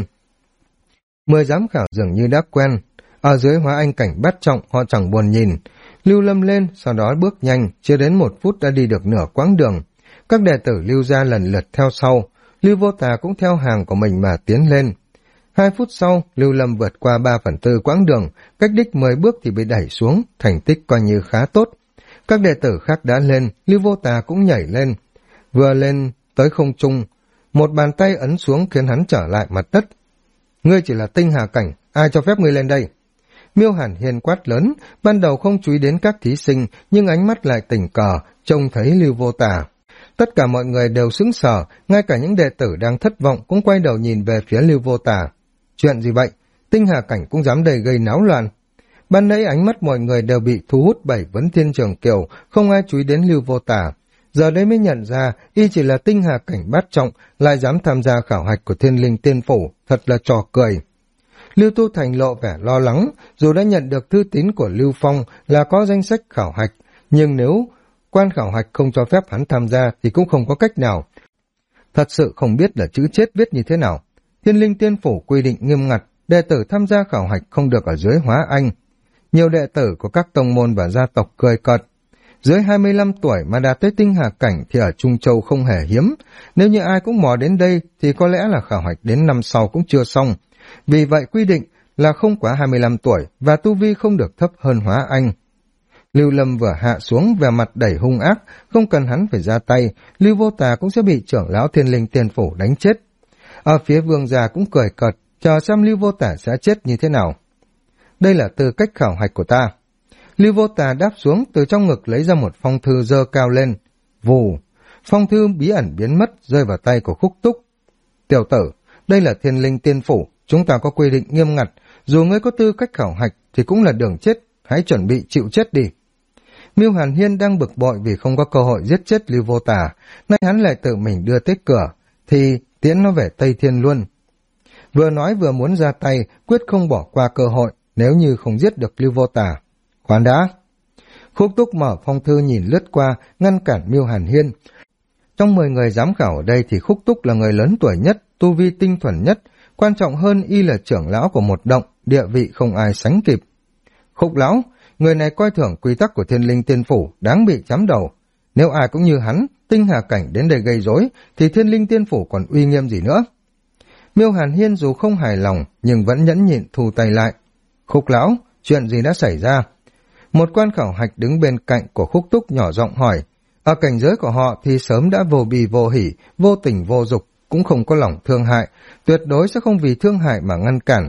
S1: 10 giám khảo dường như đã quen. Ở dưới hóa anh cảnh bát trọng họ chẳng buồn nhìn. Lưu Lâm lên, sau đó bước nhanh, chưa đến 1 phút đã đi được nửa quãng đường. Các đệ tử Lưu gia lần lượt theo sau. Lưu Vô Tà cũng theo hàng của mình mà tiến lên. 2 phút sau, Lưu Lâm vượt qua 3/4 quãng đường, cách đích 10 bước thì bị đẩy xuống, thành tích coi như khá tốt. Các đệ tử khác đã lên, Lưu Vô Tà cũng nhảy lên. Vừa lên tới không trung, một bàn tay ấn xuống khiến hắn trở lại mặt đất. Ngươi chỉ là tinh hà cảnh, ai cho phép ngươi lên đây? Miêu Hàn Hiên quát lớn, ban đầu không chú ý đến các thí sinh, nhưng ánh mắt lại tình cờ, trông thấy Lưu Vô Tà. Tất cả mọi người đều sững sờ, ngay cả những đệ tử đang thất vọng cũng quay đầu nhìn về phía Lưu Vô Tà. Chuyện gì vậy? Tinh hà cảnh cũng dám đầy gây náo loạn. Ban nãy ánh mắt mọi người đều bị thu hút bởi Vấn Thiên Trường Kiều, không ai chú ý đến Lưu Vô Tà. Giờ đây mới nhận ra, y chỉ là tinh hà cảnh bát trọng, lại dám tham gia khảo hạch của Thiên Linh Tiên Phủ, thật là trò cười. Lưu Tu Thành lộ vẻ lo lắng, dù đã nhận được thư tín của Lưu Phong là có danh sách khảo hạch, nhưng nếu quan khảo hạch không cho phép hắn tham gia thì cũng không có cách nào. Thật sự không biết là chữ chết viết như thế nào. Thiên Linh Tiên Phủ quy định nghiêm ngặt, đệ tử tham gia khảo hạch không được ở dưới hóa anh. Nhiều đệ tử của các tông môn và gia tộc cười cợt. Dưới 25 tuổi mà đạt tới tinh hà cảnh thì ở Trung Châu không hề hiếm. Nếu như ai cũng mò đến đây thì có lẽ là khảo hạch đến năm sau cũng chưa xong. Vì vậy quy định là không quá 25 tuổi và tu vi không được thấp hơn hóa anh. Lưu Lâm vừa hạ xuống vẻ mặt đầy hung ác, không cần hắn phải ra tay, Lưu Vô Tà cũng sẽ bị trưởng lão Thiên Linh Tiên Phủ đánh chết. Ở phía vương gia cũng cười cợt, chờ xem Lưu Vô Tà sẽ chết như thế nào. Đây là tư cách khảo hạch của ta. Lưu Vô Tà đáp xuống, từ trong ngực lấy ra một phong thư giơ cao lên. Vù, phong thư bí ẩn biến mất, rơi vào tay của Khúc Túc. Tiểu tử, đây là Thiên Linh Tiên Phủ, chúng ta có quy định nghiêm ngặt, dù ngươi có tư cách khảo hạch thì cũng là đường chết, hãy chuẩn bị chịu chết đi. Miêu Hàn Hiên đang bực bội vì không có cơ hội giết chết Lưu Vô Tà, nay hắn lại tự mình đưa tới cửa, thì tiễn nó về Tây Thiên luôn. Vừa nói vừa muốn ra tay, quyết không bỏ qua cơ hội, nếu như không giết được Lưu Vô Tà. Khoan đã. Khúc Túc mở phong thư nhìn lướt qua, ngăn cản Miêu Hàn Hiên. Trong 10 người giám khảo ở đây thì Khúc Túc là người lớn tuổi nhất, tu vi tinh thuần nhất, quan trọng hơn y là trưởng lão của một động, địa vị không ai sánh kịp. Khúc lão, người này coi thường quy tắc của Thiên Linh Tiên Phủ, đáng bị chém đầu. Nếu ai cũng như hắn, tinh hà cảnh đến đây gây rối, thì Thiên Linh Tiên Phủ còn uy nghiêm gì nữa? Miêu Hàn Hiên dù không hài lòng, nhưng vẫn nhẫn nhịn thu tay lại. Khúc lão, chuyện gì đã xảy ra? Một quan khảo hạch đứng bên cạnh của Khúc Túc nhỏ giọng hỏi. Ở cảnh giới của họ thì sớm đã vô bì vô hỉ, vô tình vô dục, cũng không có lòng thương hại, tuyệt đối sẽ không vì thương hại mà ngăn cản.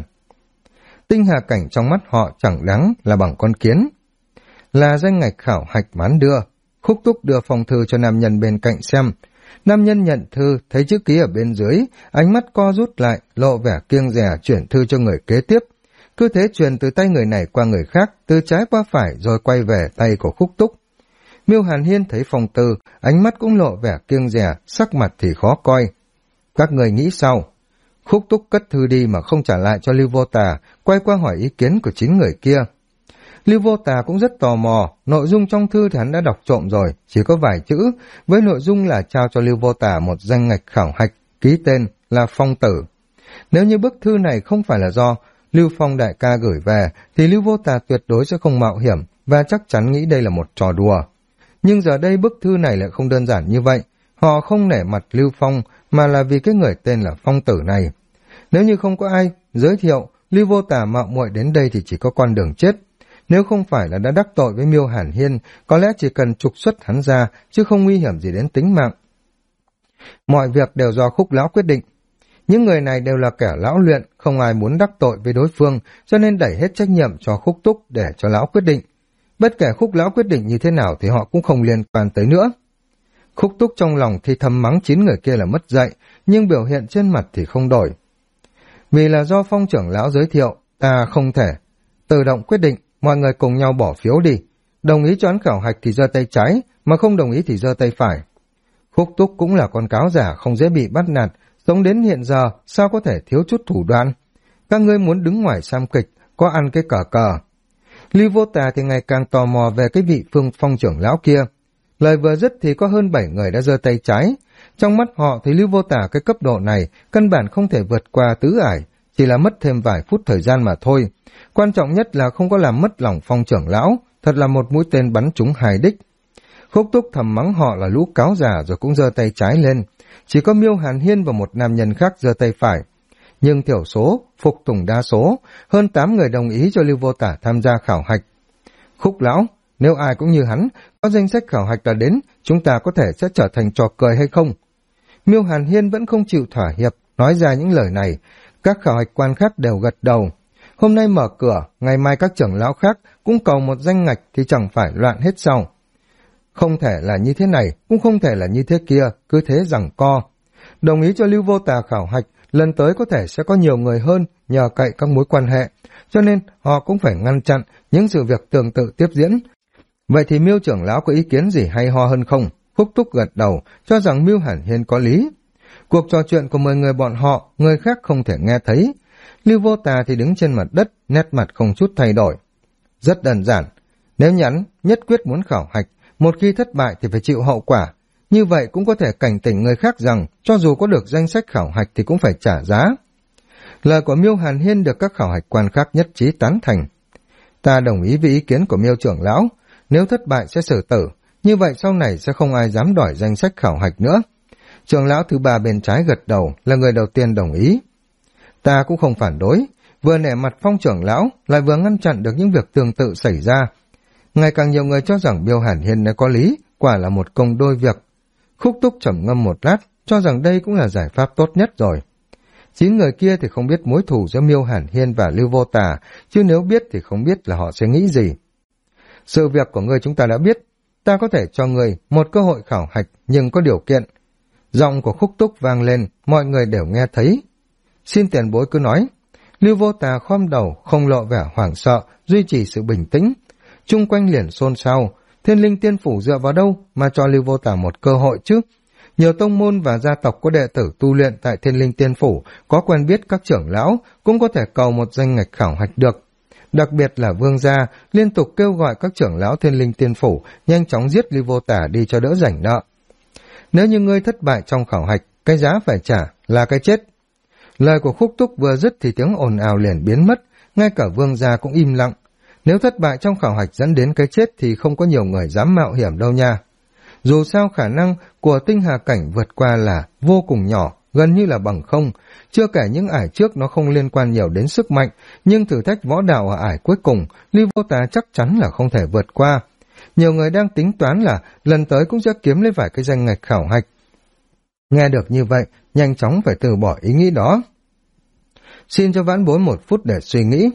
S1: Tinh hà cảnh trong mắt họ chẳng đáng là bằng con kiến. Là danh ngạch khảo hạch mán đưa. Khúc Túc đưa phong thư cho nam nhân bên cạnh xem. Nam nhân nhận thư, thấy chữ ký ở bên dưới, ánh mắt co rút lại, lộ vẻ kiêng dè chuyển thư cho người kế tiếp. Cứ thế truyền từ tay người này qua người khác, từ trái qua phải rồi quay về tay của Khúc Túc. Miêu Hàn Hiên thấy phong thư, ánh mắt cũng lộ vẻ kiêng dè, sắc mặt thì khó coi. Các người nghĩ sao? Khúc Túc cất thư đi mà không trả lại cho Lưu Vô Tà, quay qua hỏi ý kiến của 9 người kia. Lưu Vô Tà cũng rất tò mò, nội dung trong thư thì hắn đã đọc trộm rồi, chỉ có vài chữ, với nội dung là trao cho Lưu Vô Tà một danh ngạch khảo hạch, ký tên là Phong Tử. Nếu như bức thư này không phải là do Lưu Phong đại ca gửi về, thì Lưu Vô Tà tuyệt đối sẽ không mạo hiểm, và chắc chắn nghĩ đây là một trò đùa. Nhưng giờ đây bức thư này lại không đơn giản như vậy, họ không nể mặt Lưu Phong, mà là vì cái người tên là Phong Tử này. Nếu như không có ai giới thiệu, Lưu Vô Tà mạo muội đến đây thì chỉ có con đường chết. Nếu không phải là đã đắc tội với Miêu Hàn Hiên, có lẽ chỉ cần trục xuất hắn ra, chứ không nguy hiểm gì đến tính mạng. Mọi việc đều do Khúc lão quyết định. Những người này đều là kẻ lão luyện, không ai muốn đắc tội với đối phương, cho nên đẩy hết trách nhiệm cho Khúc Túc để cho lão quyết định. Bất kể Khúc lão quyết định như thế nào thì họ cũng không liên quan tới nữa. Khúc Túc trong lòng thì thầm mắng 9 người kia là mất dạy, nhưng biểu hiện trên mặt thì không đổi. Vì là do Phong trưởng lão giới thiệu, ta không thể tự động quyết định, mọi người cùng nhau bỏ phiếu đi. Đồng ý cho hắn khảo hạch thì giơ tay trái, mà không đồng ý thì giơ tay phải. Khúc Túc cũng là con cáo giả không dễ bị bắt nạt, sống đến hiện giờ sao có thể thiếu chút thủ đoạn. Các ngươi muốn đứng ngoài xem kịch, có ăn cái cờ cờ. Lưu Vô Tà thì ngày càng tò mò về cái vị Phong trưởng lão kia. Lời vừa dứt thì có hơn 7 người đã giơ tay trái. Trong mắt họ thì Lưu Vô Tả cái cấp độ này căn bản không thể vượt qua tứ ải, chỉ là mất thêm vài phút thời gian mà thôi. Quan trọng nhất là không có làm mất lòng Phong trưởng lão, thật là một mũi tên bắn trúng hai đích. Khúc Túc thầm mắng họ là lũ cáo già rồi cũng giơ tay trái lên. Chỉ có Miêu Hàn Hiên và một nam nhân khác giơ tay phải. Nhưng thiểu số, phục tùng đa số, hơn 8 người đồng ý cho Lưu Vô Tả tham gia khảo hạch. Khúc lão, nếu ai cũng như hắn, có danh sách khảo hạch là đến, chúng ta có thể sẽ trở thành trò cười hay không? Miêu Hàn Hiên vẫn không chịu thỏa hiệp, nói ra những lời này. Các khảo hạch quan khác đều gật đầu. Hôm nay mở cửa, ngày mai các trưởng lão khác cũng cầu một danh ngạch thì chẳng phải loạn hết sao? Không thể là như thế này, cũng không thể là như thế kia, cứ thế giằng co. Đồng ý cho Lưu Vô Tà khảo hạch, lần tới có thể sẽ có nhiều người hơn nhờ cậy các mối quan hệ, cho nên họ cũng phải ngăn chặn những sự việc tương tự tiếp diễn. Vậy thì Miêu trưởng lão có ý kiến gì hay ho hơn không? Khúc Túc gật đầu, cho rằng Miêu Hàn Hiên có lý. Cuộc trò chuyện của 10 người bọn họ, người khác không thể nghe thấy. Lưu Vô Tà thì đứng trên mặt đất, nét mặt không chút thay đổi. Rất đơn giản, nếu nhắn, nhất quyết muốn khảo hạch, một khi thất bại thì phải chịu hậu quả. Như vậy cũng có thể cảnh tỉnh người khác rằng, cho dù có được danh sách khảo hạch thì cũng phải trả giá. Lời của Miêu Hàn Hiên được các khảo hạch quan khác nhất trí tán thành. Ta đồng ý với ý kiến của Miêu trưởng lão, nếu thất bại sẽ xử tử, như vậy sau này sẽ không ai dám đòi danh sách khảo hạch nữa. Trưởng lão thứ ba bên trái gật đầu, là người đầu tiên đồng ý. Ta cũng không phản đối, vừa nể mặt Phong trưởng lão, lại vừa ngăn chặn được những việc tương tự xảy ra. Ngày càng nhiều người cho rằng Miêu Hàn Hiên này có lý, quả là một công đôi việc. Khúc Túc trầm ngâm một lát, cho rằng đây cũng là giải pháp tốt nhất rồi. 9 người kia thì không biết mối thù giữa Miêu Hàn Hiên và Lưu Vô Tà, chứ nếu biết thì không biết là họ sẽ nghĩ gì. Sự việc của ngươi chúng ta đã biết, ta có thể cho ngươi một cơ hội khảo hạch nhưng có điều kiện. Giọng của Khúc Túc vang lên, mọi người đều nghe thấy. Xin tiền bối cứ nói. Lưu Vô Tà khom đầu, không lộ vẻ hoảng sợ, duy trì sự bình tĩnh. Chung quanh liền xôn xao, Thiên Linh Tiên Phủ dựa vào đâu mà cho Lưu Vô Tà một cơ hội chứ? Nhiều tông môn và gia tộc có đệ tử tu luyện tại Thiên Linh Tiên Phủ, có quen biết các trưởng lão, cũng có thể cầu một danh ngạch khảo hạch được. Đặc biệt là Vương gia liên tục kêu gọi các trưởng lão Thiên Linh Tiên Phủ nhanh chóng giết Lưu Vô Tà đi cho đỡ rảnh nợ. Nếu như ngươi thất bại trong khảo hạch, cái giá phải trả là cái chết. Lời của Khúc Túc vừa dứt thì tiếng ồn ào liền biến mất, ngay cả Vương gia cũng im lặng. Nếu thất bại trong khảo hạch dẫn đến cái chết thì không có nhiều người dám mạo hiểm đâu nha. Dù sao khả năng của tinh hà cảnh vượt qua là vô cùng nhỏ, gần như là bằng không. Chưa kể những ải trước nó không liên quan nhiều đến sức mạnh, nhưng thử thách võ đạo ở ải cuối cùng, Lưu Vô Tà chắc chắn là không thể vượt qua. Nhiều người đang tính toán là lần tới cũng sẽ kiếm lấy vài cái danh ngạch khảo hạch. Nghe được như vậy, nhanh chóng phải từ bỏ ý nghĩ đó. Xin cho vãn bối 1 phút để suy nghĩ.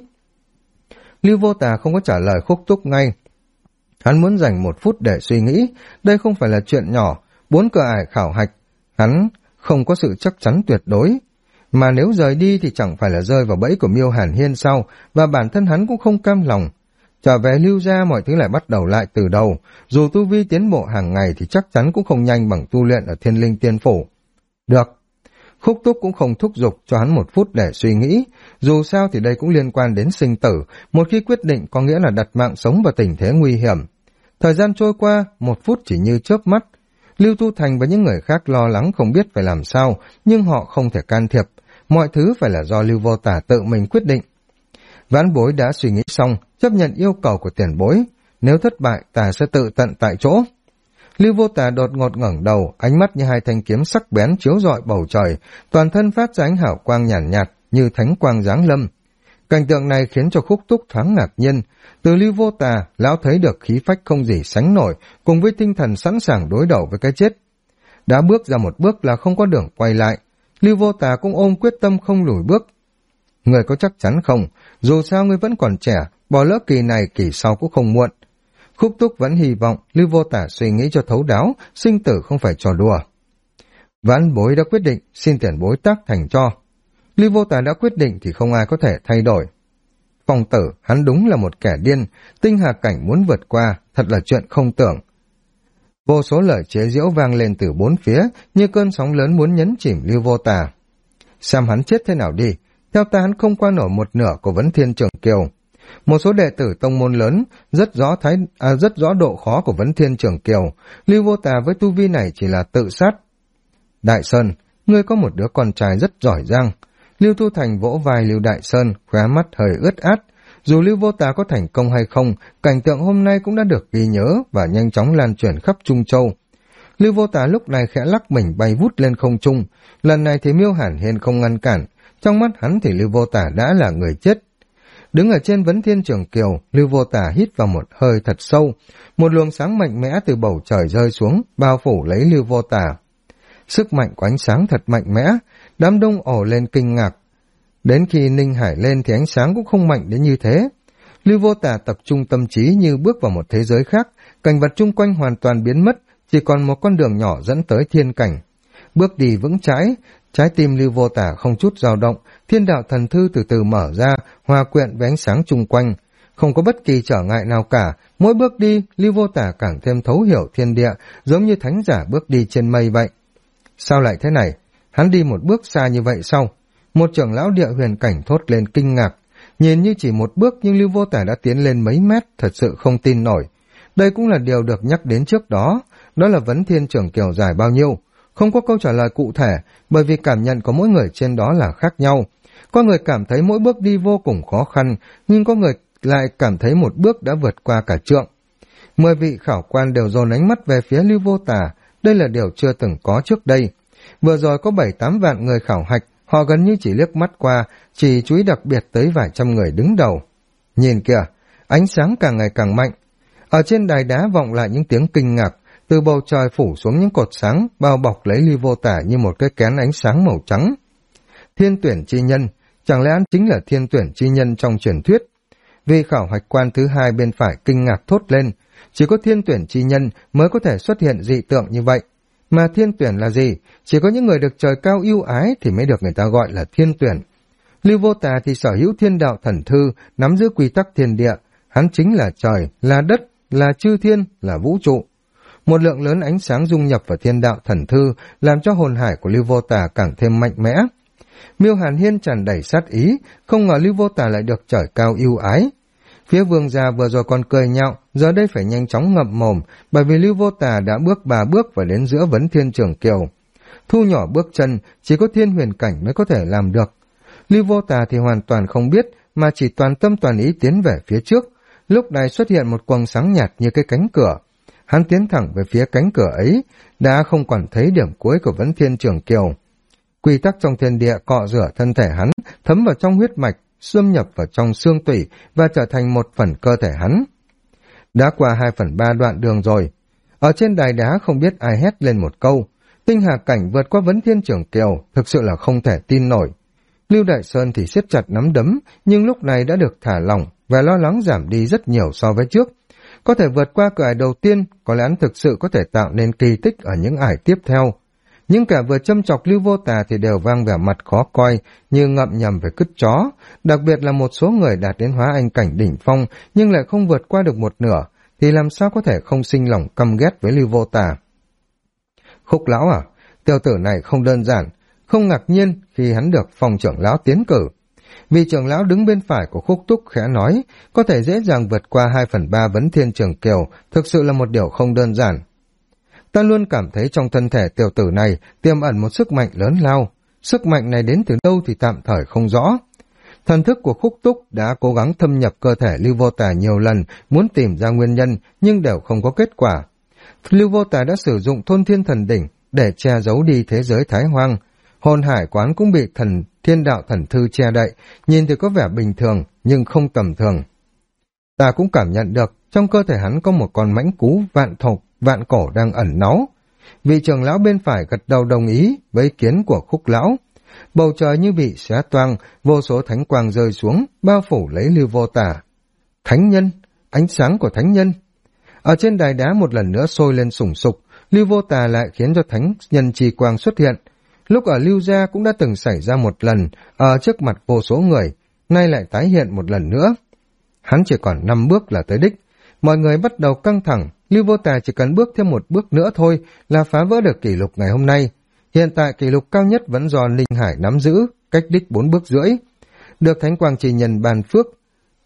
S1: Lưu Vô Tà không có trả lời Khúc Túc ngay. Hắn muốn dành 1 phút để suy nghĩ, đây không phải là chuyện nhỏ, 4 cửa ải khảo hạch, hắn không có sự chắc chắn tuyệt đối. Mà nếu rời đi thì chẳng phải là rơi vào bẫy của Miêu Hàn Hiên sau, và bản thân hắn cũng không cam lòng. Trở về Lưu gia mọi thứ lại bắt đầu lại từ đầu, dù tu vi tiến bộ hàng ngày thì chắc chắn cũng không nhanh bằng tu luyện ở Thiên Linh Tiên Phủ. Được. Khúc Túc cũng không thúc giục cho hắn 1 phút để suy nghĩ, dù sao thì đây cũng liên quan đến sinh tử, một khi quyết định có nghĩa là đặt mạng sống vào tình thế nguy hiểm. Thời gian trôi qua, 1 phút chỉ như chớp mắt. Lưu Tu Thành và những người khác lo lắng không biết phải làm sao, nhưng họ không thể can thiệp, mọi thứ phải là do Lưu Vô Tà tự mình quyết định. Vãn bối đã suy nghĩ xong, chấp nhận yêu cầu của tiền bối, nếu thất bại ta sẽ tự tận tại chỗ. Lưu Vô Tà đột ngột ngẩng đầu, ánh mắt như 2 thanh kiếm sắc bén chiếu rọi bầu trời, toàn thân phát ra ánh hào quang nhàn nhạt, như thánh quang giáng lâm. Cảnh tượng này khiến cho Khúc Túc thoáng ngạc nhiên. Từ Lưu Vô Tà, lão thấy được khí phách không gì sánh nổi, cùng với tinh thần sẵn sàng đối đầu với cái chết. Đã bước ra 1 bước là không có đường quay lại. Lưu Vô Tà cũng ôm quyết tâm không lùi bước. Người có chắc chắn không? Dù sao ngươi vẫn còn trẻ, bỏ lỡ kỳ này kỳ sau cũng không muộn. Khúc Túc vẫn hy vọng Lưu Vô Tà suy nghĩ cho thấu đáo, sinh tử không phải trò đùa. Vãn bối đã quyết định, xin tiền bối tác thành cho. Lưu Vô Tà đã quyết định thì không ai có thể thay đổi. Phong tử, hắn đúng là một kẻ điên, tinh hà cảnh muốn vượt qua, thật là chuyện không tưởng. Vô số lời chế giễu vang lên từ 4 phía, như cơn sóng lớn muốn nhấn chìm Lưu Vô Tà. Xem hắn chết thế nào đi, theo ta hắn không qua nổi 1/2 của Vấn Thiên Trường Kiều. Một số đệ tử tông môn lớn rất rõ độ khó của Vấn Thiên Trưởng Kiều. Lưu Vô Tà với tu vi này chỉ là tự sát. Đại Sơn, ngươi có một đứa con trai rất giỏi giang. Lưu Tu Thành vỗ vai Lưu Đại Sơn, khóe mắt hơi ướt át. Dù Lưu Vô Tà có thành công hay không, cảnh tượng hôm nay cũng đã được ghi nhớ và nhanh chóng lan truyền khắp Trung Châu. Lưu Vô Tà lúc này khẽ lắc mình bay vút lên không trung. Lần này thì Miêu Hàn Hiên không ngăn cản. Trong mắt hắn thì Lưu Vô Tà đã là người chết. Đứng ở trên Vấn Thiên Trường Kiều, Lưu Vô Tà hít vào một hơi thật sâu. Một luồng sáng mạnh mẽ từ bầu trời rơi xuống, bao phủ lấy Lưu Vô Tà. Sức mạnh của ánh sáng thật mạnh mẽ, đám đông ồ lên kinh ngạc. Đến khi Ninh Hải lên thì ánh sáng cũng không mạnh đến như thế. Lưu Vô Tà tập trung tâm trí như bước vào một thế giới khác, cảnh vật chung quanh hoàn toàn biến mất, chỉ còn một con đường nhỏ dẫn tới thiên cảnh. Bước đi vững chãi, trái tim Lưu Vô Tà không chút dao động, thiên đạo thần thư từ từ mở ra, hòa quyện với ánh sáng chung quanh. Không có bất kỳ trở ngại nào cả, mỗi bước đi, Lưu Vô Tà càng thêm thấu hiểu thiên địa, giống như thánh giả bước đi trên mây vậy. Sao lại thế này? Hắn đi một bước xa như vậy sao? Một trưởng lão địa huyền cảnh thốt lên kinh ngạc. Nhìn như chỉ một bước nhưng Lưu Vô Tà đã tiến lên mấy mét, thật sự không tin nổi. Đây cũng là điều được nhắc đến trước đó, đó là Vấn Thiên Trưởng Kiều dài bao nhiêu. Không có câu trả lời cụ thể, bởi vì cảm nhận của mỗi người trên đó là khác nhau. Có người cảm thấy mỗi bước đi vô cùng khó khăn, nhưng có người lại cảm thấy một bước đã vượt qua cả trượng. 10 vị khảo quan đều dồn ánh mắt về phía Lưu Vô Tà, đây là điều chưa từng có trước đây. Vừa rồi có 7-8 vạn người khảo hạch, họ gần như chỉ liếc mắt qua, chỉ chú ý đặc biệt tới vài trăm người đứng đầu. Nhìn kìa, ánh sáng càng ngày càng mạnh. Ở trên đài đá vọng lại những tiếng kinh ngạc, từ bầu trời phủ xuống những cột sáng, bao bọc lấy Lưu Vô Tà như một cái kén ánh sáng màu trắng. Thiên tuyển chi nhân, chẳng lẽ anh chính là thiên tuyển chi nhân trong truyền thuyết? Vị khảo hạch quan thứ hai bên phải kinh ngạc thốt lên, chỉ có thiên tuyển chi nhân mới có thể xuất hiện dị tượng như vậy. Mà thiên tuyển là gì? Chỉ có những người được trời cao ưu ái thì mới được người ta gọi là thiên tuyển. Lưu Vô Tà thì sở hữu thiên đạo thần thư, nắm giữ quy tắc thiên địa. Hắn chính là trời, là đất, là chư thiên, là vũ trụ. Một lượng lớn ánh sáng dung nhập vào thiên đạo thần thư, làm cho hồn hải của Lưu Vô Tà càng thêm mạnh mẽ. Miêu Hàn Hiên tràn đầy sát ý, không ngờ Lưu Vô Tà lại được trời cao ưu ái. Phía vương gia vừa rồi còn cười nhạo, giờ đây phải nhanh chóng ngậm mồm, bởi vì Lưu Vô Tà đã bước 3 bước và đến giữa Vấn Thiên Trường Kiều. Thu nhỏ bước chân, chỉ có thiên huyền cảnh mới có thể làm được. Lưu Vô Tà thì hoàn toàn không biết, mà chỉ toàn tâm toàn ý tiến về phía trước. Lúc này xuất hiện một quầng sáng nhạt như cái cánh cửa. Hắn tiến thẳng về phía cánh cửa ấy, đã không còn thấy điểm cuối của Vấn Thiên Trường Kiều. Quy tắc trong thiên địa cọ rửa thân thể hắn, thấm vào trong huyết mạch, xâm nhập vào trong xương tủy và trở thành một phần cơ thể hắn. Đã qua 2/3 đoạn đường rồi. Ở trên đài đá không biết ai hét lên một câu. Tinh hà cảnh vượt qua Vấn Thiên Trường Kiều, thực sự là không thể tin nổi. Lưu Đại Sơn thì siết chặt nắm đấm, nhưng lúc này đã được thả lỏng và lo lắng giảm đi rất nhiều so với trước. Có thể vượt qua cửa ải đầu tiên, có lẽ hắn thực sự có thể tạo nên kỳ tích ở những ải tiếp theo. Những kẻ vừa châm chọc Lưu Vô Tà thì đều vang vẻ mặt khó coi, như ngậm nhầm về cứt chó. Đặc biệt là một số người đạt đến hóa anh cảnh đỉnh phong, nhưng lại không vượt qua được một nửa, thì làm sao có thể không sinh lòng căm ghét với Lưu Vô Tà. Khúc lão à, tiểu tử này không đơn giản, không ngạc nhiên khi hắn được phòng trưởng lão tiến cử. Vị trưởng lão đứng bên phải của Khúc Túc khẽ nói, có thể dễ dàng vượt qua 2/3 Vấn Thiên Trường Kiều, thực sự là một điều không đơn giản. Ta luôn cảm thấy trong thân thể tiểu tử này tiềm ẩn một sức mạnh lớn lao. Sức mạnh này đến từ đâu thì tạm thời không rõ. Thần thức của Khúc Túc đã cố gắng thâm nhập cơ thể Lưu Vô Tà nhiều lần, muốn tìm ra nguyên nhân, nhưng đều không có kết quả. Lưu Vô Tà đã sử dụng thôn thiên thần đỉnh để che giấu đi thế giới thái hoang. Hồn hải quán cũng bị thiên đạo thần thư che đậy, nhìn thì có vẻ bình thường, nhưng không tầm thường. Ta cũng cảm nhận được, trong cơ thể hắn có một con mãnh cú vạn cổ đang ẩn náu. Vị trưởng lão bên phải gật đầu đồng ý với ý kiến của Khúc lão. Bầu trời như bị xé toang, vô số thánh quang rơi xuống, bao phủ lấy Lưu Vô Tà. Thánh nhân, ánh sáng của thánh nhân. Ở trên đài đá một lần nữa sôi lên sùng sục, Lưu Vô Tà lại khiến cho thánh nhân chi quang xuất hiện. Lúc ở Lưu gia cũng đã từng xảy ra một lần, ở trước mặt vô số người, nay lại tái hiện một lần nữa. Hắn chỉ còn 5 bước là tới đích. Mọi người bắt đầu căng thẳng, Lưu Vô Tà chỉ cần bước thêm một bước nữa thôi là phá vỡ được kỷ lục ngày hôm nay. Hiện tại kỷ lục cao nhất vẫn do Ninh Hải nắm giữ, cách đích 4 bước rưỡi. Được Thánh Quang Trì Nhân ban phước,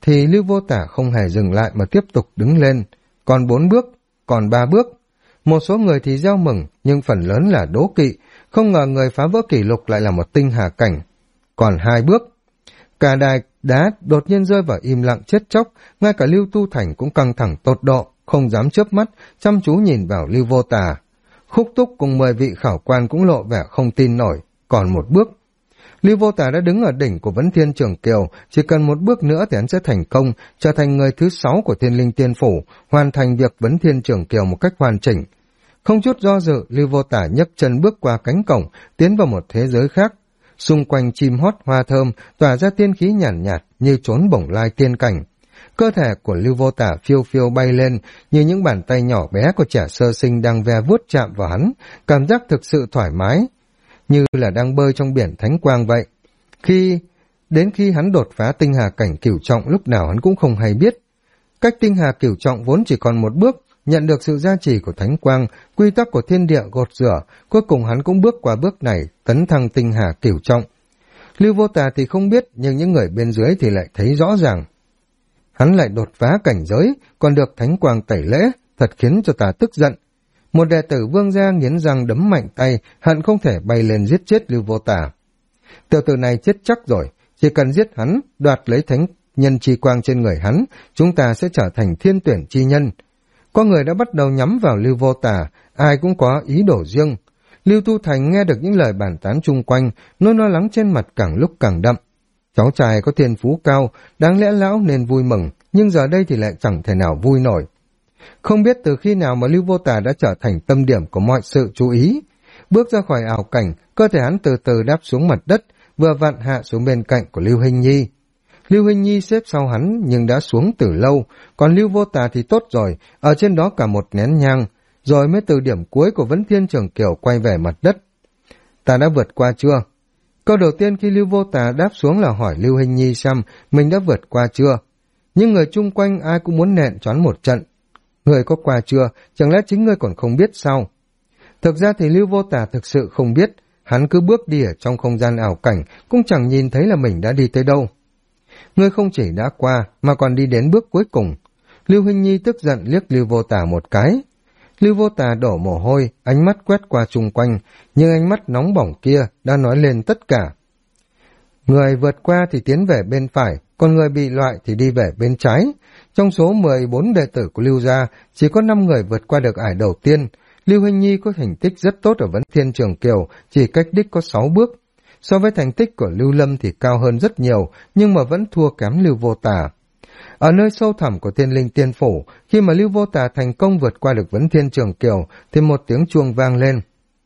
S1: thì Lưu Vô Tả không hề dừng lại mà tiếp tục đứng lên. Còn 4 bước, còn 3 bước. Một số người thì reo mừng, nhưng phần lớn là đố kỵ. Không ngờ người phá vỡ kỷ lục lại là một tinh hà cảnh. Còn 2 bước. Cả đài đá đột nhiên rơi vào im lặng chết chóc, ngay cả Lưu Tu Thành cũng căng thẳng tột độ, không dám chớp mắt, chăm chú nhìn vào Lưu Vô Tả. Khúc Túc cùng 10 vị khảo quan cũng lộ vẻ không tin nổi. Còn 1 bước. Lưu Vô Tả đã đứng ở đỉnh của Vấn Thiên Trường Kiều, chỉ cần 1 bước nữa thì hắn sẽ thành công, trở thành người thứ 6 của Thiên Linh Tiên Phủ, hoàn thành việc Vấn Thiên Trường Kiều một cách hoàn chỉnh. Không chút do dự, Lưu Vô Tả nhấc chân bước qua cánh cổng, tiến vào một thế giới khác. Xung quanh chim hót hoa thơm, tỏa ra tiên khí nhàn nhạt, như trốn bổng lai tiên cảnh. Cơ thể của Lưu Vô Tả phiêu phiêu bay lên, như những bàn tay nhỏ bé của trẻ sơ sinh đang ve vuốt chạm vào hắn, cảm giác thực sự thoải mái, như là đang bơi trong biển thánh quang vậy. Đến khi hắn đột phá tinh hà cảnh cửu trọng, lúc nào hắn cũng không hay biết. Cách tinh hà cửu trọng vốn chỉ còn 1 bước, nhận được sự gia trì của thánh quang, quy tắc của thiên địa gột rửa, cuối cùng hắn cũng bước qua bước này, tấn thăng tinh hà cửu trọng. Lưu Vô Tà thì không biết, nhưng những người bên dưới thì lại thấy rõ ràng. Hắn lại đột phá cảnh giới, còn được thánh quang tẩy lễ, thật khiến cho ta tức giận. Một đệ tử Vương gia nghiến răng đấm mạnh tay, hận không thể bay lên giết chết Lưu Vô Tả. Tiểu tử này chết chắc rồi, chỉ cần giết hắn, đoạt lấy thánh nhân chi quang trên người hắn, chúng ta sẽ trở thành thiên tuyển chi nhân. Có người đã bắt đầu nhắm vào Lưu Vô Tả, ai cũng có ý đồ riêng. Lưu Tu Thành nghe được những lời bàn tán chung quanh, nỗi lo lắng trên mặt càng lúc càng đậm. Cháu trai có thiên phú cao, đáng lẽ lão nên vui mừng, nhưng giờ đây thì lại chẳng thể nào vui nổi. Không biết từ khi nào mà Lưu Vô Tả đã trở thành tâm điểm của mọi sự chú ý. Bước ra khỏi ảo cảnh, cơ thể hắn từ từ đáp xuống mặt đất, vừa vặn hạ xuống bên cạnh của Lưu Hinh Nhi. Lưu Hinh Nhi xếp sau hắn nhưng đã xuống từ lâu, còn Lưu Vô Tả thì tốt rồi, ở trên đó cả một nén nhang, rồi mới từ điểm cuối của Vấn Thiên Trường Kiều quay về mặt đất. Ta đã vượt qua chưa? Câu đầu tiên khi Lưu Vô Tả đáp xuống là hỏi Lưu Hinh Nhi xem mình đã vượt qua chưa. Nhưng người chung quanh ai cũng muốn nện choán một trận. Người có qua chưa, chẳng lẽ chính ngươi còn không biết sao? Thực ra thì Lưu Vô Tả thực sự không biết, hắn cứ bước đi ở trong không gian ảo cảnh, cũng chẳng nhìn thấy là mình đã đi tới đâu. Ngươi không chỉ đã qua, mà còn đi đến bước cuối cùng. Lưu Hinh Nhi tức giận liếc Lưu Vô Tả một cái. Lưu Vô Tả đổ mồ hôi, ánh mắt quét qua chung quanh, nhưng ánh mắt nóng bỏng kia đã nói lên tất cả. Người vượt qua thì tiến về bên phải, còn người bị loại thì đi về bên trái. Trong số 14 đệ tử của Lưu gia, chỉ có 5 người vượt qua được ải đầu tiên. Lưu Hinh Nhi có thành tích rất tốt ở Vấn Thiên Trường Kiều, chỉ cách đích có 6 bước. So với thành tích của Lưu Lâm thì cao hơn rất nhiều, nhưng mà vẫn thua kém Lưu Vô Tả. Ở nơi sâu thẳm của Thiên Linh Tiên Phủ, khi mà Lưu Vô Tả thành công vượt qua được Vấn Thiên Trường Kiều, thì một tiếng chuông vang lên.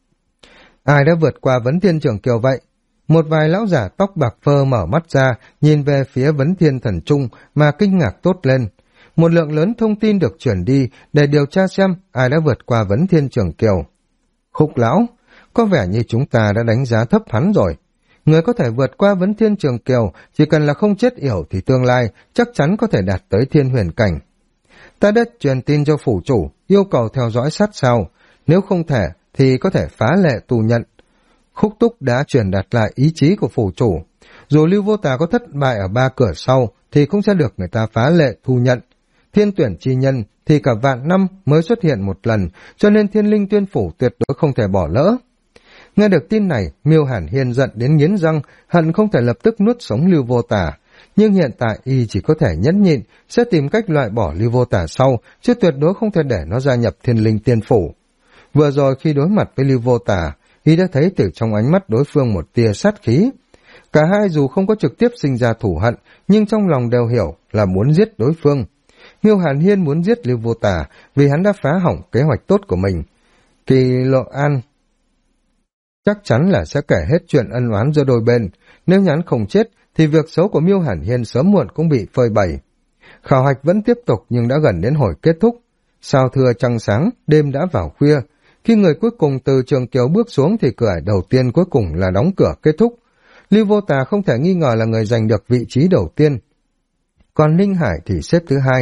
S1: Ai đã vượt qua Vấn Thiên Trường Kiều vậy? Một vài lão giả tóc bạc phơ mở mắt ra, nhìn về phía Vấn Thiên Thần Trung mà kinh ngạc tốt lên. Một lượng lớn thông tin được chuyển đi để điều tra xem ai đã vượt qua Vấn Thiên Trường Kiều. Khúc lão, có vẻ như chúng ta đã đánh giá thấp hắn rồi. Người có thể vượt qua Vấn Thiên Trường Kiều, chỉ cần là không chết yểu thì tương lai chắc chắn có thể đạt tới thiên huyền cảnh. Ta đã truyền tin cho phủ chủ, yêu cầu theo dõi sát sao. Nếu không thể, thì có thể phá lệ tù nhận. Khúc Túc đã truyền đạt lại ý chí của phủ chủ. Dù Lưu Vô Tả có thất bại ở 3 cửa sau, thì cũng sẽ được người ta phá lệ thu nhận. Thiên tuyển chi nhân thì cả vạn năm mới xuất hiện một lần, cho nên Thiên Linh Tuyên Phủ tuyệt đối không thể bỏ lỡ. Nghe được tin này, Miêu Hàn Hiên giận đến nghiến răng, hận không thể lập tức nuốt sống Lưu Vô Tả. Nhưng hiện tại y chỉ có thể nhẫn nhịn, sẽ tìm cách loại bỏ Lưu Vô Tả sau, chứ tuyệt đối không thể để nó gia nhập Thiên Linh Tiên Phủ. Vừa rồi khi đối mặt với Lưu Vô Tả, y đã thấy từ trong ánh mắt đối phương một tia sát khí. Cả hai dù không có trực tiếp sinh ra thù hận, nhưng trong lòng đều hiểu là muốn giết đối phương. Miêu Hàn Hiên muốn giết Lưu Vô Tả vì hắn đã phá hỏng kế hoạch tốt của mình. Kỳ Lộ An chắc chắn là sẽ kể hết chuyện ân oán giữa đôi bên. Nếu hắn không chết, thì việc xấu của Miêu Hàn Hiên sớm muộn cũng bị phơi bày. Khảo hạch vẫn tiếp tục nhưng đã gần đến hồi kết thúc. Sao thưa trăng sáng, đêm đã vào khuya. Khi người cuối cùng từ Trường Kiều bước xuống thì cửa ải đầu tiên cuối cùng là đóng cửa kết thúc. Lưu Vô Tả không thể nghi ngờ là người giành được vị trí đầu tiên. Còn Ninh Hải thì xếp thứ 2.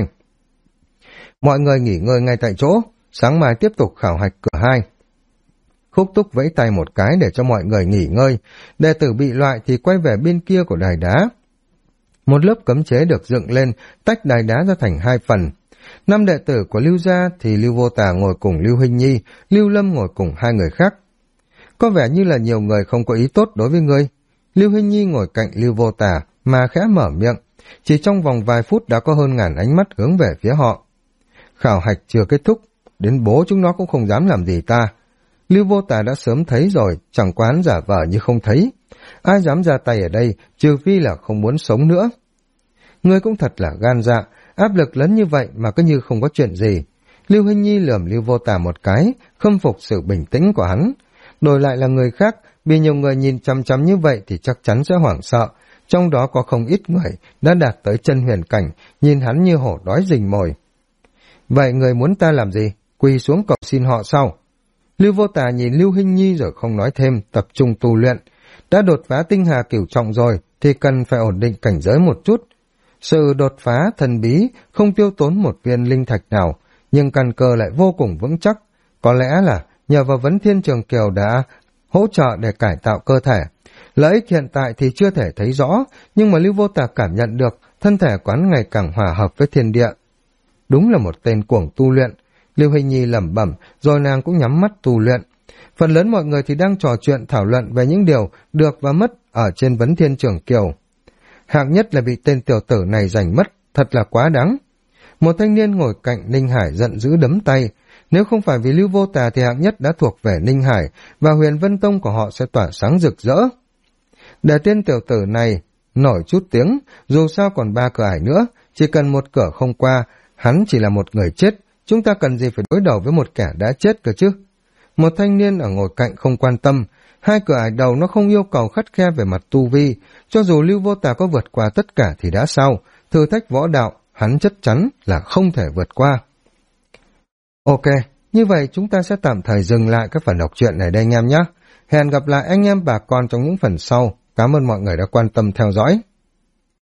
S1: Mọi người nghỉ ngơi ngay tại chỗ, sáng mai tiếp tục khảo hạch cửa 2. Khúc Túc vẫy tay một cái để cho mọi người nghỉ ngơi, đệ tử bị loại thì quay về bên kia của đài đá. Một lớp cấm chế được dựng lên, tách đài đá ra thành 2 phần. 5 đệ tử của Lưu gia thì Lưu Vô Tà ngồi cùng Lưu Hinh Nhi, Lưu Lâm ngồi cùng 2 người khác. Có vẻ như là nhiều người không có ý tốt đối với ngươi. Lưu Hinh Nhi ngồi cạnh Lưu Vô Tà mà khẽ mở miệng. Chỉ trong vòng vài phút đã có hơn ngàn ánh mắt hướng về phía họ. Khảo hạch chưa kết thúc, đến bố chúng nó cũng không dám làm gì ta. Lưu Vô Tà đã sớm thấy rồi, chẳng quán giả vờ như không thấy. Ai dám ra tay ở đây, trừ phi là không muốn sống nữa. Ngươi cũng thật là gan dạ, áp lực lớn như vậy mà cứ như không có chuyện gì. Lưu Hinh Nhi lườm Lưu Vô Tà một cái, khâm phục sự bình tĩnh của hắn. Đổi lại là người khác, bị nhiều người nhìn chăm chăm như vậy thì chắc chắn sẽ hoảng sợ. Trong đó có không ít người đã đạt tới chân huyền cảnh, nhìn hắn như hổ đói rình mồi. Vậy người muốn ta làm gì? Quỳ xuống cầu xin họ sau. Lưu Vô Tà nhìn Lưu Hinh Nhi rồi không nói thêm, tập trung tu luyện. Đã đột phá tinh hà cửu trọng rồi thì cần phải ổn định cảnh giới một chút. Sự đột phá thần bí không tiêu tốn một viên linh thạch nào, nhưng căn cơ lại vô cùng vững chắc. Có lẽ là nhờ vào Vấn Thiên Trường Kiều đã hỗ trợ để cải tạo cơ thể. Lợi ích hiện tại thì chưa thể thấy rõ, nhưng mà Lưu Vô Tà cảm nhận được thân thể quán ngày càng hòa hợp với thiên địa. Đúng là một tên cuồng tu luyện. Lưu Hình Nhi lẩm bẩm, rồi nàng cũng nhắm mắt tu luyện. Phần lớn mọi người thì đang trò chuyện thảo luận về những điều được và mất ở trên Vấn Thiên Trường Kiều. Hạng nhất là bị tên tiểu tử này giành mất, thật là quá đáng. Một thanh niên ngồi cạnh Ninh Hải giận dữ đấm tay. Nếu không phải vì Lưu Vô Tà thì hạng nhất đã thuộc về Ninh Hải và Huyền Vân Tông của họ sẽ tỏa sáng rực rỡ. Để tên tiểu tử này nổi chút tiếng, dù sao còn 3 cửa ải nữa, chỉ cần một cửa không qua, hắn chỉ là một người chết, chúng ta cần gì phải đối đầu với một kẻ đã chết cơ chứ. Một thanh niên ở ngồi cạnh không quan tâm, 2 cửa ải đầu nó không yêu cầu khắt khe về mặt tu vi, cho dù Lưu Vô Tà có vượt qua tất cả thì đã sao, thử thách võ đạo, hắn chắc chắn là không thể vượt qua. Ok, như vậy chúng ta sẽ tạm thời dừng lại các phần đọc truyện này đây anh em nhé. Hẹn gặp lại anh em bà con trong những phần sau. Cảm ơn mọi người đã quan tâm theo dõi.